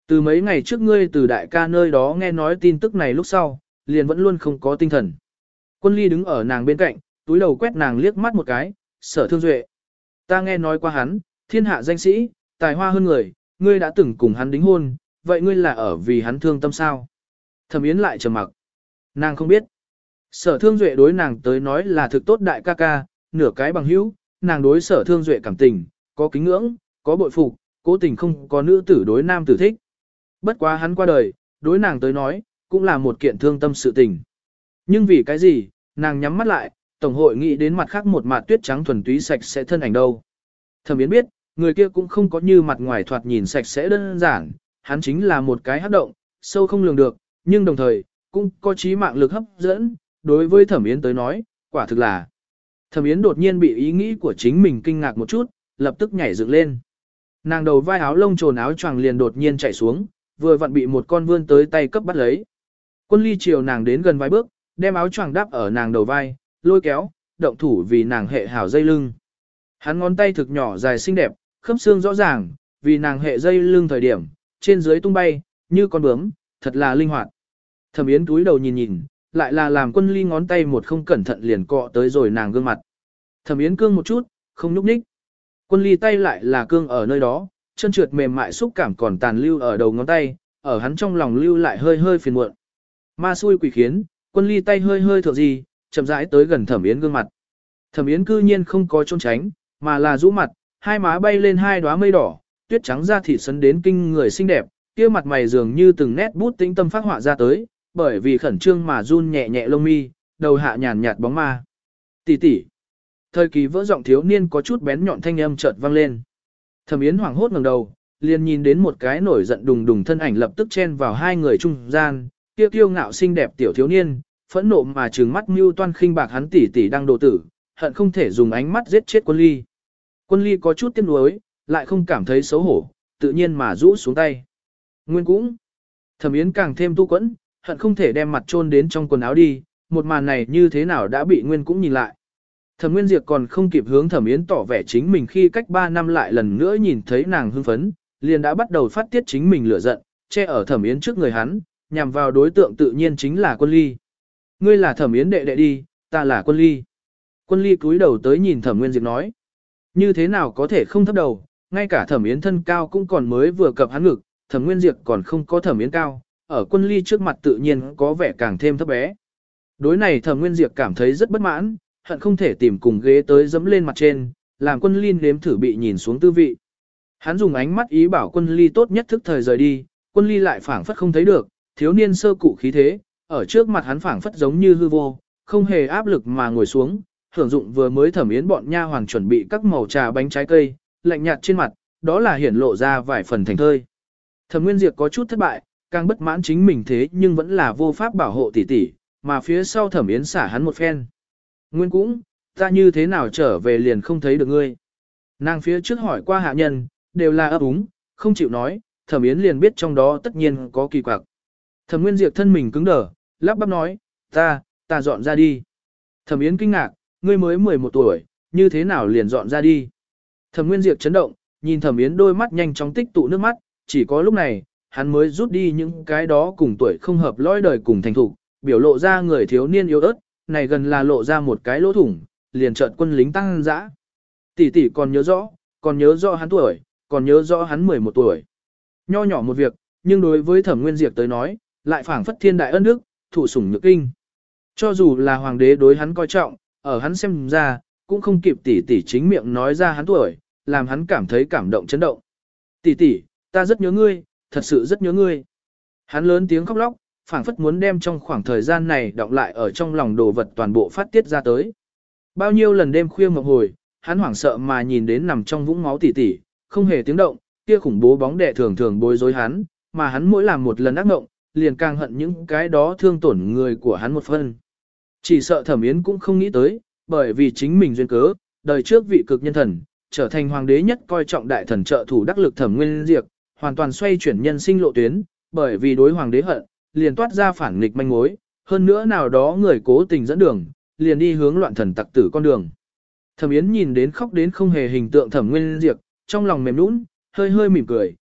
Từ mấy ngày trước ngươi từ đại ca nơi đó nghe nói tin tức này lúc sau, liền vẫn luôn không có tinh thần. Quân ly đứng ở nàng bên cạnh, túi đầu quét nàng liếc mắt một cái, Sở Thương Duệ. Ta nghe nói qua hắn, thiên hạ danh sĩ, tài hoa hơn người, ngươi đã từng cùng hắn đính hôn, vậy ngươi là ở vì hắn thương tâm sao? Thẩm Yến lại trầm mặc. Nàng không biết. Sở Thương Duệ đối nàng tới nói là thực tốt đại ca ca, nửa cái bằng hữu, nàng đối Sở Thương Duệ cảm tình, có kính ngưỡng, có bội phục, cố tình không có nữ tử đối nam tử thích. Bất quá hắn qua đời, đối nàng tới nói, cũng là một kiện thương tâm sự tình. Nhưng vì cái gì, nàng nhắm mắt lại, Tổng hội nghĩ đến mặt khác một mặt tuyết trắng thuần túy sạch sẽ thân ảnh đâu. Thẩm Yến biết, người kia cũng không có như mặt ngoài thoạt nhìn sạch sẽ đơn giản, hắn chính là một cái hấp động, sâu không lường được, nhưng đồng thời, cũng có trí mạng lực hấp dẫn, đối với Thẩm Yến tới nói, quả thực là. Thẩm Yến đột nhiên bị ý nghĩ của chính mình kinh ngạc một chút, lập tức nhảy dựng lên. Nàng đầu vai áo lông trồn áo choàng liền đột nhiên chạy xuống, vừa vặn bị một con vươn tới tay cấp bắt lấy. Quân ly chiều nàng đến gần vài bước, đem áo choàng đắp ở nàng đầu vai, lôi kéo, động thủ vì nàng hệ hảo dây lưng. Hắn ngón tay thực nhỏ dài xinh đẹp, khớp xương rõ ràng, vì nàng hệ dây lưng thời điểm, trên dưới tung bay, như con bướm, thật là linh hoạt. Thẩm Yến túi đầu nhìn nhìn, lại là làm quân ly ngón tay một không cẩn thận liền cọ tới rồi nàng gương mặt. Thẩm Yến cương một chút, không nhúc nhích. Quân ly tay lại là cương ở nơi đó, chân trượt mềm mại xúc cảm còn tàn lưu ở đầu ngón tay, ở hắn trong lòng lưu lại hơi hơi phiền muộn. Ma xui quỷ khiến, quân ly tay hơi hơi thượng gì, chậm rãi tới gần Thẩm Yến gương mặt. Thẩm Yến cư nhiên không có trốn tránh, mà là rũ mặt, hai má bay lên hai đóa mây đỏ, tuyết trắng da thịt sấn đến kinh người xinh đẹp, kia mặt mày dường như từng nét bút tĩnh tâm phát họa ra tới, bởi vì khẩn trương mà run nhẹ nhẹ lông mi, đầu hạ nhàn nhạt bóng ma. Tỷ tỷ. Thời kỳ vỡ giọng thiếu niên có chút bén nhọn thanh âm chợt vang lên. Thẩm Yến hoảng hốt ngẩng đầu, liền nhìn đến một cái nổi giận đùng đùng thân ảnh lập tức chen vào hai người trung gian, kia kiêu ngạo xinh đẹp tiểu thiếu niên, phẫn nộ mà trừng mắt mưu toan khinh bạc hắn tỷ tỷ đang độ tử, hận không thể dùng ánh mắt giết chết Quân Ly. Quân Ly có chút tiếc nuối, lại không cảm thấy xấu hổ, tự nhiên mà rũ xuống tay. Nguyên cũng. Thẩm Yến càng thêm tu quẫn, hận không thể đem mặt chôn đến trong quần áo đi, một màn này như thế nào đã bị Nguyên cũng nhìn lại. Thẩm Nguyên Diệp còn không kịp hướng Thẩm Yến tỏ vẻ chính mình khi cách ba năm lại lần nữa nhìn thấy nàng hưng phấn, liền đã bắt đầu phát tiết chính mình lửa giận, che ở Thẩm Yến trước người hắn, nhằm vào đối tượng tự nhiên chính là Quân Ly. Ngươi là Thẩm Yến đệ đệ đi, ta là Quân Ly. Quân Ly cúi đầu tới nhìn Thẩm Nguyên Diệp nói. Như thế nào có thể không thấp đầu, ngay cả Thẩm Yến thân cao cũng còn mới vừa cập hắn ngực, Thẩm Nguyên Diệp còn không có Thẩm Yến cao, ở Quân Ly trước mặt tự nhiên có vẻ càng thêm thấp bé. Đối này Thẩm Nguyên Diệp cảm thấy rất bất mãn, hận không thể tìm cùng ghế tới dẫm lên mặt trên, làm Quân Ly nếm thử bị nhìn xuống tư vị. Hắn dùng ánh mắt ý bảo Quân Ly tốt nhất thức thời rời đi, Quân Ly lại phảng phất không thấy được, thiếu niên sơ cụ khí thế, ở trước mặt hắn phảng phất giống như hư vô, không hề áp lực mà ngồi xuống, hưởng dụng vừa mới Thẩm Yến bọn nha hoàn chuẩn bị các màu trà bánh trái cây, lạnh nhạt trên mặt, đó là hiển lộ ra vài phần thành thơi. Thẩm Nguyên Diệp có chút thất bại, càng bất mãn chính mình thế nhưng vẫn là vô pháp bảo hộ tỷ tỷ, mà phía sau Thẩm Yến xả hắn một phen. Nguyên cũng, ta như thế nào trở về liền không thấy được ngươi. Nàng phía trước hỏi qua hạ nhân, đều là ấp úng, không chịu nói, Thẩm Yến liền biết trong đó tất nhiên có kỳ quặc. Thẩm Nguyên Diệp thân mình cứng đờ, lắp bắp nói, ta, ta dọn ra đi. Thẩm Yến kinh ngạc, ngươi mới mười một tuổi, như thế nào liền dọn ra đi. Thẩm Nguyên Diệp chấn động, nhìn Thẩm Yến đôi mắt nhanh chóng tích tụ nước mắt, chỉ có lúc này, hắn mới rút đi những cái đó cùng tuổi không hợp lõi đời cùng thành thủ, biểu lộ ra người thiếu niên yếu ớt, này gần là lộ ra một cái lỗ thủng, liền trợn quân lính tăng dã. Tỷ tỷ còn nhớ rõ, còn nhớ rõ hắn tuổi, còn nhớ rõ hắn mười một tuổi. Nho nhỏ một việc, nhưng đối với Thẩm Nguyên Diệp tới nói, lại phảng phất thiên đại ân đức, thụ sủng nhược kinh. Cho dù là hoàng đế đối hắn coi trọng, ở hắn xem ra, cũng không kịp tỷ tỷ chính miệng nói ra hắn tuổi, làm hắn cảm thấy cảm động chấn động. Tỷ tỷ, ta rất nhớ ngươi, thật sự rất nhớ ngươi. Hắn lớn tiếng khóc lóc, phảng phất muốn đem trong khoảng thời gian này đọng lại ở trong lòng đồ vật toàn bộ phát tiết ra tới. Bao nhiêu lần đêm khuya mộng hồi, hắn hoảng sợ mà nhìn đến nằm trong vũng máu tỷ tỷ, không hề tiếng động, kia khủng bố bóng đè thường thường bối rối hắn, mà hắn mỗi làm một lần ác mộng, liền càng hận những cái đó thương tổn người của hắn một phân. Chỉ sợ Thẩm Yến cũng không nghĩ tới, bởi vì chính mình duyên cớ, đời trước vị cực nhân thần, trở thành hoàng đế nhất coi trọng đại thần trợ thủ đắc lực Thẩm Nguyên Diệp, hoàn toàn xoay chuyển nhân sinh lộ tuyến, bởi vì đối hoàng đế hận, liền toát ra phản nghịch manh mối, hơn nữa nào đó người cố tình dẫn đường, liền đi hướng loạn thần tặc tử con đường. Thẩm Yến nhìn đến khóc đến không hề hình tượng Thẩm Nguyên Diệp, trong lòng mềm nũng, hơi hơi mỉm cười,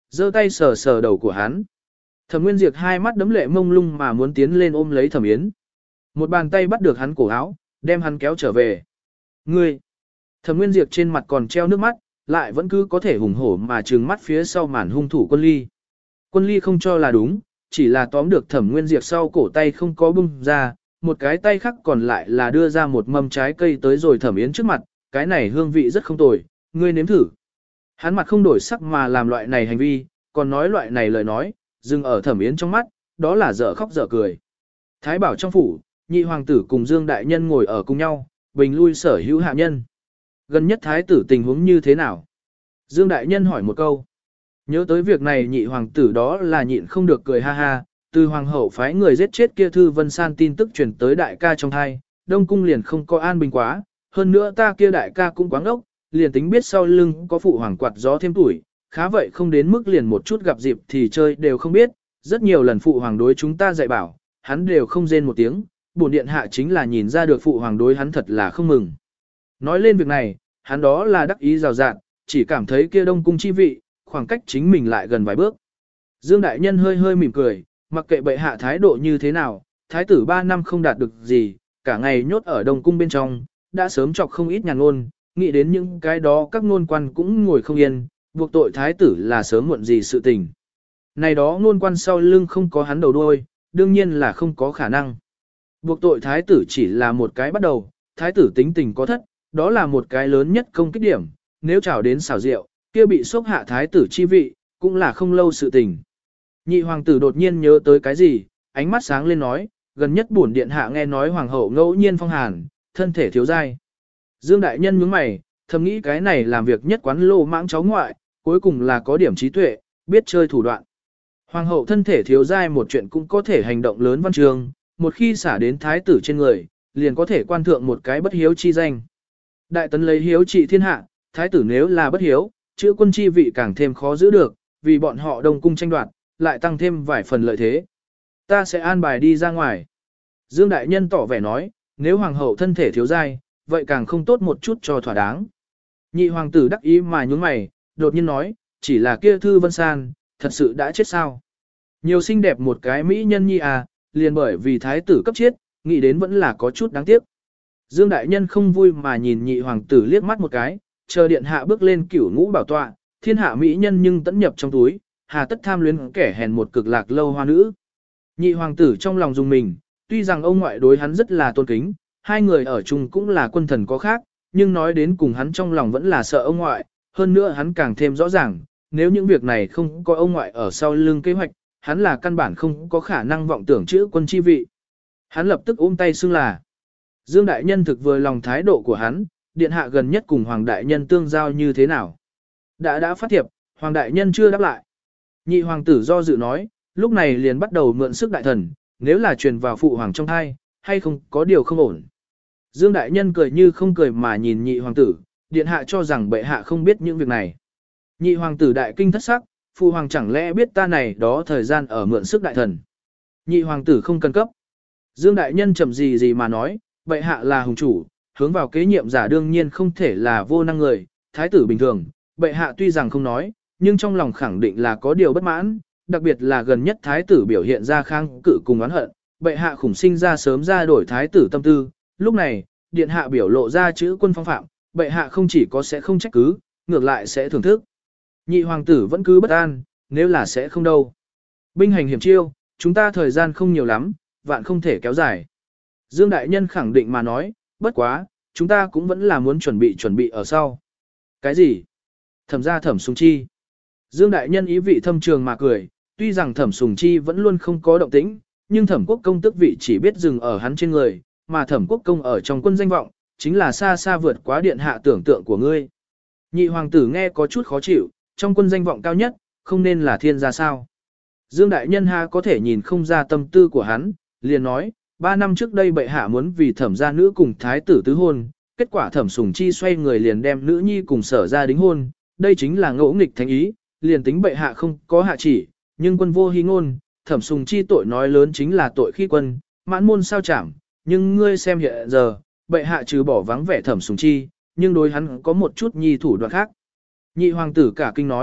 giơ tay sờ sờ đầu của hắn. Thẩm Nguyên Diệp hai mắt đấm lệ mông lung mà muốn tiến lên ôm lấy Thẩm Yến. Một bàn tay bắt được hắn cổ áo, đem hắn kéo trở về. Ngươi! Thẩm Nguyên Diệp trên mặt còn treo nước mắt, lại vẫn cứ có thể hùng hổ mà trừng mắt phía sau màn hung thủ Quân Ly. Quân Ly không cho là đúng, chỉ là tóm được Thẩm Nguyên Diệp sau cổ tay không có bung ra, một cái tay khác còn lại là đưa ra một mâm trái cây tới rồi Thẩm Yến trước mặt, cái này hương vị rất không tồi, ngươi nếm thử. Hắn mặt không đổi sắc mà làm loại này hành vi, còn nói loại này lời nói, dừng ở Thẩm Yến trong mắt, đó là dở khóc dở cười. Thái Bảo trong phủ, nhị hoàng tử cùng Dương Đại Nhân ngồi ở cùng nhau, bình lui sở hữu hạ nhân. Gần nhất thái tử tình huống như thế nào? Dương Đại Nhân hỏi một câu. Nhớ tới việc này nhị hoàng tử đó là nhịn không được cười ha ha, từ hoàng hậu phái người giết chết kia Thư Vân San tin tức truyền tới đại ca trong thai, Đông Cung liền không có an bình quá, hơn nữa ta kia đại ca cũng quáng ốc, liền tính biết sau lưng có phụ hoàng quạt gió thêm tuổi, khá vậy không đến mức liền một chút gặp dịp thì chơi đều không biết, rất nhiều lần phụ hoàng đối chúng ta dạy bảo, hắn đều không rên một tiếng, bổn điện hạ chính là nhìn ra được phụ hoàng đối hắn thật là không mừng. Nói lên việc này, hắn đó là đắc ý rào rạt, chỉ cảm thấy kia Đông Cung chi vị, khoảng cách chính mình lại gần vài bước. Dương Đại Nhân hơi hơi mỉm cười, mặc kệ bệ hạ thái độ như thế nào, thái tử ba năm không đạt được gì, cả ngày nhốt ở Đông Cung bên trong, đã sớm chọc không ít nhàn ngôn, nghĩ đến những cái đó các ngôn quan cũng ngồi không yên, buộc tội thái tử là sớm muộn gì sự tình. Này đó ngôn quan sau lưng không có hắn đầu đuôi, đương nhiên là không có khả năng. Buộc tội thái tử chỉ là một cái bắt đầu, thái tử tính tình có thất, đó là một cái lớn nhất công kích điểm, nếu trào đến xảo rượu, kia bị sốc hạ thái tử chi vị, cũng là không lâu sự tình. Nhị hoàng tử đột nhiên nhớ tới cái gì, ánh mắt sáng lên nói, gần nhất bổn điện hạ nghe nói hoàng hậu ngẫu nhiên phong hàn, thân thể thiếu dai. Dương Đại Nhân nhướng mày, thầm nghĩ cái này làm việc nhất quán lô mãng cháu ngoại, cuối cùng là có điểm trí tuệ, biết chơi thủ đoạn. Hoàng hậu thân thể thiếu dai một chuyện cũng có thể hành động lớn văn trường, một khi xả đến thái tử trên người, liền có thể quan thượng một cái bất hiếu chi danh. Đại tấn lấy hiếu trị thiên hạ, thái tử nếu là bất hiếu, chữ quân chi vị càng thêm khó giữ được, vì bọn họ Đông Cung tranh đoạt, lại tăng thêm vài phần lợi thế. Ta sẽ an bài đi ra ngoài. Dương Đại Nhân tỏ vẻ nói, nếu hoàng hậu thân thể thiếu dai, vậy càng không tốt một chút cho thỏa đáng. Nhị hoàng tử đắc ý mà nhún mày, đột nhiên nói, chỉ là kia Thư Vân San, thật sự đã chết sao? Nhiều xinh đẹp một cái mỹ nhân nhi à, liền bởi vì thái tử cấp chết, nghĩ đến vẫn là có chút đáng tiếc. Dương Đại Nhân không vui mà nhìn nhị hoàng tử liếc mắt một cái, chờ điện hạ bước lên cửu ngũ bảo tọa, thiên hạ mỹ nhân nhưng tẫn nhập trong túi, hà tất tham luyến kẻ hèn một cực lạc lâu hoa nữ. Nhị hoàng tử trong lòng dùng mình, tuy rằng ông ngoại đối hắn rất là tôn kính, hai người ở chung cũng là quân thần có khác, nhưng nói đến cùng hắn trong lòng vẫn là sợ ông ngoại, hơn nữa hắn càng thêm rõ ràng, nếu những việc này không có ông ngoại ở sau lưng kế hoạch, hắn là căn bản không có khả năng vọng tưởng chữ quân chi vị. Hắn lập tức ôm tay xưng là. Dương Đại Nhân thực vừa lòng thái độ của hắn, điện hạ gần nhất cùng Hoàng Đại Nhân tương giao như thế nào. Đã đã phát thiệp, Hoàng Đại Nhân chưa đáp lại. Nhị hoàng tử do dự nói, lúc này liền bắt đầu mượn sức đại thần, nếu là truyền vào phụ hoàng trong thai, hay không có điều không ổn. Dương Đại Nhân cười như không cười mà nhìn nhị hoàng tử, điện hạ cho rằng bệ hạ không biết những việc này. Nhị hoàng tử đại kinh thất sắc, phụ hoàng chẳng lẽ biết ta này đó thời gian ở mượn sức đại thần. Nhị hoàng tử không cần cấp. Dương Đại Nhân chậm gì gì mà nói, bệ hạ là hùng chủ, hướng vào kế nhiệm giả đương nhiên không thể là vô năng người, thái tử bình thường, bệ hạ tuy rằng không nói, nhưng trong lòng khẳng định là có điều bất mãn, đặc biệt là gần nhất thái tử biểu hiện ra kháng cự cùng oán hận, bệ hạ khủng sinh ra sớm ra đổi thái tử tâm tư, lúc này, điện hạ biểu lộ ra chữ quân phong phạm, bệ hạ không chỉ có sẽ không trách cứ, ngược lại sẽ thưởng thức. Nhị hoàng tử vẫn cứ bất an, nếu là sẽ không đâu. Binh hành hiểm chiêu, chúng ta thời gian không nhiều lắm, vạn không thể kéo dài. Dương Đại Nhân khẳng định mà nói, bất quá, chúng ta cũng vẫn là muốn chuẩn bị chuẩn bị ở sau. Cái gì? Thẩm ra Thẩm Sùng Chi. Dương Đại Nhân ý vị thâm trường mà cười, tuy rằng Thẩm Sùng Chi vẫn luôn không có động tĩnh, nhưng Thẩm Quốc Công tước vị chỉ biết dừng ở hắn trên người, mà Thẩm Quốc Công ở trong quân danh vọng, chính là xa xa vượt quá điện hạ tưởng tượng của ngươi. Nhị hoàng tử nghe có chút khó chịu, trong quân danh vọng cao nhất, không nên là thiên gia sao. Dương Đại Nhân ha có thể nhìn không ra tâm tư của hắn, liền nói, ba năm trước đây bệ hạ muốn vì thẩm gia nữ cùng thái tử tứ hôn, kết quả Thẩm Sùng Chi xoay người liền đem nữ nhi cùng sở ra đính hôn, đây chính là ngỗ nghịch thánh ý, liền tính bệ hạ không có hạ chỉ, nhưng quân vô hí ngôn, Thẩm Sùng Chi tội nói lớn chính là tội khi quân, mãn môn sao chảm, nhưng ngươi xem hiện giờ, bệ hạ trừ bỏ vắng vẻ Thẩm Sùng Chi, nhưng đối hắn có một chút nhi thủ đoạn khác. Nhị hoàng tử cả kinh nói,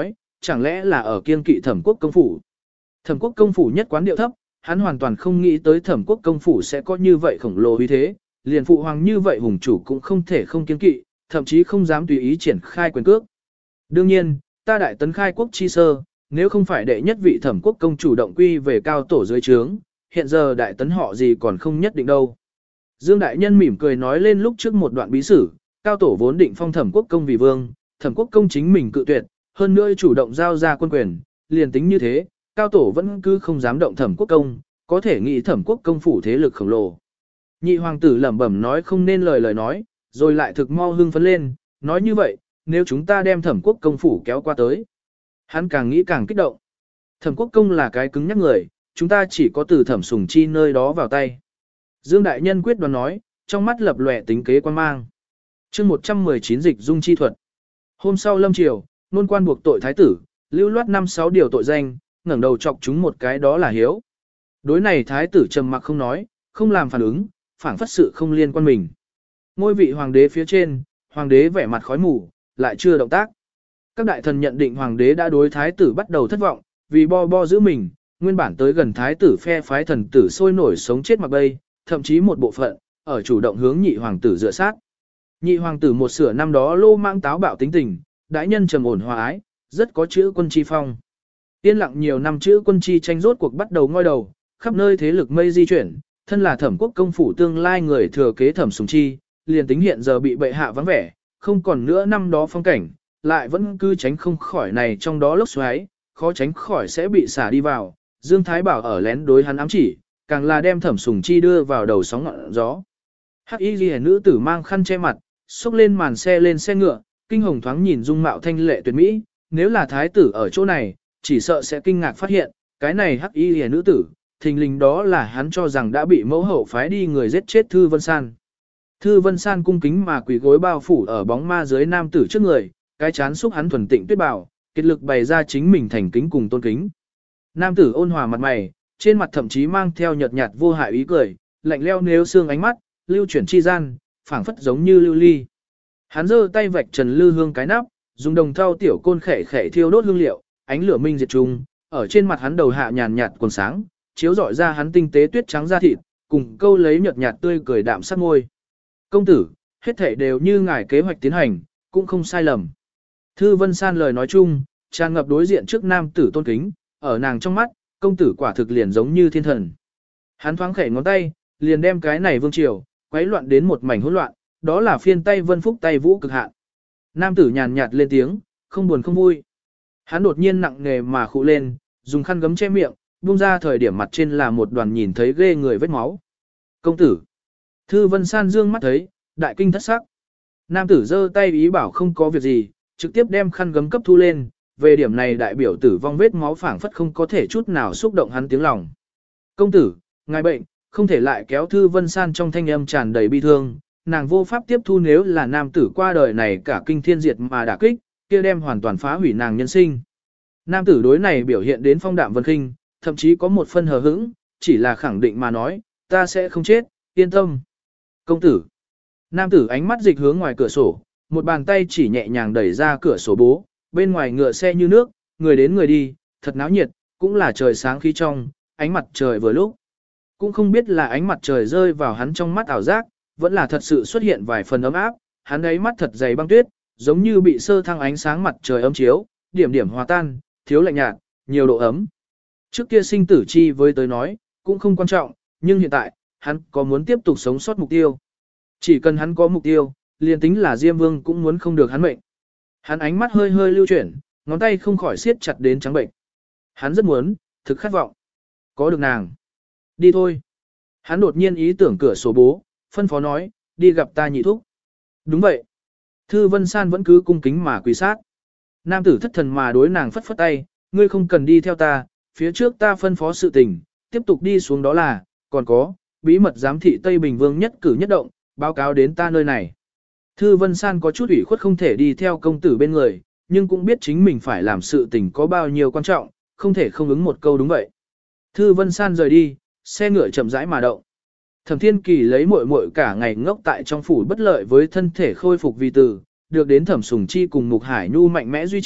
chẳng lẽ là ở kiên kỵ Thẩm Quốc công phủ. Thẩm Quốc công phủ nhất quán điệu thấp, hắn hoàn toàn không nghĩ tới Thẩm Quốc công phủ sẽ có như vậy khổng lồ uy thế, liền phụ hoàng như vậy hùng chủ cũng không thể không kiên kỵ, thậm chí không dám tùy ý triển khai quyền cước. Đương nhiên, ta đại tấn khai quốc chi sơ, nếu không phải đệ nhất vị Thẩm Quốc công chủ động quy về cao tổ dưới trướng, hiện giờ đại tấn họ gì còn không nhất định đâu. Dương đại nhân mỉm cười nói lên lúc trước một đoạn bí sử, cao tổ vốn định phong Thẩm Quốc công vì vương, Thẩm Quốc công chính mình cự tuyệt, hơn nữa chủ động giao ra quân quyền, liền tính như thế, cao tổ vẫn cứ không dám động Thẩm Quốc công, có thể nghĩ Thẩm Quốc công phủ thế lực khổng lồ. Nhị hoàng tử lẩm bẩm nói không nên lời lời nói, rồi lại thực mau hưng phấn lên, nói như vậy, nếu chúng ta đem Thẩm Quốc công phủ kéo qua tới. Hắn càng nghĩ càng kích động. Thẩm Quốc công là cái cứng nhắc người, chúng ta chỉ có từ Thẩm Sùng Chi nơi đó vào tay. Dương đại nhân quyết đoán nói, trong mắt lập lòe tính kế quan mang. Chương một trăm mười chín dịch dung chi thuật. Hôm sau lâm triều, nôn quan buộc tội thái tử, lưu loát năm sáu điều tội danh, ngẩng đầu chọc chúng một cái đó là hiếu. Đối này thái tử trầm mặc không nói, không làm phản ứng, phảng phất sự không liên quan mình. Ngôi vị hoàng đế phía trên, hoàng đế vẻ mặt khói mù, lại chưa động tác. Các đại thần nhận định hoàng đế đã đối thái tử bắt đầu thất vọng, vì bo bo giữ mình, nguyên bản tới gần thái tử phe phái thần tử sôi nổi sống chết mặc bay, thậm chí một bộ phận, ở chủ động hướng nhị hoàng tử dựa sát. Nhị hoàng tử một sửa năm đó lô mang táo bạo tính tình, đại nhân trầm ổn hòa ái, rất có chữ quân chi phong. Yên lặng nhiều năm chữ quân chi tranh rốt cuộc bắt đầu ngoi đầu, khắp nơi thế lực mây di chuyển, thân là Thẩm Quốc công phủ tương lai người thừa kế Thẩm Sùng Chi, liền tính hiện giờ bị bệ hạ vắng vẻ, không còn nữa năm đó phong cảnh, lại vẫn cứ tránh không khỏi này trong đó lốc xoáy, khó tránh khỏi sẽ bị xả đi vào. Dương Thái Bảo ở lén đối hắn ám chỉ, càng là đem Thẩm Sùng Chi đưa vào đầu sóng ngọn gió. Hắc y liễu nữ tử mang khăn che mặt, xúc lên màn xe lên xe ngựa, kinh hồng thoáng nhìn dung mạo thanh lệ tuyệt mỹ, nếu là thái tử ở chỗ này, chỉ sợ sẽ kinh ngạc phát hiện, cái này hắc y liễu nữ tử, thình lình đó là hắn cho rằng đã bị mẫu hậu phái đi người giết chết Thư Vân San. Thư Vân San cung kính mà quỳ gối bao phủ ở bóng ma dưới nam tử trước người, cái chán xúc hắn thuần tịnh tuyết bảo, kết lực bày ra chính mình thành kính cùng tôn kính. Nam tử ôn hòa mặt mày, trên mặt thậm chí mang theo nhợt nhạt vô hại ý cười, lạnh leo nếu xương ánh mắt, lưu chuyển chi gian, phảng phất giống như lưu ly. Hắn giơ tay vạch trần lư hương cái nắp, dùng đồng thau tiểu côn khẽ khẽ thiêu đốt hương liệu, ánh lửa minh diệt trùng, ở trên mặt hắn đầu hạ nhàn nhạt quần sáng, chiếu rọi ra hắn tinh tế tuyết trắng da thịt, cùng câu lấy nhợt nhạt tươi cười đạm sắc môi. Công tử, hết thảy đều như ngài kế hoạch tiến hành, cũng không sai lầm. Thư Vân San lời nói chung, tràn ngập đối diện trước nam tử tôn kính, ở nàng trong mắt, công tử quả thực liền giống như thiên thần. Hắn thoáng khẽ ngón tay, liền đem cái này vương triều, quấy loạn đến một mảnh hỗn loạn, đó là phiên tay vân phúc tay vũ cực hạn. Nam tử nhàn nhạt lên tiếng, không buồn không vui. Hắn đột nhiên nặng nề mà khụ lên, dùng khăn gấm che miệng, buông ra thời điểm mặt trên là một đoàn nhìn thấy ghê người vết máu. Công tử. Thư Vân San dương mắt thấy, đại kinh thất sắc. Nam tử giơ tay ý bảo không có việc gì, trực tiếp đem khăn gấm cấp thu lên, về điểm này đại biểu tử vong vết máu phảng phất không có thể chút nào xúc động hắn tiếng lòng. Công tử, ngài bệnh, không thể lại kéo Thư Vân San trong thanh âm tràn đầy bi thương, nàng vô pháp tiếp thu nếu là nam tử qua đời này cả kinh thiên diệt mà đả kích, kia đem hoàn toàn phá hủy nàng nhân sinh. Nam tử đối này biểu hiện đến phong đạm vân khinh, thậm chí có một phân hờ hững, chỉ là khẳng định mà nói, ta sẽ không chết, yên tâm. Công tử. Nam tử ánh mắt dịch hướng ngoài cửa sổ, một bàn tay chỉ nhẹ nhàng đẩy ra cửa sổ bố, bên ngoài ngựa xe như nước, người đến người đi, thật náo nhiệt, cũng là trời sáng khí trong, ánh mặt trời vừa lúc. Cũng không biết là ánh mặt trời rơi vào hắn trong mắt ảo giác, vẫn là thật sự xuất hiện vài phần ấm áp, hắn ấy mắt thật dày băng tuyết, giống như bị sơ thăng ánh sáng mặt trời ấm chiếu, điểm điểm hòa tan, thiếu lạnh nhạt, nhiều độ ấm. Trước kia sinh tử chi với tới nói, cũng không quan trọng, nhưng hiện tại, hắn có muốn tiếp tục sống sót mục tiêu. Chỉ cần hắn có mục tiêu, liền tính là Diêm Vương cũng muốn không được hắn mệnh. Hắn ánh mắt hơi hơi lưu chuyển, ngón tay không khỏi siết chặt đến trắng bệnh. Hắn rất muốn, thực khát vọng. Có được nàng. Đi thôi. Hắn đột nhiên ý tưởng cửa sổ bố, phân phó nói, đi gặp ta nhị thúc. Đúng vậy. Thư Vân San vẫn cứ cung kính mà quỳ sát. Nam tử thất thần mà đối nàng phất phất tay, ngươi không cần đi theo ta, phía trước ta phân phó sự tình, tiếp tục đi xuống đó là, còn có, bí mật giám thị Tây Bình Vương nhất cử nhất động, báo cáo đến ta nơi này. Thư Vân San có chút ủy khuất không thể đi theo công tử bên người, nhưng cũng biết chính mình phải làm sự tình có bao nhiêu quan trọng, không thể không ứng một câu đúng vậy. Thư Vân San rời đi, xe ngựa chậm rãi mà động. Thẩm Thiên Kỳ lấy muội muội cả ngày ngốc tại trong phủ bất lợi với thân thể khôi phục vì từ, được đến Thẩm Sùng Chi cùng Mục Hải Nhu mạnh mẽ duy trì,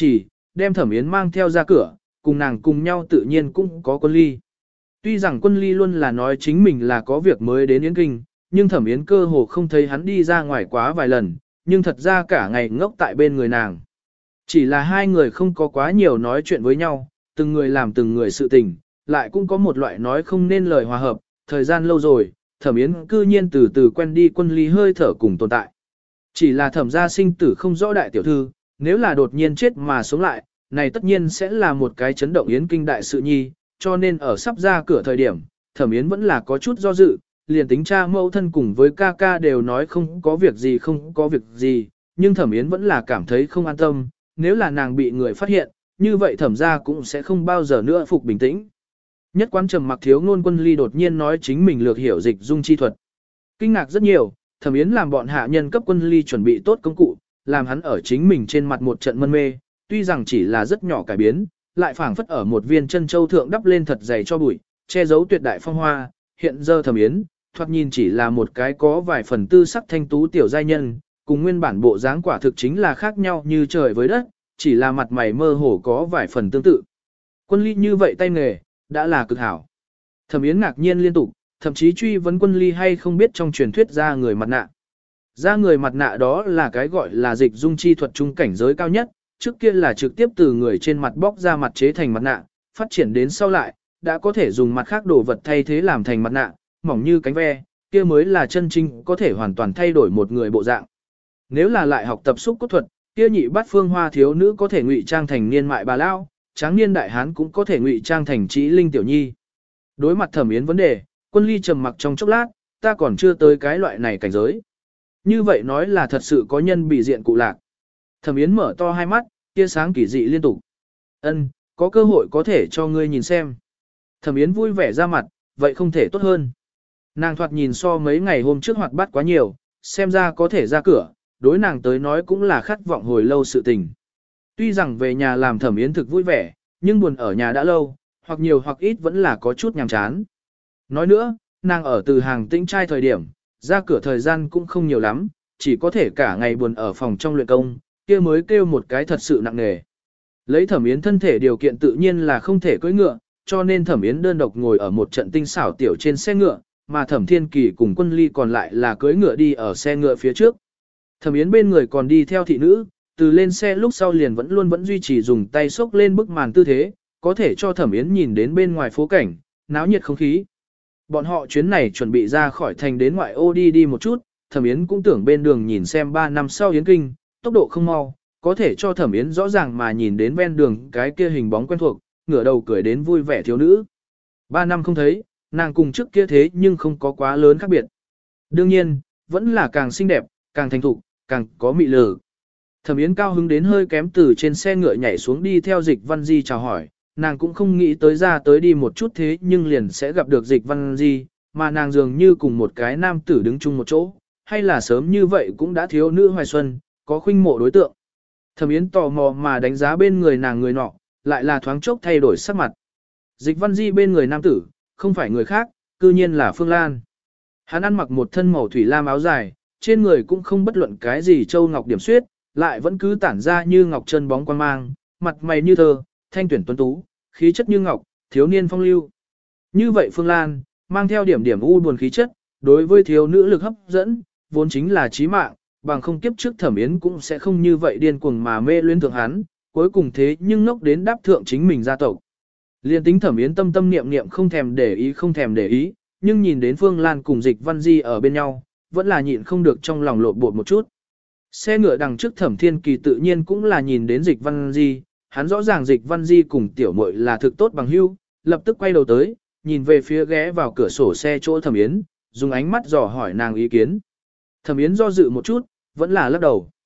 đem Thẩm Yến mang theo ra cửa, cùng nàng cùng nhau tự nhiên cũng có Quân Ly. Tuy rằng Quân Ly luôn là nói chính mình là có việc mới đến Yến Kinh, nhưng Thẩm Yến cơ hồ không thấy hắn đi ra ngoài quá vài lần, nhưng thật ra cả ngày ngốc tại bên người nàng. Chỉ là hai người không có quá nhiều nói chuyện với nhau, từng người làm từng người sự tình, lại cũng có một loại nói không nên lời hòa hợp, thời gian lâu rồi, Thẩm Yến cư nhiên từ từ quen đi Quân Ly hơi thở cùng tồn tại. Chỉ là Thẩm gia sinh tử không rõ đại tiểu thư, nếu là đột nhiên chết mà sống lại, này tất nhiên sẽ là một cái chấn động Yến Kinh đại sự nhi, cho nên ở sắp ra cửa thời điểm, Thẩm Yến vẫn là có chút do dự, liền tính cha mẫu thân cùng với ca ca đều nói không có việc gì không có việc gì, nhưng Thẩm Yến vẫn là cảm thấy không an tâm, nếu là nàng bị người phát hiện, như vậy Thẩm gia cũng sẽ không bao giờ nữa phục bình tĩnh. Nhất quán trầm mặc thiếu ngôn Quân Ly đột nhiên nói chính mình lược hiểu dịch dung chi thuật. Kinh ngạc rất nhiều, Thẩm Yến làm bọn hạ nhân cấp Quân Ly chuẩn bị tốt công cụ, làm hắn ở chính mình trên mặt một trận mân mê, tuy rằng chỉ là rất nhỏ cải biến, lại phảng phất ở một viên chân châu thượng đắp lên thật dày cho bụi, che giấu tuyệt đại phong hoa, hiện giờ Thẩm Yến, thoạt nhìn chỉ là một cái có vài phần tư sắc thanh tú tiểu giai nhân, cùng nguyên bản bộ dáng quả thực chính là khác nhau như trời với đất, chỉ là mặt mày mơ hồ có vài phần tương tự. Quân Ly như vậy tay nghề, đã là cực hảo. Thẩm Yến ngạc nhiên liên tục, thậm chí truy vấn Quân Ly hay không biết trong truyền thuyết ra người mặt nạ. Ra người mặt nạ đó là cái gọi là dịch dung chi thuật trung cảnh giới cao nhất, trước kia là trực tiếp từ người trên mặt bóc ra mặt chế thành mặt nạ, phát triển đến sau lại, đã có thể dùng mặt khác đồ vật thay thế làm thành mặt nạ, mỏng như cánh ve, kia mới là chân chính có thể hoàn toàn thay đổi một người bộ dạng. Nếu là lại học tập xúc cốt thuật, kia nhị bát phương hoa thiếu nữ có thể ngụy trang thành niên mại bà lao, tráng niên đại hán cũng có thể ngụy trang thành trí linh tiểu nhi. Đối mặt Thẩm Yến vấn đề, Quân Ly trầm mặc trong chốc lát, ta còn chưa tới cái loại này cảnh giới. Như vậy nói là thật sự có nhân bị diện cụ lạc. Thẩm Yến mở to hai mắt, tia sáng kỳ dị liên tục. Ân, có cơ hội có thể cho ngươi nhìn xem. Thẩm Yến vui vẻ ra mặt, vậy không thể tốt hơn. Nàng thoạt nhìn so mấy ngày hôm trước hoạt bát quá nhiều, xem ra có thể ra cửa, đối nàng tới nói cũng là khát vọng hồi lâu sự tình. Tuy rằng về nhà làm Thẩm Yến thực vui vẻ, nhưng buồn ở nhà đã lâu, hoặc nhiều hoặc ít vẫn là có chút nhàm chán. Nói nữa, nàng ở từ hàng tĩnh trai thời điểm, ra cửa thời gian cũng không nhiều lắm, chỉ có thể cả ngày buồn ở phòng trong luyện công, kia mới kêu một cái thật sự nặng nề. Lấy Thẩm Yến thân thể điều kiện tự nhiên là không thể cưỡi ngựa, cho nên Thẩm Yến đơn độc ngồi ở một trận tinh xảo tiểu trên xe ngựa, mà Thẩm Thiên Kỳ cùng Quân Ly còn lại là cưỡi ngựa đi ở xe ngựa phía trước. Thẩm Yến bên người còn đi theo thị nữ, từ lên xe lúc sau liền vẫn luôn vẫn duy trì dùng tay xốc lên bức màn tư thế, có thể cho Thẩm Yến nhìn đến bên ngoài phố cảnh, náo nhiệt không khí. Bọn họ chuyến này chuẩn bị ra khỏi thành đến ngoại ô đi đi một chút, Thẩm Yến cũng tưởng bên đường nhìn xem ba năm sau Yến Kinh, tốc độ không mau, có thể cho Thẩm Yến rõ ràng mà nhìn đến ven đường cái kia hình bóng quen thuộc, ngửa đầu cười đến vui vẻ thiếu nữ. Ba năm không thấy, nàng cùng trước kia thế nhưng không có quá lớn khác biệt. Đương nhiên, vẫn là càng xinh đẹp, càng thành thục, càng có mị lực. Thẩm Yến cao hứng đến hơi kém từ trên xe ngựa nhảy xuống đi theo Dịch Văn Di chào hỏi, nàng cũng không nghĩ tới ra tới đi một chút thế nhưng liền sẽ gặp được Dịch Văn Di, mà nàng dường như cùng một cái nam tử đứng chung một chỗ, hay là sớm như vậy cũng đã thiếu nữ hoài xuân, có khuynh mộ đối tượng. Thẩm Yến tò mò mà đánh giá bên người nàng người nọ, lại là thoáng chốc thay đổi sắc mặt. Dịch Văn Di bên người nam tử, không phải người khác, cư nhiên là Phương Lan. Hắn ăn mặc một thân màu thủy lam áo dài, trên người cũng không bất luận cái gì châu ngọc điểm xuyết, lại vẫn cứ tản ra như ngọc chân bóng quang mang, mặt mày như thơ, thanh tuyển tuấn tú, khí chất như ngọc, thiếu niên phong lưu. Như vậy Phương Lan, mang theo điểm điểm u buồn khí chất, đối với thiếu nữ lực hấp dẫn, vốn chính là chí mạng, bằng không kiếp trước Thẩm Yến cũng sẽ không như vậy điên cuồng mà mê luyến thượng hắn, cuối cùng thế nhưng ngốc đến đáp thượng chính mình gia tộc. Liên tính Thẩm Yến tâm tâm niệm niệm không thèm để ý không thèm để ý, nhưng nhìn đến Phương Lan cùng Dịch Văn Di ở bên nhau, vẫn là nhịn không được trong lòng lộn bột một chút. Xe ngựa đằng trước Thẩm Thiên Kỳ tự nhiên cũng là nhìn đến Dịch Văn Di, hắn rõ ràng Dịch Văn Di cùng tiểu muội là thực tốt bằng hữu, lập tức quay đầu tới, nhìn về phía ghé vào cửa sổ xe chỗ Thẩm Yến, dùng ánh mắt dò hỏi nàng ý kiến. Thẩm Yến do dự một chút, vẫn là lắc đầu.